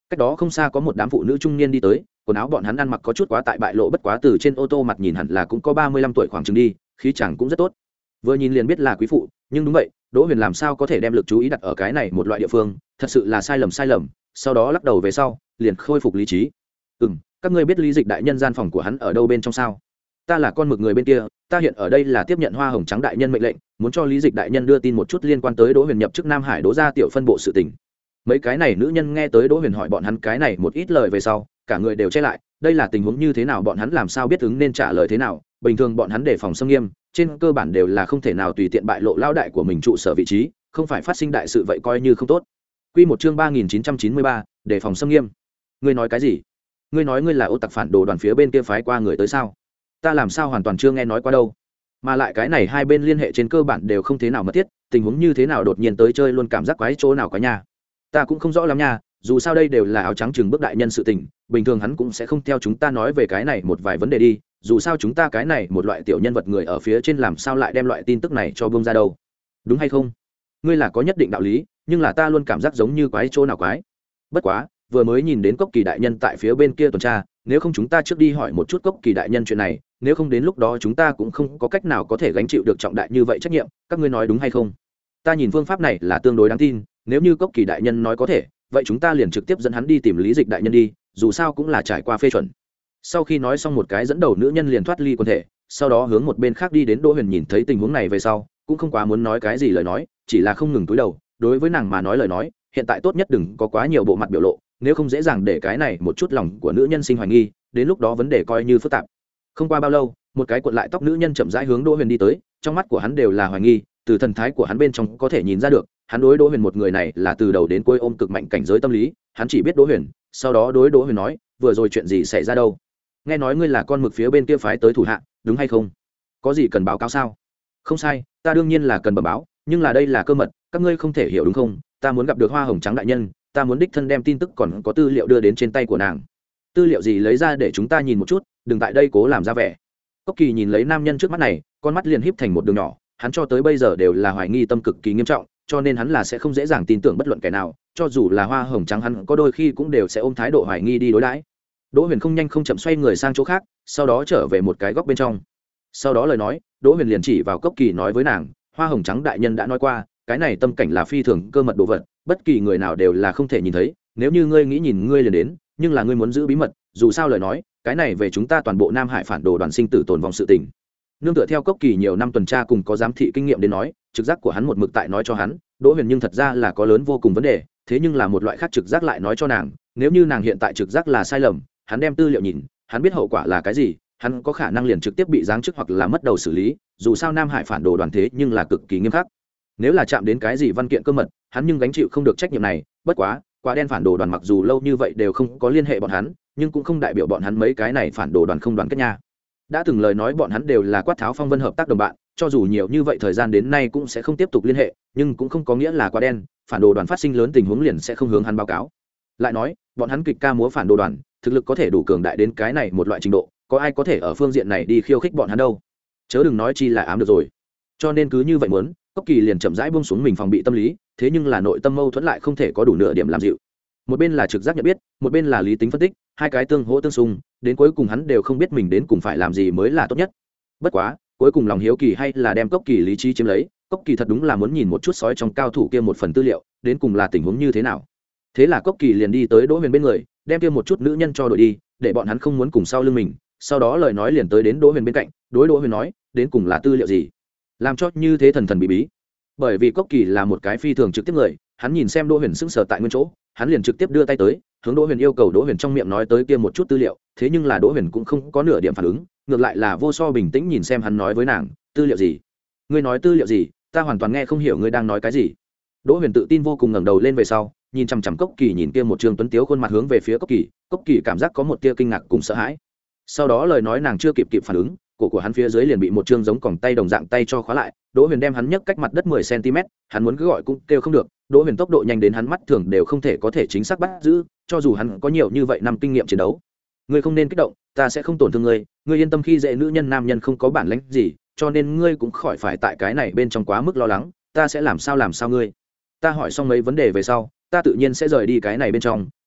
Speaker 1: cách đó không xa có một đám phụ nữ trung niên đi tới, quần áo bọn hắn ăn mặc có chút quá tại bại lộ, bất quá từ trên ô tô mặt nhìn hẳn là cũng có ba mươi lăm tuổi khoảng chừng đi, khí chàng cũng rất tốt, vừa nhìn liền biết là quý phụ. Nhưng đúng vậy, Đỗ Huyền làm sao có thể đem lực chú ý đặt ở cái này một loại địa phương, thật sự là sai lầm sai lầm. Sau đó lắc đầu về sau liền khôi phục lý trí. Ừm, các ngươi biết Lý Dịch đại nhân gian phòng của hắn ở đâu bên trong sao? Ta là con mực người bên kia, ta hiện ở đây là tiếp nhận Hoa Hồng Trắng đại nhân mệnh lệnh, muốn cho Lý Dịch đại nhân đưa tin một chút liên quan tới Đỗ Huyền nhập chức Nam Hải Đỗ gia tiểu phân bộ sự tình. Mấy cái này nữ nhân nghe tới Đỗ Huyền hỏi bọn hắn cái này một ít lời về sau, cả người đều che lại, đây là tình huống như thế nào bọn hắn làm sao biết ứng nên trả lời thế nào. Bình thường bọn hắn đề phòng xâm nghiêm, trên cơ bản đều là không thể nào tùy tiện bại lộ lao đại của mình trụ sở vị trí, không phải phát sinh đại sự vậy coi như không tốt. Quy một chương ba nghìn chín trăm chín mươi ba, đề phòng xâm nghiêm. Ngươi nói cái gì? Ngươi nói ngươi là ô tặc phản đồ đoàn phía bên kia phái qua người tới sao? Ta làm sao hoàn toàn chưa nghe nói qua đâu. Mà lại cái này hai bên liên hệ trên cơ bản đều không thế nào mật thiết, tình huống như thế nào đột nhiên tới chơi luôn cảm giác quái chỗ nào quái nha. Ta cũng không rõ lắm nha, dù sao đây đều là áo trắng chừng bước đại nhân sự tình, bình thường hắn cũng sẽ không theo chúng ta nói về cái này một vài vấn đề đi, dù sao chúng ta cái này một loại tiểu nhân vật người ở phía trên làm sao lại đem loại tin tức này cho bông ra đâu, đúng hay không? Ngươi là có nhất định đạo lý, nhưng là ta luôn cảm giác giống như quái chỗ nào quái. Bất quá vừa mới nhìn đến Cốc Kỳ đại nhân tại phía bên kia tuần tra, nếu không chúng ta trước đi hỏi một chút Cốc Kỳ đại nhân chuyện này, nếu không đến lúc đó chúng ta cũng không có cách nào có thể gánh chịu được trọng đại như vậy trách nhiệm, các ngươi nói đúng hay không? Ta nhìn phương pháp này là tương đối đáng tin, nếu như Cốc Kỳ đại nhân nói có thể, vậy chúng ta liền trực tiếp dẫn hắn đi tìm Lý Dịch đại nhân đi, dù sao cũng là trải qua phê chuẩn. Sau khi nói xong, một cái dẫn đầu nữ nhân liền thoát ly quần thể, sau đó hướng một bên khác đi đến. Đỗ Huyền nhìn thấy tình huống này về sau, cũng không quá muốn nói cái gì lời nói, chỉ là không ngừng cúi đầu. Đối với nàng mà nói lời nói, hiện tại tốt nhất đừng có quá nhiều bộ mặt biểu lộ, nếu không dễ dàng để cái này một chút lòng của nữ nhân sinh hoài nghi, đến lúc đó vấn đề coi như phức tạp. Không qua bao lâu, một cái cuộn lại tóc nữ nhân chậm rãi hướng Đỗ Huyền đi tới, trong mắt của hắn đều là hoài nghi, từ thần thái của hắn bên trong có thể nhìn ra được, hắn đối Đỗ Huyền một người này là từ đầu đến cuối ôm cực mạnh cảnh giới tâm lý, hắn chỉ biết Đỗ Huyền. Sau đó đối Đỗ Huyền nói, vừa rồi chuyện gì xảy ra đâu? Nghe nói ngươi là con mực phía bên kia phái tới thủ hạ, đúng hay không? Có gì cần báo cáo sao? Không sai, ta đương nhiên là cần bẩm báo, nhưng là đây là cơ mật, các ngươi không thể hiểu đúng không? Ta muốn gặp được Hoa Hồng Trắng đại nhân, ta muốn đích thân đem tin tức còn có tư liệu đưa đến trên tay của nàng. Tư liệu gì lấy ra để chúng ta nhìn một chút, đừng tại đây cố làm ra vẻ. Cốc Kỳ nhìn lấy nam nhân trước mắt này, con mắt liền híp thành một đường nhỏ, hắn cho tới bây giờ đều là hoài nghi tâm cực kỳ nghiêm trọng, cho nên hắn là sẽ không dễ dàng tin tưởng bất luận kẻ nào, cho dù là Hoa Hồng Trắng hắn có đôi khi cũng đều sẽ ôm thái độ hoài nghi đi đối đãi. Đỗ Huyền không nhanh không chậm xoay người sang chỗ khác, sau đó trở về một cái góc bên trong. Sau đó lời nói, Đỗ Huyền liền chỉ vào Cốc Kỳ nói với nàng, Hoa Hồng Trắng đại nhân đã nói qua, cái này tâm cảnh là phi thường cơ mật đồ vật, bất kỳ người nào đều là không thể nhìn thấy, nếu như ngươi nghĩ nhìn ngươi liền đến, nhưng là ngươi muốn giữ bí mật, dù sao lời nói, cái này về chúng ta toàn bộ Nam Hải phản đồ đoàn sinh tử tồn vong sự tình. Nương tựa theo Cốc Kỳ nhiều năm tuần tra cùng có giám thị kinh nghiệm đến nói, trực giác của hắn một mực tại nói cho hắn, Đỗ Huyền nhưng thật ra là có lớn vô cùng vấn đề, thế nhưng là một loại khác trực giác lại nói cho nàng, nếu như nàng hiện tại trực giác là sai lầm, hắn đem tư liệu nhìn, hắn biết hậu quả là cái gì, hắn có khả năng liền trực tiếp bị giáng chức hoặc là mất đầu xử lý, dù sao Nam Hải phản đồ đoàn thế nhưng là cực kỳ nghiêm khắc. Nếu là chạm đến cái gì văn kiện cơ mật, hắn nhưng gánh chịu không được trách nhiệm này. Bất quá, quả đen phản đồ đoàn mặc dù lâu như vậy đều không có liên hệ bọn hắn, nhưng cũng không đại biểu bọn hắn mấy cái này phản đồ đoàn không đoàn kết nha. Đã từng lời nói bọn hắn đều là quát tháo phong vân hợp tác đồng bạn, cho dù nhiều như vậy thời gian đến nay cũng sẽ không tiếp tục liên hệ, nhưng cũng không có nghĩa là quả đen phản đồ đoàn phát sinh lớn tình huống liền sẽ không hướng hắn báo cáo. Lại nói, bọn hắn kịch ca múa phản đồ đoàn, thực lực có thể đủ cường đại đến cái này một loại trình độ, có ai có thể ở phương diện này đi khiêu khích bọn hắn đâu, chớ đừng nói chi là ám được rồi. Cho nên cứ như vậy muốn, Cốc Kỳ liền chậm rãi buông xuống mình phòng bị tâm lý, thế nhưng là nội tâm mâu thuẫn lại không thể có đủ nửa điểm làm dịu. Một bên là trực giác nhận biết, một bên là lý tính phân tích, hai cái tương hỗ tương xung, đến cuối cùng hắn đều không biết mình đến cùng phải làm gì mới là tốt nhất. Bất quá, cuối cùng lòng hiếu kỳ hay là đem Cốc Kỳ lý trí chiếm lấy, Cốc Kỳ thật đúng là muốn nhìn một chút sói trong cao thủ kia một phần tư liệu, đến cùng là tình huống như thế nào. Thế là Cốc Kỳ liền đi tới Đỗ Huyền bên người, đem kia một chút nữ nhân cho đội đi, để bọn hắn không muốn cùng sau lưng mình. Sau đó lời nói liền tới đến Đỗ Huyền bên cạnh, đối Đỗ Huyền nói, đến cùng là tư liệu gì, làm cho như thế thần thần bí bí. Bởi vì Cốc Kỳ là một cái phi thường trực tiếp người, hắn nhìn xem Đỗ Huyền sững sờ tại nguyên chỗ, hắn liền trực tiếp đưa tay tới, hướng Đỗ Huyền yêu cầu Đỗ Huyền trong miệng nói tới kia một chút tư liệu, thế nhưng là Đỗ Huyền cũng không có nửa điểm phản ứng, ngược lại là vô so bình tĩnh nhìn xem hắn nói với nàng, tư liệu gì? Ngươi nói tư liệu gì? Ta hoàn toàn nghe không hiểu ngươi đang nói cái gì. Đỗ Huyền tự tin vô cùng ngẩng đầu lên về sau, nhìn chằm chằm Cốc Kỳ nhìn kia một trường tuấn tiếu khuôn mặt hướng về phía Cốc Kỳ, Cốc Kỳ cảm giác có một tia kinh ngạc cùng sợ hãi. Sau đó lời nói nàng chưa kịp kịp phản ứng, cổ của hắn phía dưới liền bị một chương giống còng tay đồng dạng tay cho khóa lại. Đỗ Huyền đem hắn nhấc cách mặt đất mười xăng-ti-mét, hắn muốn cứ gọi cũng kêu không được. Đỗ Huyền tốc độ nhanh đến hắn mắt thường đều không thể có thể chính xác bắt giữ, cho dù hắn có nhiều như vậy năm kinh nghiệm chiến đấu. Ngươi không nên kích động, ta sẽ không tổn thương ngươi, ngươi yên tâm, khi dễ nữ nhân nam nhân không có bản lĩnh gì, cho nên ngươi cũng khỏi phải tại cái này bên trong quá mức lo lắng, ta sẽ làm sao làm sao ngươi. Ta hỏi xong mấy vấn đề về sau, ta tự nhiên sẽ rời đi cái này bên trong,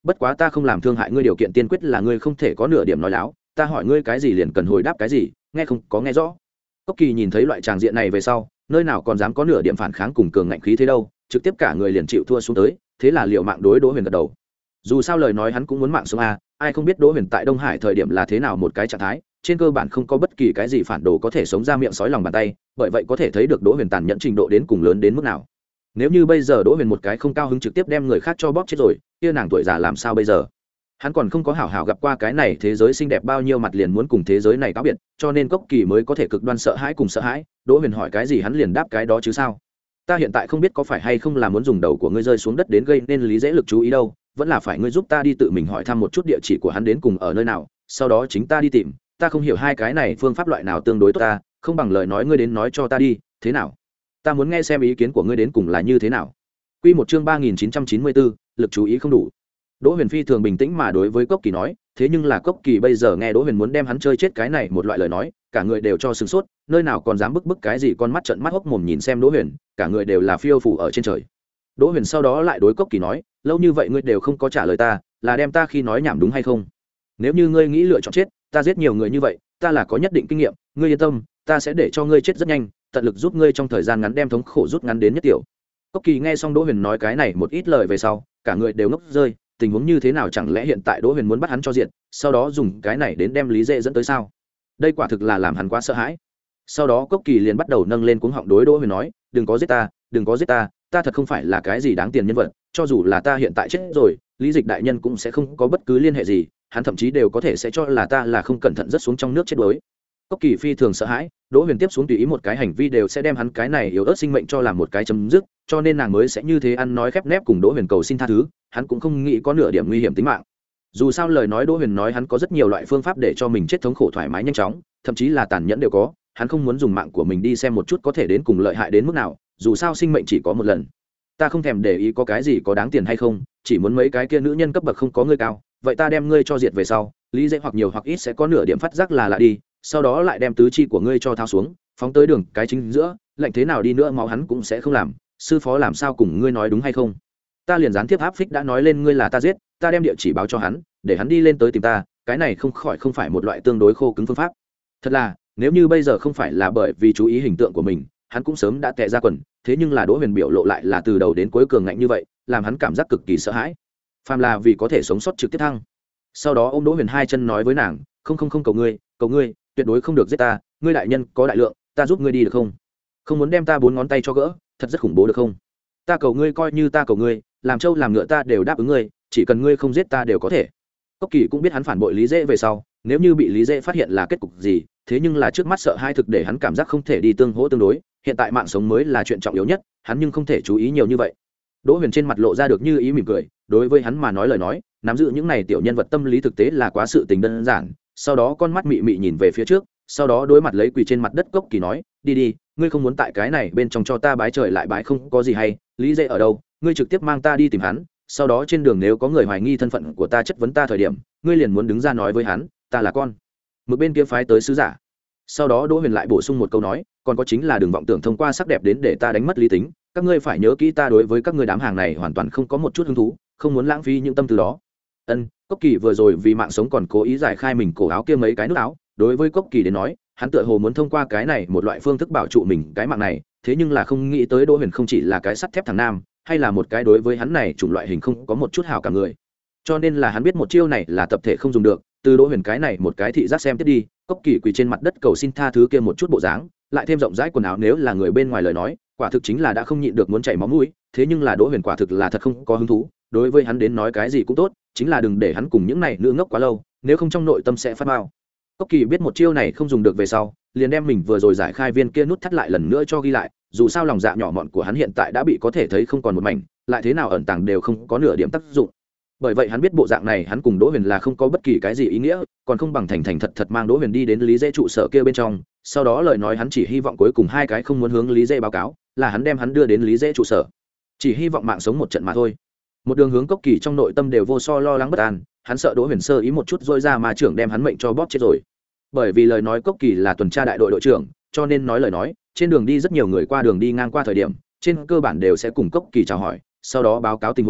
Speaker 1: bất quá ta không làm thương hại ngươi, điều kiện tiên quyết là ngươi không thể có nửa điểm nói láo, ta hỏi ngươi cái gì liền cần hồi đáp cái gì, nghe không có nghe rõ. Cốc Kỳ nhìn thấy loại tràng diện này về sau, nơi nào còn dám có nửa điểm phản kháng cùng cường ngạnh khí thế đâu, trực tiếp cả người liền chịu thua xuống tới, thế là liệu mạng đối Đỗ Huyền gật đầu. Dù sao lời nói hắn cũng muốn mạng sống a, ai không biết Đỗ Huyền tại Đông Hải thời điểm là thế nào một cái trạng thái, trên cơ bản không có bất kỳ cái gì phản đồ có thể sống ra miệng sói lòng bàn tay, bởi vậy có thể thấy được Đỗ Huyền tàn nhẫn trình độ đến cùng lớn đến mức nào. Nếu như bây giờ Đỗ Huyền một cái không cao hứng trực tiếp đem người khác cho bóp chết rồi, kia nàng tuổi già làm sao bây giờ? Hắn còn không có hảo hảo gặp qua cái này thế giới xinh đẹp bao nhiêu mặt liền muốn cùng thế giới này cáo biệt, cho nên Cốc Kỳ mới có thể cực đoan sợ hãi cùng sợ hãi. Đỗ Huyền hỏi cái gì hắn liền đáp cái đó chứ sao? Ta hiện tại không biết có phải hay không là muốn dùng đầu của ngươi rơi xuống đất đến gây nên Lý Dễ lực chú ý đâu, vẫn là phải ngươi giúp ta đi tự mình hỏi thăm một chút địa chỉ của hắn đến cùng ở nơi nào, sau đó chính ta đi tìm. Ta không hiểu hai cái này phương pháp loại nào tương đối tốt ta, không bằng lời nói ngươi đến nói cho ta đi, thế nào? Ta muốn nghe xem ý kiến của ngươi đến cùng là như thế nào. Quy một chương ba nghìn chín trăm chín mươi bốn, lực chú ý không đủ. Đỗ Huyền phi thường bình tĩnh mà đối với Cốc Kỳ nói, thế nhưng là Cốc Kỳ bây giờ nghe Đỗ Huyền muốn đem hắn chơi chết cái này một loại lời nói, cả người đều cho sửng sốt, nơi nào còn dám bức bức cái gì, con mắt trợn mắt hốc mồm nhìn xem Đỗ Huyền, cả người đều là phiêu phù ở trên trời. Đỗ Huyền sau đó lại đối Cốc Kỳ nói, lâu như vậy ngươi đều không có trả lời ta, là đem ta khi nói nhảm đúng hay không? Nếu như ngươi nghĩ lựa chọn chết, ta giết nhiều người như vậy, ta là có nhất định kinh nghiệm, ngươi yên tâm, ta sẽ để cho ngươi chết rất nhanh, tận lực giúp ngươi trong thời gian ngắn đem thống khổ rút ngắn đến nhất tiểu. Cốc Kỳ nghe xong Đỗ Huyền nói cái này một ít lời về sau, cả người đều ngốc rơi, tình huống như thế nào, chẳng lẽ hiện tại Đỗ Huyền muốn bắt hắn cho diện, sau đó dùng cái này đến đem Lý Dễ dẫn tới sao? Đây quả thực là làm hắn quá sợ hãi. Sau đó Cốc Kỳ liền bắt đầu nâng lên cuống họng đối Đỗ Huyền nói, đừng có giết ta, đừng có giết ta, ta thật không phải là cái gì đáng tiền nhân vật, cho dù là ta hiện tại chết rồi, Lý Dịch đại nhân cũng sẽ không có bất cứ liên hệ gì, hắn thậm chí đều có thể sẽ cho là ta là không cẩn thận rớt xuống trong nước chết đuối. Cốc Kỳ phi thường sợ hãi, Đỗ Huyền tiếp xuống tùy ý một cái hành vi đều sẽ đem hắn cái này yếu ớt sinh mệnh cho làm một cái chấm dứt, cho nên nàng mới sẽ như thế ăn nói khép nép cùng Đỗ Huyền cầu xin tha thứ, hắn cũng không nghĩ có nửa điểm nguy hiểm tính mạng. Dù sao lời nói Đỗ Huyền nói hắn có rất nhiều loại phương pháp để cho mình chết thống khổ thoải mái nhanh chóng, thậm chí là tàn nhẫn đều có, hắn không muốn dùng mạng của mình đi xem một chút có thể đến cùng lợi hại đến mức nào, dù sao sinh mệnh chỉ có một lần. Ta không thèm để ý có cái gì có đáng tiền hay không, chỉ muốn mấy cái kia nữ nhân cấp bậc không có ngươi cao, vậy ta đem ngươi cho diệt về sau, Lý Dễ hoặc nhiều hoặc ít sẽ có nửa điểm phát giác là lạ đi, sau đó lại đem tứ chi của ngươi cho thao xuống, phóng tới đường cái chính giữa, lạnh thế nào đi nữa máu hắn cũng sẽ không làm, sư phó làm sao cùng ngươi nói đúng hay không? Ta liền gián tiếp áp phích đã nói lên ngươi là ta giết, ta đem địa chỉ báo cho hắn, để hắn đi lên tới tìm ta, cái này không khỏi không phải một loại tương đối khô cứng phương pháp. Thật là, nếu như bây giờ không phải là bởi vì chú ý hình tượng của mình, hắn cũng sớm đã tè ra quần, thế nhưng là Đỗ Huyền biểu lộ lại là từ đầu đến cuối cường ngạnh như vậy, làm hắn cảm giác cực kỳ sợ hãi. Phàm là vì có thể sống sót trực tiếp thăng. Sau đó ôm Đỗ Huyền hai chân nói với nàng, không không không cầu ngươi, cầu ngươi, tuyệt đối không được giết ta, ngươi đại nhân có đại lượng, ta giúp ngươi đi được không? Không muốn đem ta bốn ngón tay cho gỡ, thật rất khủng bố được không? Ta cầu ngươi coi như ta cầu ngươi, làm trâu làm ngựa ta đều đáp ứng ngươi, chỉ cần ngươi không giết ta đều có thể. Cốc Kỳ cũng biết hắn phản bội Lý Dễ về sau, nếu như bị Lý Dễ phát hiện là kết cục gì, thế nhưng là trước mắt sợ hai thực để hắn cảm giác không thể đi tương hỗ tương đối, hiện tại mạng sống mới là chuyện trọng yếu nhất, hắn nhưng không thể chú ý nhiều như vậy. Đỗ Huyền trên mặt lộ ra được như ý mỉm cười, đối với hắn mà nói lời nói, nắm giữ những này tiểu nhân vật tâm lý thực tế là quá sự tình đơn giản. Sau đó con mắt mị mị nhìn về phía trước, sau đó đối mặt lấy quỳ trên mặt đất Cốc Kỳ nói, đi đi, ngươi không muốn tại cái này bên trong cho ta bái trời lại bái không có gì hay, Lý Dễ ở đâu, ngươi trực tiếp mang ta đi tìm hắn, sau đó trên đường nếu có người hoài nghi thân phận của ta chất vấn ta thời điểm, ngươi liền muốn đứng ra nói với hắn, ta là con một bên kia phái tới sứ giả. Sau đó Đỗ Huyền lại bổ sung một câu nói, còn có chính là đừng vọng tưởng thông qua sắc đẹp đến để ta đánh mất lý tính, các ngươi phải nhớ kỹ ta đối với các ngươi đám hàng này hoàn toàn không có một chút hứng thú, không muốn lãng phí những tâm tư đó. Ân, Cốc Kỳ vừa rồi vì mạng sống còn cố ý giải khai mình cổ áo kia mấy cái nút áo, đối với Cốc Kỳ đến nói, hắn tựa hồ muốn thông qua cái này một loại phương thức bảo trụ mình cái mạng này, thế nhưng là không nghĩ tới Đỗ Huyền không chỉ là cái sắt thép thằng nam, hay là một cái đối với hắn này chủng loại hình không có một chút hảo cả người. Cho nên là hắn biết một chiêu này là tập thể không dùng được, từ Đỗ Huyền cái này một cái thị giác xem tiếp đi, Cốc Kỳ quỳ trên mặt đất cầu xin tha thứ kia một chút bộ dáng, lại thêm rộng rãi quần áo, nếu là người bên ngoài lời nói, quả thực chính là đã không nhịn được muốn chảy máu mũi, thế nhưng là Đỗ Huyền quả thực là thật không có hứng thú, đối với hắn đến nói cái gì cũng tốt, chính là đừng để hắn cùng những này nữ ngốc quá lâu, nếu không trong nội tâm sẽ phát bao. Cốc Kỳ biết một chiêu này không dùng được về sau, liền đem mình vừa rồi giải khai viên kia nút thắt lại lần nữa cho ghi lại, dù sao lòng dạ nhỏ mọn của hắn hiện tại đã bị có thể thấy không còn một mảnh, lại thế nào ẩn tàng đều không có nửa điểm tác dụng. Bởi vậy hắn biết bộ dạng này hắn cùng Đỗ Huyền là không có bất kỳ cái gì ý nghĩa, còn không bằng thành thành thật thật mang Đỗ Huyền đi đến Lý Dễ trụ sở kia bên trong, sau đó lời nói hắn chỉ hy vọng cuối cùng hai cái không muốn hướng Lý Dễ báo cáo, là hắn đem hắn đưa đến Lý Dễ trụ sở, chỉ hy vọng mạng sống một trận mà thôi. Một đường hướng Cốc Kỳ trong nội tâm đều vô so lo lắng bất an, hắn sợ Đỗ Huyền sơ ý một chút rôi ra mà trưởng đem hắn mệnh cho bóp chết rồi. Bởi vì lời nói Cốc Kỳ là tuần tra đại đội đội trưởng, cho nên nói lời nói, trên đường đi rất nhiều người qua đường đi ngang qua thời điểm, trên cơ bản đều sẽ cùng Cốc Kỳ chào hỏi, sau đó báo cáo tình huống,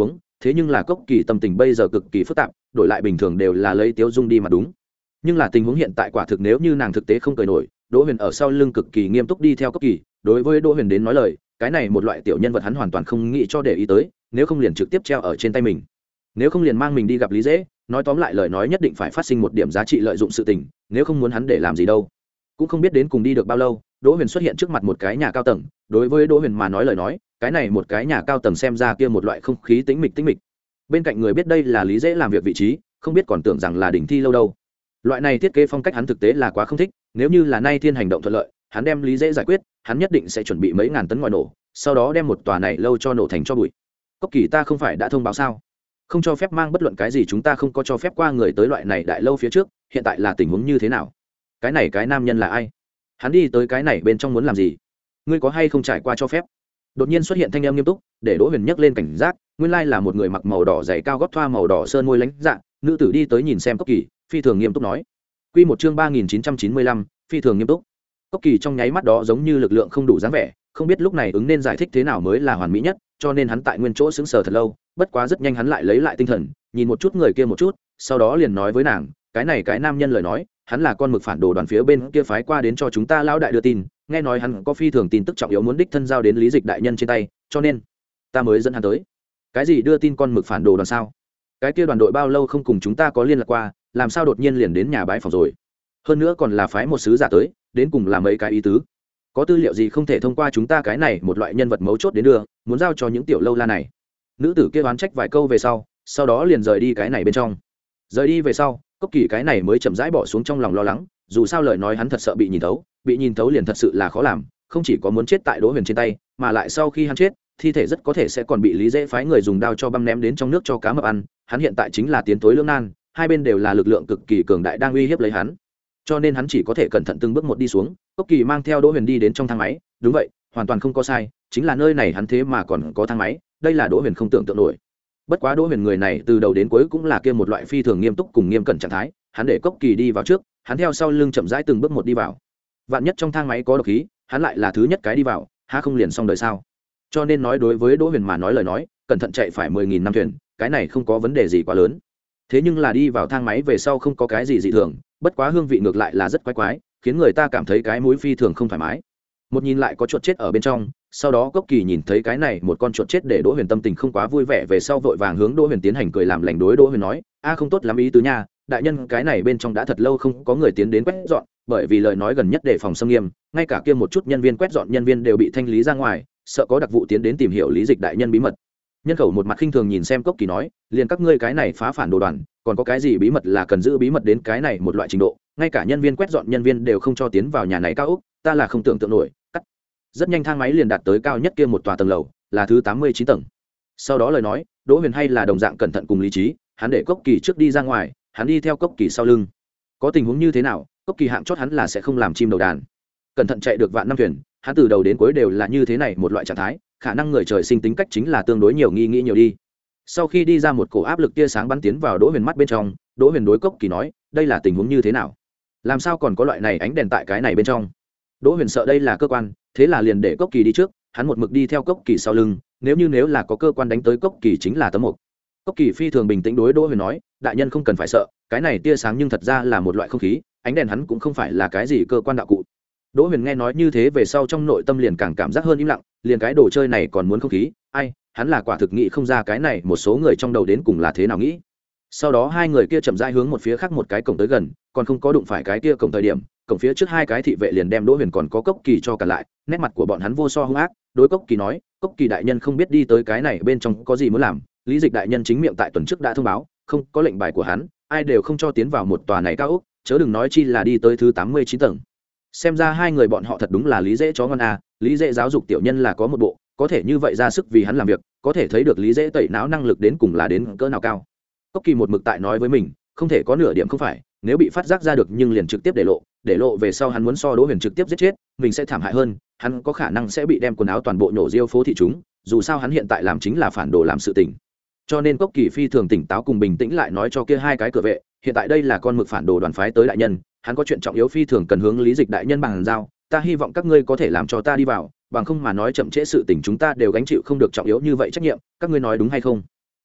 Speaker 1: thế nhưng là cốc kỳ tâm tình bây giờ cực kỳ phức tạp, đổi lại bình thường đều là lấy tiếu dung đi mà đúng, nhưng là tình huống hiện tại quả thực nếu như nàng thực tế không cười nổi. Đỗ Huyền ở sau lưng cực kỳ nghiêm túc đi theo cốc kỳ, đối với Đỗ Huyền đến nói lời, cái này một loại tiểu nhân vật hắn hoàn toàn không nghĩ cho để ý tới, nếu không liền trực tiếp treo ở trên tay mình, nếu không liền mang mình đi gặp Lý Dễ, nói tóm lại lời nói nhất định phải phát sinh một điểm giá trị lợi dụng sự tình, nếu không muốn hắn để làm gì đâu. Cũng không biết đến cùng đi được bao lâu, Đỗ Huyền xuất hiện trước mặt một cái nhà cao tầng, đối với Đỗ Huyền mà nói lời nói, cái này một cái nhà cao tầng xem ra kia một loại không khí tĩnh mịch tĩnh mịch. Bên cạnh người biết đây là Lý Dễ làm việc vị trí, không biết còn tưởng rằng là đỉnh thi lâu đâu. Loại này thiết kế phong cách hắn thực tế là quá không thích, nếu như là nay thiên hành động thuận lợi, hắn đem Lý Dễ giải quyết, hắn nhất định sẽ chuẩn bị mấy ngàn tấn ngòi nổ, sau đó đem một tòa này lâu cho nổ thành cho bụi. Cốc Kỳ ta không phải đã thông báo sao? Không cho phép mang bất luận cái gì, chúng ta không có cho phép qua người tới loại này đại lâu phía trước, hiện tại là tình huống như thế nào? Cái này cái nam nhân là ai? Hắn đi tới cái này bên trong muốn làm gì? Ngươi có hay không trải qua cho phép? Đột nhiên xuất hiện thanh âm nghiêm túc, để Đỗ Huyền nhấc lên cảnh giác, nguyên lai là một người mặc màu đỏ giày cao gót thoa màu đỏ sơn môi lánh dạ, nữ tử đi tới nhìn xem Cốc Kỳ, phi thường nghiêm túc nói. Quy một chương ba nghìn chín trăm chín mươi lăm, phi thường nghiêm túc. Cốc Kỳ trong nháy mắt đó giống như lực lượng không đủ dáng vẻ, không biết lúc này ứng nên giải thích thế nào mới là hoàn mỹ nhất, cho nên hắn tại nguyên chỗ sững sờ thật lâu, bất quá rất nhanh hắn lại lấy lại tinh thần, nhìn một chút người kia một chút, sau đó liền nói với nàng, cái này cái nam nhân lời nói, hắn là con mực phản đồ đoàn phía bên kia phái qua đến cho chúng ta lão đại đưa tin, nghe nói hắn có phi thường tin tức trọng yếu muốn đích thân giao đến Lý Dịch đại nhân trên tay, cho nên ta mới dẫn hắn tới. Cái gì đưa tin con mực phản đồ đoàn sao? Cái kia đoàn đội bao lâu không cùng chúng ta có liên lạc qua, làm sao đột nhiên liền đến nhà bái phòng rồi? Hơn nữa còn là phái một sứ giả tới, đến cùng là mấy cái ý tứ? Có tư liệu gì không thể thông qua chúng ta cái này một loại nhân vật mấu chốt đến đưa, muốn giao cho những tiểu lâu la này? Nữ tử kia oán trách vài câu về sau, sau đó liền rời đi cái này bên trong. Rời đi về sau, Cốc Kỳ cái này mới chậm rãi bỏ xuống trong lòng lo lắng, dù sao lời nói hắn thật sợ bị nhìn thấu, bị nhìn thấu liền thật sự là khó làm, không chỉ có muốn chết tại Đỗ Huyền trên tay, mà lại sau khi hắn chết, thi thể rất có thể sẽ còn bị Lý Dễ phái người dùng đao cho băm ném đến trong nước cho cá mập ăn, hắn hiện tại chính là tiến tối lưỡng nan, hai bên đều là lực lượng cực kỳ cường đại đang uy hiếp lấy hắn, cho nên hắn chỉ có thể cẩn thận từng bước một đi xuống. Cốc Kỳ mang theo Đỗ Huyền đi đến trong thang máy, đúng vậy, hoàn toàn không có sai, chính là nơi này hắn thế mà còn có thang máy, đây là Đỗ Huyền không tưởng tượng nổi. Bất quá Đỗ Huyền người này từ đầu đến cuối cũng là kia một loại phi thường nghiêm túc cùng nghiêm cẩn trạng thái, hắn để Cốc Kỳ đi vào trước, hắn theo sau lưng chậm rãi từng bước một đi vào. Vạn nhất trong thang máy có độc khí, hắn lại là thứ nhất cái đi vào, há không liền xong đời sao? Cho nên nói đối với Đỗ Huyền mà nói lời nói, cẩn thận chạy phải mười nghìn năm thuyền, cái này không có vấn đề gì quá lớn. Thế nhưng là đi vào thang máy về sau không có cái gì dị thường, bất quá hương vị ngược lại là rất quái quái, khiến người ta cảm thấy cái mũi phi thường không thoải mái. Một nhìn lại có chuột chết ở bên trong, sau đó Cốc Kỳ nhìn thấy cái này một con chuột chết để Đỗ Huyền tâm tình không quá vui vẻ, về sau vội vàng hướng Đỗ Huyền tiến hành cười làm lành, đối Đỗ Huyền nói, a không tốt lắm ý tứ nha, đại nhân cái này bên trong đã thật lâu không có người tiến đến quét dọn, bởi vì lời nói gần nhất để phòng xâm nghiêm, ngay cả kia một chút nhân viên quét dọn nhân viên đều bị thanh lý ra ngoài, sợ có đặc vụ tiến đến tìm hiểu Lý Dịch đại nhân bí mật. Nhân khẩu một mặt khinh thường nhìn xem Cốc Kỳ nói, liền các ngươi cái này phá phản đồ đoàn, còn có cái gì bí mật là cần giữ bí mật đến cái này một loại trình độ, ngay cả nhân viên quét dọn nhân viên đều không cho tiến vào nhà này cao ốc, ta là không tưởng tượng nổi. Cắt. Rất nhanh thang máy liền đạt tới cao nhất kia một tòa tầng lầu, là thứ tám mươi chín tầng. Sau đó lời nói, Đỗ Huyền hay là đồng dạng cẩn thận cùng lý trí, hắn để Cốc Kỳ trước đi ra ngoài, hắn đi theo Cốc Kỳ sau lưng. Có tình huống như thế nào, Cốc Kỳ hạng chót hắn là sẽ không làm chim đầu đàn. Cẩn thận chạy được vạn năm thuyền, hắn từ đầu đến cuối đều là như thế này một loại trạng thái, khả năng người trời sinh tính cách chính là tương đối nhiều nghi nghĩ nhiều đi. Sau khi đi ra một cổ áp lực tia sáng bắn tiến vào Đỗ Huyền mắt bên trong, Đỗ Huyền đối Cốc Kỳ nói, đây là tình huống như thế nào? Làm sao còn có loại này ánh đèn tại cái này bên trong? Đỗ Huyền sợ đây là cơ quan, thế là liền để Cốc Kỳ đi trước, hắn một mực đi theo Cốc Kỳ sau lưng, nếu như nếu là có cơ quan đánh tới Cốc Kỳ chính là tấm mục. Cốc Kỳ phi thường bình tĩnh đối Đỗ Huyền nói, đại nhân không cần phải sợ, cái này tia sáng nhưng thật ra là một loại không khí, ánh đèn hắn cũng không phải là cái gì cơ quan đạo cụ. Đỗ Huyền nghe nói như thế về sau trong nội tâm liền càng cảm giác hơn im lặng, liền cái đồ chơi này còn muốn không khí, ai, hắn là quả thực nghĩ không ra cái này một số người trong đầu đến cùng là thế nào nghĩ. Sau đó hai người kia chậm rãi hướng một phía khác một cái cổng tới gần, còn không có đụng phải cái kia cổng thời điểm, cổng phía trước hai cái thị vệ liền đem Đỗ Huyền còn có Cốc Kỳ cho cả lại, nét mặt của bọn hắn vô so hung ác, đối Cốc Kỳ nói, Cốc Kỳ đại nhân không biết đi tới cái này bên trong có gì muốn làm, Lý Dịch đại nhân chính miệng tại tuần trước đã thông báo, không có lệnh bài của hắn, ai đều không cho tiến vào một tòa này cao ốc, chớ đừng nói chi là đi tới thứ tám mươi chín tầng. Xem ra hai người bọn họ thật đúng là lý dễ chó ngon à, lý dễ giáo dục tiểu nhân là có một bộ, có thể như vậy ra sức vì hắn làm việc, có thể thấy được lý dễ tẩy não năng lực đến cùng là đến cỡ nào cao. Cốc Kỳ một mực tại nói với mình, không thể có nửa điểm không phải, nếu bị phát giác ra được nhưng liền trực tiếp để lộ, để lộ về sau hắn muốn so Đỗ Huyền trực tiếp giết chết, mình sẽ thảm hại hơn, hắn có khả năng sẽ bị đem quần áo toàn bộ nhổ riêu phố thị chúng, dù sao hắn hiện tại làm chính là phản đồ làm sự tình. Cho nên Cốc Kỳ phi thường tỉnh táo cùng bình tĩnh lại nói cho kia hai cái cửa vệ, hiện tại đây là con mực phản đồ đoàn phái tới đại nhân, hắn có chuyện trọng yếu phi thường cần hướng Lý Dịch đại nhân bàn giao, ta hy vọng các ngươi có thể làm cho ta đi vào, bằng không mà nói chậm trễ sự tình chúng ta đều gánh chịu không được trọng yếu như vậy trách nhiệm, các ngươi nói đúng hay không?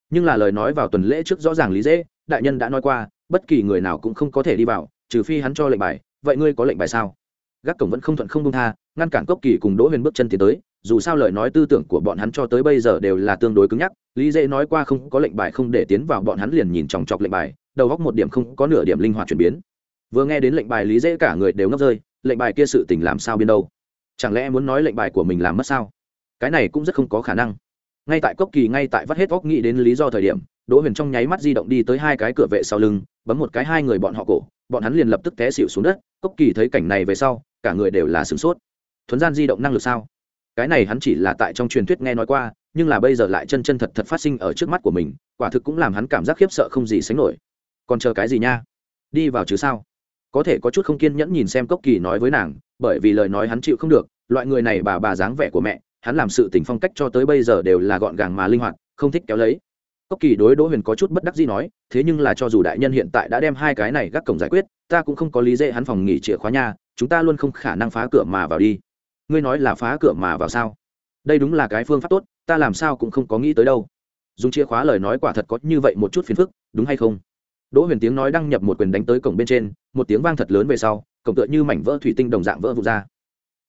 Speaker 1: nhưng là lời nói vào tuần lễ trước rõ ràng lý dễ, đại nhân đã nói qua bất kỳ người nào cũng không có thể đi vào trừ phi hắn cho lệnh bài. Vậy ngươi có lệnh bài sao? Gác cổng vẫn không thuận không công tha, ngăn cản Cốc Kỳ cùng Đỗ Huyền bước chân tiến tới. Dù sao lời nói tư tưởng của bọn hắn cho tới bây giờ đều là tương đối cứng nhắc. Lý dễ nói qua không có lệnh bài không để tiến vào, bọn hắn liền nhìn chòng chọc lệnh bài, đầu góc một điểm không có nửa điểm linh hoạt chuyển biến. Vừa nghe đến lệnh bài Lý dễ cả người đều ngốc rơi. Lệnh bài kia sự tình làm sao biến đâu? Chẳng lẽ muốn nói lệnh bài của mình làm mất sao? Cái này cũng rất không có khả năng. Ngay tại Cốc Kỳ ngay tại vắt hết óc nghĩ đến lý do thời điểm, Đỗ Huyền trong nháy mắt di động đi tới hai cái cửa vệ sau lưng, bấm một cái hai người bọn họ cổ, bọn hắn liền lập tức té xỉu xuống đất. Cốc Kỳ thấy cảnh này về sau, cả người đều là sửng sốt. Thuấn gian di động năng lực sao? Cái này hắn chỉ là tại trong truyền thuyết nghe nói qua, nhưng là bây giờ lại chân chân thật thật phát sinh ở trước mắt của mình, quả thực cũng làm hắn cảm giác khiếp sợ không gì sánh nổi. Còn chờ cái gì nha? Đi vào chứ sao? Có thể có chút không kiên nhẫn nhìn xem Cốc Kỳ nói với nàng, bởi vì lời nói hắn chịu không được, loại người này bà bà dáng vẻ của mẹ, hắn làm sự tình phong cách cho tới bây giờ đều là gọn gàng mà linh hoạt, không thích kéo lấy. Cốc Kỳ đối Đỗ Huyền có chút bất đắc dĩ nói, thế nhưng là cho dù đại nhân hiện tại đã đem hai cái này gác cổng giải quyết, ta cũng không có lý dễ hắn phòng nghỉ chìa khóa nha, chúng ta luôn không khả năng phá cửa mà vào đi. Ngươi nói là phá cửa mà vào sao? Đây đúng là cái phương pháp tốt, ta làm sao cũng không có nghĩ tới đâu. Dùng chìa khóa lời nói quả thật có như vậy một chút phiền phức, đúng hay không? Đỗ Huyền tiếng nói đăng nhập một quyền đánh tới cổng bên trên, một tiếng vang thật lớn về sau, cổng tựa như mảnh vỡ thủy tinh đồng dạng vỡ vụn ra.